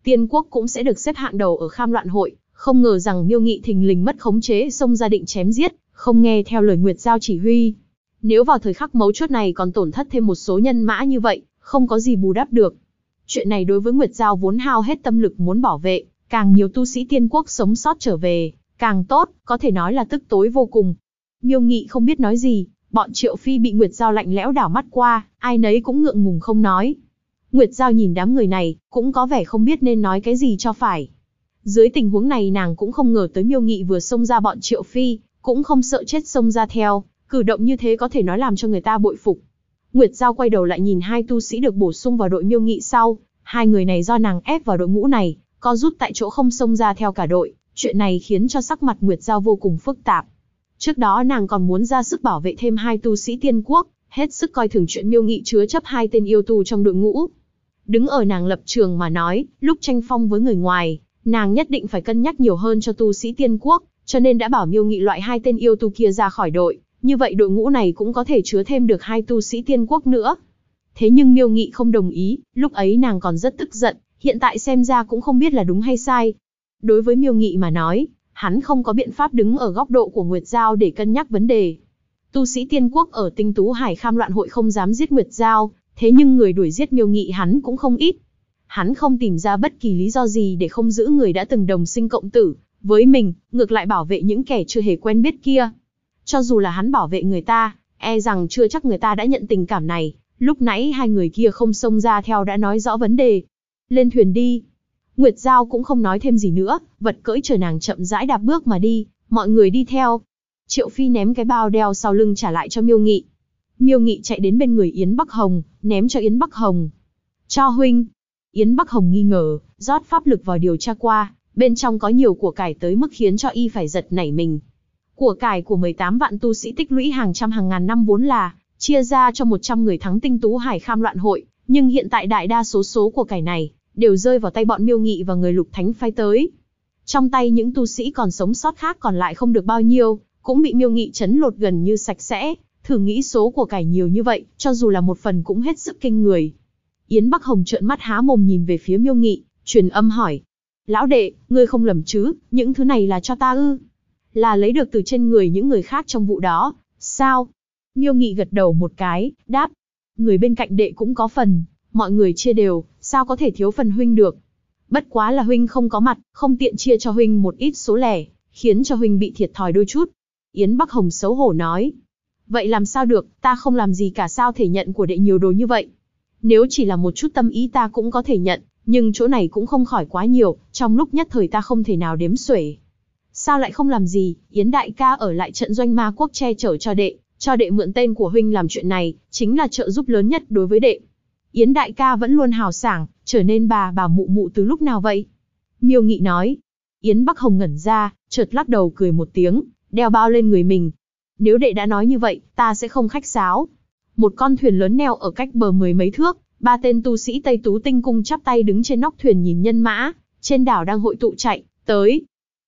Tiên quốc cũng sẽ được xếp hạng đầu ở Kham Loạn hội. Không ngờ rằng Miêu Nghị thình lình mất khống chế, xông ra định chém giết, không nghe theo lời Nguyệt Giao chỉ huy. Nếu vào thời khắc mấu chốt này còn tổn thất thêm một số nhân mã như vậy, không có gì bù đắp được. Chuyện này đối với Nguyệt Giao vốn hao hết tâm lực muốn bảo vệ, càng nhiều tu sĩ tiên quốc sống sót trở về, càng tốt, có thể nói là tức tối vô cùng. Miêu Nghị không biết nói gì, bọn Triệu Phi bị Nguyệt Giao lạnh lẽo đảo mắt qua, ai nấy cũng ngượng ngùng không nói. Nguyệt Giao nhìn đám người này, cũng có vẻ không biết nên nói cái gì cho phải. Dưới tình huống này nàng cũng không ngờ tới Miêu Nghị vừa xông ra bọn Triệu Phi, cũng không sợ chết xông ra theo, cử động như thế có thể nói làm cho người ta bội phục. Nguyệt Giao quay đầu lại nhìn hai tu sĩ được bổ sung vào đội Miêu Nghị sau, hai người này do nàng ép vào đội ngũ này, co rút tại chỗ không xông ra theo cả đội, chuyện này khiến cho sắc mặt Nguyệt Giao vô cùng phức tạp. Trước đó nàng còn muốn ra sức bảo vệ thêm hai tu sĩ tiên quốc, hết sức coi thường chuyện Miêu Nghị chứa chấp hai tên yêu tu trong đội ngũ. Đứng ở nàng lập trường mà nói, lúc tranh phong với người ngoài, nàng nhất định phải cân nhắc nhiều hơn cho tu sĩ tiên quốc, cho nên đã bảo Miêu Nghị loại hai tên yêu tu kia ra khỏi đội, như vậy đội ngũ này cũng có thể chứa thêm được hai tu sĩ tiên quốc nữa. Thế nhưng Miêu Nghị không đồng ý, lúc ấy nàng còn rất tức giận, hiện tại xem ra cũng không biết là đúng hay sai. Đối với Miêu Nghị mà nói, hắn không có biện pháp đứng ở góc độ của Nguyệt Giao để cân nhắc vấn đề. Tu sĩ tiên quốc ở Tinh Tú Hải Kham Loạn hội không dám giết Nguyệt Giao, thế nhưng người đuổi giết Miêu Nghị hắn cũng không ít. Hắn không tìm ra bất kỳ lý do gì để không giữ người đã từng đồng sinh cộng tử với mình, ngược lại bảo vệ những kẻ chưa hề quen biết kia. Cho dù là hắn bảo vệ người ta, e rằng chưa chắc người ta đã nhận tình cảm này. Lúc nãy hai người kia không xông ra theo đã nói rõ vấn đề. Lên thuyền đi. Nguyệt Giao cũng không nói thêm gì nữa, vật cưỡi chờ nàng chậm rãi đạp bước mà đi, mọi người đi theo. Triệu Phi ném cái bao đeo sau lưng trả lại cho Miêu Nghị. Miêu Nghị chạy đến bên người Yến Bắc Hồng, ném cho Yến Bắc Hồng. Cho huynh. Yến Bắc Hồng nghi ngờ, rót pháp lực vào điều tra qua, bên trong có nhiều của cải tới mức khiến cho y phải giật nảy mình. Của cải của 18 vạn tu sĩ tích lũy hàng trăm hàng ngàn năm vốn là chia ra cho 100 người thắng Tinh Tú Hải Kham Loạn hội, nhưng hiện tại đại đa số của cải này đều rơi vào tay bọn Miêu Nghị và người Lục Thánh phái tới. Trong tay những tu sĩ còn sống sót khác còn lại không được bao nhiêu, cũng bị Miêu Nghị trấn lột gần như sạch sẽ. Thử nghĩ số của cải nhiều như vậy, cho dù là một phần cũng hết sức kinh người. Yến Bắc Hồng trợn mắt há mồm nhìn về phía Miêu Nghị, truyền âm hỏi: lão đệ, ngươi không lầm chứ, những thứ này là cho ta ư? Là lấy được từ trên người những người khác trong vụ đó, sao? Miêu Nghị gật đầu một cái, đáp: người bên cạnh đệ cũng có phần, mọi người chia đều, sao có thể thiếu phần huynh được? Bất quá là huynh không có mặt, không tiện chia cho huynh một ít số lẻ, khiến cho huynh bị thiệt thòi đôi chút. Yến Bắc Hồng xấu hổ nói: vậy làm sao được, ta không làm gì cả, sao thể nhận của đệ nhiều đồ như vậy? Nếu chỉ là một chút tâm ý ta cũng có thể nhận, nhưng chỗ này cũng không khỏi quá nhiều, trong lúc nhất thời ta không thể nào đếm xuể. Sao lại không làm gì, Yến đại ca ở lại trận doanh ma quốc che chở cho đệ mượn tên của huynh làm chuyện này, chính là trợ giúp lớn nhất đối với đệ. Yến đại ca vẫn luôn hào sảng, trở nên bà mụ mụ từ lúc nào vậy? Miêu Nghị nói. Yến Bắc Hồng ngẩn ra, chợt lắc đầu cười một tiếng, đeo bao lên người mình. Nếu đệ đã nói như vậy, ta sẽ không khách sáo. Một con thuyền lớn neo ở cách bờ 10 mấy thước, 3 tên tu sĩ Tây Tú Tinh Cung chắp tay đứng trên nóc thuyền nhìn nhân mã, trên đảo đang hội tụ chạy tới.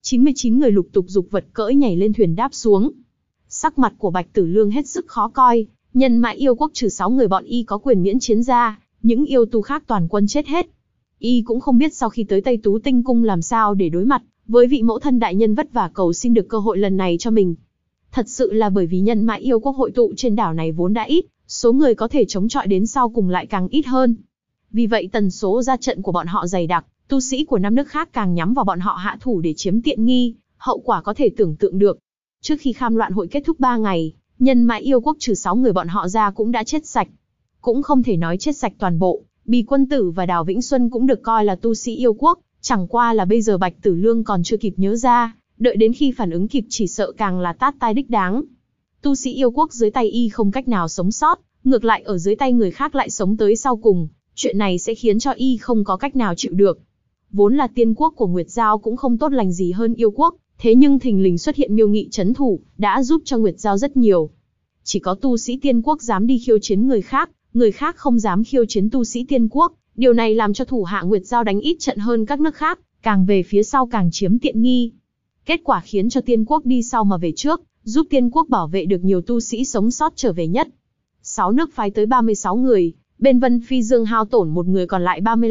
99 người lục tục dục vật cưỡi nhảy lên thuyền đáp xuống. Sắc mặt của Bạch Tử Lương hết sức khó coi, nhân mã yêu quốc trừ 6 người bọn y có quyền miễn chiến ra, những yêu tu khác toàn quân chết hết. Y cũng không biết sau khi tới Tây Tú Tinh Cung làm sao để đối mặt với vị mẫu thân đại nhân vất vả cầu xin được cơ hội lần này cho mình. Thật sự là bởi vì nhân mã yêu quốc hội tụ trên đảo này vốn đã ít, số người có thể chống chọi đến sau cùng lại càng ít hơn. Vì vậy tần số ra trận của bọn họ dày đặc, tu sĩ của 5 nước khác càng nhắm vào bọn họ hạ thủ để chiếm tiện nghi, hậu quả có thể tưởng tượng được. Trước khi Kham Loạn hội kết thúc 3 ngày, nhân mã yêu quốc trừ 6 người bọn họ ra cũng đã chết sạch. Cũng không thể nói chết sạch toàn bộ, Bì Quân Tử và Đào Vĩnh Xuân cũng được coi là tu sĩ yêu quốc, chẳng qua là bây giờ Bạch Tử Lương còn chưa kịp nhớ ra, đợi đến khi phản ứng kịp chỉ sợ càng là tát tai đích đáng. Tu sĩ yêu quốc dưới tay y không cách nào sống sót, ngược lại ở dưới tay người khác lại sống tới sau cùng, chuyện này sẽ khiến cho y không có cách nào chịu được. Vốn là tiên quốc của Nguyệt Giao cũng không tốt lành gì hơn yêu quốc, thế nhưng thình lình xuất hiện Miêu Nghị trấn thủ, đã giúp cho Nguyệt Giao rất nhiều. Chỉ có tu sĩ tiên quốc dám đi khiêu chiến người khác không dám khiêu chiến tu sĩ tiên quốc, điều này làm cho thủ hạ Nguyệt Giao đánh ít trận hơn các nước khác, càng về phía sau càng chiếm tiện nghi. Kết quả khiến cho tiên quốc đi sau mà về trước, giúp tiên quốc bảo vệ được nhiều tu sĩ sống sót trở về nhất. 6 nước phái tới 36 người, bên Vân Phi Dương hao tổn một người còn lại 35,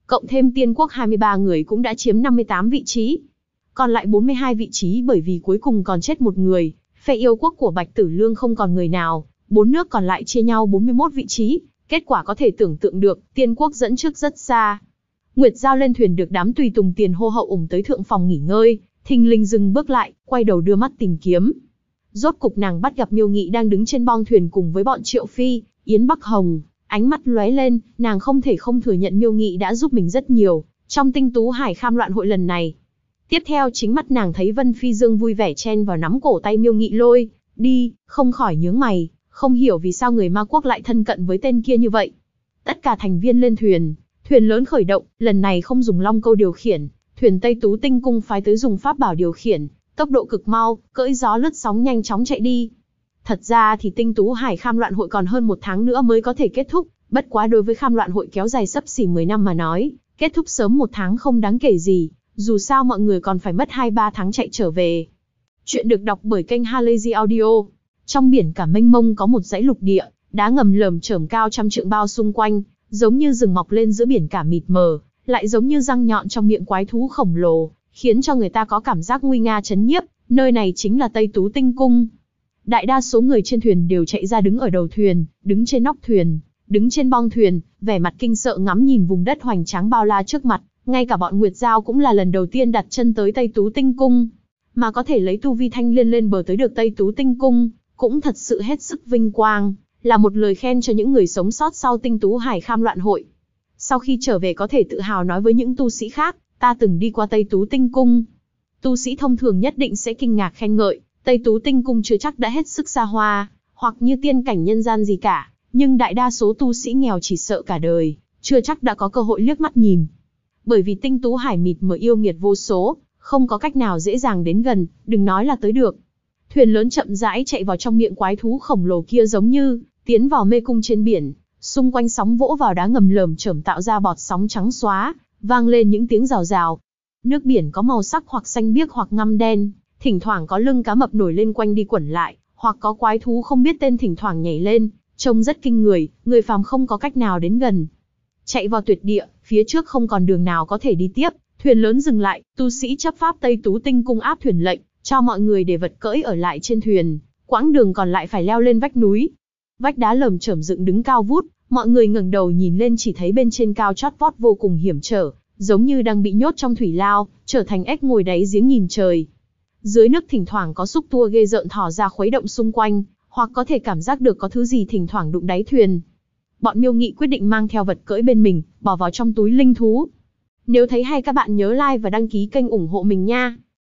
Cộng thêm tiên quốc 23 người cũng đã chiếm 58 vị trí. Còn lại 42 vị trí bởi vì cuối cùng còn chết một người, phe yêu quốc của Bạch Tử Lương không còn người nào, 4 nước còn lại chia nhau 41 vị trí, kết quả có thể tưởng tượng được, tiên quốc dẫn trước rất xa. Nguyệt Giao lên thuyền được đám tùy tùng Tiền Hô Hậu ủng tới thượng phòng nghỉ ngơi, thình lình dừng bước lại, quay đầu đưa mắt tìm kiếm. Rốt cục nàng bắt gặp Miêu Nghị đang đứng trên bong thuyền cùng với bọn Triệu Phi, Yến Bắc Hồng, ánh mắt lóe lên, nàng không thể không thừa nhận Miêu Nghị đã giúp mình rất nhiều, trong Tinh Tú Hải Kham loạn hội lần này. Tiếp theo chính mắt nàng thấy Vân Phi Dương vui vẻ chen vào nắm cổ tay Miêu Nghị lôi đi, không khỏi nhướng mày, không hiểu vì sao người Ma Quốc lại thân cận với tên kia như vậy. Tất cả thành viên lên thuyền, thuyền lớn khởi động, lần này không dùng long câu điều khiển, thuyền Tây Tú Tinh Cung phái tới dùng pháp bảo điều khiển, tốc độ cực mau, cưỡi gió lướt sóng nhanh chóng chạy đi. Thật ra thì Tinh Tú Hải Kham loạn hội còn hơn 1 tháng nữa mới có thể kết thúc, bất quá đối với Kham loạn hội kéo dài sấp xỉ 10 năm mà nói, kết thúc sớm 1 tháng không đáng kể gì, dù sao mọi người còn phải mất 2-3 tháng chạy trở về. Chuyện được đọc bởi kênh Halazy Audio. Trong biển cả mênh mông có một dãy lục địa, đá ngầm lởm chởm cao trăm trượng bao xung quanh, giống như rừng mọc lên giữa biển cả mịt mờ, lại giống như răng nhọn trong miệng quái thú khổng lồ, khiến cho người ta có cảm giác nguy nga chấn nhiếp. Nơi này chính là Tây Tú Tinh Cung. Đại đa số người trên thuyền đều chạy ra đứng ở đầu thuyền, đứng trên nóc thuyền, đứng trên bong thuyền, vẻ mặt kinh sợ ngắm nhìn vùng đất hoành tráng bao la trước mặt. Ngay cả bọn Nguyệt Giao cũng là lần đầu tiên đặt chân tới Tây Tú Tinh Cung, mà có thể lấy tu vi thanh liên lên bờ tới được Tây Tú Tinh Cung, cũng thật sự hết sức vinh quang, là một lời khen cho những người sống sót sau Tinh Tú Hải Kham loạn hội. Sau khi trở về có thể tự hào nói với những tu sĩ khác, ta từng đi qua Tây Tú Tinh Cung. Tu sĩ thông thường nhất định sẽ kinh ngạc khen ngợi, Tây Tú Tinh Cung chưa chắc đã hết sức xa hoa, hoặc như tiên cảnh nhân gian gì cả, nhưng đại đa số tu sĩ nghèo chỉ sợ cả đời, chưa chắc đã có cơ hội liếc mắt nhìn. Bởi vì Tinh Tú Hải mịt mờ yêu nghiệt vô số, không có cách nào dễ dàng đến gần, đừng nói là tới được. Thuyền lớn chậm rãi chạy vào trong miệng quái thú khổng lồ kia giống như tiến vào mê cung trên biển, xung quanh sóng vỗ vào đá ngầm lởm chởm tạo ra bọt sóng trắng xóa, vang lên những tiếng rào rào. Nước biển có màu sắc hoặc xanh biếc hoặc ngăm đen, thỉnh thoảng có lưng cá mập nổi lên quanh đi quẩn lại, hoặc có quái thú không biết tên thỉnh thoảng nhảy lên, trông rất kinh người, người phàm không có cách nào đến gần. Chạy vào tuyệt địa, phía trước không còn đường nào có thể đi tiếp, thuyền lớn dừng lại, tu sĩ chấp pháp Tây Tú Tinh Cung áp thuyền lệnh, cho mọi người để vật cưỡi ở lại trên thuyền, quãng đường còn lại phải leo lên vách núi. Vách đá lởm chởm dựng đứng cao vút, mọi người ngẩng đầu nhìn lên chỉ thấy bên trên cao chót vót vô cùng hiểm trở, giống như đang bị nhốt trong thủy lao, trở thành ếch ngồi đáy giếng nhìn trời. Dưới nước thỉnh thoảng có xúc tua ghê rợn thò ra khuấy động xung quanh, hoặc có thể cảm giác được có thứ gì thỉnh thoảng đụng đáy thuyền. Bọn Miêu Nghị quyết định mang theo vật cưỡi bên mình, bỏ vào trong túi linh thú. Nếu thấy hay các bạn nhớ like và đăng ký kênh ủng hộ mình nha.